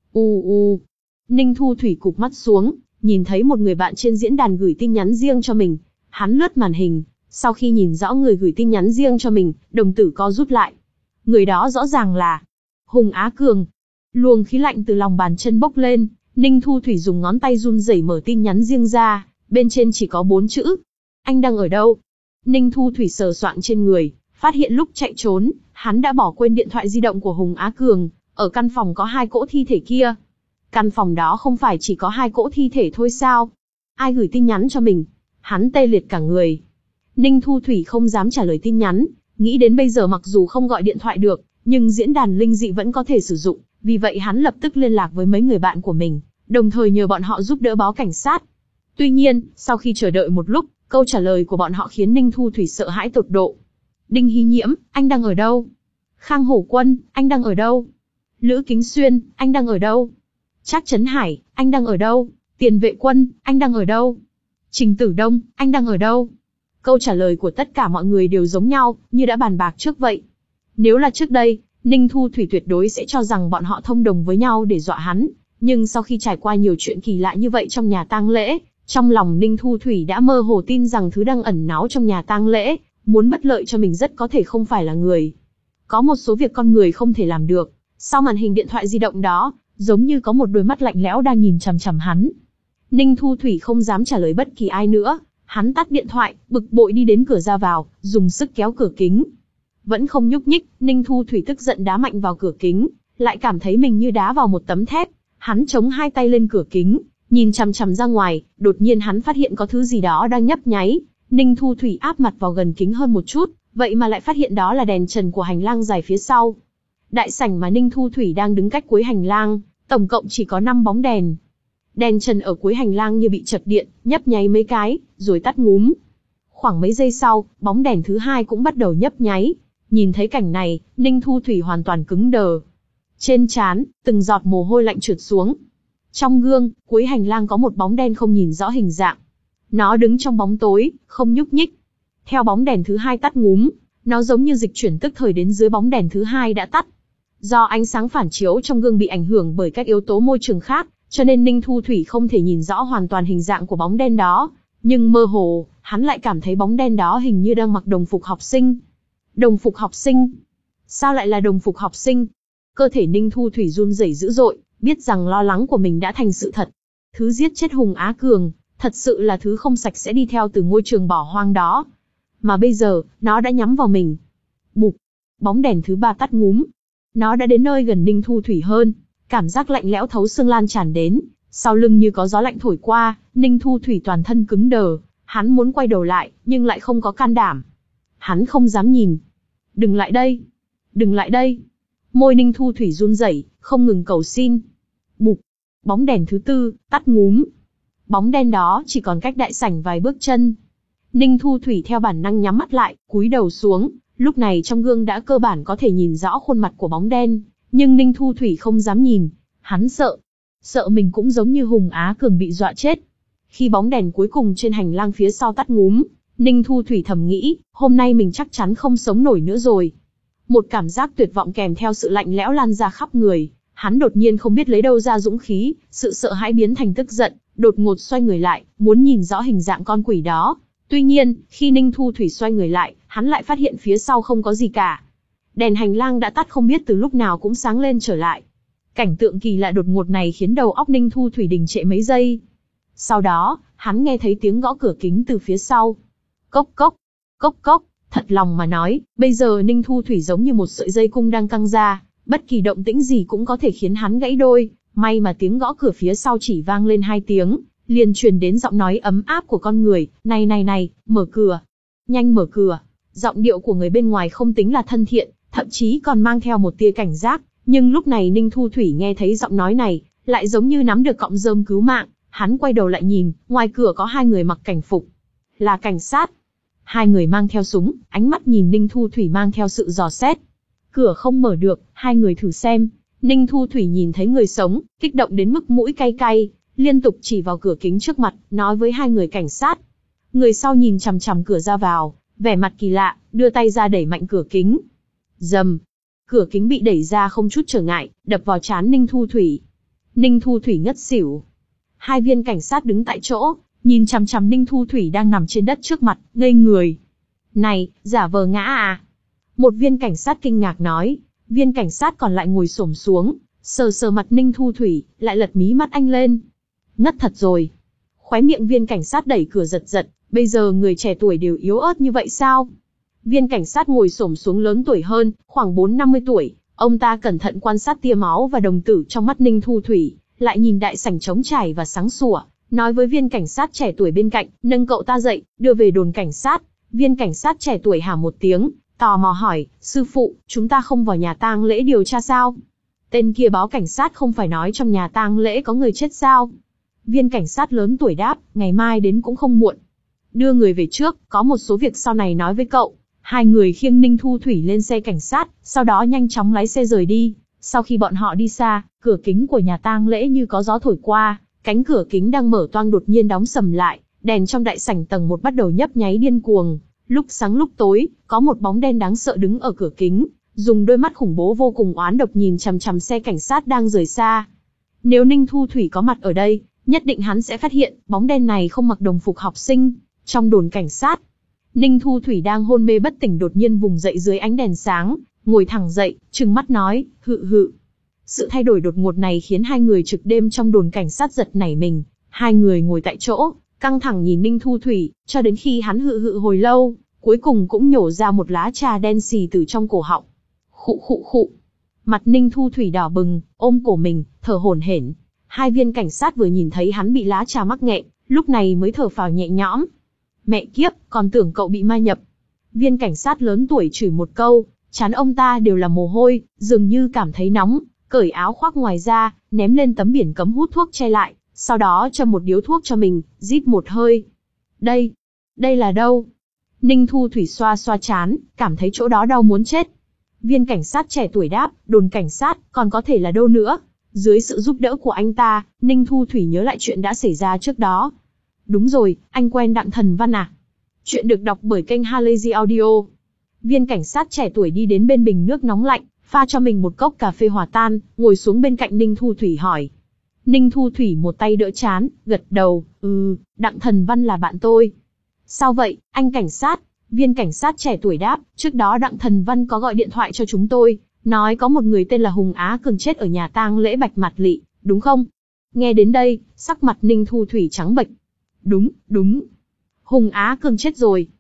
U u. Ninh Thu Thủy cụp mắt xuống, nhìn thấy một người bạn trên diễn đàn gửi tin nhắn riêng cho mình. Hắn lướt màn hình, sau khi nhìn rõ người gửi tin nhắn riêng cho mình, đồng tử co rút lại. Người đó rõ ràng là Hùng Á Cường. Luồng khí lạnh từ lòng bàn chân bốc lên, Ninh Thu Thủy dùng ngón tay run rẩy mở tin nhắn riêng ra, bên trên chỉ có bốn chữ. Anh đang ở đâu? Ninh Thu Thủy sờ soạng trên người, phát hiện lúc chạy trốn, hắn đã bỏ quên điện thoại di động của Hùng Á Cường, ở căn phòng có hai cỗ thi thể kia. Căn phòng đó không phải chỉ có hai cỗ thi thể thôi sao? Ai gửi tin nhắn cho mình? Hắn tê liệt cả người. Ninh Thu Thủy không dám trả lời tin nhắn, nghĩ đến bây giờ mặc dù không gọi điện thoại được, nhưng diễn đàn linh dị vẫn có thể sử dụng, vì vậy hắn lập tức liên lạc với mấy người bạn của mình, đồng thời nhờ bọn họ giúp đỡ báo cảnh sát. Tuy nhiên, sau khi chờ đợi một lúc, câu trả lời của bọn họ khiến Ninh Thu Thủy sợ hãi tột độ. Đinh Hy Nhiễm, anh đang ở đâu? Khang Hổ Quân, anh đang ở đâu? Lữ Kính Xuyên, anh đang ở đâu? Trác Trấn Hải, anh đang ở đâu? Tiền Vệ Quân, anh đang ở đâu? Trình Tử Đông, anh đang ở đâu? Câu trả lời của tất cả mọi người đều giống nhau, như đã bàn bạc trước vậy. Nếu là trước đây, Ninh Thu Thủy tuyệt đối sẽ cho rằng bọn họ thông đồng với nhau để dọa hắn. Nhưng sau khi trải qua nhiều chuyện kỳ lạ như vậy trong nhà tang lễ, trong lòng Ninh Thu Thủy đã mơ hồ tin rằng thứ đang ẩn náu trong nhà tang lễ, muốn bất lợi cho mình rất có thể không phải là người. Có một số việc con người không thể làm được. Sau màn hình điện thoại di động đó, giống như có một đôi mắt lạnh lẽo đang nhìn chằm chằm hắn. Ninh Thu Thủy không dám trả lời bất kỳ ai nữa. Hắn tắt điện thoại, bực bội đi đến cửa ra vào, dùng sức kéo cửa kính. Vẫn không nhúc nhích, Ninh Thu Thủy tức giận đá mạnh vào cửa kính, lại cảm thấy mình như đá vào một tấm thép. Hắn chống hai tay lên cửa kính, nhìn chằm chằm ra ngoài, đột nhiên hắn phát hiện có thứ gì đó đang nhấp nháy. Ninh Thu Thủy áp mặt vào gần kính hơn một chút, vậy mà lại phát hiện đó là đèn trần của hành lang dài phía sau. Đại sảnh mà Ninh Thu Thủy đang đứng cách cuối hành lang, tổng cộng chỉ có năm bóng đèn. Đèn trần ở cuối hành lang như bị chập điện, nhấp nháy mấy cái, rồi tắt ngúm. Khoảng mấy giây sau, bóng đèn thứ hai cũng bắt đầu nhấp nháy. Nhìn thấy cảnh này, Ninh Thu Thủy hoàn toàn cứng đờ. Trên trán, từng giọt mồ hôi lạnh trượt xuống. Trong gương, cuối hành lang có một bóng đen không nhìn rõ hình dạng. Nó đứng trong bóng tối, không nhúc nhích. Theo bóng đèn thứ hai tắt ngúm, nó giống như dịch chuyển tức thời đến dưới bóng đèn thứ hai đã tắt. Do ánh sáng phản chiếu trong gương bị ảnh hưởng bởi các yếu tố môi trường khác, cho nên Ninh Thu Thủy không thể nhìn rõ hoàn toàn hình dạng của bóng đen đó. Nhưng mơ hồ, hắn lại cảm thấy bóng đen đó hình như đang mặc đồng phục học sinh. Đồng phục học sinh? Sao lại là đồng phục học sinh? Cơ thể Ninh Thu Thủy run rẩy dữ dội, biết rằng lo lắng của mình đã thành sự thật. Thứ giết chết Hùng Á Cường, thật sự là thứ không sạch sẽ đi theo từ ngôi trường bỏ hoang đó. Mà bây giờ, nó đã nhắm vào mình. Bụp, bóng đèn thứ ba tắt ngúm. Nó đã đến nơi gần Ninh Thu Thủy hơn. Cảm giác lạnh lẽo thấu xương lan tràn đến. Sau lưng như có gió lạnh thổi qua, Ninh Thu Thủy toàn thân cứng đờ. Hắn muốn quay đầu lại, nhưng lại không có can đảm. Hắn không dám nhìn. Đừng lại đây. Đừng lại đây. Môi Ninh Thu Thủy run rẩy, không ngừng cầu xin. Bụp, bóng đèn thứ tư, tắt ngúm. Bóng đen đó chỉ còn cách đại sảnh vài bước chân. Ninh Thu Thủy theo bản năng nhắm mắt lại, cúi đầu xuống. Lúc này trong gương đã cơ bản có thể nhìn rõ khuôn mặt của bóng đen. Nhưng Ninh Thu Thủy không dám nhìn. Hắn sợ. Sợ mình cũng giống như Hùng Á Cường bị dọa chết. Khi bóng đèn cuối cùng trên hành lang phía sau tắt ngúm, Ninh Thu Thủy thầm nghĩ, hôm nay mình chắc chắn không sống nổi nữa rồi. Một cảm giác tuyệt vọng kèm theo sự lạnh lẽo lan ra khắp người. Hắn đột nhiên không biết lấy đâu ra dũng khí, sự sợ hãi biến thành tức giận, đột ngột xoay người lại, muốn nhìn rõ hình dạng con quỷ đó. Tuy nhiên, khi Ninh Thu Thủy xoay người lại, hắn lại phát hiện phía sau không có gì cả. Đèn hành lang đã tắt không biết từ lúc nào cũng sáng lên trở lại. Cảnh tượng kỳ lạ đột ngột này khiến đầu óc Ninh Thu Thủy đình trệ mấy giây. Sau đó, hắn nghe thấy tiếng gõ cửa kính từ phía sau. Cốc cốc, cốc cốc, thật lòng mà nói, bây giờ Ninh Thu Thủy giống như một sợi dây cung đang căng ra, bất kỳ động tĩnh gì cũng có thể khiến hắn gãy đôi. May mà tiếng gõ cửa phía sau chỉ vang lên hai tiếng, liền truyền đến giọng nói ấm áp của con người, này này này, mở cửa, nhanh mở cửa. Giọng điệu của người bên ngoài không tính là thân thiện, thậm chí còn mang theo một tia cảnh giác, nhưng lúc này Ninh Thu Thủy nghe thấy giọng nói này, lại giống như nắm được cọng rơm cứu mạng. Hắn quay đầu lại nhìn, ngoài cửa có hai người mặc cảnh phục. Là cảnh sát. Hai người mang theo súng, ánh mắt nhìn Ninh Thu Thủy mang theo sự dò xét. Cửa không mở được, hai người thử xem. Ninh Thu Thủy nhìn thấy người sống, kích động đến mức mũi cay cay, liên tục chỉ vào cửa kính trước mặt, nói với hai người cảnh sát. Người sau nhìn chằm chằm cửa ra vào, vẻ mặt kỳ lạ, đưa tay ra đẩy mạnh cửa kính. Rầm, cửa kính bị đẩy ra không chút trở ngại, đập vào trán Ninh Thu Thủy. Ninh Thu Thủy ngất xỉu. Hai viên cảnh sát đứng tại chỗ, nhìn chằm chằm Ninh Thu Thủy đang nằm trên đất trước mặt, ngây người. Này, giả vờ ngã à? Một viên cảnh sát kinh ngạc nói. Viên cảnh sát còn lại ngồi xổm xuống, sờ sờ mặt Ninh Thu Thủy, lại lật mí mắt anh lên. Ngất thật rồi. Khóe miệng viên cảnh sát đẩy cửa giật giật, bây giờ người trẻ tuổi đều yếu ớt như vậy sao? Viên cảnh sát ngồi xổm xuống lớn tuổi hơn, khoảng bốn năm mươi tuổi, ông ta cẩn thận quan sát tia máu và đồng tử trong mắt Ninh Thu Thủy, lại nhìn đại sảnh trống trải và sáng sủa, nói với viên cảnh sát trẻ tuổi bên cạnh, nâng cậu ta dậy, đưa về đồn cảnh sát. Viên cảnh sát trẻ tuổi hả một tiếng, tò mò hỏi, sư phụ, chúng ta không vào nhà tang lễ điều tra sao? Tên kia báo cảnh sát không phải nói trong nhà tang lễ có người chết sao? Viên cảnh sát lớn tuổi đáp, ngày mai đến cũng không muộn. Đưa người về trước, có một số việc sau này nói với cậu. Hai người khiêng Ninh Thu Thủy lên xe cảnh sát, sau đó nhanh chóng lái xe rời đi. Sau khi bọn họ đi xa, cửa kính của nhà tang lễ như có gió thổi qua, cánh cửa kính đang mở toang đột nhiên đóng sầm lại, đèn trong đại sảnh tầng một bắt đầu nhấp nháy điên cuồng. Lúc sáng lúc tối, có một bóng đen đáng sợ đứng ở cửa kính, dùng đôi mắt khủng bố vô cùng oán độc nhìn chằm chằm xe cảnh sát đang rời xa. Nếu Ninh Thu Thủy có mặt ở đây, nhất định hắn sẽ phát hiện, bóng đen này không mặc đồng phục học sinh. Trong đồn cảnh sát, Ninh Thu Thủy đang hôn mê bất tỉnh đột nhiên vùng dậy dưới ánh đèn sáng, ngồi thẳng dậy, trừng mắt nói, hự hự. Sự thay đổi đột ngột này khiến hai người trực đêm trong đồn cảnh sát giật nảy mình. Hai người ngồi tại chỗ, căng thẳng nhìn Ninh Thu Thủy, cho đến khi hắn hự hự hồi lâu, cuối cùng cũng nhổ ra một lá trà đen xì từ trong cổ họng. Khụ khụ khụ. Mặt Ninh Thu Thủy đỏ bừng, ôm cổ mình, thở hổn hển. Hai viên cảnh sát vừa nhìn thấy hắn bị lá trà mắc nghẹn, lúc này mới thở phào nhẹ nhõm. Mẹ kiếp, còn tưởng cậu bị ma nhập. Viên cảnh sát lớn tuổi chửi một câu, trán ông ta đều là mồ hôi, dường như cảm thấy nóng, cởi áo khoác ngoài ra, ném lên tấm biển cấm hút thuốc che lại, sau đó châm một điếu thuốc cho mình, rít một hơi. Đây, đây là đâu? Ninh Thu Thủy xoa xoa trán, cảm thấy chỗ đó đau muốn chết. Viên cảnh sát trẻ tuổi đáp, đồn cảnh sát, còn có thể là đâu nữa? Dưới sự giúp đỡ của anh ta, Ninh Thu Thủy nhớ lại chuyện đã xảy ra trước đó. Đúng rồi, anh quen Đặng Thần Văn à? Chuyện được đọc bởi kênh Halazy Audio. Viên cảnh sát trẻ tuổi đi đến bên bình nước nóng lạnh, pha cho mình một cốc cà phê hòa tan, ngồi xuống bên cạnh Ninh Thu Thủy hỏi. Ninh Thu Thủy một tay đỡ chán, gật đầu, ừ, Đặng Thần Văn là bạn tôi. Sao vậy, anh cảnh sát? Viên cảnh sát trẻ tuổi đáp, trước đó Đặng Thần Văn có gọi điện thoại cho chúng tôi, nói có một người tên là Hùng Á Cường chết ở nhà tang lễ Bạch Mạt Lị, đúng không? Nghe đến đây, sắc mặt Ninh Thu Thủy trắng bệch. Đúng, đúng. Hùng Á Cường chết rồi.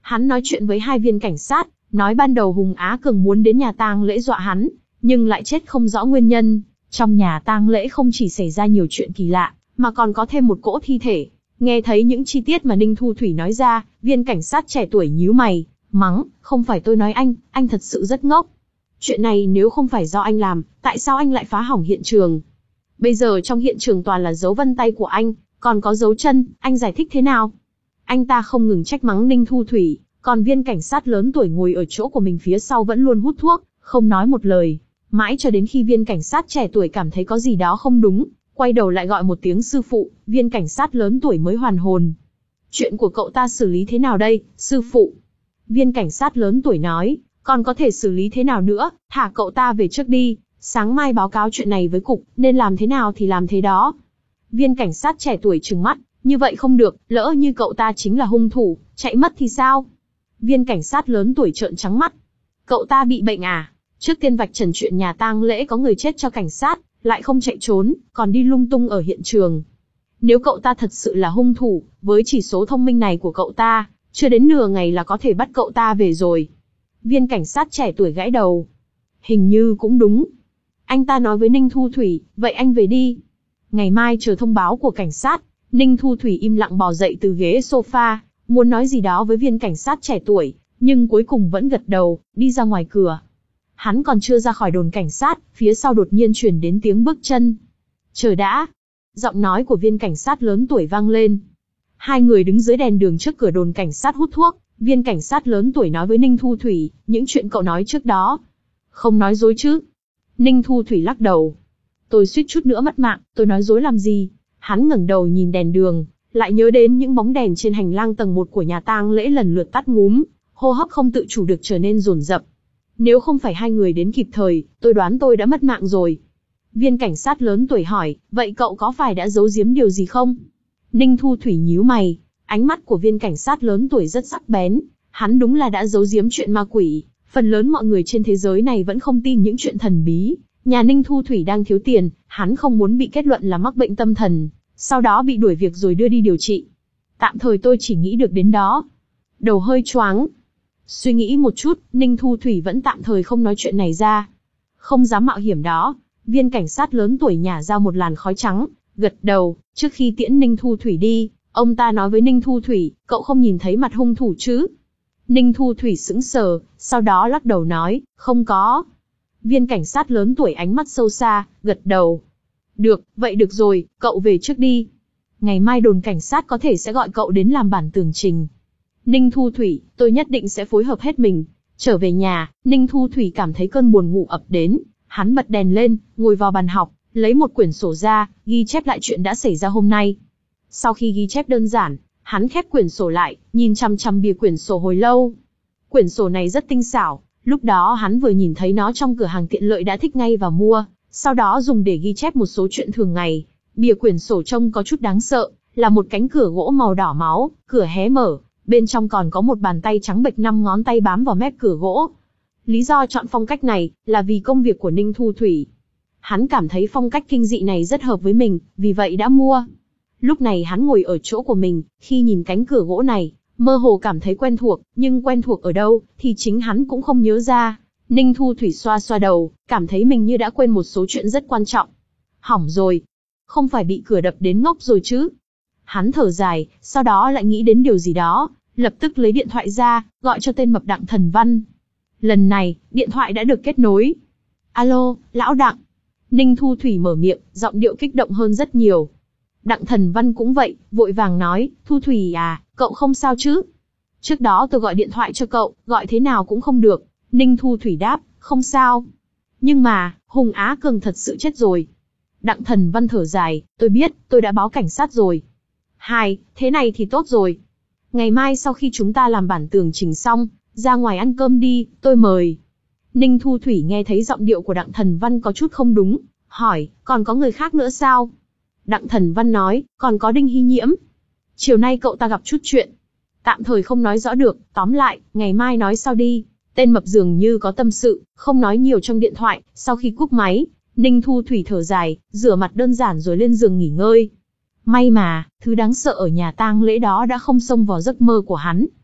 Hắn nói chuyện với hai viên cảnh sát, nói ban đầu Hùng Á Cường muốn đến nhà tang lễ dọa hắn, nhưng lại chết không rõ nguyên nhân. Trong nhà tang lễ không chỉ xảy ra nhiều chuyện kỳ lạ, mà còn có thêm một cỗ thi thể. Nghe thấy những chi tiết mà Ninh Thu Thủy nói ra, viên cảnh sát trẻ tuổi nhíu mày, mắng, không phải tôi nói anh, anh thật sự rất ngốc. Chuyện này nếu không phải do anh làm, tại sao anh lại phá hỏng hiện trường? Bây giờ trong hiện trường toàn là dấu vân tay của anh, còn có dấu chân, anh giải thích thế nào? Anh ta không ngừng trách mắng Ninh Thu Thủy, còn viên cảnh sát lớn tuổi ngồi ở chỗ của mình phía sau vẫn luôn hút thuốc, không nói một lời. Mãi cho đến khi viên cảnh sát trẻ tuổi cảm thấy có gì đó không đúng, quay đầu lại gọi một tiếng sư phụ, viên cảnh sát lớn tuổi mới hoàn hồn. Chuyện của cậu ta xử lý thế nào đây, sư phụ? Viên cảnh sát lớn tuổi nói, còn có thể xử lý thế nào nữa, thả cậu ta về trước đi, sáng mai báo cáo chuyện này với cục, nên làm thế nào thì làm thế đó. Viên cảnh sát trẻ tuổi trừng mắt, như vậy không được, lỡ như cậu ta chính là hung thủ, chạy mất thì sao? Viên cảnh sát lớn tuổi trợn trắng mắt. Cậu ta bị bệnh à? Trước tiên vạch trần chuyện nhà tang lễ có người chết cho cảnh sát, lại không chạy trốn, còn đi lung tung ở hiện trường. Nếu cậu ta thật sự là hung thủ, với chỉ số thông minh này của cậu ta, chưa đến nửa ngày là có thể bắt cậu ta về rồi. Viên cảnh sát trẻ tuổi gãi đầu. Hình như cũng đúng. Anh ta nói với Ninh Thu Thủy, vậy anh về đi. Ngày mai chờ thông báo của cảnh sát. Ninh Thu Thủy im lặng bò dậy từ ghế sofa, muốn nói gì đó với viên cảnh sát trẻ tuổi, nhưng cuối cùng vẫn gật đầu, đi ra ngoài cửa. Hắn còn chưa ra khỏi đồn cảnh sát, phía sau đột nhiên truyền đến tiếng bước chân. Chờ đã. Giọng nói của viên cảnh sát lớn tuổi vang lên. Hai người đứng dưới đèn đường trước cửa đồn cảnh sát hút thuốc, viên cảnh sát lớn tuổi nói với Ninh Thu Thủy, những chuyện cậu nói trước đó. Không nói dối chứ? Ninh Thu Thủy lắc đầu. Tôi suýt chút nữa mất mạng, tôi nói dối làm gì? Hắn ngẩng đầu nhìn đèn đường, lại nhớ đến những bóng đèn trên hành lang tầng một của nhà tang lễ lần lượt tắt ngúm, hô hấp không tự chủ được trở nên dồn dập. Nếu không phải hai người đến kịp thời, tôi đoán tôi đã mất mạng rồi. Viên cảnh sát lớn tuổi hỏi, vậy cậu có phải đã giấu giếm điều gì không? Ninh Thu Thủy nhíu mày, ánh mắt của viên cảnh sát lớn tuổi rất sắc bén, hắn đúng là đã giấu giếm chuyện ma quỷ, phần lớn mọi người trên thế giới này vẫn không tin những chuyện thần bí. Nhà Ninh Thu Thủy đang thiếu tiền, hắn không muốn bị kết luận là mắc bệnh tâm thần, sau đó bị đuổi việc rồi đưa đi điều trị. Tạm thời tôi chỉ nghĩ được đến đó. Đầu hơi choáng. Suy nghĩ một chút, Ninh Thu Thủy vẫn tạm thời không nói chuyện này ra. Không dám mạo hiểm đó. Viên cảnh sát lớn tuổi nhả ra một làn khói trắng, gật đầu. Trước khi tiễn Ninh Thu Thủy đi, ông ta nói với Ninh Thu Thủy, cậu không nhìn thấy mặt hung thủ chứ? Ninh Thu Thủy sững sờ, sau đó lắc đầu nói, không có. Viên cảnh sát lớn tuổi ánh mắt sâu xa, gật đầu. Được, vậy được rồi, cậu về trước đi. Ngày mai đồn cảnh sát có thể sẽ gọi cậu đến làm bản tường trình. Ninh Thu Thủy, tôi nhất định sẽ phối hợp hết mình. Trở về nhà, Ninh Thu Thủy cảm thấy cơn buồn ngủ ập đến. Hắn bật đèn lên, ngồi vào bàn học, lấy một quyển sổ ra, ghi chép lại chuyện đã xảy ra hôm nay. Sau khi ghi chép đơn giản, hắn khép quyển sổ lại, nhìn chăm chăm bìa quyển sổ hồi lâu. Quyển sổ này rất tinh xảo, lúc đó hắn vừa nhìn thấy nó trong cửa hàng tiện lợi đã thích ngay và mua, sau đó dùng để ghi chép một số chuyện thường ngày. Bìa quyển sổ trông có chút đáng sợ, là một cánh cửa gỗ màu đỏ máu, cửa hé mở, bên trong còn có một bàn tay trắng bệch năm ngón tay bám vào mép cửa gỗ. Lý do chọn phong cách này là vì công việc của Ninh Thu Thủy. Hắn cảm thấy phong cách kinh dị này rất hợp với mình, vì vậy đã mua. Lúc này hắn ngồi ở chỗ của mình, khi nhìn cánh cửa gỗ này, mơ hồ cảm thấy quen thuộc, nhưng quen thuộc ở đâu, thì chính hắn cũng không nhớ ra. Ninh Thu Thủy xoa xoa đầu, cảm thấy mình như đã quên một số chuyện rất quan trọng. Hỏng rồi. Không phải bị cửa đập đến ngốc rồi chứ? Hắn thở dài, sau đó lại nghĩ đến điều gì đó, lập tức lấy điện thoại ra, gọi cho tên mập Đặng Thần Văn. Lần này, điện thoại đã được kết nối. Alo, lão Đặng. Ninh Thu Thủy mở miệng, giọng điệu kích động hơn rất nhiều. Đặng Thần Văn cũng vậy, vội vàng nói, Thu Thủy à, cậu không sao chứ? Trước đó tôi gọi điện thoại cho cậu, gọi thế nào cũng không được. Ninh Thu Thủy đáp, không sao. Nhưng mà, Hùng Á Cường thật sự chết rồi. Đặng Thần Văn thở dài, tôi biết, tôi đã báo cảnh sát rồi. Hai, thế này thì tốt rồi. Ngày mai sau khi chúng ta làm bản tường trình xong, ra ngoài ăn cơm đi, tôi mời. Ninh Thu Thủy nghe thấy giọng điệu của Đặng Thần Văn có chút không đúng, hỏi, còn có người khác nữa sao? Đặng Thần Văn nói, còn có Đinh Hy Nhiễm. Chiều nay cậu ta gặp chút chuyện. Tạm thời không nói rõ được, tóm lại, ngày mai nói sau đi. Tên mập dường như có tâm sự, không nói nhiều trong điện thoại. Sau khi cúp máy, Ninh Thu Thủy thở dài, rửa mặt đơn giản rồi lên giường nghỉ ngơi. May mà, thứ đáng sợ ở nhà tang lễ đó đã không xông vào giấc mơ của hắn.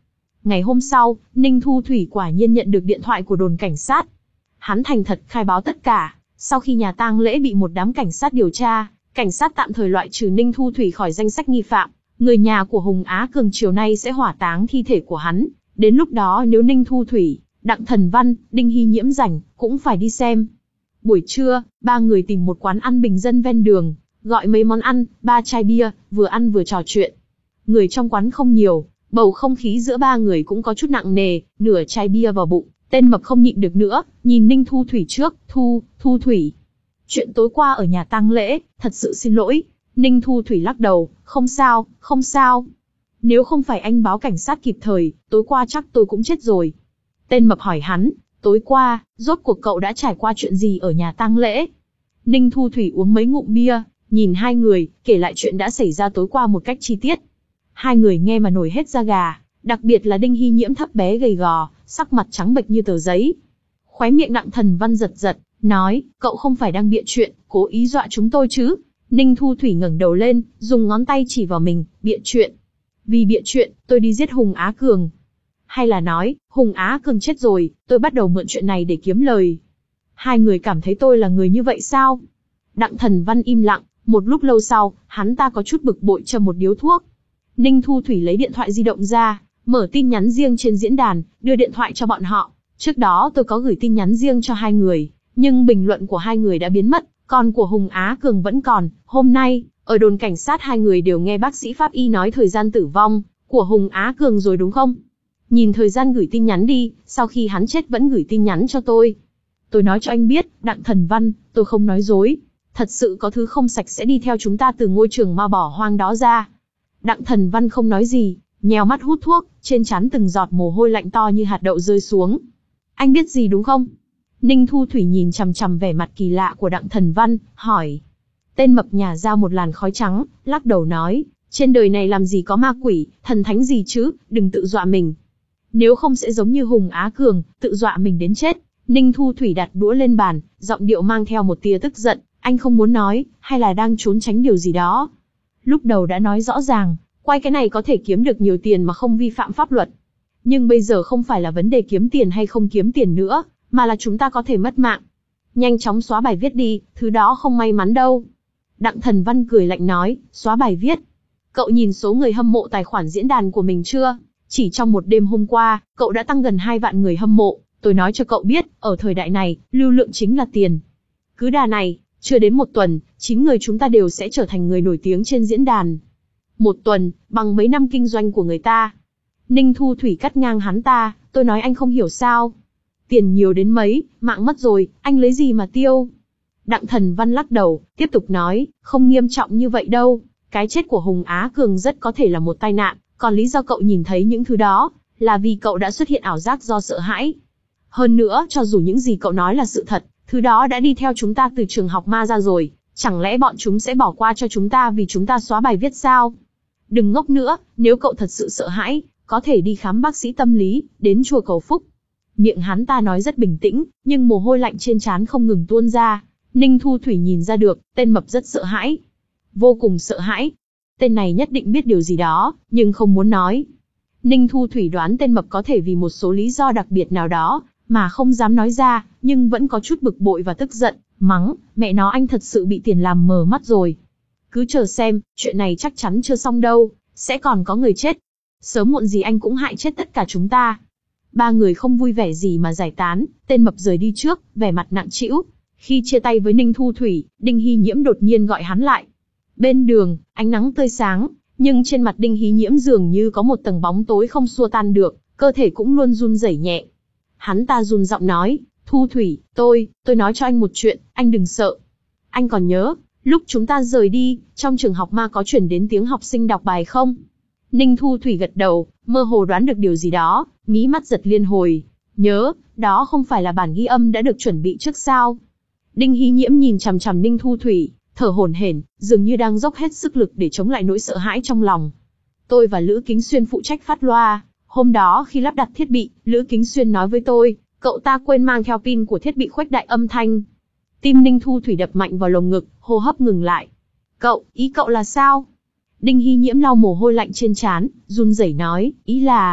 Ngày hôm sau, Ninh Thu Thủy quả nhiên nhận được điện thoại của đồn cảnh sát. Hắn thành thật khai báo tất cả. Sau khi nhà tang lễ bị một đám cảnh sát điều tra, cảnh sát tạm thời loại trừ Ninh Thu Thủy khỏi danh sách nghi phạm. Người nhà của Hùng Á Cường chiều nay sẽ hỏa táng thi thể của hắn. Đến lúc đó nếu Ninh Thu Thủy, Đặng Thần Văn, Đinh Hy Nhiễm rảnh, cũng phải đi xem. Buổi trưa, ba người tìm một quán ăn bình dân ven đường, gọi mấy món ăn, ba chai bia, vừa ăn vừa trò chuyện. Người trong quán không nhiều, bầu không khí giữa ba người cũng có chút nặng nề, nửa chai bia vào bụng, tên mập không nhịn được nữa, nhìn Ninh Thu Thủy trước, Thu, Thu Thủy. Chuyện tối qua ở nhà tang lễ, thật sự xin lỗi. Ninh Thu Thủy lắc đầu, không sao, không sao. Nếu không phải anh báo cảnh sát kịp thời, tối qua chắc tôi cũng chết rồi. Tên mập hỏi hắn, tối qua, rốt cuộc cậu đã trải qua chuyện gì ở nhà tang lễ? Ninh Thu Thủy uống mấy ngụm bia, nhìn hai người, kể lại chuyện đã xảy ra tối qua một cách chi tiết. Hai người nghe mà nổi hết da gà, đặc biệt là Đinh Hy Nhiễm thấp bé gầy gò, sắc mặt trắng bệch như tờ giấy. Khóe miệng Đặng Thần Văn giật giật, nói, cậu không phải đang bịa chuyện, cố ý dọa chúng tôi chứ? Ninh Thu Thủy ngẩng đầu lên, dùng ngón tay chỉ vào mình, bịa chuyện. Vì bịa chuyện, tôi đi giết Hùng Á Cường. Hay là nói, Hùng Á Cường chết rồi, tôi bắt đầu mượn chuyện này để kiếm lời. Hai người cảm thấy tôi là người như vậy sao? Đặng Thần Văn im lặng, một lúc lâu sau, hắn ta có chút bực bội châm một điếu thuốc. Ninh Thu Thủy lấy điện thoại di động ra, mở tin nhắn riêng trên diễn đàn, đưa điện thoại cho bọn họ. Trước đó tôi có gửi tin nhắn riêng cho hai người, nhưng bình luận của hai người đã biến mất, còn của Hùng Á Cường vẫn còn. Hôm nay, ở đồn cảnh sát hai người đều nghe bác sĩ pháp y nói thời gian tử vong của Hùng Á Cường rồi đúng không? Nhìn thời gian gửi tin nhắn đi, sau khi hắn chết vẫn gửi tin nhắn cho tôi. Tôi nói cho anh biết, Đặng Thần Văn, tôi không nói dối. Thật sự có thứ không sạch sẽ đi theo chúng ta từ ngôi trường ma bỏ hoang đó ra. Đặng Thần Văn không nói gì, nhèo mắt hút thuốc, trên trán từng giọt mồ hôi lạnh to như hạt đậu rơi xuống. Anh biết gì đúng không? Ninh Thu Thủy nhìn chằm chằm vẻ mặt kỳ lạ của Đặng Thần Văn, hỏi. Tên mập nhả ra một làn khói trắng, lắc đầu nói, trên đời này làm gì có ma quỷ, thần thánh gì chứ, đừng tự dọa mình. Nếu không sẽ giống như Hùng Á Cường, tự dọa mình đến chết. Ninh Thu Thủy đặt đũa lên bàn, giọng điệu mang theo một tia tức giận, anh không muốn nói, hay là đang trốn tránh điều gì đó? Lúc đầu đã nói rõ ràng, quay cái này có thể kiếm được nhiều tiền mà không vi phạm pháp luật. Nhưng bây giờ không phải là vấn đề kiếm tiền hay không kiếm tiền nữa, mà là chúng ta có thể mất mạng. Nhanh chóng xóa bài viết đi, thứ đó không may mắn đâu. Đặng Thần Văn cười lạnh nói, xóa bài viết. Cậu nhìn số người hâm mộ tài khoản diễn đàn của mình chưa? Chỉ trong một đêm hôm qua, cậu đã tăng gần hai vạn người hâm mộ. Tôi nói cho cậu biết, ở thời đại này, lưu lượng chính là tiền. Cứ đà này, chưa đến một tuần, chín người chúng ta đều sẽ trở thành người nổi tiếng trên diễn đàn. Một tuần, bằng mấy năm kinh doanh của người ta. Ninh Thu Thủy cắt ngang hắn ta, tôi nói anh không hiểu sao. Tiền nhiều đến mấy, mạng mất rồi, anh lấy gì mà tiêu? Đặng Thần Văn lắc đầu, tiếp tục nói, không nghiêm trọng như vậy đâu. Cái chết của Hùng Á Cường rất có thể là một tai nạn, còn lý do cậu nhìn thấy những thứ đó, là vì cậu đã xuất hiện ảo giác do sợ hãi. Hơn nữa, cho dù những gì cậu nói là sự thật, thứ đó đã đi theo chúng ta từ trường học ma ra rồi, chẳng lẽ bọn chúng sẽ bỏ qua cho chúng ta vì chúng ta xóa bài viết sao? Đừng ngốc nữa, nếu cậu thật sự sợ hãi, có thể đi khám bác sĩ tâm lý, đến chùa cầu phúc. Miệng hắn ta nói rất bình tĩnh, nhưng mồ hôi lạnh trên trán không ngừng tuôn ra. Ninh Thu Thủy nhìn ra được, tên mập rất sợ hãi. Vô cùng sợ hãi. Tên này nhất định biết điều gì đó, nhưng không muốn nói. Ninh Thu Thủy đoán tên mập có thể vì một số lý do đặc biệt nào đó, mà không dám nói ra, nhưng vẫn có chút bực bội và tức giận, mắng, mẹ nó anh thật sự bị tiền làm mờ mắt rồi. Cứ chờ xem, chuyện này chắc chắn chưa xong đâu, sẽ còn có người chết. Sớm muộn gì anh cũng hại chết tất cả chúng ta. Ba người không vui vẻ gì mà giải tán, tên mập rời đi trước, vẻ mặt nặng trĩu. Khi chia tay với Ninh Thu Thủy, Đinh Hy Nhiễm đột nhiên gọi hắn lại. Bên đường, ánh nắng tươi sáng, nhưng trên mặt Đinh Hy Nhiễm dường như có một tầng bóng tối không xua tan được, cơ thể cũng luôn run rẩy nhẹ. Hắn ta run giọng nói, Thu Thủy, tôi, tôi nói cho anh một chuyện, anh đừng sợ. Anh còn nhớ, lúc chúng ta rời đi, trong trường học ma có chuyển đến tiếng học sinh đọc bài không? Ninh Thu Thủy gật đầu, mơ hồ đoán được điều gì đó, mí mắt giật liên hồi. Nhớ, đó không phải là bản ghi âm đã được chuẩn bị trước sao? Đinh Hy Nhiễm nhìn chằm chằm Ninh Thu Thủy, thở hổn hển, dường như đang dốc hết sức lực để chống lại nỗi sợ hãi trong lòng. Tôi và Lữ Kính Xuyên phụ trách phát loa. Hôm đó khi lắp đặt thiết bị, Lữ Kính Xuyên nói với tôi, cậu ta quên mang theo pin của thiết bị khuếch đại âm thanh. Tim Ninh Thu Thủy đập mạnh vào lồng ngực, hô hấp ngừng lại. Cậu, ý cậu là sao? Đinh Hy Nhiễm lau mồ hôi lạnh trên trán, run rẩy nói, ý là,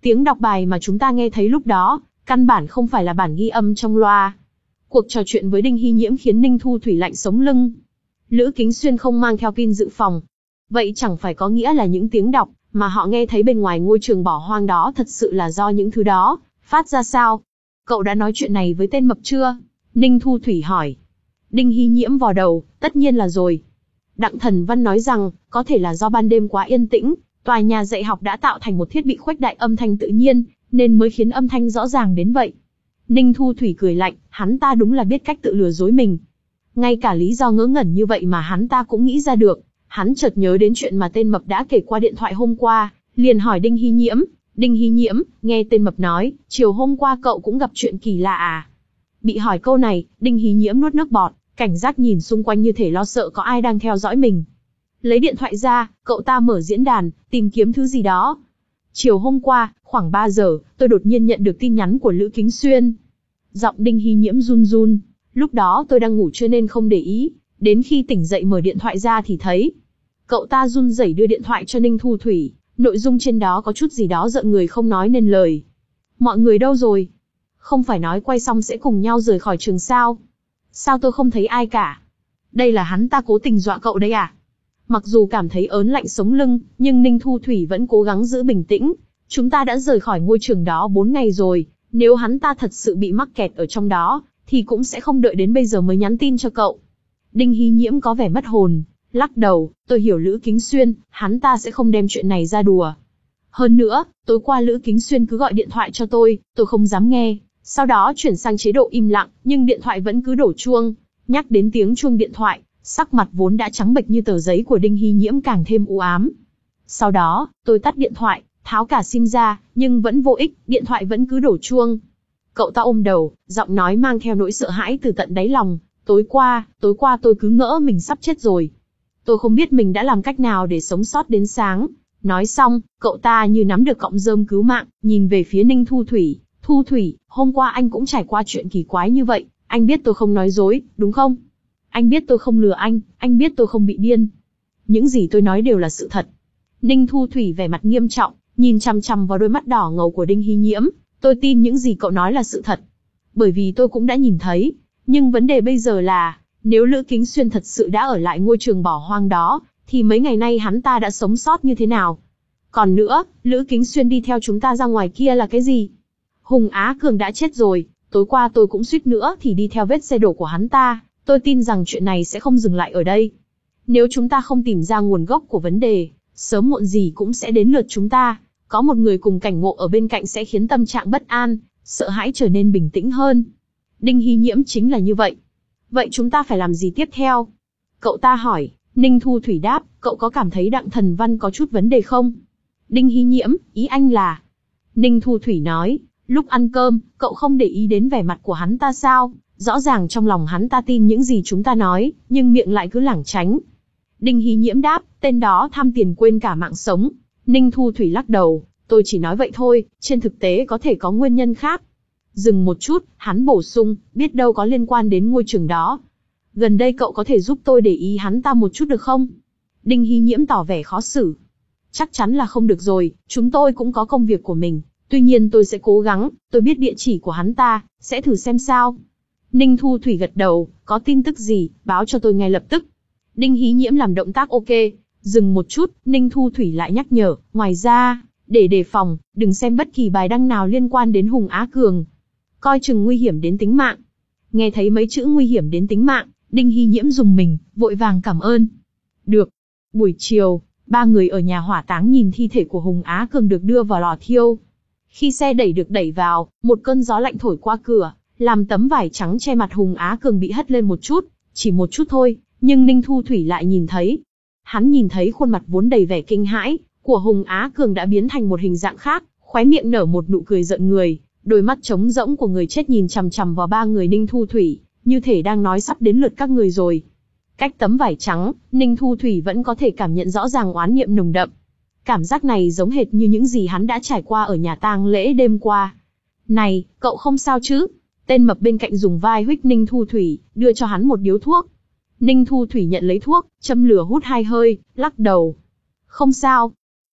Tiếng đọc bài mà chúng ta nghe thấy lúc đó, căn bản không phải là bản ghi âm trong loa. Cuộc trò chuyện với Đinh Hy Nhiễm khiến Ninh Thu Thủy lạnh sống lưng. Lữ Kính Xuyên không mang theo pin dự phòng. Vậy chẳng phải có nghĩa là những tiếng đọc mà họ nghe thấy bên ngoài ngôi trường bỏ hoang đó thật sự là do những thứ đó phát ra sao? Cậu đã nói chuyện này với tên mập chưa? Ninh Thu Thủy hỏi. Đinh Hy Nhiễm vò đầu, tất nhiên là rồi. Đặng Thần Văn nói rằng, có thể là do ban đêm quá yên tĩnh, tòa nhà dạy học đã tạo thành một thiết bị khuếch đại âm thanh tự nhiên, nên mới khiến âm thanh rõ ràng đến vậy. Ninh Thu Thủy cười lạnh, hắn ta đúng là biết cách tự lừa dối mình. Ngay cả lý do ngớ ngẩn như vậy mà hắn ta cũng nghĩ ra được. Hắn chợt nhớ đến chuyện mà tên mập đã kể qua điện thoại hôm qua, liền hỏi Đinh Hy Nhiễm. Đinh Hy Nhiễm, nghe tên mập nói, chiều hôm qua cậu cũng gặp chuyện kỳ lạ à? Bị hỏi câu này, Đinh Hy Nhiễm nuốt nước bọt, cảnh giác nhìn xung quanh như thể lo sợ có ai đang theo dõi mình. Lấy điện thoại ra, cậu ta mở diễn đàn, tìm kiếm thứ gì đó. Chiều hôm qua, khoảng ba giờ, tôi đột nhiên nhận được tin nhắn của Lữ Kính Xuyên. Giọng Đinh Hy Nhiễm run run. Lúc đó tôi đang ngủ trưa nên không để ý, đến khi tỉnh dậy mở điện thoại ra thì thấy. Cậu ta run rẩy đưa điện thoại cho Ninh Thu Thủy, nội dung trên đó có chút gì đó rợn người không nói nên lời. Mọi người đâu rồi? Không phải nói quay xong sẽ cùng nhau rời khỏi trường sao? Sao tôi không thấy ai cả? Đây là hắn ta cố tình dọa cậu đấy à? Mặc dù cảm thấy ớn lạnh sống lưng, nhưng Ninh Thu Thủy vẫn cố gắng giữ bình tĩnh. Chúng ta đã rời khỏi ngôi trường đó bốn ngày rồi, nếu hắn ta thật sự bị mắc kẹt ở trong đó, thì cũng sẽ không đợi đến bây giờ mới nhắn tin cho cậu. Đinh Hy Nhiễm có vẻ mất hồn, lắc đầu, tôi hiểu Lữ Kính Xuyên, hắn ta sẽ không đem chuyện này ra đùa. Hơn nữa, tối qua Lữ Kính Xuyên cứ gọi điện thoại cho tôi, tôi không dám nghe, sau đó chuyển sang chế độ im lặng, nhưng điện thoại vẫn cứ đổ chuông. Nhắc đến tiếng chuông điện thoại, sắc mặt vốn đã trắng bệch như tờ giấy của Đinh Hy Nhiễm càng thêm u ám. Sau đó, tôi tắt điện thoại, tháo cả sim ra, nhưng vẫn vô ích, điện thoại vẫn cứ đổ chuông. Cậu ta ôm đầu, giọng nói mang theo nỗi sợ hãi từ tận đáy lòng. Tối qua, tối qua tôi cứ ngỡ mình sắp chết rồi. Tôi không biết mình đã làm cách nào để sống sót đến sáng. Nói xong, cậu ta như nắm được cọng rơm cứu mạng, nhìn về phía Ninh Thu Thủy. Thu Thủy, hôm qua anh cũng trải qua chuyện kỳ quái như vậy, anh biết tôi không nói dối, đúng không? Anh biết tôi không lừa anh, anh biết tôi không bị điên. Những gì tôi nói đều là sự thật. Ninh Thu Thủy vẻ mặt nghiêm trọng, nhìn chằm chằm vào đôi mắt đỏ ngầu của Đinh Hy Nhiễm. Tôi tin những gì cậu nói là sự thật. Bởi vì tôi cũng đã nhìn thấy. Nhưng vấn đề bây giờ là, nếu Lữ Kính Xuyên thật sự đã ở lại ngôi trường bỏ hoang đó, thì mấy ngày nay hắn ta đã sống sót như thế nào? Còn nữa, Lữ Kính Xuyên đi theo chúng ta ra ngoài kia là cái gì? Hùng Á Cường đã chết rồi, tối qua tôi cũng suýt nữa thì đi theo vết xe đổ của hắn ta. Tôi tin rằng chuyện này sẽ không dừng lại ở đây. Nếu chúng ta không tìm ra nguồn gốc của vấn đề, sớm muộn gì cũng sẽ đến lượt chúng ta. Có một người cùng cảnh ngộ ở bên cạnh sẽ khiến tâm trạng bất an, sợ hãi trở nên bình tĩnh hơn. Đinh Hy Nhiễm chính là như vậy. Vậy chúng ta phải làm gì tiếp theo? Cậu ta hỏi. Ninh Thu Thủy đáp, cậu có cảm thấy Đặng Thần Văn có chút vấn đề không? Đinh Hy Nhiễm, ý anh là... Ninh Thu Thủy nói, lúc ăn cơm, cậu không để ý đến vẻ mặt của hắn ta sao? Rõ ràng trong lòng hắn ta tin những gì chúng ta nói, nhưng miệng lại cứ lảng tránh. Đinh Hy Nhiễm đáp, tên đó tham tiền quên cả mạng sống. Ninh Thu Thủy lắc đầu, tôi chỉ nói vậy thôi, trên thực tế có thể có nguyên nhân khác. Dừng một chút, hắn bổ sung, biết đâu có liên quan đến ngôi trường đó. Gần đây cậu có thể giúp tôi để ý hắn ta một chút được không? Đinh Hy Nhiễm tỏ vẻ khó xử. Chắc chắn là không được rồi, chúng tôi cũng có công việc của mình. Tuy nhiên tôi sẽ cố gắng, tôi biết địa chỉ của hắn ta, sẽ thử xem sao. Ninh Thu Thủy gật đầu, có tin tức gì, báo cho tôi ngay lập tức. Đinh Hy Nhiễm làm động tác ok. Dừng một chút, Ninh Thu Thủy lại nhắc nhở, ngoài ra, để đề phòng, đừng xem bất kỳ bài đăng nào liên quan đến Hùng Á Cường. Coi chừng nguy hiểm đến tính mạng. Nghe thấy mấy chữ nguy hiểm đến tính mạng, Đinh Hy Nhiễm rùng mình, vội vàng cảm ơn. Được. Buổi chiều, ba người ở nhà hỏa táng nhìn thi thể của Hùng Á Cường được đưa vào lò thiêu. Khi xe đẩy được đẩy vào, một cơn gió lạnh thổi qua cửa, làm tấm vải trắng che mặt Hùng Á Cường bị hất lên một chút, chỉ một chút thôi, nhưng Ninh Thu Thủy lại nhìn thấy. Hắn nhìn thấy khuôn mặt vốn đầy vẻ kinh hãi của Hùng Á Cường đã biến thành một hình dạng khác, khóe miệng nở một nụ cười giận người, đôi mắt trống rỗng của người chết nhìn chằm chằm vào ba người Ninh Thu Thủy, như thể đang nói sắp đến lượt các người rồi. Cách tấm vải trắng, Ninh Thu Thủy vẫn có thể cảm nhận rõ ràng oán niệm nồng đậm. Cảm giác này giống hệt như những gì hắn đã trải qua ở nhà tang lễ đêm qua. Này, cậu không sao chứ? Tên mập bên cạnh dùng vai huých Ninh Thu Thủy, đưa cho hắn một điếu thuốc. Ninh Thu Thủy nhận lấy thuốc, châm lửa hút hai hơi, lắc đầu. Không sao.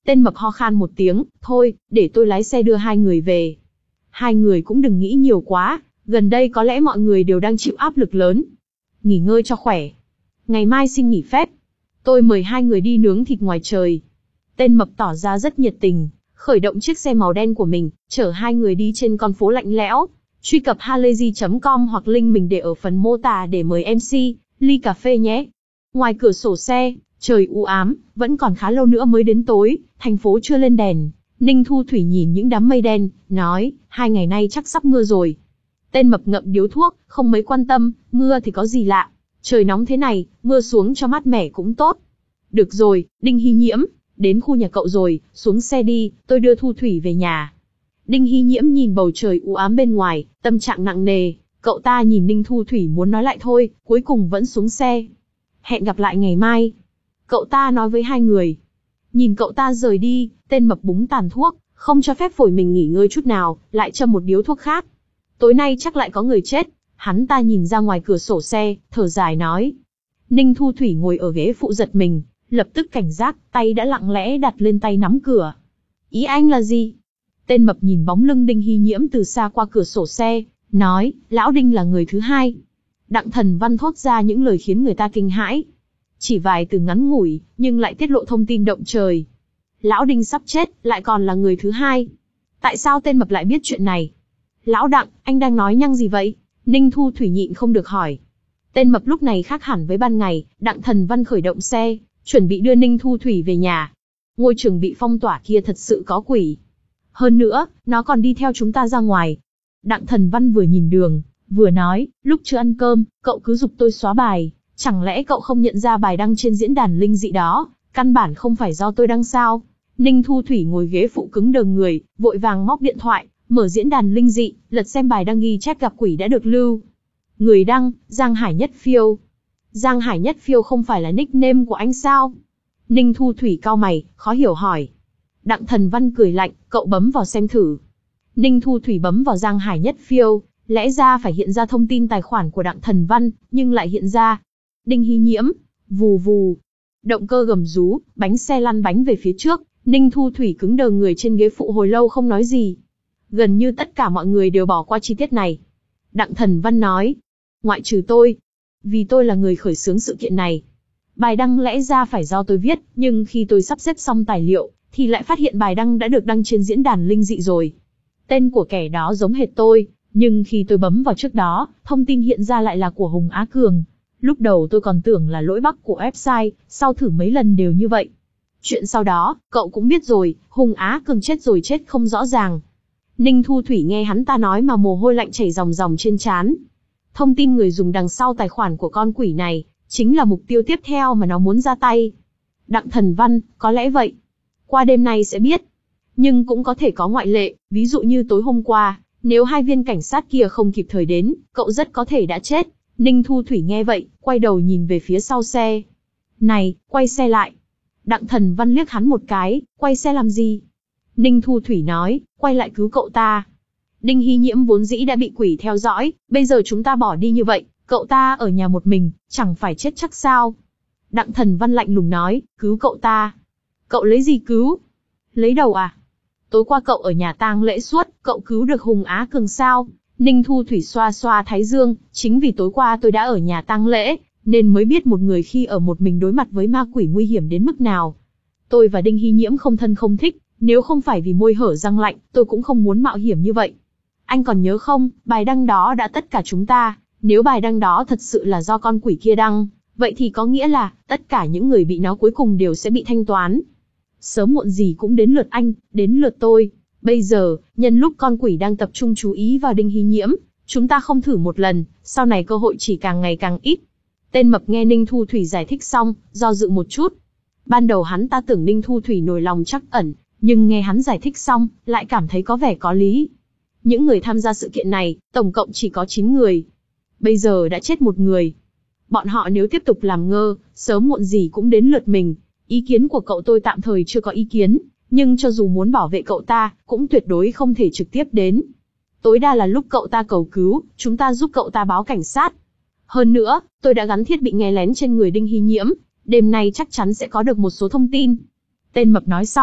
Tên mập ho khan một tiếng, thôi, để tôi lái xe đưa hai người về. Hai người cũng đừng nghĩ nhiều quá, gần đây có lẽ mọi người đều đang chịu áp lực lớn. Nghỉ ngơi cho khỏe. Ngày mai xin nghỉ phép. Tôi mời hai người đi nướng thịt ngoài trời. Tên mập tỏ ra rất nhiệt tình, khởi động chiếc xe màu đen của mình, chở hai người đi trên con phố lạnh lẽo. Truy cập halayzi chấm com hoặc link mình để ở phần mô tả để mời em xê, ly cà phê nhé. Ngoài cửa sổ xe, trời u ám, vẫn còn khá lâu nữa mới đến tối, thành phố chưa lên đèn. Ninh Thu Thủy nhìn những đám mây đen, nói, hai ngày nay chắc sắp mưa rồi. Tên mập ngậm điếu thuốc, không mấy quan tâm, mưa thì có gì lạ. Trời nóng thế này, mưa xuống cho mát mẻ cũng tốt. Được rồi, Đinh Hy Nhiễm, đến khu nhà cậu rồi, xuống xe đi, tôi đưa Thu Thủy về nhà. Đinh Hy Nhiễm nhìn bầu trời u ám bên ngoài, tâm trạng nặng nề, cậu ta nhìn Ninh Thu Thủy muốn nói lại thôi, cuối cùng vẫn xuống xe. Hẹn gặp lại ngày mai. Cậu ta nói với hai người. Nhìn cậu ta rời đi, tên mập búng tàn thuốc, không cho phép phổi mình nghỉ ngơi chút nào, lại châm một điếu thuốc khác. Tối nay chắc lại có người chết. Hắn ta nhìn ra ngoài cửa sổ xe, thở dài nói. Ninh Thu Thủy ngồi ở ghế phụ giật mình, lập tức cảnh giác, tay đã lặng lẽ đặt lên tay nắm cửa. Ý anh là gì? Tên mập nhìn bóng lưng Đinh Hy Nhiễm từ xa qua cửa sổ xe, nói, lão Đinh là người thứ hai. Đặng Thần Văn thốt ra những lời khiến người ta kinh hãi. Chỉ vài từ ngắn ngủi, nhưng lại tiết lộ thông tin động trời. Lão Đinh sắp chết, lại còn là người thứ hai. Tại sao tên mập lại biết chuyện này? Lão Đặng, anh đang nói nhăng gì vậy? Ninh Thu Thủy nhịn không được hỏi. Tên mập lúc này khác hẳn với ban ngày, Đặng Thần Văn khởi động xe, chuẩn bị đưa Ninh Thu Thủy về nhà. Ngôi trường bị phong tỏa kia thật sự có quỷ. Hơn nữa, nó còn đi theo chúng ta ra ngoài. Đặng Thần Văn vừa nhìn đường, vừa nói, lúc chưa ăn cơm, cậu cứ giục tôi xóa bài. Chẳng lẽ cậu không nhận ra bài đăng trên diễn đàn linh dị đó, căn bản không phải do tôi đăng sao? Ninh Thu Thủy ngồi ghế phụ cứng đờ người, vội vàng móc điện thoại, mở diễn đàn linh dị, lật xem bài đăng ghi chép gặp quỷ đã được lưu. Người đăng, Giang Hải Nhất Phiêu. Giang Hải Nhất Phiêu không phải là nickname của anh sao? Ninh Thu Thủy cau mày, khó hiểu hỏi. Đặng Thần Văn cười lạnh, cậu bấm vào xem thử. Ninh Thu Thủy bấm vào Giang Hải Nhất Phiêu, lẽ ra phải hiện ra thông tin tài khoản của Đặng Thần Văn, nhưng lại hiện ra Đinh Hy Nhiễm, vù vù. Động cơ gầm rú, bánh xe lăn bánh về phía trước, Ninh Thu Thủy cứng đờ người trên ghế phụ hồi lâu không nói gì. Gần như tất cả mọi người đều bỏ qua chi tiết này. Đặng Thần Văn nói, ngoại trừ tôi, vì tôi là người khởi xướng sự kiện này. Bài đăng lẽ ra phải do tôi viết, nhưng khi tôi sắp xếp xong tài liệu, thì lại phát hiện bài đăng đã được đăng trên diễn đàn linh dị rồi. Tên của kẻ đó giống hệt tôi, nhưng khi tôi bấm vào trước đó, thông tin hiện ra lại là của Hùng Á Cường. Lúc đầu tôi còn tưởng là lỗi bug của website, sau thử mấy lần đều như vậy. Chuyện sau đó, cậu cũng biết rồi, Hùng Á Cường chết rồi chết không rõ ràng. Ninh Thu Thủy nghe hắn ta nói mà mồ hôi lạnh chảy ròng ròng trên trán. Thông tin người dùng đằng sau tài khoản của con quỷ này, chính là mục tiêu tiếp theo mà nó muốn ra tay. Đặng Thần Văn, có lẽ vậy. Qua đêm nay sẽ biết. Nhưng cũng có thể có ngoại lệ, ví dụ như tối hôm qua, nếu hai viên cảnh sát kia không kịp thời đến, cậu rất có thể đã chết. Ninh Thu Thủy nghe vậy, quay đầu nhìn về phía sau xe. Này, quay xe lại. Đặng Thần Văn liếc hắn một cái, quay xe làm gì? Ninh Thu Thủy nói, quay lại cứu cậu ta. Đinh Hy Nhiễm vốn dĩ đã bị quỷ theo dõi, bây giờ chúng ta bỏ đi như vậy, cậu ta ở nhà một mình, chẳng phải chết chắc sao? Đặng Thần Văn lạnh lùng nói, cứu cậu ta. Cậu lấy gì cứu? Lấy đầu à? Tối qua cậu ở nhà tang lễ suốt, cậu cứu được Hùng Á Cường sao? Ninh Thu Thủy xoa xoa thái dương, chính vì tối qua tôi đã ở nhà tang lễ, nên mới biết một người khi ở một mình đối mặt với ma quỷ nguy hiểm đến mức nào. Tôi và Đinh Hy Nhiễm không thân không thích, nếu không phải vì môi hở răng lạnh, tôi cũng không muốn mạo hiểm như vậy. Anh còn nhớ không, bài đăng đó đã tất cả chúng ta, nếu bài đăng đó thật sự là do con quỷ kia đăng, vậy thì có nghĩa là, tất cả những người bị nó cuối cùng đều sẽ bị thanh toán. Sớm muộn gì cũng đến lượt anh, đến lượt tôi. Bây giờ, nhân lúc con quỷ đang tập trung chú ý vào Đinh Hy Nhiễm, chúng ta không thử một lần, sau này cơ hội chỉ càng ngày càng ít. Tên mập nghe Ninh Thu Thủy giải thích xong, do dự một chút. Ban đầu hắn ta tưởng Ninh Thu Thủy nổi lòng trắc ẩn, nhưng nghe hắn giải thích xong, lại cảm thấy có vẻ có lý. Những người tham gia sự kiện này, tổng cộng chỉ có chín người. Bây giờ đã chết một người. Bọn họ nếu tiếp tục làm ngơ, sớm muộn gì cũng đến lượt mình. Ý kiến của cậu tôi tạm thời chưa có ý kiến, nhưng cho dù muốn bảo vệ cậu ta, cũng tuyệt đối không thể trực tiếp đến. Tối đa là lúc cậu ta cầu cứu, chúng ta giúp cậu ta báo cảnh sát. Hơn nữa, tôi đã gắn thiết bị nghe lén trên người Đinh Hy Nhiễm, đêm nay chắc chắn sẽ có được một số thông tin. Tên mập nói xong,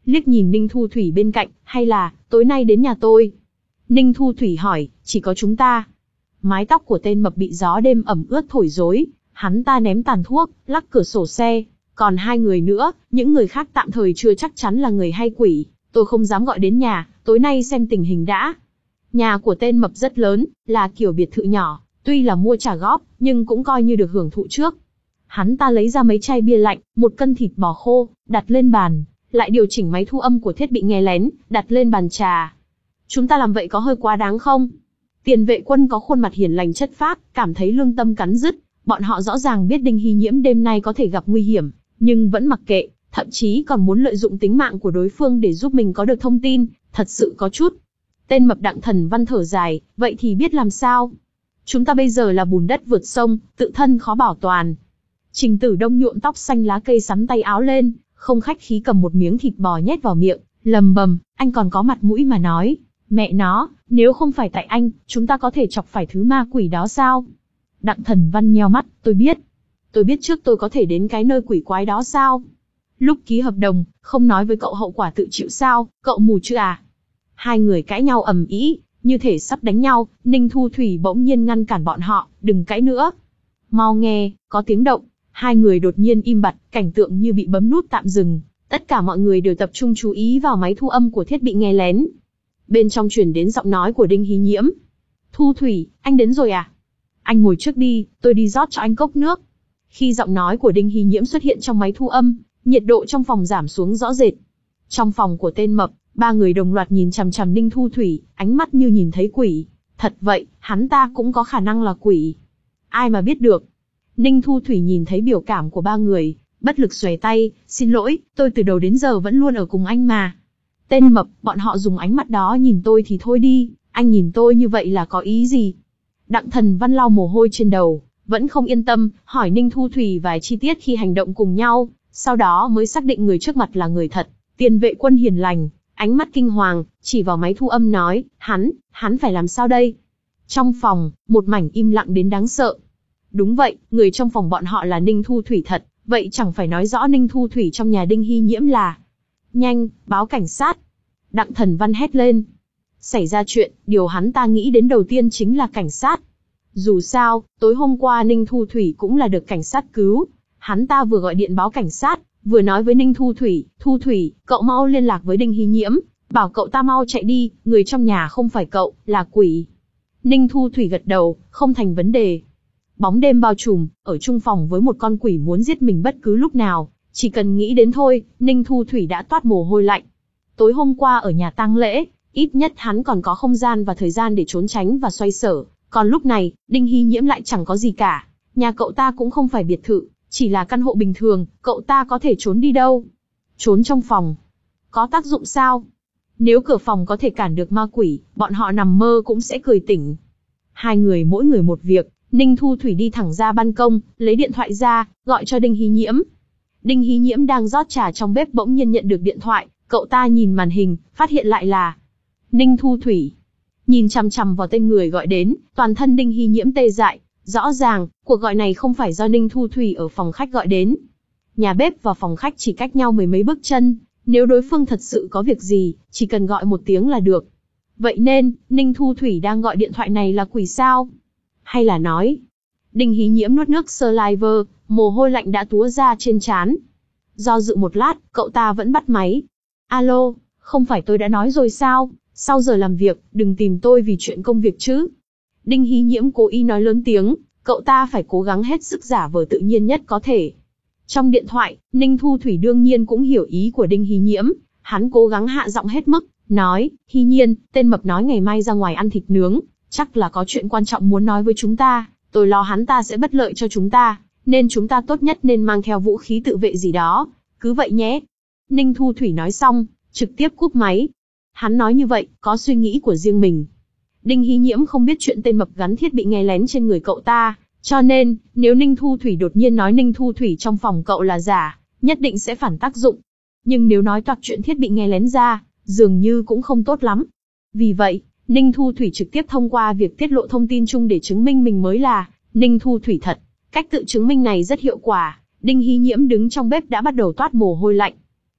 liếc nhìn Ninh Thu Thủy bên cạnh, hay là, tối nay đến nhà tôi? Ninh Thu Thủy hỏi, chỉ có chúng ta. Mái tóc của tên mập bị gió đêm ẩm ướt thổi rối, hắn ta ném tàn thuốc, lắc cửa sổ xe. Còn hai người nữa, những người khác tạm thời chưa chắc chắn là người hay quỷ, tôi không dám gọi đến nhà, tối nay xem tình hình đã. Nhà của tên mập rất lớn, là kiểu biệt thự nhỏ, tuy là mua trả góp, nhưng cũng coi như được hưởng thụ trước. Hắn ta lấy ra mấy chai bia lạnh, một cân thịt bò khô, đặt lên bàn, lại điều chỉnh máy thu âm của thiết bị nghe lén, đặt lên bàn trà. Chúng ta làm vậy có hơi quá đáng không? Tiền vệ quân có khuôn mặt hiền lành chất phác, cảm thấy lương tâm cắn rứt. Bọn họ rõ ràng biết Đinh Hy Nhiễm đêm nay có thể gặp nguy hiểm, nhưng vẫn mặc kệ, thậm chí còn muốn lợi dụng tính mạng của đối phương để giúp mình có được thông tin, thật sự có chút. Tên mập Đặng Thần Văn thở dài, vậy thì biết làm sao? Chúng ta bây giờ là bùn đất vượt sông, tự thân khó bảo toàn. Trình Tử Đông nhuộm tóc xanh lá cây sắn tay áo lên, không khách khí cầm một miếng thịt bò nhét vào miệng, lầm bầm, anh còn có mặt mũi mà nói. Mẹ nó, nếu không phải tại anh, chúng ta có thể chọc phải thứ ma quỷ đó sao? Đặng Thần Văn nheo mắt, tôi biết. Tôi biết trước tôi có thể đến cái nơi quỷ quái đó sao? Lúc ký hợp đồng, không nói với cậu hậu quả tự chịu sao, cậu mù chưa à? Hai người cãi nhau ầm ĩ, như thể sắp đánh nhau, Ninh Thu Thủy bỗng nhiên ngăn cản bọn họ, đừng cãi nữa. Mau nghe, có tiếng động, hai người đột nhiên im bặt, cảnh tượng như bị bấm nút tạm dừng. Tất cả mọi người đều tập trung chú ý vào máy thu âm của thiết bị nghe lén. Bên trong truyền đến giọng nói của Đinh Hy Nhiễm. Thu Thủy, anh đến rồi à? Anh ngồi trước đi, tôi đi rót cho anh cốc nước. Khi giọng nói của Đinh Hy Nhiễm xuất hiện trong máy thu âm, nhiệt độ trong phòng giảm xuống rõ rệt. Trong phòng của tên mập, ba người đồng loạt nhìn chằm chằm Ninh Thu Thủy, ánh mắt như nhìn thấy quỷ. Thật vậy, hắn ta cũng có khả năng là quỷ. Ai mà biết được. Ninh Thu Thủy nhìn thấy biểu cảm của ba người, bất lực xòe tay, xin lỗi, tôi từ đầu đến giờ vẫn luôn ở cùng anh mà. Tên mập, bọn họ dùng ánh mắt đó nhìn tôi thì thôi đi, anh nhìn tôi như vậy là có ý gì? Đặng Thần Văn lau mồ hôi trên đầu, vẫn không yên tâm, hỏi Ninh Thu Thủy vài chi tiết khi hành động cùng nhau, sau đó mới xác định người trước mặt là người thật. Tiền vệ quân hiền lành, ánh mắt kinh hoàng, chỉ vào máy thu âm nói, hắn, hắn phải làm sao đây? Trong phòng, một mảnh im lặng đến đáng sợ. Đúng vậy, người trong phòng bọn họ là Ninh Thu Thủy thật, vậy chẳng phải nói rõ Ninh Thu Thủy trong nhà Đinh Hy Nhiễm là... Nhanh, báo cảnh sát. Đặng Thần Văn hét lên. Xảy ra chuyện, điều hắn ta nghĩ đến đầu tiên chính là cảnh sát. Dù sao, tối hôm qua Ninh Thu Thủy cũng là được cảnh sát cứu. Hắn ta vừa gọi điện báo cảnh sát, vừa nói với Ninh Thu Thủy, Thu Thủy, cậu mau liên lạc với Đinh Hy Nhiễm, bảo cậu ta mau chạy đi, người trong nhà không phải cậu, là quỷ. Ninh Thu Thủy gật đầu, không thành vấn đề. Bóng đêm bao trùm, ở chung phòng với một con quỷ muốn giết mình bất cứ lúc nào, chỉ cần nghĩ đến thôi, Ninh Thu Thủy đã toát mồ hôi lạnh. Tối hôm qua ở nhà tang lễ, ít nhất hắn còn có không gian và thời gian để trốn tránh và xoay sở, còn lúc này, Đinh Hy Nhiễm lại chẳng có gì cả. Nhà cậu ta cũng không phải biệt thự, chỉ là căn hộ bình thường, cậu ta có thể trốn đi đâu? Trốn trong phòng. Có tác dụng sao? Nếu cửa phòng có thể cản được ma quỷ, bọn họ nằm mơ cũng sẽ cười tỉnh. Hai người mỗi người một việc, Ninh Thu Thủy đi thẳng ra ban công, lấy điện thoại ra, gọi cho Đinh Hy Nhiễm. Đinh Hy Nhiễm đang rót trà trong bếp bỗng nhiên nhận được điện thoại, cậu ta nhìn màn hình, phát hiện lại là Ninh Thu Thủy. Nhìn chằm chằm vào tên người gọi đến, toàn thân Đinh Hy Nhiễm tê dại. Rõ ràng, cuộc gọi này không phải do Ninh Thu Thủy ở phòng khách gọi đến. Nhà bếp và phòng khách chỉ cách nhau mười mấy bước chân, nếu đối phương thật sự có việc gì, chỉ cần gọi một tiếng là được. Vậy nên, Ninh Thu Thủy đang gọi điện thoại này là quỷ sao? Hay là nói... Đinh Hy Nhiễm nuốt nước saliva, mồ hôi lạnh đã túa ra trên trán. Do dự một lát, cậu ta vẫn bắt máy. Alo, không phải tôi đã nói rồi sao, sau giờ làm việc, đừng tìm tôi vì chuyện công việc chứ. Đinh Hy Nhiễm cố ý nói lớn tiếng, cậu ta phải cố gắng hết sức giả vờ tự nhiên nhất có thể. Trong điện thoại, Ninh Thu Thủy đương nhiên cũng hiểu ý của Đinh Hy Nhiễm, hắn cố gắng hạ giọng hết mức, nói, Hy Nhiên, tên mập nói ngày mai ra ngoài ăn thịt nướng, chắc là có chuyện quan trọng muốn nói với chúng ta, tôi lo hắn ta sẽ bất lợi cho chúng ta, nên chúng ta tốt nhất nên mang theo vũ khí tự vệ gì đó, cứ vậy nhé. Ninh Thu Thủy nói xong, trực tiếp cúp máy. Hắn nói như vậy, có suy nghĩ của riêng mình. Đinh Hy Nhiễm không biết chuyện tên mập gắn thiết bị nghe lén trên người cậu ta, cho nên, nếu Ninh Thu Thủy đột nhiên nói Ninh Thu Thủy trong phòng cậu là giả, nhất định sẽ phản tác dụng. Nhưng nếu nói toạc chuyện thiết bị nghe lén ra, dường như cũng không tốt lắm. Vì vậy, Ninh Thu Thủy trực tiếp thông qua việc tiết lộ thông tin chung để chứng minh mình mới là Ninh Thu Thủy thật. Cách tự chứng minh này rất hiệu quả, Đinh Hy Nhiễm đứng trong bếp đã bắt đầu toát mồ hôi lạnh.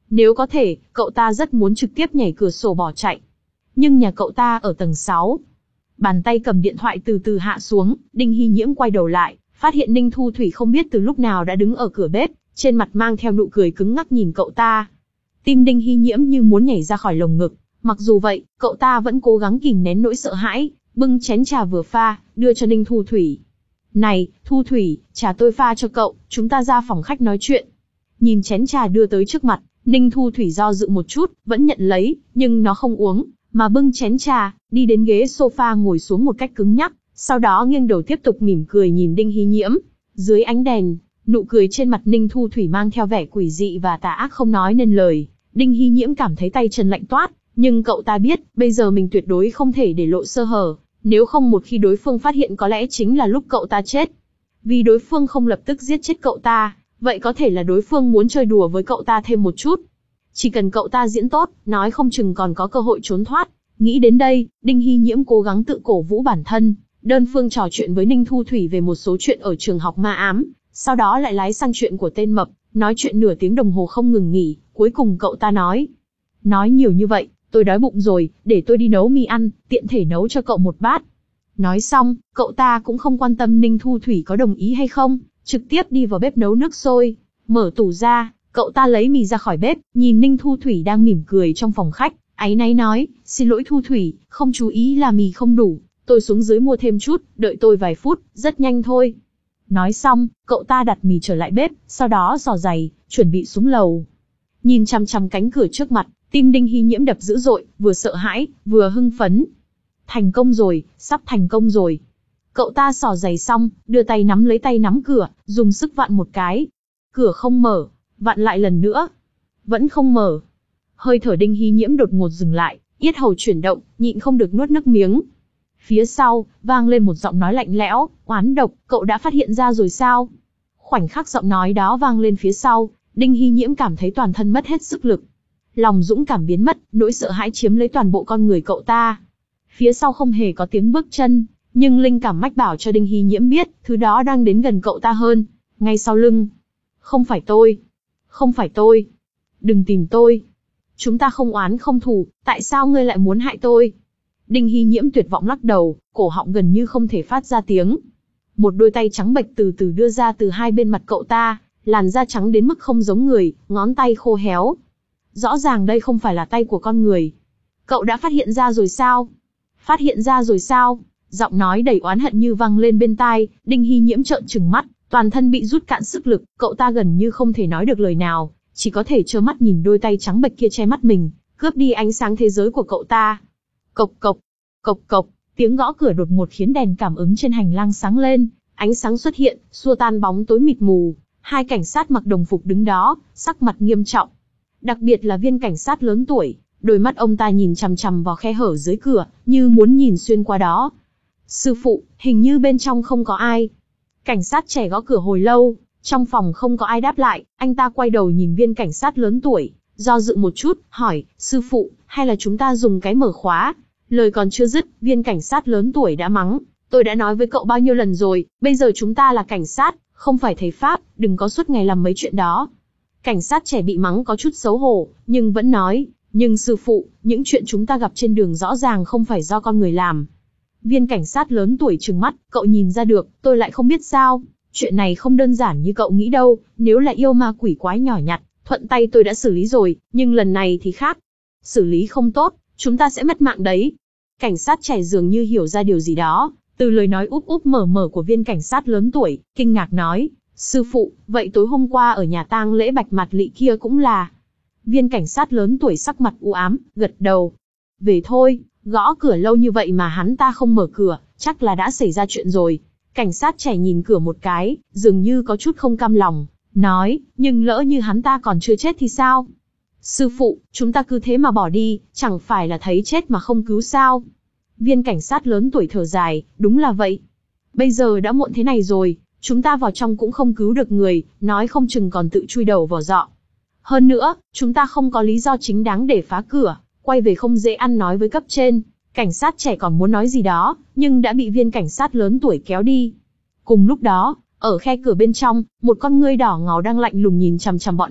Nếu có thể, cậu ta rất muốn trực tiếp nhảy cửa sổ bỏ chạy. Nhưng nhà cậu ta ở tầng sáu. Bàn tay cầm điện thoại từ từ hạ xuống, Đinh Hy Nhiễm quay đầu lại, phát hiện Ninh Thu Thủy không biết từ lúc nào đã đứng ở cửa bếp, trên mặt mang theo nụ cười cứng ngắc nhìn cậu ta. Tim Đinh Hy Nhiễm như muốn nhảy ra khỏi lồng ngực, mặc dù vậy, cậu ta vẫn cố gắng kìm nén nỗi sợ hãi, bưng chén trà vừa pha, đưa cho Ninh Thu Thủy. Này, Thu Thủy, trà tôi pha cho cậu, chúng ta ra phòng khách nói chuyện. Nhìn chén trà đưa tới trước mặt, Ninh Thu Thủy do dự một chút, vẫn nhận lấy, nhưng nó không uống, mà bưng chén trà, đi đến ghế sofa ngồi xuống một cách cứng nhắc, sau đó nghiêng đầu tiếp tục mỉm cười nhìn Đinh Hy Nhiễm. Dưới ánh đèn, nụ cười trên mặt Ninh Thu Thủy mang theo vẻ quỷ dị và tà ác không nói nên lời. Đinh Hy Nhiễm cảm thấy tay chân lạnh toát, nhưng cậu ta biết, bây giờ mình tuyệt đối không thể để lộ sơ hở, nếu không một khi đối phương phát hiện có lẽ chính là lúc cậu ta chết. Vì đối phương không lập tức giết chết cậu ta, vậy có thể là đối phương muốn chơi đùa với cậu ta thêm một chút. Chỉ cần cậu ta diễn tốt, nói không chừng còn có cơ hội trốn thoát. Nghĩ đến đây, Đinh Hy Nhiễm cố gắng tự cổ vũ bản thân, đơn phương trò chuyện với Ninh Thu Thủy về một số chuyện ở trường học ma ám, sau đó lại lái sang chuyện của tên mập, nói chuyện nửa tiếng đồng hồ không ngừng nghỉ, cuối cùng cậu ta nói. Nói nhiều như vậy, tôi đói bụng rồi, để tôi đi nấu mì ăn, tiện thể nấu cho cậu một bát. Nói xong, cậu ta cũng không quan tâm Ninh Thu Thủy có đồng ý hay không, trực tiếp đi vào bếp nấu nước sôi, mở tủ ra, cậu ta lấy mì ra khỏi bếp, nhìn Ninh Thu Thủy đang mỉm cười trong phòng khách, áy náy nói, xin lỗi Thu Thủy, không chú ý là mì không đủ, tôi xuống dưới mua thêm chút, đợi tôi vài phút, rất nhanh thôi. Nói xong, cậu ta đặt mì trở lại bếp, sau đó xỏ giày, chuẩn bị xuống lầu. Nhìn chằm chằm cánh cửa trước mặt, tim Đinh Hy Nhiễm đập dữ dội, vừa sợ hãi, vừa hưng phấn. Thành công rồi, sắp thành công rồi. Cậu ta xỏ giày xong, đưa tay nắm lấy tay nắm cửa, dùng sức vặn một cái. Cửa không mở, vặn lại lần nữa. Vẫn không mở. Hơi thở Đinh Hy Nhiễm đột ngột dừng lại, yết hầu chuyển động, nhịn không được nuốt nước miếng. Phía sau, vang lên một giọng nói lạnh lẽo, oán độc, cậu đã phát hiện ra rồi sao? Khoảnh khắc giọng nói đó vang lên phía sau, Đinh Hy Nhiễm cảm thấy toàn thân mất hết sức lực. Lòng dũng cảm biến mất, nỗi sợ hãi chiếm lấy toàn bộ con người cậu ta. Phía sau không hề có tiếng bước chân, nhưng linh cảm mách bảo cho Đinh Hy Nhiễm biết, thứ đó đang đến gần cậu ta hơn. Ngay sau lưng. Không phải tôi. Không phải tôi. Đừng tìm tôi. Chúng ta không oán không thù, tại sao ngươi lại muốn hại tôi? Đinh Hy Nhiễm tuyệt vọng lắc đầu, cổ họng gần như không thể phát ra tiếng. Một đôi tay trắng bệch từ từ đưa ra từ hai bên mặt cậu ta, làn da trắng đến mức không giống người, ngón tay khô héo. Rõ ràng đây không phải là tay của con người. Cậu đã phát hiện ra rồi sao? Phát hiện ra rồi sao? Giọng nói đầy oán hận như vang lên bên tai, Đinh Hy Nhiễm trợn trừng mắt, toàn thân bị rút cạn sức lực, cậu ta gần như không thể nói được lời nào, chỉ có thể trơ mắt nhìn đôi tay trắng bệch kia che mắt mình, cướp đi ánh sáng thế giới của cậu ta. Cộc cộc, cộc cộc, tiếng gõ cửa đột ngột khiến đèn cảm ứng trên hành lang sáng lên, ánh sáng xuất hiện, xua tan bóng tối mịt mù. Hai cảnh sát mặc đồng phục đứng đó, sắc mặt nghiêm trọng. Đặc biệt là viên cảnh sát lớn tuổi, đôi mắt ông ta nhìn chằm chằm vào khe hở dưới cửa, như muốn nhìn xuyên qua đó. Sư phụ, hình như bên trong không có ai. Cảnh sát trẻ gõ cửa hồi lâu, trong phòng không có ai đáp lại, anh ta quay đầu nhìn viên cảnh sát lớn tuổi, do dự một chút, hỏi, sư phụ, hay là chúng ta dùng cái mở khóa? Lời còn chưa dứt, viên cảnh sát lớn tuổi đã mắng, tôi đã nói với cậu bao nhiêu lần rồi, bây giờ chúng ta là cảnh sát, không phải thầy Pháp, đừng có suốt ngày làm mấy chuyện đó. Cảnh sát trẻ bị mắng có chút xấu hổ, nhưng vẫn nói, nhưng sư phụ, những chuyện chúng ta gặp trên đường rõ ràng không phải do con người làm. Viên cảnh sát lớn tuổi trừng mắt, cậu nhìn ra được, tôi lại không biết sao, chuyện này không đơn giản như cậu nghĩ đâu, nếu là yêu ma quỷ quái nhỏ nhặt, thuận tay tôi đã xử lý rồi, nhưng lần này thì khác. Xử lý không tốt, chúng ta sẽ mất mạng đấy. Cảnh sát trẻ dường như hiểu ra điều gì đó, từ lời nói úp úp mở mở của viên cảnh sát lớn tuổi, kinh ngạc nói, sư phụ, vậy tối hôm qua ở nhà tang lễ Bạch Mạt Lị kia cũng là... Viên cảnh sát lớn tuổi sắc mặt u ám, gật đầu. Về thôi, gõ cửa lâu như vậy mà hắn ta không mở cửa, chắc là đã xảy ra chuyện rồi. Cảnh sát trẻ nhìn cửa một cái, dường như có chút không cam lòng, nói, nhưng lỡ như hắn ta còn chưa chết thì sao? Sư phụ, chúng ta cứ thế mà bỏ đi, chẳng phải là thấy chết mà không cứu sao? Viên cảnh sát lớn tuổi thở dài, đúng là vậy. Bây giờ đã muộn thế này rồi, chúng ta vào trong cũng không cứu được người, nói không chừng còn tự chui đầu vào giọ. Hơn nữa, chúng ta không có lý do chính đáng để phá cửa, quay về không dễ ăn nói với cấp trên. Cảnh sát trẻ còn muốn nói gì đó, nhưng đã bị viên cảnh sát lớn tuổi kéo đi. Cùng lúc đó, ở khe cửa bên trong, một con ngươi đỏ ngầu đang lạnh lùng nhìn chằm chằm bọn họ,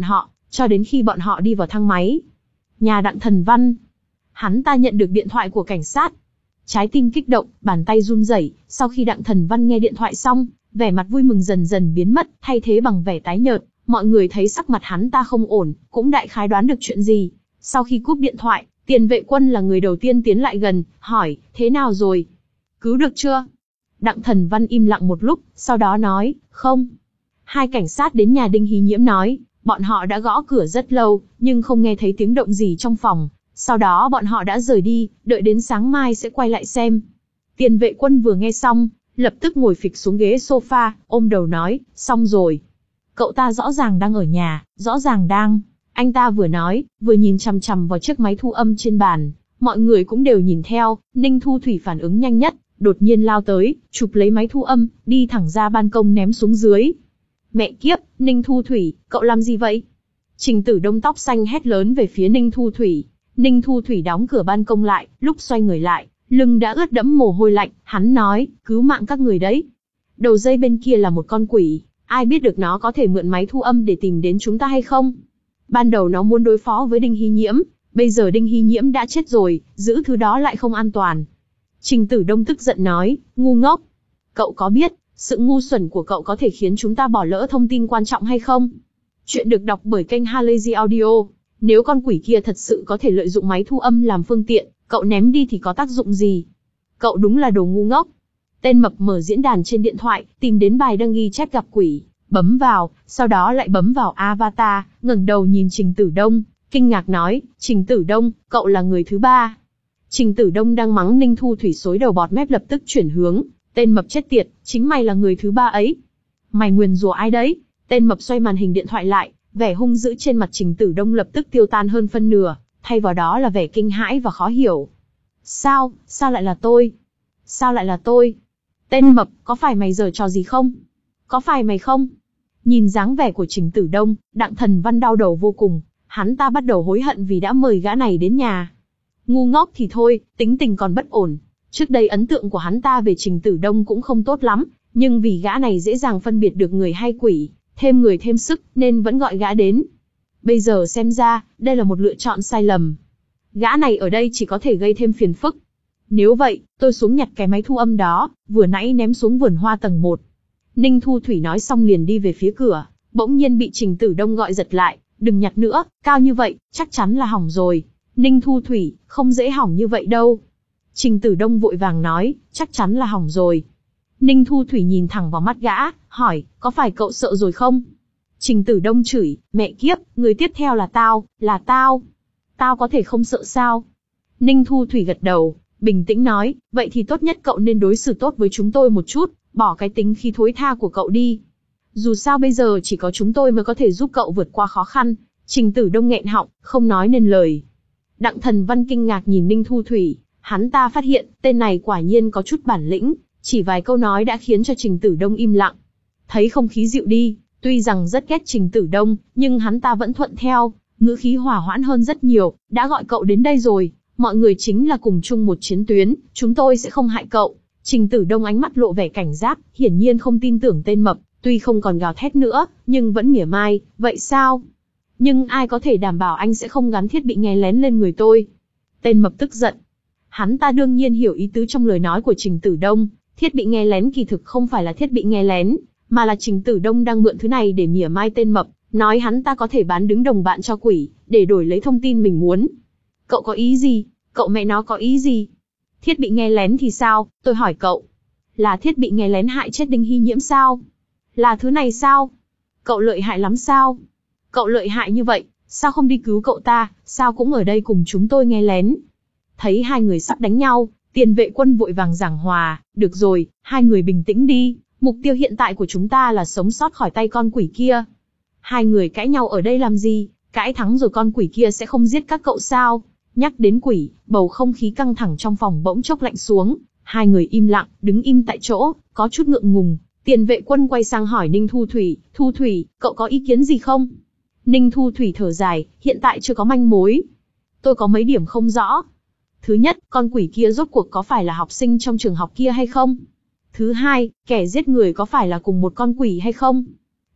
cho đến khi bọn họ đi vào thang máy. Nhà Đặng Thần Văn. Hắn ta nhận được điện thoại của cảnh sát. Trái tim kích động, bàn tay run rẩy. Sau khi Đặng Thần Văn nghe điện thoại xong, vẻ mặt vui mừng dần dần biến mất, thay thế bằng vẻ tái nhợt. Mọi người thấy sắc mặt hắn ta không ổn, cũng đại khái đoán được chuyện gì. Sau khi cúp điện thoại, Tiền Vệ Quân là người đầu tiên tiến lại gần, hỏi, thế nào rồi? Cứu được chưa? Đặng Thần Văn im lặng một lúc, sau đó nói, không. Hai cảnh sát đến nhà Đinh Hy Nhiễm nói, bọn họ đã gõ cửa rất lâu, nhưng không nghe thấy tiếng động gì trong phòng. Sau đó bọn họ đã rời đi, đợi đến sáng mai sẽ quay lại xem. Tiền Vệ Quân vừa nghe xong, lập tức ngồi phịch xuống ghế sofa, ôm đầu nói, xong rồi. Cậu ta rõ ràng đang ở nhà, rõ ràng đang. Anh ta vừa nói, vừa nhìn chằm chằm vào chiếc máy thu âm trên bàn. Mọi người cũng đều nhìn theo, Ninh Thu Thủy phản ứng nhanh nhất, đột nhiên lao tới, chụp lấy máy thu âm, đi thẳng ra ban công ném xuống dưới. Mẹ kiếp, Ninh Thu Thủy, cậu làm gì vậy? Trình Tử Đông tóc xanh hét lớn về phía Ninh Thu Thủy. Ninh Thu Thủy đóng cửa ban công lại, lúc xoay người lại, lưng đã ướt đẫm mồ hôi lạnh, hắn nói, cứu mạng các người đấy. Đầu dây bên kia là một con quỷ, ai biết được nó có thể mượn máy thu âm để tìm đến chúng ta hay không? Ban đầu nó muốn đối phó với Đinh Hy Nhiễm, bây giờ Đinh Hy Nhiễm đã chết rồi, giữ thứ đó lại không an toàn. Trình Tử Đông tức giận nói, ngu ngốc. Cậu có biết, sự ngu xuẩn của cậu có thể khiến chúng ta bỏ lỡ thông tin quan trọng hay không? Chuyện được đọc bởi kênh Halazy Audio. Nếu con quỷ kia thật sự có thể lợi dụng máy thu âm làm phương tiện, cậu ném đi thì có tác dụng gì? Cậu đúng là đồ ngu ngốc. Tên mập mở diễn đàn trên điện thoại, tìm đến bài đăng ghi chép gặp quỷ, bấm vào, sau đó lại bấm vào avatar, ngẩng đầu nhìn Trình Tử Đông, kinh ngạc nói, Trình Tử Đông, cậu là người thứ ba. Trình Tử Đông đang mắng Ninh Thu Thủy xối đầu bọt mép lập tức chuyển hướng, tên mập chết tiệt, chính mày là người thứ ba ấy. Mày nguyền rủa ai đấy? Tên mập xoay màn hình điện thoại lại, vẻ hung dữ trên mặt Trình Tử Đông lập tức tiêu tan hơn phân nửa, thay vào đó là vẻ kinh hãi và khó hiểu. Sao, sao lại là tôi? Sao lại là tôi? Tên mập, có phải mày giở trò gì không? Có phải mày không? Nhìn dáng vẻ của Trình Tử Đông, Đặng Thần Văn đau đầu vô cùng, hắn ta bắt đầu hối hận vì đã mời gã này đến nhà. Ngu ngốc thì thôi, tính tình còn bất ổn. Trước đây ấn tượng của hắn ta về Trình Tử Đông cũng không tốt lắm, nhưng vì gã này dễ dàng phân biệt được người hay quỷ, thêm người thêm sức, nên vẫn gọi gã đến. Bây giờ xem ra, đây là một lựa chọn sai lầm. Gã này ở đây chỉ có thể gây thêm phiền phức. Nếu vậy, tôi xuống nhặt cái máy thu âm đó, vừa nãy ném xuống vườn hoa tầng một. Ninh Thu Thủy nói xong liền đi về phía cửa, bỗng nhiên bị Trình Tử Đông gọi giật lại, đừng nhặt nữa, cao như vậy, chắc chắn là hỏng rồi. Ninh Thu Thủy, không dễ hỏng như vậy đâu. Trình Tử Đông vội vàng nói, chắc chắn là hỏng rồi. Ninh Thu Thủy nhìn thẳng vào mắt gã, hỏi, có phải cậu sợ rồi không? Trình Tử Đông chửi, mẹ kiếp, người tiếp theo là tao, là tao. Tao có thể không sợ sao? Ninh Thu Thủy gật đầu, bình tĩnh nói, vậy thì tốt nhất cậu nên đối xử tốt với chúng tôi một chút, bỏ cái tính khí thối tha của cậu đi. Dù sao bây giờ chỉ có chúng tôi mới có thể giúp cậu vượt qua khó khăn. Trình Tử Đông nghẹn họng, không nói nên lời. Đặng Thần Văn kinh ngạc nhìn Ninh Thu Thủy, hắn ta phát hiện, tên này quả nhiên có chút bản lĩnh, chỉ vài câu nói đã khiến cho Trình Tử Đông im lặng. Thấy không khí dịu đi, tuy rằng rất ghét Trình Tử Đông, nhưng hắn ta vẫn thuận theo, ngữ khí hòa hoãn hơn rất nhiều, đã gọi cậu đến đây rồi, mọi người chính là cùng chung một chiến tuyến, chúng tôi sẽ không hại cậu. Trình Tử Đông ánh mắt lộ vẻ cảnh giác, hiển nhiên không tin tưởng tên mập, tuy không còn gào thét nữa, nhưng vẫn mỉa mai, vậy sao? Nhưng ai có thể đảm bảo anh sẽ không gắn thiết bị nghe lén lên người tôi? Tên mập tức giận. Hắn ta đương nhiên hiểu ý tứ trong lời nói của Trình Tử Đông, thiết bị nghe lén kỳ thực không phải là thiết bị nghe lén, mà là Trình Tử Đông đang mượn thứ này để mỉa mai tên mập, nói hắn ta có thể bán đứng đồng bạn cho quỷ, để đổi lấy thông tin mình muốn. Cậu có ý gì? Cậu mẹ nó có ý gì? Thiết bị nghe lén thì sao? Tôi hỏi cậu. Là thiết bị nghe lén hại chết Đinh Hy Nhiễm sao? Là thứ này sao? Cậu lợi hại lắm sao? Cậu lợi hại như vậy, sao không đi cứu cậu ta, sao cũng ở đây cùng chúng tôi nghe lén? Thấy hai người sắp đánh nhau, Tiền Vệ Quân vội vàng giảng hòa, được rồi, hai người bình tĩnh đi, mục tiêu hiện tại của chúng ta là sống sót khỏi tay con quỷ kia. Hai người cãi nhau ở đây làm gì, cãi thắng rồi con quỷ kia sẽ không giết các cậu sao? Nhắc đến quỷ, bầu không khí căng thẳng trong phòng bỗng chốc lạnh xuống, hai người im lặng, đứng im tại chỗ, có chút ngượng ngùng. Tiền Vệ Quân quay sang hỏi Ninh Thu Thủy, Thu Thủy, cậu có ý kiến gì không? Ninh Thu Thủy thở dài, hiện tại chưa có manh mối. Tôi có mấy điểm không rõ. Thứ nhất, con quỷ kia rốt cuộc có phải là học sinh trong trường học kia hay không? Thứ hai, kẻ giết người có phải là cùng một con quỷ hay không?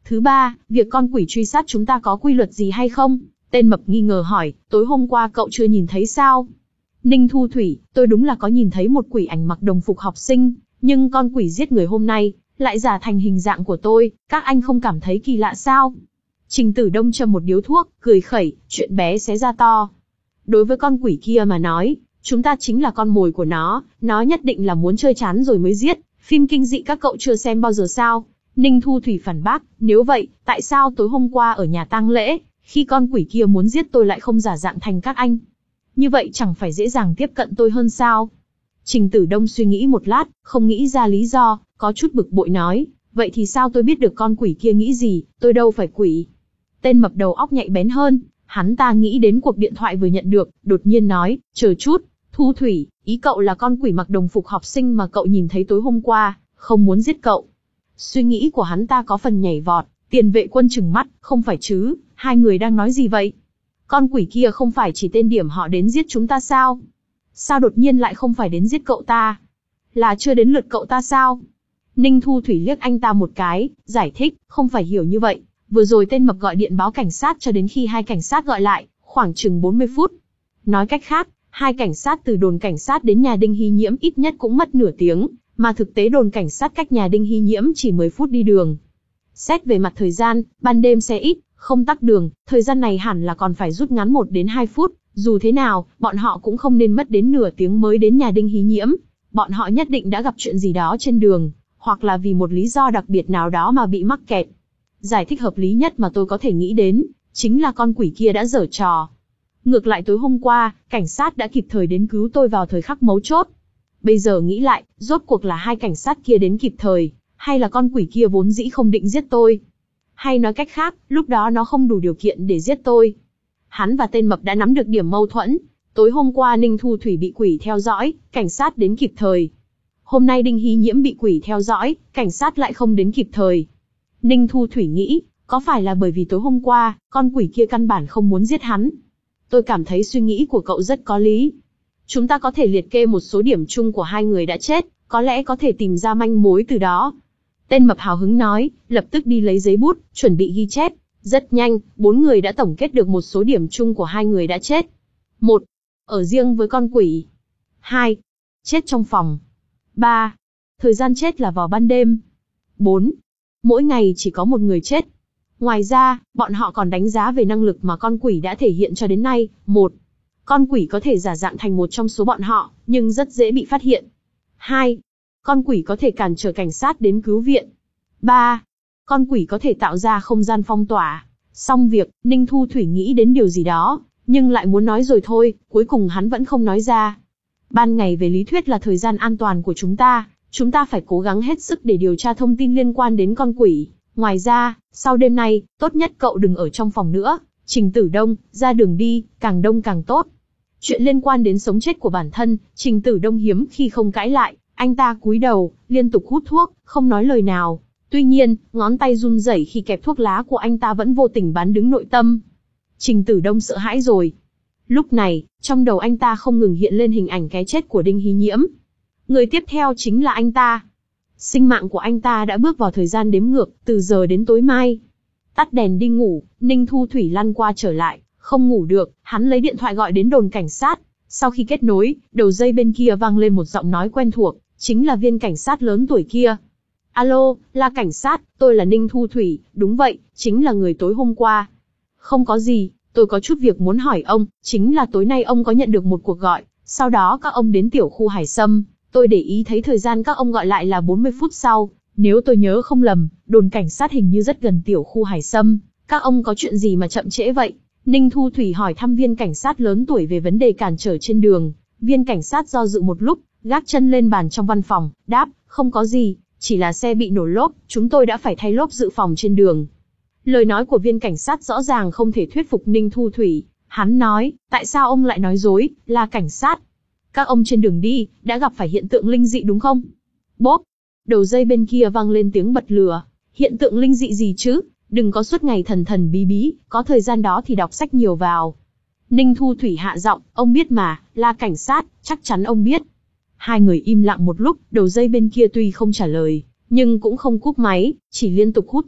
Thứ ba, việc con quỷ truy sát chúng ta có quy luật gì hay không? Tên mập nghi ngờ hỏi, tối hôm qua cậu chưa nhìn thấy sao? Ninh Thu Thủy, tôi đúng là có nhìn thấy một quỷ ảnh mặc đồng phục học sinh, nhưng con quỷ giết người hôm nay, lại giả thành hình dạng của tôi, các anh không cảm thấy kỳ lạ sao? Trình Tử Đông châm một điếu thuốc, cười khẩy, chuyện bé xé ra to. Đối với con quỷ kia mà nói, chúng ta chính là con mồi của nó, nó nhất định là muốn chơi chán rồi mới giết, phim kinh dị các cậu chưa xem bao giờ sao? Ninh Thu Thủy phản bác, nếu vậy, tại sao tối hôm qua ở nhà tang lễ, khi con quỷ kia muốn giết tôi lại không giả dạng thành các anh? Như vậy chẳng phải dễ dàng tiếp cận tôi hơn sao? Trình Tử Đông suy nghĩ một lát, không nghĩ ra lý do, có chút bực bội nói, vậy thì sao tôi biết được con quỷ kia nghĩ gì, tôi đâu phải quỷ. Tên mập đầu óc nhạy bén hơn, hắn ta nghĩ đến cuộc điện thoại vừa nhận được, đột nhiên nói, chờ chút, Thu Thủy, ý cậu là con quỷ mặc đồng phục học sinh mà cậu nhìn thấy tối hôm qua, không muốn giết cậu. Suy nghĩ của hắn ta có phần nhảy vọt, Tiền Vệ Quân trừng mắt, không phải chứ, hai người đang nói gì vậy? Con quỷ kia không phải chỉ tên điểm họ đến giết chúng ta sao? Sao đột nhiên lại không phải đến giết cậu ta? Là chưa đến lượt cậu ta sao? Ninh Thu Thủy liếc anh ta một cái, giải thích, không phải hiểu như vậy. Vừa rồi tên mập gọi điện báo cảnh sát cho đến khi hai cảnh sát gọi lại, khoảng chừng bốn mươi phút. Nói cách khác, hai cảnh sát từ đồn cảnh sát đến nhà Đinh Hy Nhiễm ít nhất cũng mất nửa tiếng, mà thực tế đồn cảnh sát cách nhà Đinh Hy Nhiễm chỉ mười phút đi đường. Xét về mặt thời gian, ban đêm xe ít, không tắc đường, thời gian này hẳn là còn phải rút ngắn một đến hai phút, dù thế nào, bọn họ cũng không nên mất đến nửa tiếng mới đến nhà Đinh Hy Nhiễm. Bọn họ nhất định đã gặp chuyện gì đó trên đường, hoặc là vì một lý do đặc biệt nào đó mà bị mắc kẹt. Giải thích hợp lý nhất mà tôi có thể nghĩ đến, chính là con quỷ kia đã giở trò. Ngược lại tối hôm qua, cảnh sát đã kịp thời đến cứu tôi vào thời khắc mấu chốt. Bây giờ nghĩ lại, rốt cuộc là hai cảnh sát kia đến kịp thời, hay là con quỷ kia vốn dĩ không định giết tôi? Hay nói cách khác, lúc đó nó không đủ điều kiện để giết tôi. Hắn và tên mập đã nắm được điểm mâu thuẫn. Tối hôm qua Ninh Thu Thủy bị quỷ theo dõi, cảnh sát đến kịp thời. Hôm nay Đinh Hy Nhiễm bị quỷ theo dõi, cảnh sát lại không đến kịp thời. Ninh Thu Thủy nghĩ, có phải là bởi vì tối hôm qua, con quỷ kia căn bản không muốn giết hắn? Tôi cảm thấy suy nghĩ của cậu rất có lý. Chúng ta có thể liệt kê một số điểm chung của hai người đã chết, có lẽ có thể tìm ra manh mối từ đó. Tên mập hào hứng nói, lập tức đi lấy giấy bút, chuẩn bị ghi chép. Rất nhanh, bốn người đã tổng kết được một số điểm chung của hai người đã chết. Một, ở riêng với con quỷ. Hai, chết trong phòng. Ba, thời gian chết là vào ban đêm. Bốn, mỗi ngày chỉ có một người chết. Ngoài ra, bọn họ còn đánh giá về năng lực mà con quỷ đã thể hiện cho đến nay. Một, con quỷ có thể giả dạng thành một trong số bọn họ, nhưng rất dễ bị phát hiện. Hai, con quỷ có thể cản trở cảnh sát đến cứu viện. Ba, con quỷ có thể tạo ra không gian phong tỏa. Xong việc, Ninh Thu Thủy nghĩ đến điều gì đó, nhưng lại muốn nói rồi thôi, cuối cùng hắn vẫn không nói ra. Ban ngày về lý thuyết là thời gian an toàn của chúng ta, chúng ta phải cố gắng hết sức để điều tra thông tin liên quan đến con quỷ. Ngoài ra, sau đêm nay, tốt nhất cậu đừng ở trong phòng nữa. Trình Tử Đông, ra đường đi, càng đông càng tốt. Chuyện liên quan đến sống chết của bản thân, Trình Tử Đông hiếm khi không cãi lại, anh ta cúi đầu, liên tục hút thuốc, không nói lời nào. Tuy nhiên, ngón tay run rẩy khi kẹp thuốc lá của anh ta vẫn vô tình bán đứng nội tâm. Trình Tử Đông sợ hãi rồi. Lúc này, trong đầu anh ta không ngừng hiện lên hình ảnh cái chết của Đinh Hy Nhiễm. Người tiếp theo chính là anh ta. Sinh mạng của anh ta đã bước vào thời gian đếm ngược, từ giờ đến tối mai. Tắt đèn đi ngủ, Ninh Thu Thủy lăn qua trở lại, không ngủ được, hắn lấy điện thoại gọi đến đồn cảnh sát. Sau khi kết nối, đầu dây bên kia vang lên một giọng nói quen thuộc, chính là viên cảnh sát lớn tuổi kia. Alo, là cảnh sát, tôi là Ninh Thu Thủy, đúng vậy, chính là người tối hôm qua. Không có gì, tôi có chút việc muốn hỏi ông, chính là tối nay ông có nhận được một cuộc gọi, sau đó các ông đến tiểu khu Hải Sâm, tôi để ý thấy thời gian các ông gọi lại là bốn mươi phút sau, nếu tôi nhớ không lầm, đồn cảnh sát hình như rất gần tiểu khu Hải Sâm, các ông có chuyện gì mà chậm trễ vậy? Ninh Thu Thủy hỏi thăm viên cảnh sát lớn tuổi về vấn đề cản trở trên đường, viên cảnh sát do dự một lúc, gác chân lên bàn trong văn phòng, đáp, không có gì, chỉ là xe bị nổ lốp, chúng tôi đã phải thay lốp dự phòng trên đường. Lời nói của viên cảnh sát rõ ràng không thể thuyết phục Ninh Thu Thủy, hắn nói, tại sao ông lại nói dối, là cảnh sát? Các ông trên đường đi, đã gặp phải hiện tượng linh dị đúng không? Bốp, đầu dây bên kia vang lên tiếng bật lửa, hiện tượng linh dị gì chứ? Đừng có suốt ngày thần thần bí bí, có thời gian đó thì đọc sách nhiều vào. Ninh Thu Thủy hạ giọng, ông biết mà, là cảnh sát, chắc chắn ông biết. Hai người im lặng một lúc, đầu dây bên kia tuy không trả lời, nhưng cũng không cúp máy, chỉ liên tục hút thuốc,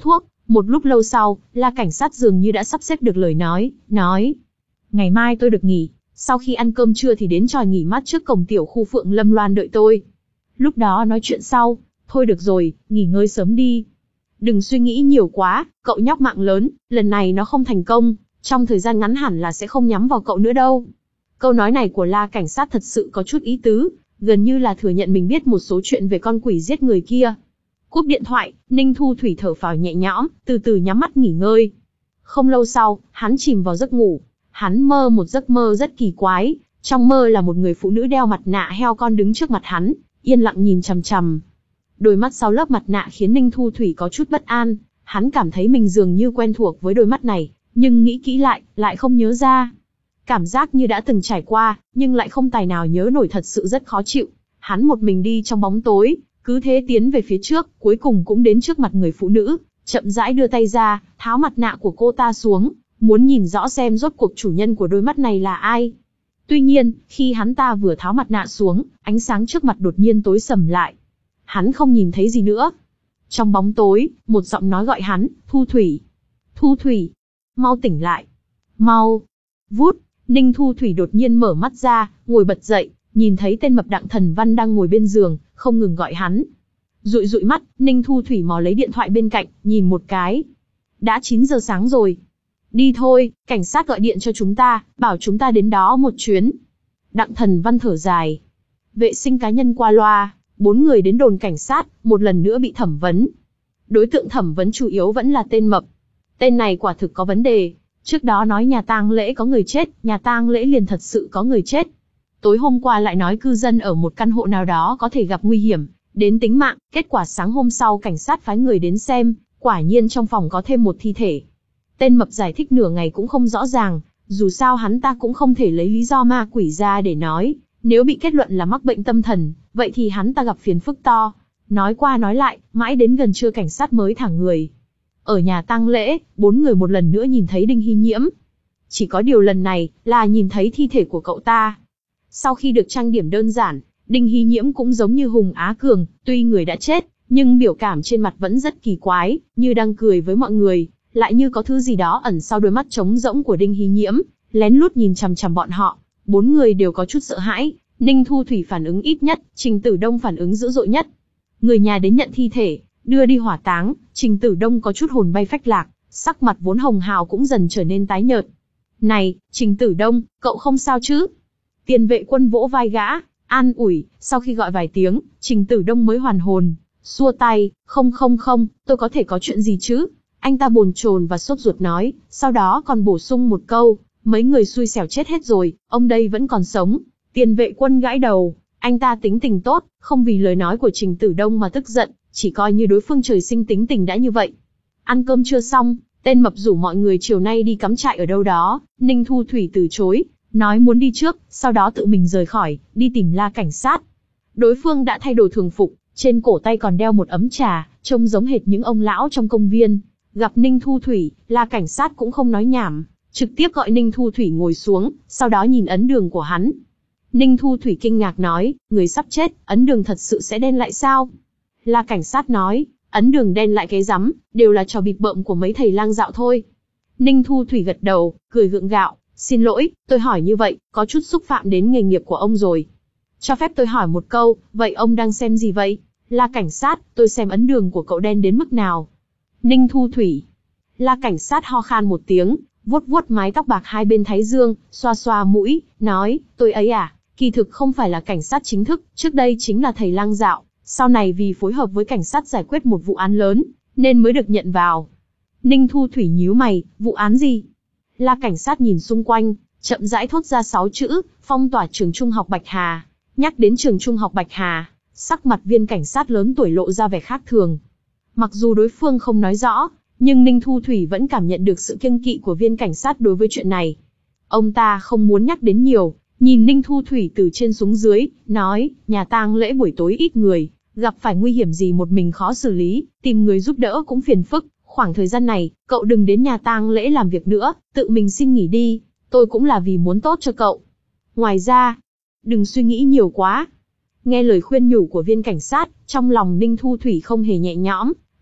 Một lúc lâu sau, La cảnh sát dường như đã sắp xếp được lời nói, nói. Ngày mai tôi được nghỉ, sau khi ăn cơm trưa thì đến tròi nghỉ mát trước cổng tiểu khu Phượng Lâm Loan đợi tôi. Lúc đó nói chuyện sau, thôi được rồi, nghỉ ngơi sớm đi. Đừng suy nghĩ nhiều quá, cậu nhóc mạng lớn, lần này nó không thành công, trong thời gian ngắn hẳn là sẽ không nhắm vào cậu nữa đâu. Câu nói này của La cảnh sát thật sự có chút ý tứ, gần như là thừa nhận mình biết một số chuyện về con quỷ giết người kia. Cúp điện thoại, Ninh Thu Thủy thở phào nhẹ nhõm, từ từ nhắm mắt nghỉ ngơi. Không lâu sau, hắn chìm vào giấc ngủ. Hắn mơ một giấc mơ rất kỳ quái, trong mơ là một người phụ nữ đeo mặt nạ heo con đứng trước mặt hắn, yên lặng nhìn chằm chằm. Đôi mắt sau lớp mặt nạ khiến Ninh Thu Thủy có chút bất an, hắn cảm thấy mình dường như quen thuộc với đôi mắt này, nhưng nghĩ kỹ lại, lại không nhớ ra. Cảm giác như đã từng trải qua, nhưng lại không tài nào nhớ nổi, thật sự rất khó chịu. Hắn một mình đi trong bóng tối, cứ thế tiến về phía trước, cuối cùng cũng đến trước mặt người phụ nữ, chậm rãi đưa tay ra, tháo mặt nạ của cô ta xuống, muốn nhìn rõ xem rốt cuộc chủ nhân của đôi mắt này là ai. Tuy nhiên, khi hắn ta vừa tháo mặt nạ xuống, ánh sáng trước mặt đột nhiên tối sầm lại. Hắn không nhìn thấy gì nữa. Trong bóng tối, một giọng nói gọi hắn, Thu Thủy. Thu Thủy, mau tỉnh lại. Mau. Vút, Ninh Thu Thủy đột nhiên mở mắt ra, ngồi bật dậy, nhìn thấy tên mập Đặng Thần Văn đang ngồi bên giường, không ngừng gọi hắn. Dụi dụi mắt, Ninh Thu Thủy mò lấy điện thoại bên cạnh, nhìn một cái. Đã chín giờ sáng rồi. Đi thôi, cảnh sát gọi điện cho chúng ta, bảo chúng ta đến đó một chuyến. Đặng Thần Văn thở dài. Vệ sinh cá nhân qua loa, bốn người đến đồn cảnh sát, một lần nữa bị thẩm vấn. Đối tượng thẩm vấn chủ yếu vẫn là tên mập. Tên này quả thực có vấn đề. Trước đó nói nhà tang lễ có người chết, nhà tang lễ liền thật sự có người chết. Tối hôm qua lại nói cư dân ở một căn hộ nào đó có thể gặp nguy hiểm, đến tính mạng, kết quả sáng hôm sau cảnh sát phái người đến xem, quả nhiên trong phòng có thêm một thi thể. Tên mập giải thích nửa ngày cũng không rõ ràng, dù sao hắn ta cũng không thể lấy lý do ma quỷ ra để nói, nếu bị kết luận là mắc bệnh tâm thần, vậy thì hắn ta gặp phiền phức to. Nói qua nói lại, mãi đến gần trưa cảnh sát mới thả người. Ở nhà tang lễ, bốn người một lần nữa nhìn thấy Đinh Hy Nhiễm. Chỉ có điều lần này, là nhìn thấy thi thể của cậu ta. Sau khi được trang điểm đơn giản, Đinh Hy Nhiễm cũng giống như Hùng Á Cường, tuy người đã chết, nhưng biểu cảm trên mặt vẫn rất kỳ quái, như đang cười với mọi người, lại như có thứ gì đó ẩn sau đôi mắt trống rỗng của Đinh Hy Nhiễm, lén lút nhìn chằm chằm bọn họ. Bốn người đều có chút sợ hãi, Ninh Thu Thủy phản ứng ít nhất, Trình Tử Đông phản ứng dữ dội nhất. Người nhà đến nhận thi thể, đưa đi hỏa táng, Trình Tử Đông có chút hồn bay phách lạc, sắc mặt vốn hồng hào cũng dần trở nên tái nhợt. Này, Trình Tử Đông, cậu không sao chứ? Tiền vệ quân vỗ vai gã, an ủi, sau khi gọi vài tiếng, Trình Tử Đông mới hoàn hồn, xua tay, không không không, tôi có thể có chuyện gì chứ? Anh ta bồn chồn và sốt ruột nói, sau đó còn bổ sung một câu, mấy người xui xẻo chết hết rồi, ông đây vẫn còn sống. Tiền vệ quân gãi đầu, anh ta tính tình tốt, không vì lời nói của Trình Tử Đông mà tức giận, chỉ coi như đối phương trời sinh tính tình đã như vậy. Ăn cơm chưa xong, tên mập rủ mọi người chiều nay đi cắm trại ở đâu đó, Ninh Thu Thủy từ chối, nói muốn đi trước, sau đó tự mình rời khỏi, đi tìm La cảnh sát. Đối phương đã thay đồ thường phục, trên cổ tay còn đeo một ấm trà, trông giống hệt những ông lão trong công viên. Gặp Ninh Thu Thủy, La cảnh sát cũng không nói nhảm, trực tiếp gọi Ninh Thu Thủy ngồi xuống, sau đó nhìn ấn đường của hắn. Ninh Thu Thủy kinh ngạc nói, người sắp chết, ấn đường thật sự sẽ đen lại sao? La cảnh sát nói, ấn đường đen lại cái rắm, đều là trò bịp bợm của mấy thầy lang dạo thôi. Ninh Thu Thủy gật đầu, cười gượng gạo, xin lỗi, tôi hỏi như vậy, có chút xúc phạm đến nghề nghiệp của ông rồi. Cho phép tôi hỏi một câu, vậy ông đang xem gì vậy? La cảnh sát, tôi xem ấn đường của cậu đen đến mức nào? Ninh Thu Thủy. La cảnh sát ho khan một tiếng, vuốt vuốt mái tóc bạc hai bên thái dương, xoa xoa mũi, nói, tôi ấy à, kỳ thực không phải là cảnh sát chính thức, trước đây chính là thầy lang dạo, sau này vì phối hợp với cảnh sát giải quyết một vụ án lớn, nên mới được nhận vào. Ninh Thu Thủy nhíu mày, vụ án gì? La cảnh sát nhìn xung quanh, chậm rãi thốt ra sáu chữ, phong tỏa trường trung học Bạch Hà. Nhắc đến trường trung học Bạch Hà, sắc mặt viên cảnh sát lớn tuổi lộ ra vẻ khác thường. Mặc dù đối phương không nói rõ, nhưng Ninh Thu Thủy vẫn cảm nhận được sự kiêng kỵ của viên cảnh sát đối với chuyện này. Ông ta không muốn nhắc đến nhiều, nhìn Ninh Thu Thủy từ trên xuống dưới, nói, nhà tang lễ buổi tối ít người, gặp phải nguy hiểm gì một mình khó xử lý, tìm người giúp đỡ cũng phiền phức. Khoảng thời gian này, cậu đừng đến nhà tang lễ làm việc nữa, tự mình xin nghỉ đi, tôi cũng là vì muốn tốt cho cậu. Ngoài ra, đừng suy nghĩ nhiều quá. Nghe lời khuyên nhủ của viên cảnh sát, trong lòng Ninh Thu Thủy không hề nhẹ nhõm,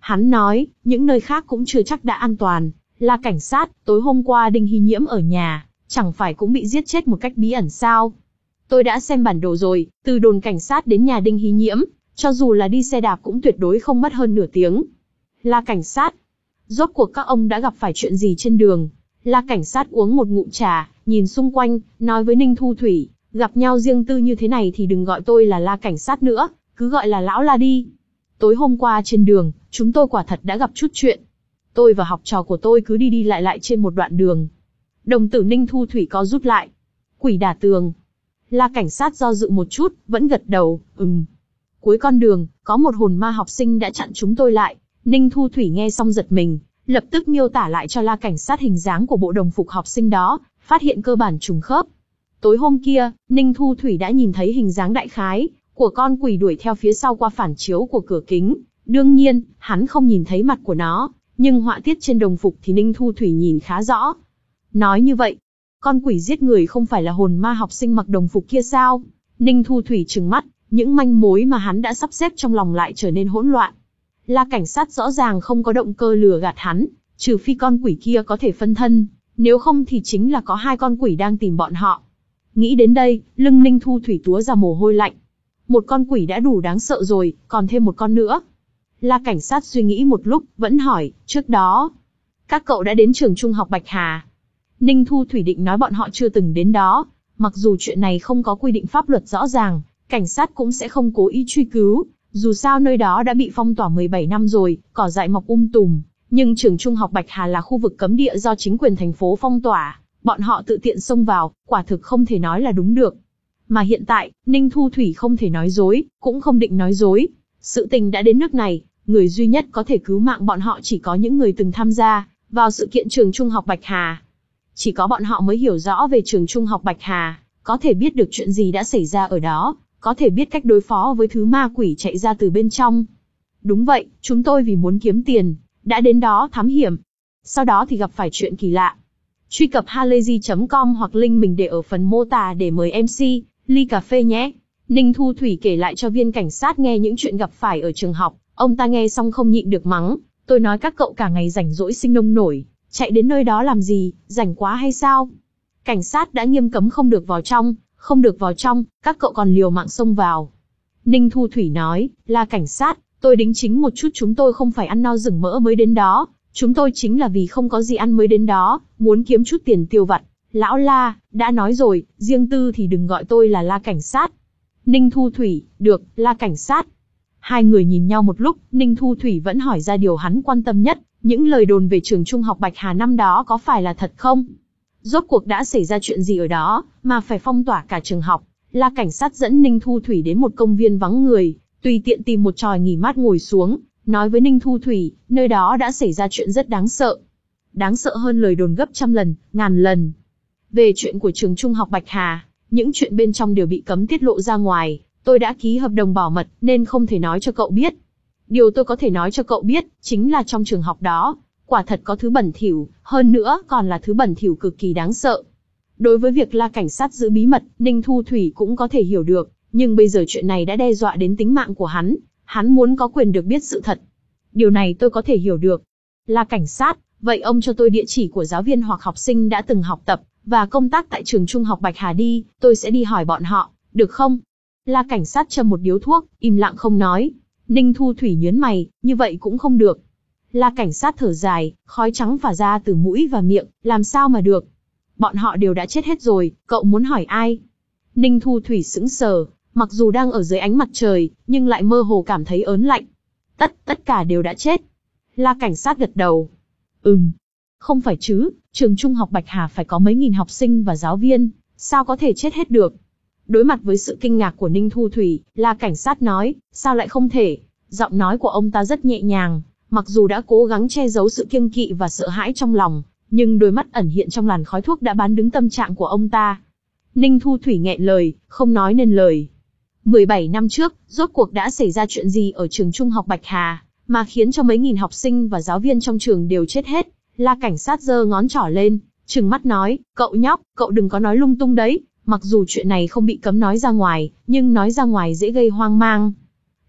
Hắn nói, những nơi khác cũng chưa chắc đã an toàn. La cảnh sát, tối hôm qua Đinh Hy Nhiễm ở nhà, chẳng phải cũng bị giết chết một cách bí ẩn sao? Tôi đã xem bản đồ rồi, từ đồn cảnh sát đến nhà Đinh Hy Nhiễm, cho dù là đi xe đạp cũng tuyệt đối không mất hơn nửa tiếng. La cảnh sát, rốt cuộc các ông đã gặp phải chuyện gì trên đường? La cảnh sát uống một ngụm trà, nhìn xung quanh, nói với Ninh Thu Thủy, gặp nhau riêng tư như thế này thì đừng gọi tôi là La cảnh sát nữa, cứ gọi là lão La đi. Tối hôm qua trên đường, chúng tôi quả thật đã gặp chút chuyện. Tôi và học trò của tôi cứ đi đi lại lại trên một đoạn đường. Đồng tử Ninh Thu Thủy co rút lại. Quỷ đả tường. La cảnh sát do dự một chút, vẫn gật đầu, ừm. Cuối con đường, có một hồn ma học sinh đã chặn chúng tôi lại. Ninh Thu Thủy nghe xong giật mình, lập tức miêu tả lại cho La cảnh sát hình dáng của bộ đồng phục học sinh đó, phát hiện cơ bản trùng khớp. Tối hôm kia, Ninh Thu Thủy đã nhìn thấy hình dáng đại khái của con quỷ đuổi theo phía sau qua phản chiếu của cửa kính. Đương nhiên, hắn không nhìn thấy mặt của nó, nhưng họa tiết trên đồng phục thì Ninh Thu Thủy nhìn khá rõ. Nói như vậy, con quỷ giết người không phải là hồn ma học sinh mặc đồng phục kia sao? Ninh Thu Thủy trừng mắt, những manh mối mà hắn đã sắp xếp trong lòng lại trở nên hỗn loạn. La cảnh sát rõ ràng không có động cơ lừa gạt hắn, trừ phi con quỷ kia có thể phân thân, nếu không thì chính là có hai con quỷ đang tìm bọn họ. Nghĩ đến đây, lưng Ninh Thu Thủy túa ra mồ hôi lạnh. Một con quỷ đã đủ đáng sợ rồi, còn thêm một con nữa. La cảnh sát suy nghĩ một lúc, vẫn hỏi, trước đó, các cậu đã đến trường trung học Bạch Hà. Ninh Thu Thủy định nói bọn họ chưa từng đến đó, mặc dù chuyện này không có quy định pháp luật rõ ràng, cảnh sát cũng sẽ không cố ý truy cứu, dù sao nơi đó đã bị phong tỏa mười bảy năm rồi, cỏ dại mọc um tùm, nhưng trường trung học Bạch Hà là khu vực cấm địa do chính quyền thành phố phong tỏa, bọn họ tự tiện xông vào, quả thực không thể nói là đúng được. Mà hiện tại, Ninh Thu Thủy không thể nói dối, cũng không định nói dối. Sự tình đã đến nước này, người duy nhất có thể cứu mạng bọn họ chỉ có những người từng tham gia vào sự kiện trường trung học Bạch Hà. Chỉ có bọn họ mới hiểu rõ về trường trung học Bạch Hà, có thể biết được chuyện gì đã xảy ra ở đó, có thể biết cách đối phó với thứ ma quỷ chạy ra từ bên trong. Đúng vậy, chúng tôi vì muốn kiếm tiền, đã đến đó thám hiểm. Sau đó thì gặp phải chuyện kỳ lạ. Truy cập halayzi chấm com hoặc link mình để ở phần mô tả để mời em xê, ly cà phê nhé. Ninh Thu Thủy kể lại cho viên cảnh sát nghe những chuyện gặp phải ở trường học, ông ta nghe xong không nhịn được mắng. Tôi nói các cậu cả ngày rảnh rỗi sinh nông nổi, chạy đến nơi đó làm gì, rảnh quá hay sao? Cảnh sát đã nghiêm cấm không được vào trong, không được vào trong, các cậu còn liều mạng xông vào. Ninh Thu Thủy nói, là cảnh sát, tôi đính chính một chút, chúng tôi không phải ăn no rừng mỡ mới đến đó, chúng tôi chính là vì không có gì ăn mới đến đó, muốn kiếm chút tiền tiêu vặt. Lão La, đã nói rồi, riêng tư thì đừng gọi tôi là La cảnh sát. Ninh Thu Thủy, được, La cảnh sát. Hai người nhìn nhau một lúc, Ninh Thu Thủy vẫn hỏi ra điều hắn quan tâm nhất, những lời đồn về trường trung học Bạch Hà năm đó có phải là thật không? Rốt cuộc đã xảy ra chuyện gì ở đó, mà phải phong tỏa cả trường học? La cảnh sát dẫn Ninh Thu Thủy đến một công viên vắng người, tùy tiện tìm một chòi nghỉ mát ngồi xuống, nói với Ninh Thu Thủy, nơi đó đã xảy ra chuyện rất đáng sợ. Đáng sợ hơn lời đồn gấp trăm lần, ngàn lần. Về chuyện của trường trung học Bạch Hà, những chuyện bên trong đều bị cấm tiết lộ ra ngoài, tôi đã ký hợp đồng bảo mật nên không thể nói cho cậu biết. Điều tôi có thể nói cho cậu biết, chính là trong trường học đó, quả thật có thứ bẩn thỉu, hơn nữa còn là thứ bẩn thỉu cực kỳ đáng sợ. Đối với việc La cảnh sát giữ bí mật, Ninh Thu Thủy cũng có thể hiểu được, nhưng bây giờ chuyện này đã đe dọa đến tính mạng của hắn, hắn muốn có quyền được biết sự thật. Điều này tôi có thể hiểu được. La cảnh sát, vậy ông cho tôi địa chỉ của giáo viên hoặc học sinh đã từng học tập và công tác tại trường trung học Bạch Hà đi, tôi sẽ đi hỏi bọn họ, được không? La cảnh sát châm một điếu thuốc, im lặng không nói. Ninh Thu Thủy nhướng mày, như vậy cũng không được. La cảnh sát thở dài, khói trắng phả ra từ mũi và miệng, làm sao mà được? Bọn họ đều đã chết hết rồi, cậu muốn hỏi ai? Ninh Thu Thủy sững sờ, mặc dù đang ở dưới ánh mặt trời, nhưng lại mơ hồ cảm thấy ớn lạnh. Tất, tất cả đều đã chết. La cảnh sát gật đầu. Ừm, không phải chứ, trường trung học Bạch Hà phải có mấy nghìn học sinh và giáo viên, sao có thể chết hết được? Đối mặt với sự kinh ngạc của Ninh Thu Thủy, La cảnh sát nói, sao lại không thể? Giọng nói của ông ta rất nhẹ nhàng, mặc dù đã cố gắng che giấu sự kiêng kỵ và sợ hãi trong lòng, nhưng đôi mắt ẩn hiện trong làn khói thuốc đã bán đứng tâm trạng của ông ta. Ninh Thu Thủy nghẹn lời, không nói nên lời. mười bảy năm trước, rốt cuộc đã xảy ra chuyện gì ở trường trung học Bạch Hà, mà khiến cho mấy nghìn học sinh và giáo viên trong trường đều chết hết? La cảnh sát giơ ngón trỏ lên, trừng mắt nói, cậu nhóc, cậu đừng có nói lung tung đấy, mặc dù chuyện này không bị cấm nói ra ngoài, nhưng nói ra ngoài dễ gây hoang mang.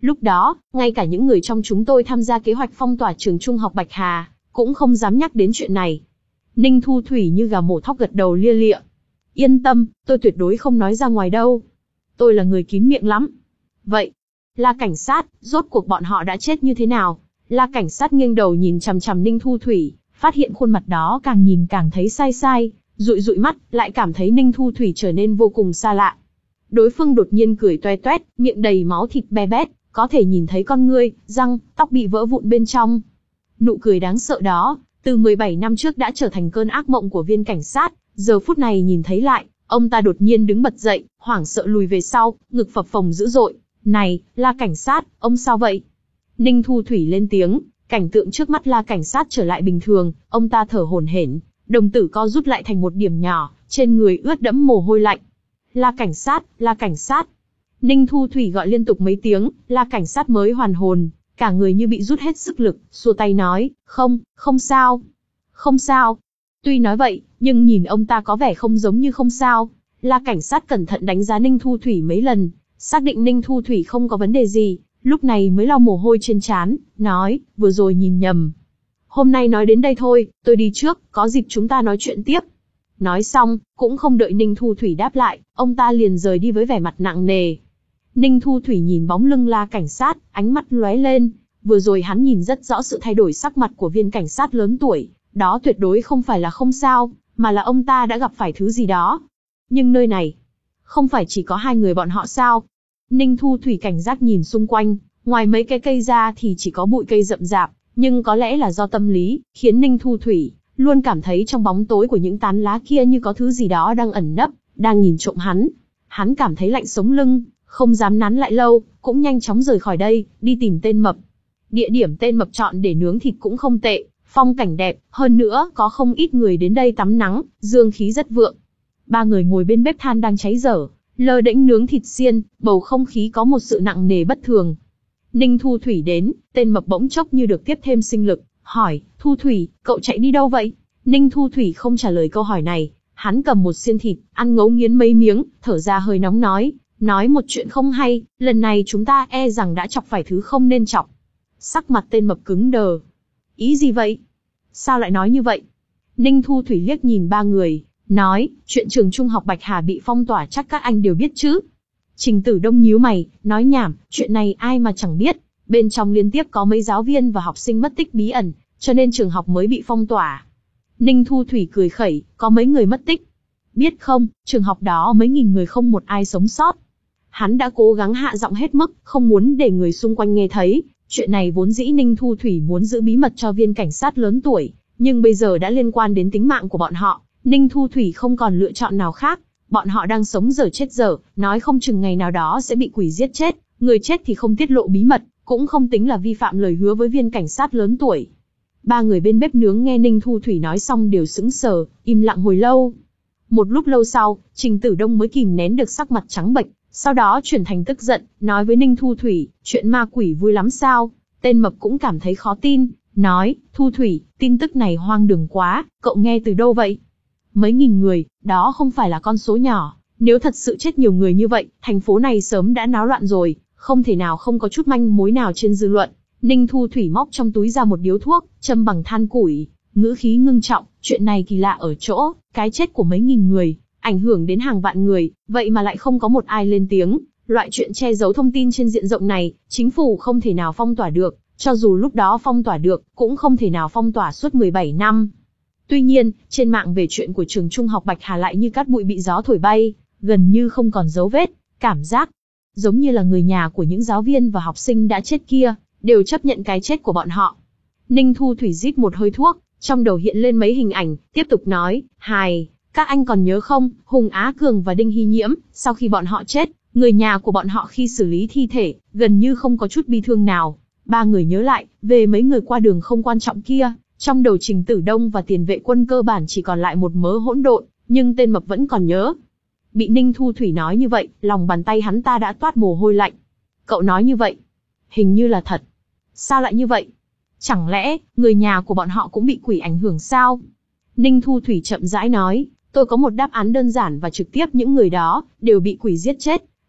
Lúc đó, ngay cả những người trong chúng tôi tham gia kế hoạch phong tỏa trường trung học Bạch Hà, cũng không dám nhắc đến chuyện này. Ninh Thu Thủy như gà mổ thóc gật đầu lia lịa. Yên tâm, tôi tuyệt đối không nói ra ngoài đâu. Tôi là người kín miệng lắm. Vậy, La cảnh sát, rốt cuộc bọn họ đã chết như thế nào? La cảnh sát nghiêng đầu nhìn chằm chằm Ninh Thu Thủy, phát hiện khuôn mặt đó càng nhìn càng thấy sai sai, dụi dụi mắt, lại cảm thấy Ninh Thu Thủy trở nên vô cùng xa lạ. Đối phương đột nhiên cười toe toét, miệng đầy máu thịt be bét, có thể nhìn thấy con ngươi, răng, tóc bị vỡ vụn bên trong. Nụ cười đáng sợ đó, từ mười bảy năm trước đã trở thành cơn ác mộng của viên cảnh sát, giờ phút này nhìn thấy lại, ông ta đột nhiên đứng bật dậy, hoảng sợ lùi về sau, ngực phập phồng dữ dội. Này, La cảnh sát, ông sao vậy? Ninh Thu Thủy lên tiếng, cảnh tượng trước mắt La cảnh sát trở lại bình thường, ông ta thở hổn hển, đồng tử co rút lại thành một điểm nhỏ, trên người ướt đẫm mồ hôi lạnh. La cảnh sát, La cảnh sát. Ninh Thu Thủy gọi liên tục mấy tiếng, La cảnh sát mới hoàn hồn, cả người như bị rút hết sức lực, xua tay nói, không, không sao. Không sao. Tuy nói vậy, nhưng nhìn ông ta có vẻ không giống như không sao. La cảnh sát cẩn thận đánh giá Ninh Thu Thủy mấy lần, xác định Ninh Thu Thủy không có vấn đề gì, lúc này mới lau mồ hôi trên trán, nói, vừa rồi nhìn nhầm. Hôm nay nói đến đây thôi, tôi đi trước, có dịp chúng ta nói chuyện tiếp. Nói xong, cũng không đợi Ninh Thu Thủy đáp lại, ông ta liền rời đi với vẻ mặt nặng nề. Ninh Thu Thủy nhìn bóng lưng La cảnh sát, ánh mắt lóe lên, vừa rồi hắn nhìn rất rõ sự thay đổi sắc mặt của viên cảnh sát lớn tuổi, đó tuyệt đối không phải là không sao, mà là ông ta đã gặp phải thứ gì đó. Nhưng nơi này, không phải chỉ có hai người bọn họ sao? Ninh Thu Thủy cảnh giác nhìn xung quanh, ngoài mấy cái cây ra thì chỉ có bụi cây rậm rạp, nhưng có lẽ là do tâm lý, khiến Ninh Thu Thủy luôn cảm thấy trong bóng tối của những tán lá kia như có thứ gì đó đang ẩn nấp, đang nhìn trộm hắn. Hắn cảm thấy lạnh sống lưng, không dám nán lại lâu, cũng nhanh chóng rời khỏi đây, đi tìm tên mập. Địa điểm tên mập chọn để nướng thịt cũng không tệ, phong cảnh đẹp, hơn nữa có không ít người đến đây tắm nắng, dương khí rất vượng. Ba người ngồi bên bếp than đang cháy dở, lơ đễnh nướng thịt xiên, bầu không khí có một sự nặng nề bất thường. Ninh Thu Thủy đến, tên mập bỗng chốc như được tiếp thêm sinh lực, hỏi, Thu Thủy, cậu chạy đi đâu vậy? Ninh Thu Thủy không trả lời câu hỏi này, hắn cầm một xiên thịt, ăn ngấu nghiến mấy miếng, thở ra hơi nóng nói, nói một chuyện không hay, lần này chúng ta e rằng đã chọc phải thứ không nên chọc. Sắc mặt tên mập cứng đờ. Ý gì vậy? Sao lại nói như vậy? Ninh Thu Thủy liếc nhìn ba người, nói, chuyện trường trung học Bạch Hà bị phong tỏa chắc các anh đều biết chứ. Trình Tử Đông nhíu mày, nói nhảm, chuyện này ai mà chẳng biết, bên trong liên tiếp có mấy giáo viên và học sinh mất tích bí ẩn, cho nên trường học mới bị phong tỏa. Ninh Thu Thủy cười khẩy, có mấy người mất tích. Biết không, trường học đó mấy nghìn người không một ai sống sót. Hắn đã cố gắng hạ giọng hết mức, không muốn để người xung quanh nghe thấy. Chuyện này vốn dĩ Ninh Thu Thủy muốn giữ bí mật cho viên cảnh sát lớn tuổi, nhưng bây giờ đã liên quan đến tính mạng của bọn họ, Ninh Thu Thủy không còn lựa chọn nào khác. Bọn họ đang sống dở chết dở, nói không chừng ngày nào đó sẽ bị quỷ giết chết, người chết thì không tiết lộ bí mật, cũng không tính là vi phạm lời hứa với viên cảnh sát lớn tuổi. Ba người bên bếp nướng nghe Ninh Thu Thủy nói xong đều sững sờ, im lặng hồi lâu. Một lúc lâu sau, Trình Tử Đông mới kìm nén được sắc mặt trắng bệch, sau đó chuyển thành tức giận, nói với Ninh Thu Thủy, chuyện ma quỷ vui lắm sao? Tên mập cũng cảm thấy khó tin, nói, Thu Thủy, tin tức này hoang đường quá, cậu nghe từ đâu vậy? Mấy nghìn người, đó không phải là con số nhỏ, nếu thật sự chết nhiều người như vậy, thành phố này sớm đã náo loạn rồi, không thể nào không có chút manh mối nào trên dư luận. Ninh Thu Thủy móc trong túi ra một điếu thuốc, châm bằng than củi, ngữ khí ngưng trọng, chuyện này kỳ lạ ở chỗ, cái chết của mấy nghìn người, ảnh hưởng đến hàng vạn người, vậy mà lại không có một ai lên tiếng. Loại chuyện che giấu thông tin trên diện rộng này, chính phủ không thể nào phong tỏa được, cho dù lúc đó phong tỏa được, cũng không thể nào phong tỏa suốt mười bảy năm. Tuy nhiên, trên mạng về chuyện của trường trung học Bạch Hà lại như cát bụi bị gió thổi bay, gần như không còn dấu vết, cảm giác giống như là người nhà của những giáo viên và học sinh đã chết kia, đều chấp nhận cái chết của bọn họ. Ninh Thu Thủy rít một hơi thuốc, trong đầu hiện lên mấy hình ảnh, tiếp tục nói, hài, các anh còn nhớ không, Hùng Á Cường và Đinh Hy Nhiễm, sau khi bọn họ chết, người nhà của bọn họ khi xử lý thi thể, gần như không có chút bi thương nào. Ba người nhớ lại, về mấy người qua đường không quan trọng kia, trong đầu Trình Tử Đông và tiền vệ quân cơ bản chỉ còn lại một mớ hỗn độn, nhưng tên mập vẫn còn nhớ. Bị Ninh Thu Thủy nói như vậy, lòng bàn tay hắn ta đã toát mồ hôi lạnh. Cậu nói như vậy, hình như là thật. Sao lại như vậy? Chẳng lẽ, người nhà của bọn họ cũng bị quỷ ảnh hưởng sao? Ninh Thu Thủy chậm rãi nói, tôi có một đáp án đơn giản và trực tiếp, những người đó, đều bị quỷ giết chết.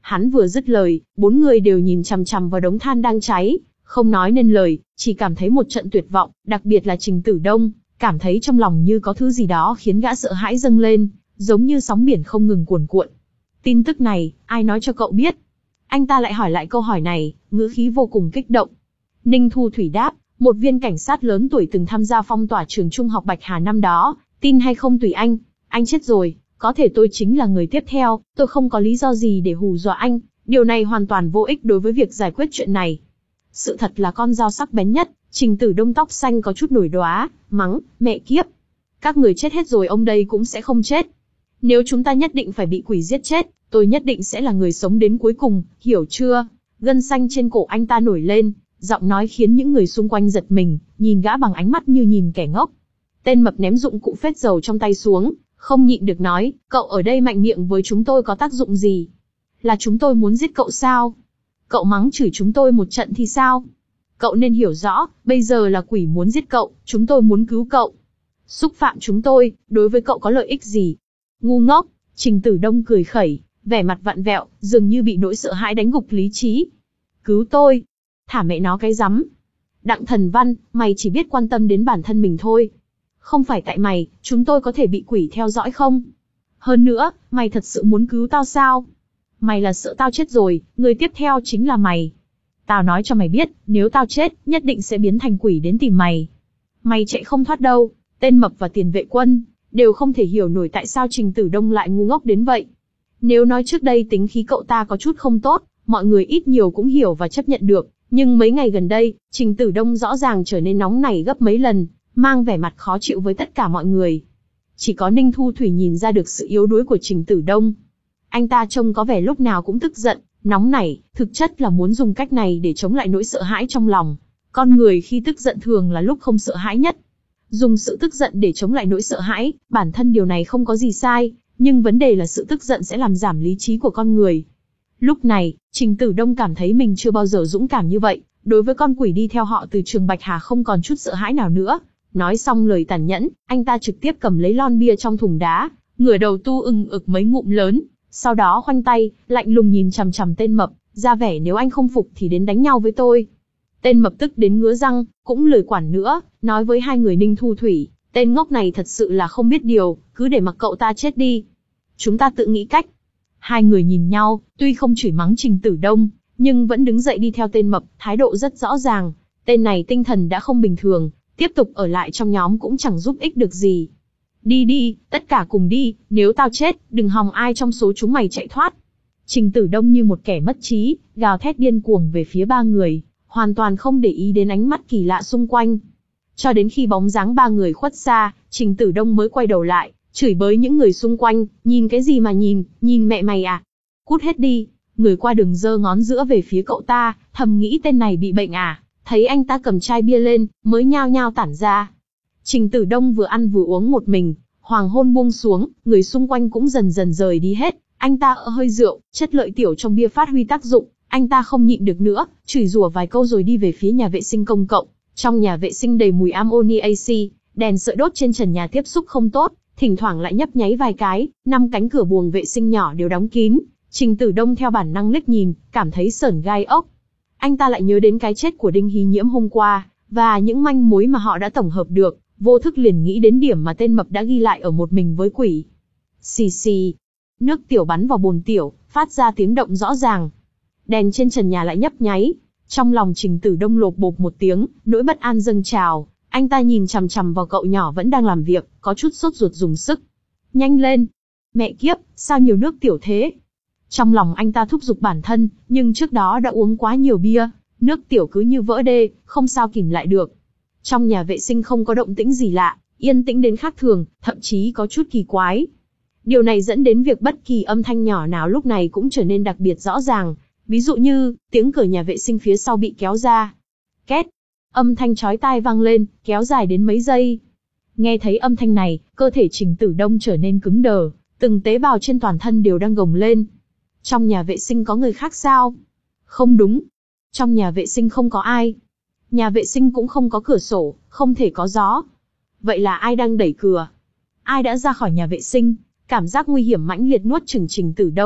Hắn vừa dứt lời, bốn người đều nhìn chằm chằm vào đống than đang cháy, không nói nên lời, chỉ cảm thấy một trận tuyệt vọng, đặc biệt là Trình Tử Đông, cảm thấy trong lòng như có thứ gì đó khiến gã sợ hãi dâng lên, giống như sóng biển không ngừng cuồn cuộn. Tin tức này, ai nói cho cậu biết? Anh ta lại hỏi lại câu hỏi này, ngữ khí vô cùng kích động. Ninh Thu Thủy đáp, một viên cảnh sát lớn tuổi từng tham gia phong tỏa trường trung học Bạch Hà năm đó, tin hay không tùy anh, anh chết rồi, có thể tôi chính là người tiếp theo, tôi không có lý do gì để hù dọa anh, điều này hoàn toàn vô ích đối với việc giải quyết chuyện này. Sự thật là con dao sắc bén nhất, Trình Tử Đông tóc xanh có chút nổi đoá, mắng, mẹ kiếp. Các người chết hết rồi ông đây cũng sẽ không chết. Nếu chúng ta nhất định phải bị quỷ giết chết, tôi nhất định sẽ là người sống đến cuối cùng, hiểu chưa? Gân xanh trên cổ anh ta nổi lên, giọng nói khiến những người xung quanh giật mình, nhìn gã bằng ánh mắt như nhìn kẻ ngốc. Tên mập ném dụng cụ phết dầu trong tay xuống, không nhịn được nói, cậu ở đây mạnh miệng với chúng tôi có tác dụng gì? Là chúng tôi muốn giết cậu sao? Cậu mắng chửi chúng tôi một trận thì sao? Cậu nên hiểu rõ, bây giờ là quỷ muốn giết cậu, chúng tôi muốn cứu cậu. Xúc phạm chúng tôi, đối với cậu có lợi ích gì? Ngu ngốc, Trình Tử Đông cười khẩy, vẻ mặt vặn vẹo, dường như bị nỗi sợ hãi đánh gục lý trí. Cứu tôi? Thả mẹ nó cái rắm. Đặng Thần Văn, mày chỉ biết quan tâm đến bản thân mình thôi. Không phải tại mày, chúng tôi có thể bị quỷ theo dõi không? Hơn nữa, mày thật sự muốn cứu tao sao? Mày là sợ tao chết rồi, người tiếp theo chính là mày. Tao nói cho mày biết, nếu tao chết, nhất định sẽ biến thành quỷ đến tìm mày. Mày chạy không thoát đâu. Tên mập và tiền vệ quân đều không thể hiểu nổi tại sao Trình Tử Đông lại ngu ngốc đến vậy. Nếu nói trước đây tính khí cậu ta có chút không tốt, mọi người ít nhiều cũng hiểu và chấp nhận được, nhưng mấy ngày gần đây, Trình Tử Đông rõ ràng trở nên nóng nảy gấp mấy lần, mang vẻ mặt khó chịu với tất cả mọi người. Chỉ có Ninh Thu Thủy nhìn ra được sự yếu đuối của Trình Tử Đông. Anh ta trông có vẻ lúc nào cũng tức giận, nóng nảy, thực chất là muốn dùng cách này để chống lại nỗi sợ hãi trong lòng. Con người khi tức giận thường là lúc không sợ hãi nhất. Dùng sự tức giận để chống lại nỗi sợ hãi, bản thân điều này không có gì sai, nhưng vấn đề là sự tức giận sẽ làm giảm lý trí của con người. Lúc này, Trình Tử Đông cảm thấy mình chưa bao giờ dũng cảm như vậy, đối với con quỷ đi theo họ từ trường Bạch Hà không còn chút sợ hãi nào nữa. Nói xong lời tàn nhẫn, anh ta trực tiếp cầm lấy lon bia trong thùng đá, ngửa đầu tu ưng ực mấy ngụm lớn, sau đó khoanh tay, lạnh lùng nhìn chằm chằm tên mập, ra vẻ nếu anh không phục thì đến đánh nhau với tôi. Tên mập tức đến ngứa răng, cũng lười quản nữa, nói với hai người Ninh Thu Thủy, tên ngốc này thật sự là không biết điều, cứ để mặc cậu ta chết đi. Chúng ta tự nghĩ cách. Hai người nhìn nhau, tuy không chửi mắng Trình Tử Đông, nhưng vẫn đứng dậy đi theo tên mập, thái độ rất rõ ràng. Tên này tinh thần đã không bình thường, tiếp tục ở lại trong nhóm cũng chẳng giúp ích được gì. Đi đi, tất cả cùng đi, nếu tao chết, đừng hòng ai trong số chúng mày chạy thoát. Trình Tử Đông như một kẻ mất trí, gào thét điên cuồng về phía ba người, hoàn toàn không để ý đến ánh mắt kỳ lạ xung quanh. Cho đến khi bóng dáng ba người khuất xa, Trình Tử Đông mới quay đầu lại, chửi bới những người xung quanh, nhìn cái gì mà nhìn, nhìn mẹ mày à? Cút hết đi. Người qua đường giơ ngón giữa về phía cậu ta, thầm nghĩ tên này bị bệnh à? Thấy anh ta cầm chai bia lên, mới nhao nhao tản ra. Trình Tử Đông vừa ăn vừa uống một mình, hoàng hôn buông xuống, người xung quanh cũng dần dần rời đi hết. Anh ta ợ hơi rượu, chất lợi tiểu trong bia phát huy tác dụng, anh ta không nhịn được nữa, chửi rủa vài câu rồi đi về phía nhà vệ sinh công cộng. Trong nhà vệ sinh đầy mùi ammoni, đèn sợi đốt trên trần nhà tiếp xúc không tốt, thỉnh thoảng lại nhấp nháy vài cái, năm cánh cửa buồng vệ sinh nhỏ đều đóng kín. Trình Tử Đông theo bản năng liếc nhìn, cảm thấy sởn gai ốc. Anh ta lại nhớ đến cái chết của Đinh Hy Nhiễm hôm qua, và những manh mối mà họ đã tổng hợp được, vô thức liền nghĩ đến điểm mà tên mập đã ghi lại ở một mình với quỷ. Xì xì. Nước tiểu bắn vào bồn tiểu, phát ra tiếng động rõ ràng. Đèn trên trần nhà lại nhấp nháy. Trong lòng Trình Tử Đông lộp bộp một tiếng, nỗi bất an dâng trào. Anh ta nhìn chằm chằm vào cậu nhỏ vẫn đang làm việc, có chút sốt ruột dùng sức. Nhanh lên. Mẹ kiếp, sao nhiều nước tiểu thế? Trong lòng anh ta thúc giục bản thân, nhưng trước đó đã uống quá nhiều bia, nước tiểu cứ như vỡ đê, không sao kìm lại được. Trong nhà vệ sinh không có động tĩnh gì lạ, yên tĩnh đến khác thường, thậm chí có chút kỳ quái. Điều này dẫn đến việc bất kỳ âm thanh nhỏ nào lúc này cũng trở nên đặc biệt rõ ràng. Ví dụ như, tiếng cửa nhà vệ sinh phía sau bị kéo ra. Két. Âm thanh chói tai vang lên, kéo dài đến mấy giây. Nghe thấy âm thanh này, cơ thể Trình Tử Đông trở nên cứng đờ, từng tế bào trên toàn thân đều đang gồng lên. Trong nhà vệ sinh có người khác sao? Không đúng. Trong nhà vệ sinh không có ai. Nhà vệ sinh cũng không có cửa sổ, không thể có gió. Vậy là ai đang đẩy cửa? Ai đã ra khỏi nhà vệ sinh? Cảm giác nguy hiểm mãnh liệt nuốt chửng Trình Tử Đông.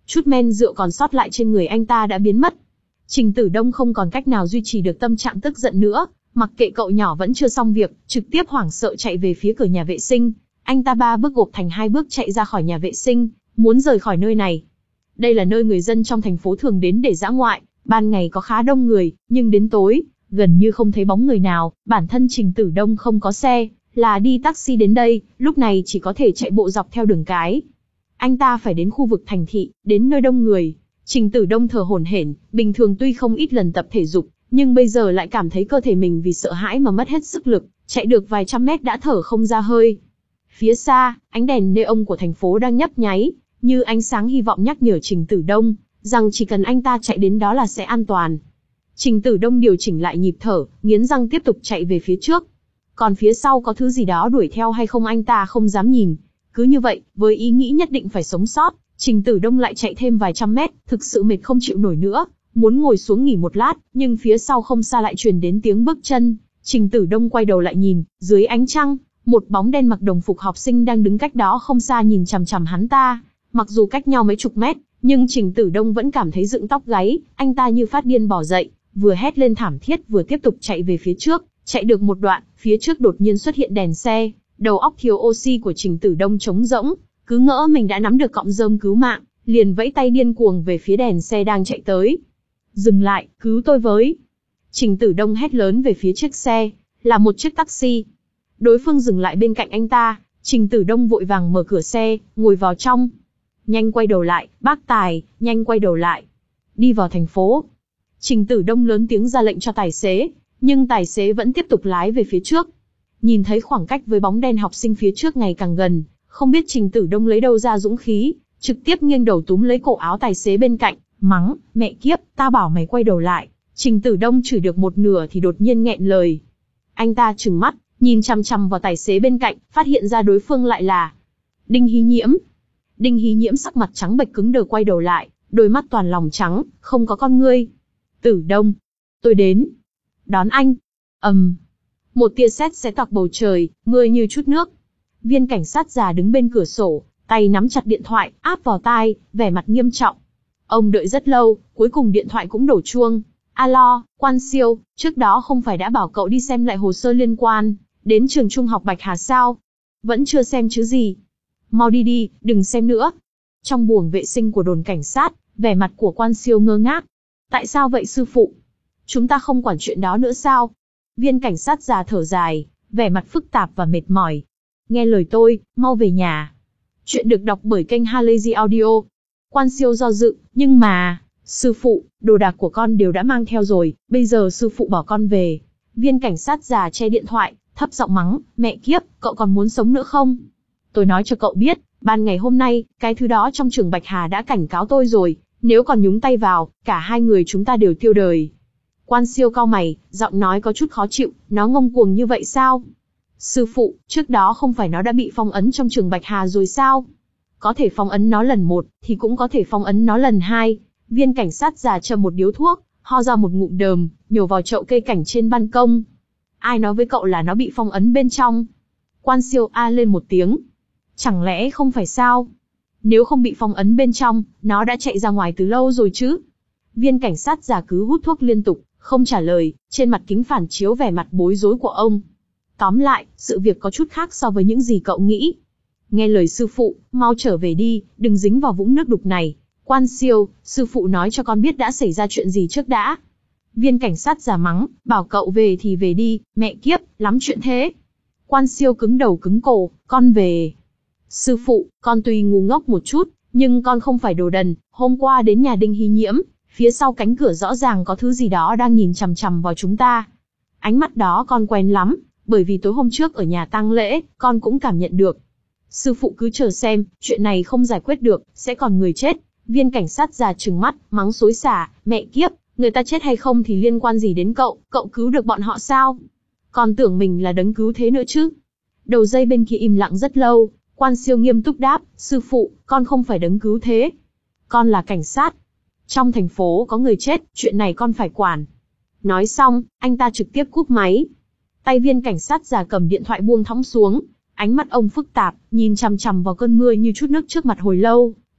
chút men rượu còn sót lại trên người anh ta đã biến mất. Trình Tử Đông không còn cách nào duy trì được tâm trạng tức giận nữa, mặc kệ cậu nhỏ vẫn chưa xong việc, trực tiếp hoảng sợ chạy về phía cửa nhà vệ sinh. Anh ta ba bước gộp thành hai bước chạy ra khỏi nhà vệ sinh, muốn rời khỏi nơi này. Đây là nơi người dân trong thành phố thường đến để dã ngoại, ban ngày có khá đông người, nhưng đến tối, gần như không thấy bóng người nào. Bản thân Trình Tử Đông không có xe, là đi taxi đến đây, lúc này chỉ có thể chạy bộ dọc theo đường cái. Anh ta phải đến khu vực thành thị, đến nơi đông người. Trình Tử Đông thở hổn hển, bình thường tuy không ít lần tập thể dục, nhưng bây giờ lại cảm thấy cơ thể mình vì sợ hãi mà mất hết sức lực, chạy được vài trăm mét đã thở không ra hơi. Phía xa, ánh đèn neon của thành phố đang nhấp nháy, như ánh sáng hy vọng nhắc nhở Trình Tử Đông, rằng chỉ cần anh ta chạy đến đó là sẽ an toàn. Trình Tử Đông điều chỉnh lại nhịp thở, nghiến răng tiếp tục chạy về phía trước. Còn phía sau có thứ gì đó đuổi theo hay không anh ta không dám nhìn. Cứ như vậy, với ý nghĩ nhất định phải sống sót, Trình Tử Đông lại chạy thêm vài trăm mét, thực sự mệt không chịu nổi nữa, muốn ngồi xuống nghỉ một lát, nhưng phía sau không xa lại truyền đến tiếng bước chân. Trình Tử Đông quay đầu lại nhìn, dưới ánh trăng, một bóng đen mặc đồng phục học sinh đang đứng cách đó không xa nhìn chằm chằm hắn ta. Mặc dù cách nhau mấy chục mét, nhưng Trình Tử Đông vẫn cảm thấy dựng tóc gáy, anh ta như phát điên bò dậy, vừa hét lên thảm thiết vừa tiếp tục chạy về phía trước. Chạy được một đoạn, phía trước đột nhiên xuất hiện đèn xe, đầu óc thiếu oxy của Trình Tử Đông trống rỗng, cứ ngỡ mình đã nắm được cọng rơm cứu mạng, liền vẫy tay điên cuồng về phía đèn xe đang chạy tới. Dừng lại, cứu tôi với. Trình Tử Đông hét lớn về phía chiếc xe, là một chiếc taxi. Đối phương dừng lại bên cạnh anh ta, Trình Tử Đông vội vàng mở cửa xe, ngồi vào trong. Nhanh quay đầu lại, bác tài, nhanh quay đầu lại. Đi vào thành phố. Trình Tử Đông lớn tiếng ra lệnh cho tài xế, nhưng tài xế vẫn tiếp tục lái về phía trước. Nhìn thấy khoảng cách với bóng đen học sinh phía trước ngày càng gần, không biết Trình Tử Đông lấy đâu ra dũng khí, trực tiếp nghiêng đầu túm lấy cổ áo tài xế bên cạnh, mắng, mẹ kiếp, tao bảo mày quay đầu lại. Trình Tử Đông chửi được một nửa thì đột nhiên nghẹn lời. Anh ta trừng mắt, nhìn chằm chằm vào tài xế bên cạnh, phát hiện ra đối phương lại là Đinh Hy Nhiễm. Đinh Hy Nhiễm sắc mặt trắng bệch cứng đờ quay đầu lại, đôi mắt toàn lòng trắng, không có con ngươi. Tử Đông, tôi đến. Đón anh. ầm, um. Một tia sét xé toạc bầu trời, mưa như chút nước. Viên cảnh sát già đứng bên cửa sổ, tay nắm chặt điện thoại, áp vào tai, vẻ mặt nghiêm trọng. Ông đợi rất lâu, cuối cùng điện thoại cũng đổ chuông. Alo, Quan Siêu, trước đó không phải đã bảo cậu đi xem lại hồ sơ liên quan đến trường trung học Bạch Hà sao? Vẫn chưa xem chứ gì? Mau đi đi, đừng xem nữa. Trong buồng vệ sinh của đồn cảnh sát, vẻ mặt của Quan Siêu ngơ ngác. Tại sao vậy sư phụ? Chúng ta không quản chuyện đó nữa sao? Viên cảnh sát già thở dài, vẻ mặt phức tạp và mệt mỏi. Nghe lời tôi, mau về nhà. Chuyện được đọc bởi kênh Halazy Audio. Quan Siêu do dự, nhưng mà... Sư phụ, đồ đạc của con đều đã mang theo rồi, bây giờ sư phụ bỏ con về. Viên cảnh sát già che điện thoại, thấp giọng mắng, mẹ kiếp, cậu còn muốn sống nữa không? Tôi nói cho cậu biết, ban ngày hôm nay, cái thứ đó trong trường Bạch Hà đã cảnh cáo tôi rồi, nếu còn nhúng tay vào, cả hai người chúng ta đều tiêu đời. Quan Siêu cau mày, giọng nói có chút khó chịu, nó ngông cuồng như vậy sao? Sư phụ, trước đó không phải nó đã bị phong ấn trong trường Bạch Hà rồi sao? Có thể phong ấn nó lần một, thì cũng có thể phong ấn nó lần hai. Viên cảnh sát già châm một điếu thuốc, ho ra một ngụm đờm, nhổ vào chậu cây cảnh trên ban công. Ai nói với cậu là nó bị phong ấn bên trong? Quan Siêu a lên một tiếng. Chẳng lẽ không phải sao? Nếu không bị phong ấn bên trong, nó đã chạy ra ngoài từ lâu rồi chứ? Viên cảnh sát già cứ hút thuốc liên tục, không trả lời, trên mặt kính phản chiếu vẻ mặt bối rối của ông. Tóm lại, sự việc có chút khác so với những gì cậu nghĩ. Nghe lời sư phụ, mau trở về đi, đừng dính vào vũng nước đục này. Quan Siêu, sư phụ nói cho con biết đã xảy ra chuyện gì trước đã. Viên cảnh sát già mắng, bảo cậu về thì về đi, mẹ kiếp, lắm chuyện thế. Quan Siêu cứng đầu cứng cổ, con về. Sư phụ, con tuy ngu ngốc một chút, nhưng con không phải đồ đần, hôm qua đến nhà Đinh Hy Nhiễm, phía sau cánh cửa rõ ràng có thứ gì đó đang nhìn chằm chằm vào chúng ta. Ánh mắt đó con quen lắm, bởi vì tối hôm trước ở nhà tang lễ, con cũng cảm nhận được. Sư phụ cứ chờ xem, chuyện này không giải quyết được, sẽ còn người chết. Viên cảnh sát già trừng mắt, mắng xối xả, mẹ kiếp, người ta chết hay không thì liên quan gì đến cậu, cậu cứu được bọn họ sao? Còn tưởng mình là đấng cứu thế nữa chứ? Đầu dây bên kia im lặng rất lâu, Quan Siêu nghiêm túc đáp, sư phụ, con không phải đấng cứu thế. Con là cảnh sát. Trong thành phố có người chết, chuyện này con phải quản. Nói xong, anh ta trực tiếp cúp máy. Tay viên cảnh sát già cầm điện thoại buông thõng xuống, ánh mắt ông phức tạp, nhìn chằm chằm vào cơn mưa như chút nước trước mặt hồi lâu.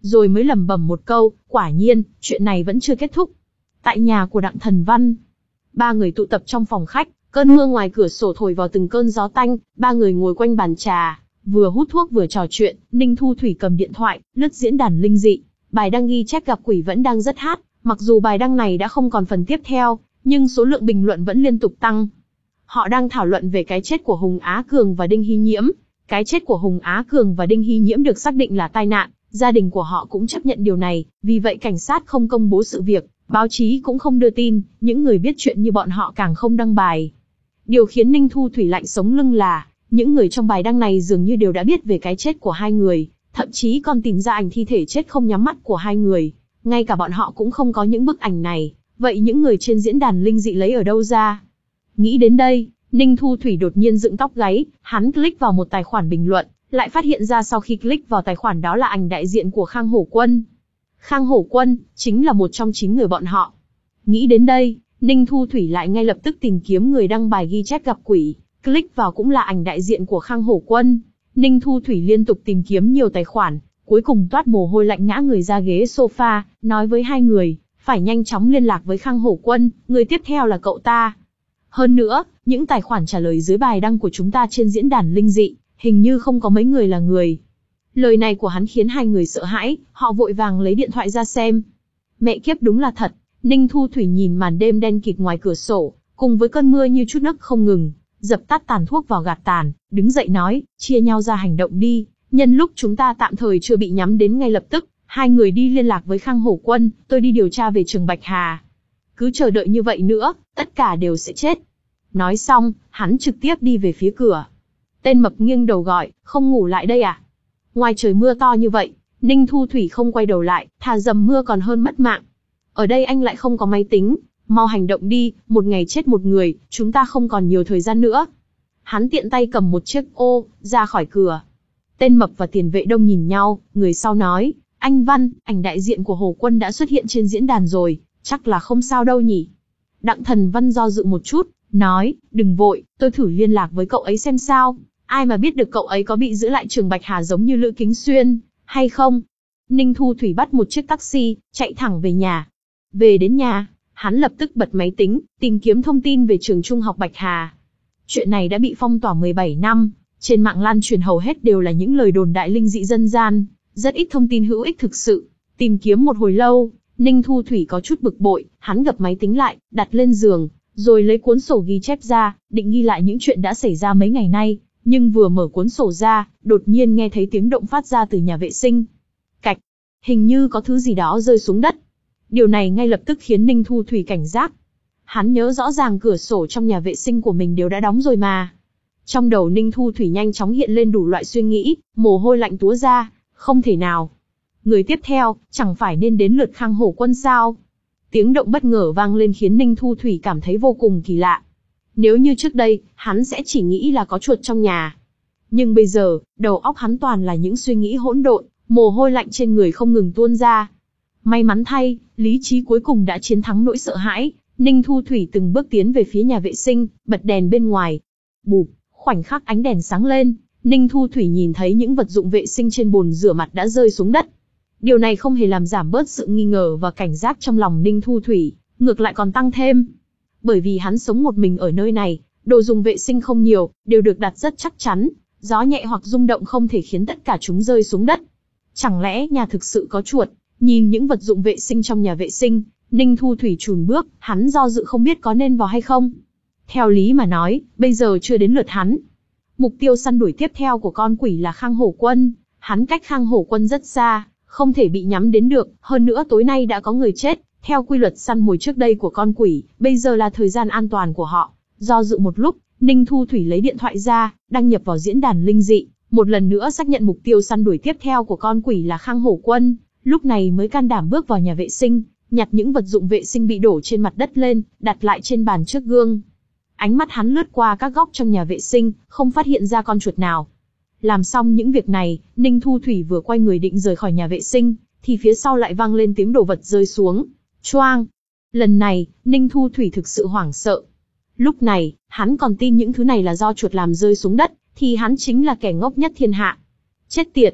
rồi mới lẩm bẩm một câu, quả nhiên, chuyện này vẫn chưa kết thúc. Tại nhà của Đặng Thần Văn, ba người tụ tập trong phòng khách, cơn mưa ngoài cửa sổ thổi vào từng cơn gió tanh, ba người ngồi quanh bàn trà, vừa hút thuốc vừa trò chuyện. Ninh Thu Thủy cầm điện thoại, lướt diễn đàn linh dị, bài đăng ghi chép gặp quỷ vẫn đang rất hot. Mặc dù bài đăng này đã không còn phần tiếp theo, nhưng số lượng bình luận vẫn liên tục tăng. Họ đang thảo luận về cái chết của Hùng Á Cường và Đinh Hy Nhiễm. Cái chết của Hùng Á Cường và Đinh Hy Nhiễm được xác định là tai nạn, gia đình của họ cũng chấp nhận điều này, vì vậy cảnh sát không công bố sự việc, báo chí cũng không đưa tin, những người biết chuyện như bọn họ càng không đăng bài. Điều khiến Ninh Thu Thủy lạnh sống lưng là, những người trong bài đăng này dường như đều đã biết về cái chết của hai người, thậm chí còn tìm ra ảnh thi thể chết không nhắm mắt của hai người. Ngay cả bọn họ cũng không có những bức ảnh này, vậy những người trên diễn đàn linh dị lấy ở đâu ra? Nghĩ đến đây, Ninh Thu Thủy đột nhiên dựng tóc gáy, hắn click vào một tài khoản bình luận, lại phát hiện ra sau khi click vào tài khoản đó là ảnh đại diện của Khang Hổ Quân. Khang Hổ Quân, chính là một trong chín người bọn họ. Nghĩ đến đây, Ninh Thu Thủy lại ngay lập tức tìm kiếm người đăng bài ghi chép gặp quỷ, click vào cũng là ảnh đại diện của Khang Hổ Quân. Ninh Thu Thủy liên tục tìm kiếm nhiều tài khoản, cuối cùng toát mồ hôi lạnh ngã người ra ghế sofa, nói với hai người, phải nhanh chóng liên lạc với Khang Hổ Quân, người tiếp theo là cậu ta. Hơn nữa, những tài khoản trả lời dưới bài đăng của chúng ta trên diễn đàn linh dị, hình như không có mấy người là người. Lời này của hắn khiến hai người sợ hãi, họ vội vàng lấy điện thoại ra xem. Mẹ kiếp, đúng là thật. Ninh Thu Thủy nhìn màn đêm đen kịt ngoài cửa sổ, cùng với cơn mưa như chút nấc không ngừng, dập tắt tàn thuốc vào gạt tàn, đứng dậy nói, chia nhau ra hành động đi, nhân lúc chúng ta tạm thời chưa bị nhắm đến ngay lập tức, hai người đi liên lạc với Khang Hổ Quân, tôi đi điều tra về Trường Bạch Hà. Cứ chờ đợi như vậy nữa, tất cả đều sẽ chết. Nói xong, hắn trực tiếp đi về phía cửa. Tên mập nghiêng đầu gọi, không ngủ lại đây à? Ngoài trời mưa to như vậy, Ninh Thu Thủy không quay đầu lại, thà dầm mưa còn hơn mất mạng. Ở đây anh lại không có máy tính, mau hành động đi, một ngày chết một người, chúng ta không còn nhiều thời gian nữa. Hắn tiện tay cầm một chiếc ô, ra khỏi cửa. Tên mập và tiền vệ đông nhìn nhau, người sau nói, anh Văn, ảnh đại diện của Hồ Quân đã xuất hiện trên diễn đàn rồi, chắc là không sao đâu nhỉ. Đặng Thần Văn do dự một chút, nói, đừng vội, tôi thử liên lạc với cậu ấy xem sao. Ai mà biết được cậu ấy có bị giữ lại Trường Bạch Hà giống như Lữ Kính Xuyên, hay không? Ninh Thu Thủy bắt một chiếc taxi, chạy thẳng về nhà. Về đến nhà, hắn lập tức bật máy tính, tìm kiếm thông tin về trường trung học Bạch Hà. Chuyện này đã bị phong tỏa mười bảy năm, trên mạng lan truyền hầu hết đều là những lời đồn đại linh dị dân gian, rất ít thông tin hữu ích thực sự. Tìm kiếm một hồi lâu, Ninh Thu Thủy có chút bực bội, hắn gập máy tính lại, đặt lên giường, rồi lấy cuốn sổ ghi chép ra, định ghi lại những chuyện đã xảy ra mấy ngày nay. Nhưng vừa mở cuốn sổ ra, đột nhiên nghe thấy tiếng động phát ra từ nhà vệ sinh. Cạch, hình như có thứ gì đó rơi xuống đất. Điều này ngay lập tức khiến Ninh Thu Thủy cảnh giác. Hắn nhớ rõ ràng cửa sổ trong nhà vệ sinh của mình đều đã đóng rồi mà. Trong đầu Ninh Thu Thủy nhanh chóng hiện lên đủ loại suy nghĩ, mồ hôi lạnh túa ra, không thể nào. Người tiếp theo, chẳng phải nên đến lượt Khang Hổ Quân sao? Tiếng động bất ngờ vang lên khiến Ninh Thu Thủy cảm thấy vô cùng kỳ lạ. Nếu như trước đây, hắn sẽ chỉ nghĩ là có chuột trong nhà. Nhưng bây giờ, đầu óc hắn toàn là những suy nghĩ hỗn độn, mồ hôi lạnh trên người không ngừng tuôn ra. May mắn thay, lý trí cuối cùng đã chiến thắng nỗi sợ hãi. Ninh Thu Thủy từng bước tiến về phía nhà vệ sinh, bật đèn bên ngoài. Bụp, khoảnh khắc ánh đèn sáng lên, Ninh Thu Thủy nhìn thấy những vật dụng vệ sinh trên bồn rửa mặt đã rơi xuống đất. Điều này không hề làm giảm bớt sự nghi ngờ và cảnh giác trong lòng Ninh Thu Thủy, ngược lại còn tăng thêm. Bởi vì hắn sống một mình ở nơi này, đồ dùng vệ sinh không nhiều, đều được đặt rất chắc chắn, gió nhẹ hoặc rung động không thể khiến tất cả chúng rơi xuống đất. Chẳng lẽ nhà thực sự có chuột? Nhìn những vật dụng vệ sinh trong nhà vệ sinh, Ninh Thu Thủy chùn bước, hắn do dự không biết có nên vào hay không. Theo lý mà nói, bây giờ chưa đến lượt hắn. Mục tiêu săn đuổi tiếp theo của con quỷ là Khang Hổ Quân, hắn cách Khang Hổ Quân rất xa, không thể bị nhắm đến được, hơn nữa tối nay đã có người chết. Theo quy luật săn mồi trước đây của con quỷ, bây giờ là thời gian an toàn của họ. Do dự một lúc, Ninh Thu Thủy lấy điện thoại ra, đăng nhập vào diễn đàn linh dị, một lần nữa xác nhận mục tiêu săn đuổi tiếp theo của con quỷ là Khang Hổ Quân, lúc này mới can đảm bước vào nhà vệ sinh, nhặt những vật dụng vệ sinh bị đổ trên mặt đất lên, đặt lại trên bàn trước gương. Ánh mắt hắn lướt qua các góc trong nhà vệ sinh, không phát hiện ra con chuột nào. Làm xong những việc này, Ninh Thu Thủy vừa quay người định rời khỏi nhà vệ sinh, thì phía sau lại vang lên tiếng đồ vật rơi xuống. Choang! Lần này, Ninh Thu Thủy thực sự hoảng sợ. Lúc này, hắn còn tin những thứ này là do chuột làm rơi xuống đất, thì hắn chính là kẻ ngốc nhất thiên hạ. Chết tiệt!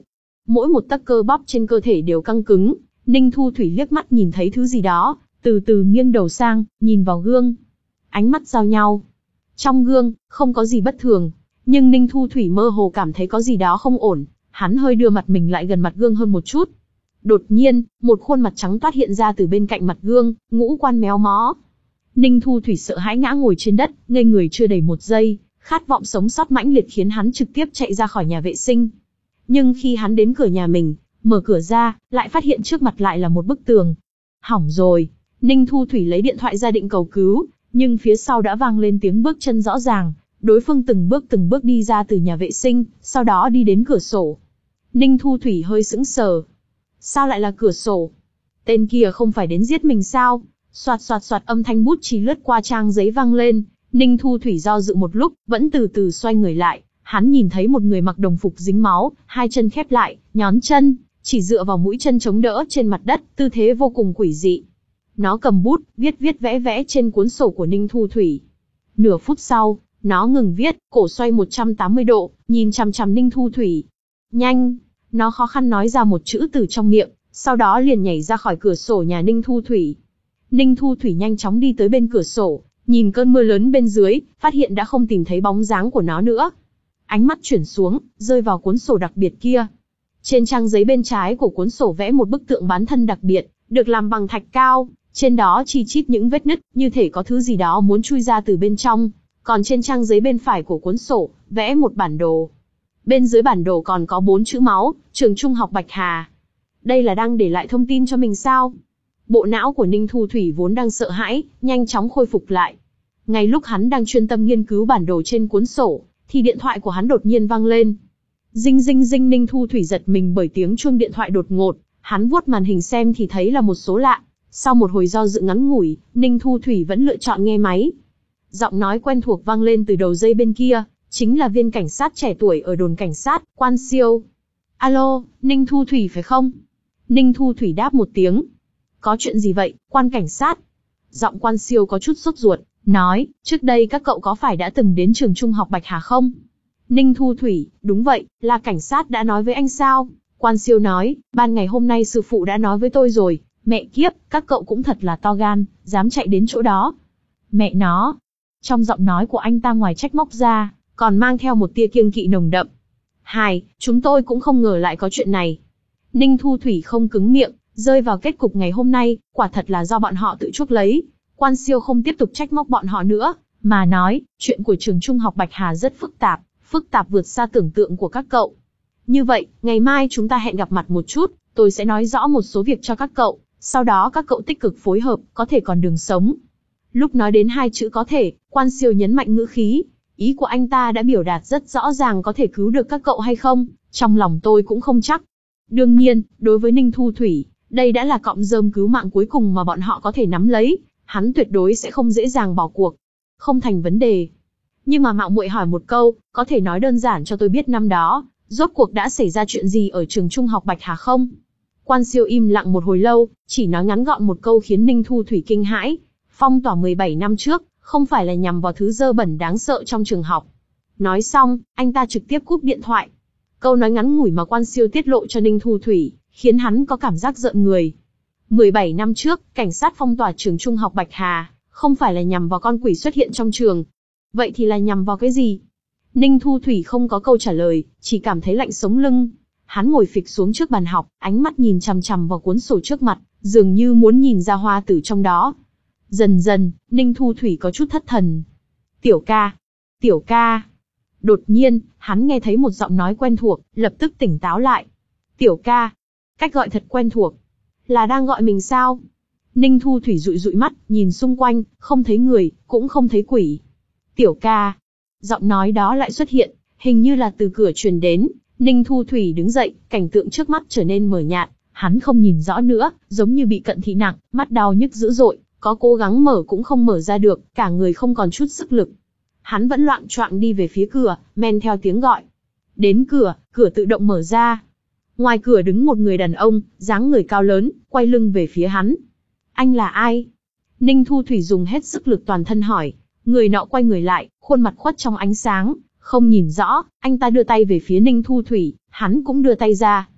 mỗi một tấc cơ bắp trên cơ thể đều căng cứng. Ninh Thu Thủy liếc mắt nhìn thấy thứ gì đó, từ từ nghiêng đầu sang, nhìn vào gương. Ánh mắt giao nhau. Trong gương, không có gì bất thường, nhưng Ninh Thu Thủy mơ hồ cảm thấy có gì đó không ổn, hắn hơi đưa mặt mình lại gần mặt gương hơn một chút. Đột nhiên, một khuôn mặt trắng toát hiện ra từ bên cạnh mặt gương, ngũ quan méo mó. Ninh Thu Thủy sợ hãi ngã ngồi trên đất, ngây người chưa đầy một giây, khát vọng sống sót mãnh liệt khiến hắn trực tiếp chạy ra khỏi nhà vệ sinh. Nhưng khi hắn đến cửa nhà mình, mở cửa ra, lại phát hiện trước mặt lại là một bức tường. Hỏng rồi, Ninh Thu Thủy lấy điện thoại ra định cầu cứu, nhưng phía sau đã vang lên tiếng bước chân rõ ràng, đối phương từng bước từng bước đi ra từ nhà vệ sinh, sau đó đi đến cửa sổ. Ninh Thu Thủy hơi sững sờ. Sao lại là cửa sổ? Tên kia không phải đến giết mình sao? Soạt soạt soạt âm thanh bút chì lướt qua trang giấy vang lên, Ninh Thu Thủy do dự một lúc, vẫn từ từ xoay người lại, hắn nhìn thấy một người mặc đồng phục dính máu, hai chân khép lại, nhón chân, chỉ dựa vào mũi chân chống đỡ trên mặt đất, tư thế vô cùng quỷ dị. Nó cầm bút, viết viết vẽ vẽ trên cuốn sổ của Ninh Thu Thủy. Nửa phút sau, nó ngừng viết, cổ xoay một trăm tám mươi độ, nhìn chằm chằm Ninh Thu Thủy. Nhanh! Nó khó khăn nói ra một chữ từ trong miệng, sau đó liền nhảy ra khỏi cửa sổ nhà Ninh Thu Thủy. Ninh Thu Thủy nhanh chóng đi tới bên cửa sổ, nhìn cơn mưa lớn bên dưới, phát hiện đã không tìm thấy bóng dáng của nó nữa. Ánh mắt chuyển xuống, rơi vào cuốn sổ đặc biệt kia. Trên trang giấy bên trái của cuốn sổ vẽ một bức tượng bán thân đặc biệt, được làm bằng thạch cao, trên đó chi chít những vết nứt, như thể có thứ gì đó muốn chui ra từ bên trong. Còn trên trang giấy bên phải của cuốn sổ, vẽ một bản đồ. Bên dưới bản đồ còn có bốn chữ máu, trường trung học Bạch Hà. Đây là đang để lại thông tin cho mình sao? Bộ não của Ninh Thu Thủy vốn đang sợ hãi, nhanh chóng khôi phục lại. Ngay lúc hắn đang chuyên tâm nghiên cứu bản đồ trên cuốn sổ, thì điện thoại của hắn đột nhiên vang lên. Ding ding ding, Ninh Thu Thủy giật mình bởi tiếng chuông điện thoại đột ngột, hắn vuốt màn hình xem thì thấy là một số lạ. Sau một hồi do dự ngắn ngủi, Ninh Thu Thủy vẫn lựa chọn nghe máy. Giọng nói quen thuộc vang lên từ đầu dây bên kia, chính là viên cảnh sát trẻ tuổi ở đồn cảnh sát, Quan Siêu. Alo, Ninh Thu Thủy phải không? Ninh Thu Thủy đáp một tiếng. Có chuyện gì vậy, quan cảnh sát? Giọng Quan Siêu có chút sốt ruột, nói, trước đây các cậu có phải đã từng đến trường trung học Bạch Hà không? Ninh Thu Thủy, đúng vậy, là cảnh sát đã nói với anh sao? Quan Siêu nói, ban ngày hôm nay sư phụ đã nói với tôi rồi, mẹ kiếp, các cậu cũng thật là to gan, dám chạy đến chỗ đó. Mẹ nó. Trong giọng nói của anh ta ngoài trách móc ra, còn mang theo một tia kiêng kỵ nồng đậm. Hai, chúng tôi cũng không ngờ lại có chuyện này. Ninh Thu Thủy không cứng miệng, rơi vào kết cục ngày hôm nay, quả thật là do bọn họ tự chuốc lấy. Quan Siêu không tiếp tục trách móc bọn họ nữa, mà nói, chuyện của trường trung học Bạch Hà rất phức tạp, phức tạp vượt xa tưởng tượng của các cậu. Như vậy, ngày mai chúng ta hẹn gặp mặt một chút, tôi sẽ nói rõ một số việc cho các cậu, sau đó các cậu tích cực phối hợp, có thể còn đường sống. Lúc nói đến hai chữ có thể, Quan Siêu nhấn mạnh ngữ khí, ý của anh ta đã biểu đạt rất rõ ràng có thể cứu được các cậu hay không, trong lòng tôi cũng không chắc. Đương nhiên, đối với Ninh Thu Thủy, đây đã là cọng rơm cứu mạng cuối cùng mà bọn họ có thể nắm lấy, hắn tuyệt đối sẽ không dễ dàng bỏ cuộc. Không thành vấn đề. Nhưng mà mạo muội hỏi một câu, có thể nói đơn giản cho tôi biết năm đó, rốt cuộc đã xảy ra chuyện gì ở trường trung học Bạch Hà không? Quan Siêu im lặng một hồi lâu, chỉ nói ngắn gọn một câu khiến Ninh Thu Thủy kinh hãi. Phong tỏa mười bảy năm trước, không phải là nhằm vào thứ dơ bẩn đáng sợ trong trường học. Nói xong, anh ta trực tiếp cúp điện thoại. Câu nói ngắn ngủi mà Quan Siêu tiết lộ cho Ninh Thu Thủy, khiến hắn có cảm giác rợn người. mười bảy năm trước, cảnh sát phong tỏa trường trung học Bạch Hà, không phải là nhằm vào con quỷ xuất hiện trong trường. Vậy thì là nhằm vào cái gì? Ninh Thu Thủy không có câu trả lời, chỉ cảm thấy lạnh sống lưng. Hắn ngồi phịch xuống trước bàn học, ánh mắt nhìn chằm chằm vào cuốn sổ trước mặt, dường như muốn nhìn ra hoa tử trong đó. Dần dần, Ninh Thu Thủy có chút thất thần. Tiểu ca! Tiểu ca! Đột nhiên, hắn nghe thấy một giọng nói quen thuộc, lập tức tỉnh táo lại. Tiểu ca! Cách gọi thật quen thuộc. Là đang gọi mình sao? Ninh Thu Thủy dụi dụi mắt, nhìn xung quanh, không thấy người, cũng không thấy quỷ. Tiểu ca! Giọng nói đó lại xuất hiện, hình như là từ cửa truyền đến. Ninh Thu Thủy đứng dậy, cảnh tượng trước mắt trở nên mờ nhạt, hắn không nhìn rõ nữa, giống như bị cận thị nặng, mắt đau nhức dữ dội, có cố gắng mở cũng không mở ra được, cả người không còn chút sức lực. Hắn vẫn loạng choạng đi về phía cửa, men theo tiếng gọi. Đến cửa, cửa tự động mở ra. Ngoài cửa đứng một người đàn ông, dáng người cao lớn, quay lưng về phía hắn. Anh là ai? Ninh Thu Thủy dùng hết sức lực toàn thân hỏi. Người nọ quay người lại, khuôn mặt khuất trong ánh sáng, không nhìn rõ. Anh ta đưa tay về phía Ninh Thu Thủy, hắn cũng đưa tay ra.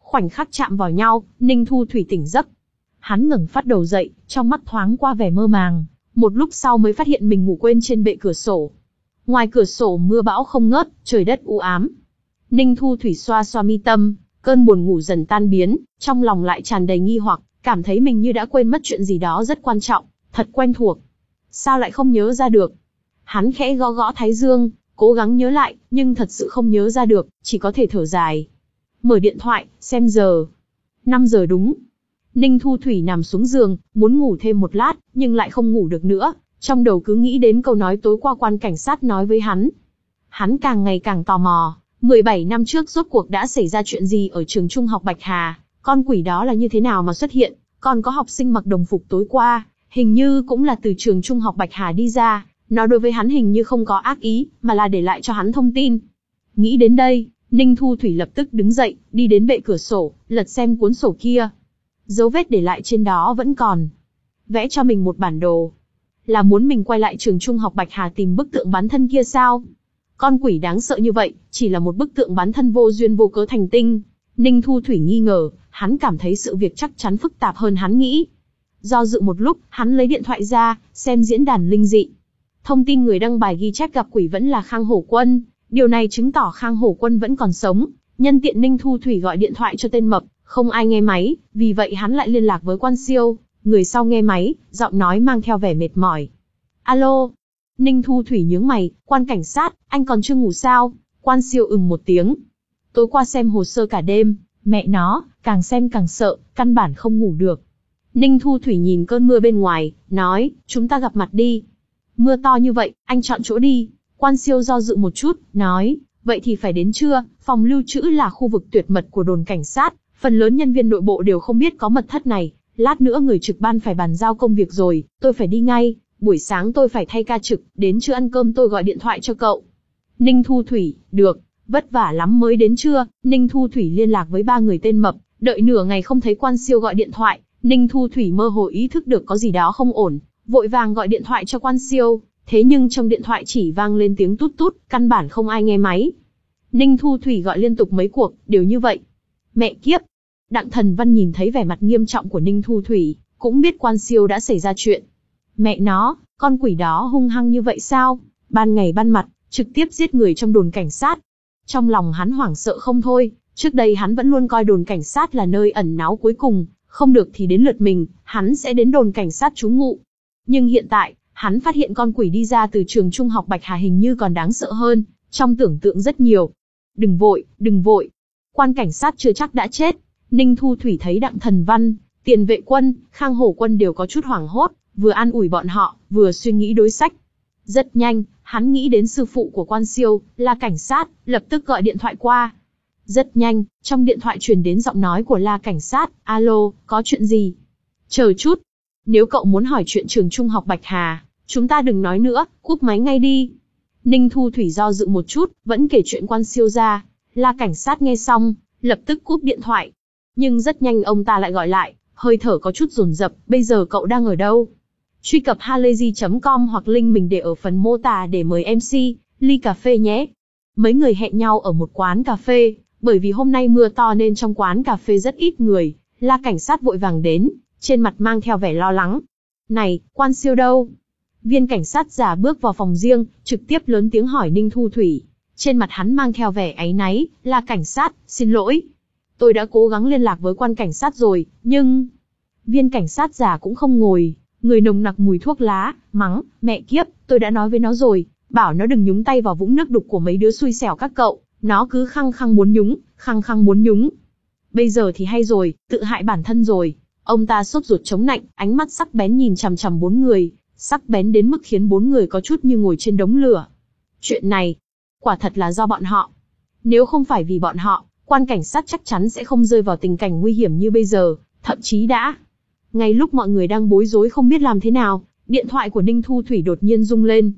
Khoảnh khắc chạm vào nhau, Ninh Thu Thủy tỉnh giấc. Hắn ngẩng phát đầu dậy, trong mắt thoáng qua vẻ mơ màng, một lúc sau mới phát hiện mình ngủ quên trên bệ cửa sổ. Ngoài cửa sổ mưa bão không ngớt, trời đất u ám. Ninh Thu Thủy xoa xoa mi tâm, cơn buồn ngủ dần tan biến, trong lòng lại tràn đầy nghi hoặc, cảm thấy mình như đã quên mất chuyện gì đó rất quan trọng, thật quen thuộc. Sao lại không nhớ ra được? Hắn khẽ gõ gõ thái dương, cố gắng nhớ lại, nhưng thật sự không nhớ ra được, chỉ có thể thở dài. Mở điện thoại, xem giờ. năm giờ đúng. Ninh Thu Thủy nằm xuống giường, muốn ngủ thêm một lát, nhưng lại không ngủ được nữa, trong đầu cứ nghĩ đến câu nói tối qua quan cảnh sát nói với hắn. Hắn càng ngày càng tò mò, mười bảy năm trước rốt cuộc đã xảy ra chuyện gì ở trường trung học Bạch Hà, con quỷ đó là như thế nào mà xuất hiện, còn có học sinh mặc đồng phục tối qua, hình như cũng là từ trường trung học Bạch Hà đi ra, nó đối với hắn hình như không có ác ý, mà là để lại cho hắn thông tin. Nghĩ đến đây, Ninh Thu Thủy lập tức đứng dậy, đi đến bệ cửa sổ, lật xem cuốn sổ kia. Dấu vết để lại trên đó vẫn còn. Vẽ cho mình một bản đồ. Là muốn mình quay lại trường trung học Bạch Hà tìm bức tượng bán thân kia sao? Con quỷ đáng sợ như vậy, chỉ là một bức tượng bán thân vô duyên vô cớ thành tinh. Ninh Thu Thủy nghi ngờ, hắn cảm thấy sự việc chắc chắn phức tạp hơn hắn nghĩ. Do dự một lúc, hắn lấy điện thoại ra, xem diễn đàn linh dị. Thông tin người đăng bài ghi chép gặp quỷ vẫn là Khang Hổ Quân, điều này chứng tỏ Khang Hổ Quân vẫn còn sống. Nhân tiện Ninh Thu Thủy gọi điện thoại cho tên mập, không ai nghe máy, vì vậy hắn lại liên lạc với Quan Siêu, người sau nghe máy, giọng nói mang theo vẻ mệt mỏi. Alo. Ninh Thu Thủy nhướng mày, Quan cảnh sát, anh còn chưa ngủ sao? Quan Siêu ừm một tiếng. Tối qua xem hồ sơ cả đêm, mẹ nó, càng xem càng sợ, căn bản không ngủ được. Ninh Thu Thủy nhìn cơn mưa bên ngoài, nói, chúng ta gặp mặt đi. Mưa to như vậy, anh chọn chỗ đi. Quan Siêu do dự một chút, nói, vậy thì phải đến trưa, phòng lưu trữ là khu vực tuyệt mật của đồn cảnh sát, phần lớn nhân viên nội bộ đều không biết có mật thất này, lát nữa người trực ban phải bàn giao công việc rồi, tôi phải đi ngay, buổi sáng tôi phải thay ca trực, đến trưa ăn cơm tôi gọi điện thoại cho cậu. Ninh Thu Thủy, được, vất vả lắm mới đến trưa, Ninh Thu Thủy liên lạc với ba người tên mập, đợi nửa ngày không thấy Quan Siêu gọi điện thoại, Ninh Thu Thủy mơ hồ ý thức được có gì đó không ổn, vội vàng gọi điện thoại cho Quan Siêu, thế nhưng trong điện thoại chỉ vang lên tiếng tút tút, căn bản không ai nghe máy. Ninh Thu Thủy gọi liên tục mấy cuộc, đều như vậy. Mẹ kiếp! Đặng Thần Văn nhìn thấy vẻ mặt nghiêm trọng của Ninh Thu Thủy, cũng biết Quan Siêu đã xảy ra chuyện. Mẹ nó, con quỷ đó hung hăng như vậy sao? Ban ngày ban mặt, trực tiếp giết người trong đồn cảnh sát. Trong lòng hắn hoảng sợ không thôi, trước đây hắn vẫn luôn coi đồn cảnh sát là nơi ẩn náu cuối cùng, không được thì đến lượt mình, hắn sẽ đến đồn cảnh sát trú ngụ. Nhưng hiện tại, hắn phát hiện con quỷ đi ra từ trường trung học Bạch Hà hình như còn đáng sợ hơn, trong tưởng tượng rất nhiều. Đừng vội, đừng vội. Quan cảnh sát chưa chắc đã chết. Ninh Thu Thủy thấy Đặng Thần Văn, Tiền Vệ Quân, Khang Hổ Quân đều có chút hoảng hốt, vừa an ủi bọn họ, vừa suy nghĩ đối sách. Rất nhanh, hắn nghĩ đến sư phụ của Quan Siêu, là cảnh sát, lập tức gọi điện thoại qua. Rất nhanh, trong điện thoại truyền đến giọng nói của La cảnh sát, alo, có chuyện gì? Chờ chút. Nếu cậu muốn hỏi chuyện trường trung học Bạch Hà, chúng ta đừng nói nữa, cúp máy ngay đi. Ninh Thu Thủy do dự một chút, vẫn kể chuyện Quan Siêu ra. La cảnh sát nghe xong, lập tức cúp điện thoại. Nhưng rất nhanh ông ta lại gọi lại, hơi thở có chút dồn dập, bây giờ cậu đang ở đâu? Truy cập halayzi chấm com hoặc link mình để ở phần mô tả để mời em xê, ly cà phê nhé. Mấy người hẹn nhau ở một quán cà phê, bởi vì hôm nay mưa to nên trong quán cà phê rất ít người. La cảnh sát vội vàng đến, trên mặt mang theo vẻ lo lắng. Này, Quan Siêu đâu? Viên cảnh sát già bước vào phòng riêng, trực tiếp lớn tiếng hỏi Ninh Thu Thủy. Trên mặt hắn mang theo vẻ áy náy, La cảnh sát, xin lỗi. Tôi đã cố gắng liên lạc với quan cảnh sát rồi, nhưng... Viên cảnh sát già cũng không ngồi, người nồng nặc mùi thuốc lá, mắng, mẹ kiếp, tôi đã nói với nó rồi, bảo nó đừng nhúng tay vào vũng nước đục của mấy đứa xui xẻo các cậu, nó cứ khăng khăng muốn nhúng, khăng khăng muốn nhúng. Bây giờ thì hay rồi, tự hại bản thân rồi. Ông ta sốt ruột chống nạnh, ánh mắt sắc bén nhìn chằm chằm bốn người, sắc bén đến mức khiến bốn người có chút như ngồi trên đống lửa. Chuyện này, quả thật là do bọn họ. Nếu không phải vì bọn họ, quan cảnh sát chắc chắn sẽ không rơi vào tình cảnh nguy hiểm như bây giờ, thậm chí đã. Ngay lúc mọi người đang bối rối không biết làm thế nào, điện thoại của Ninh Thu Thủy đột nhiên rung lên.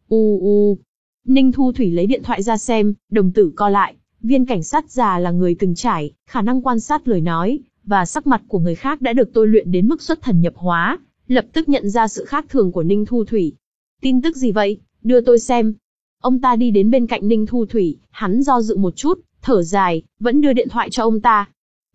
U u. Ninh Thu Thủy lấy điện thoại ra xem, đồng tử co lại, viên cảnh sát già là người từng trải, khả năng quan sát lời nói và sắc mặt của người khác đã được tôi luyện đến mức xuất thần nhập hóa, lập tức nhận ra sự khác thường của Ninh Thu Thủy. Tin tức gì vậy? Đưa tôi xem. Ông ta đi đến bên cạnh Ninh Thu Thủy, hắn do dự một chút, thở dài, vẫn đưa điện thoại cho ông ta.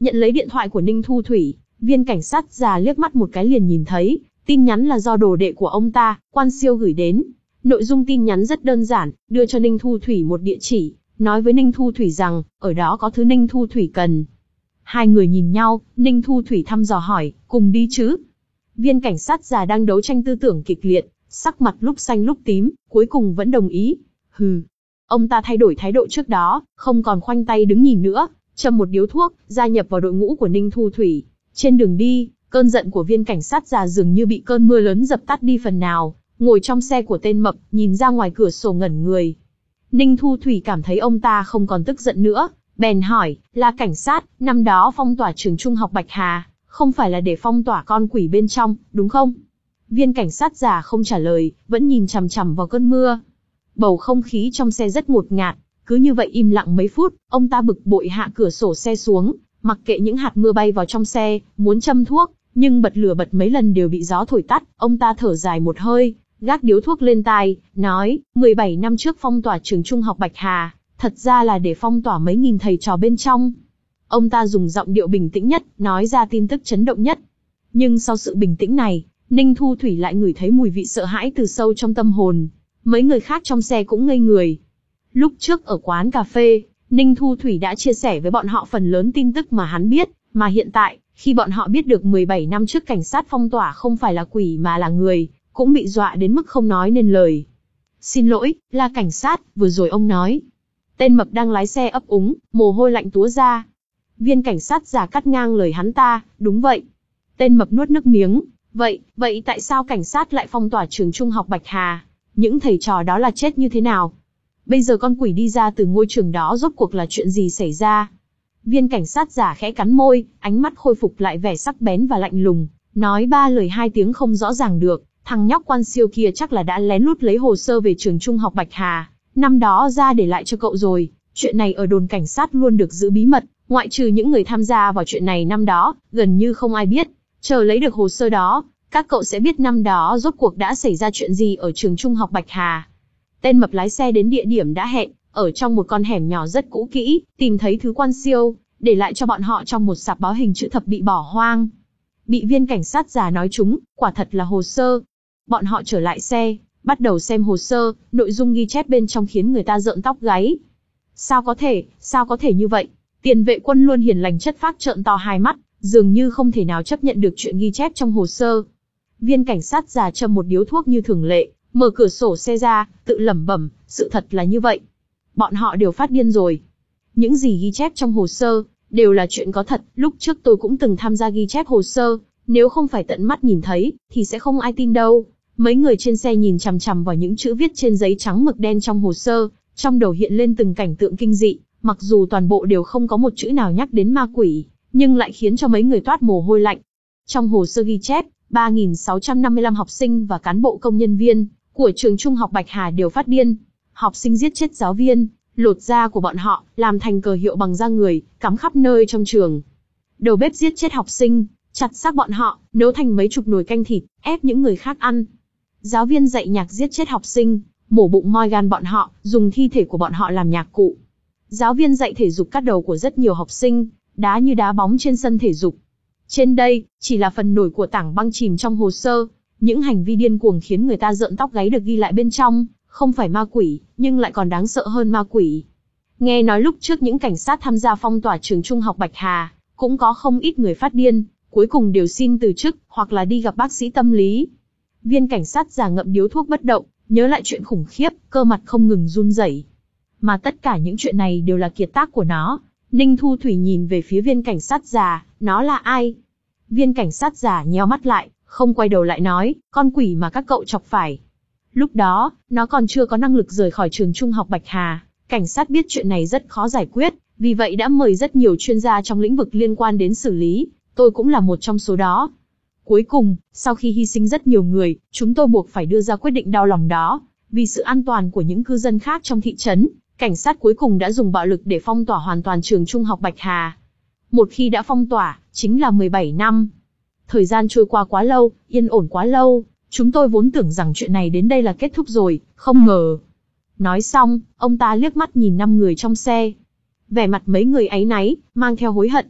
Nhận lấy điện thoại của Ninh Thu Thủy, viên cảnh sát già liếc mắt một cái liền nhìn thấy, tin nhắn là do đồ đệ của ông ta, Quan Siêu gửi đến. Nội dung tin nhắn rất đơn giản, đưa cho Ninh Thu Thủy một địa chỉ, nói với Ninh Thu Thủy rằng, ở đó có thứ Ninh Thu Thủy cần. Hai người nhìn nhau, Ninh Thu Thủy thăm dò hỏi, cùng đi chứ? Viên cảnh sát già đang đấu tranh tư tưởng kịch liệt, sắc mặt lúc xanh lúc tím, cuối cùng vẫn đồng ý. Hừ. Ông ta thay đổi thái độ trước đó, không còn khoanh tay đứng nhìn nữa, châm một điếu thuốc, gia nhập vào đội ngũ của Ninh Thu Thủy. Trên đường đi, cơn giận của viên cảnh sát già dường như bị cơn mưa lớn dập tắt đi phần nào, ngồi trong xe của tên mập, nhìn ra ngoài cửa sổ ngẩn người. Ninh Thu Thủy cảm thấy ông ta không còn tức giận nữa, bèn hỏi, là cảnh sát, năm đó phong tỏa trường trung học Bạch Hà, không phải là để phong tỏa con quỷ bên trong, đúng không? Viên cảnh sát già không trả lời, vẫn nhìn chằm chằm vào cơn mưa. Bầu không khí trong xe rất ngột ngạt, cứ như vậy im lặng mấy phút, ông ta bực bội hạ cửa sổ xe xuống, mặc kệ những hạt mưa bay vào trong xe, muốn châm thuốc, nhưng bật lửa bật mấy lần đều bị gió thổi tắt, ông ta thở dài một hơi, gác điếu thuốc lên tai, nói, mười bảy năm trước phong tỏa trường trung học Bạch Hà, thật ra là để phong tỏa mấy nghìn thầy trò bên trong. Ông ta dùng giọng điệu bình tĩnh nhất, nói ra tin tức chấn động nhất. Nhưng sau sự bình tĩnh này, Ninh Thu Thủy lại ngửi thấy mùi vị sợ hãi từ sâu trong tâm hồn. Mấy người khác trong xe cũng ngây người. Lúc trước ở quán cà phê, Ninh Thu Thủy đã chia sẻ với bọn họ phần lớn tin tức mà hắn biết, mà hiện tại, khi bọn họ biết được mười bảy năm trước cảnh sát phong tỏa không phải là quỷ mà là người, cũng bị dọa đến mức không nói nên lời. Xin lỗi, là cảnh sát, vừa rồi ông nói. Tên mập đang lái xe ấp úng, mồ hôi lạnh túa ra. Viên cảnh sát già cắt ngang lời hắn ta, đúng vậy. Tên mập nuốt nước miếng, vậy, vậy tại sao cảnh sát lại phong tỏa trường trung học Bạch Hà? Những thầy trò đó là chết như thế nào? Bây giờ con quỷ đi ra từ ngôi trường đó rốt cuộc là chuyện gì xảy ra? Viên cảnh sát giả khẽ cắn môi, ánh mắt khôi phục lại vẻ sắc bén và lạnh lùng, nói ba lời hai tiếng không rõ ràng được, thằng nhóc Quan Siêu kia chắc là đã lén lút lấy hồ sơ về trường trung học Bạch Hà, năm đó ra để lại cho cậu rồi. Chuyện này ở đồn cảnh sát luôn được giữ bí mật, ngoại trừ những người tham gia vào chuyện này năm đó, gần như không ai biết. Chờ lấy được hồ sơ đó, các cậu sẽ biết năm đó rốt cuộc đã xảy ra chuyện gì ở trường trung học Bạch Hà. Tên mập lái xe đến địa điểm đã hẹn, ở trong một con hẻm nhỏ rất cũ kỹ, tìm thấy thứ Quan Siêu, để lại cho bọn họ trong một sạp báo hình chữ thập bị bỏ hoang. Bị viên cảnh sát già nói trúng, quả thật là hồ sơ. Bọn họ trở lại xe, bắt đầu xem hồ sơ, nội dung ghi chép bên trong khiến người ta rợn tóc gáy. Sao có thể, sao có thể như vậy? Tiền vệ quân luôn hiền lành chất phác trợn to hai mắt, dường như không thể nào chấp nhận được chuyện ghi chép trong hồ sơ. Viên cảnh sát già châm một điếu thuốc như thường lệ, mở cửa sổ xe ra, tự lẩm bẩm, sự thật là như vậy. Bọn họ đều phát điên rồi. Những gì ghi chép trong hồ sơ, đều là chuyện có thật, lúc trước tôi cũng từng tham gia ghi chép hồ sơ, nếu không phải tận mắt nhìn thấy, thì sẽ không ai tin đâu. Mấy người trên xe nhìn chằm chằm vào những chữ viết trên giấy trắng mực đen trong hồ sơ, trong đầu hiện lên từng cảnh tượng kinh dị, mặc dù toàn bộ đều không có một chữ nào nhắc đến ma quỷ, nhưng lại khiến cho mấy người toát mồ hôi lạnh. Trong hồ sơ ghi chép, ba nghìn sáu trăm năm mươi lăm học sinh và cán bộ công nhân viên của trường trung học Bạch Hà đều phát điên. Học sinh giết chết giáo viên, lột da của bọn họ, làm thành cờ hiệu bằng da người, cắm khắp nơi trong trường. Đầu bếp giết chết học sinh, chặt xác bọn họ, nấu thành mấy chục nồi canh thịt, ép những người khác ăn. Giáo viên dạy nhạc giết chết học sinh, mổ bụng moi gan bọn họ, dùng thi thể của bọn họ làm nhạc cụ. Giáo viên dạy thể dục cắt đầu của rất nhiều học sinh, đá như đá bóng trên sân thể dục. Trên đây, chỉ là phần nổi của tảng băng chìm trong hồ sơ. Những hành vi điên cuồng khiến người ta rợn tóc gáy được ghi lại bên trong, không phải ma quỷ, nhưng lại còn đáng sợ hơn ma quỷ. Nghe nói lúc trước những cảnh sát tham gia phong tỏa trường trung học Bạch Hà, cũng có không ít người phát điên, cuối cùng đều xin từ chức, hoặc là đi gặp bác sĩ tâm lý. Viên cảnh sát già ngậm điếu thuốc bất động, nhớ lại chuyện khủng khiếp, cơ mặt không ngừng run rẩy. Mà tất cả những chuyện này đều là kiệt tác của nó. Ninh Thu Thủy nhìn về phía viên cảnh sát già, nó là ai? Viên cảnh sát già nheo mắt lại, không quay đầu lại nói, con quỷ mà các cậu chọc phải. Lúc đó, nó còn chưa có năng lực rời khỏi trường trung học Bạch Hà. Cảnh sát biết chuyện này rất khó giải quyết, vì vậy đã mời rất nhiều chuyên gia trong lĩnh vực liên quan đến xử lý. Tôi cũng là một trong số đó. Cuối cùng, sau khi hy sinh rất nhiều người, chúng tôi buộc phải đưa ra quyết định đau lòng đó. Vì sự an toàn của những cư dân khác trong thị trấn, cảnh sát cuối cùng đã dùng bạo lực để phong tỏa hoàn toàn trường trung học Bạch Hà. Một khi đã phong tỏa, chính là mười bảy năm. Thời gian trôi qua quá lâu, yên ổn quá lâu, chúng tôi vốn tưởng rằng chuyện này đến đây là kết thúc rồi, không ngờ. Nói xong, ông ta liếc mắt nhìn năm người trong xe. Vẻ mặt mấy người áy náy, mang theo hối hận.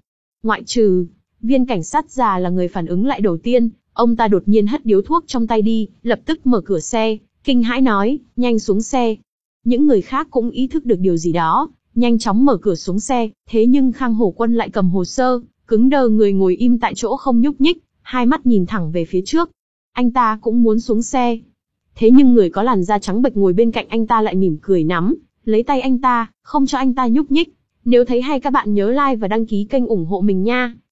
Ngoại trừ, viên cảnh sát già là người phản ứng lại đầu tiên, ông ta đột nhiên hất điếu thuốc trong tay đi, lập tức mở cửa xe, kinh hãi nói, nhanh xuống xe. Những người khác cũng ý thức được điều gì đó, nhanh chóng mở cửa xuống xe, thế nhưng Khang Hổ Quân lại cầm hồ sơ, cứng đờ người ngồi im tại chỗ không nhúc nhích, hai mắt nhìn thẳng về phía trước. Anh ta cũng muốn xuống xe. Thế nhưng người có làn da trắng bệch ngồi bên cạnh anh ta lại mỉm cười nắm lấy tay anh ta, không cho anh ta nhúc nhích. Nếu thấy hay các bạn nhớ like và đăng ký kênh ủng hộ mình nha.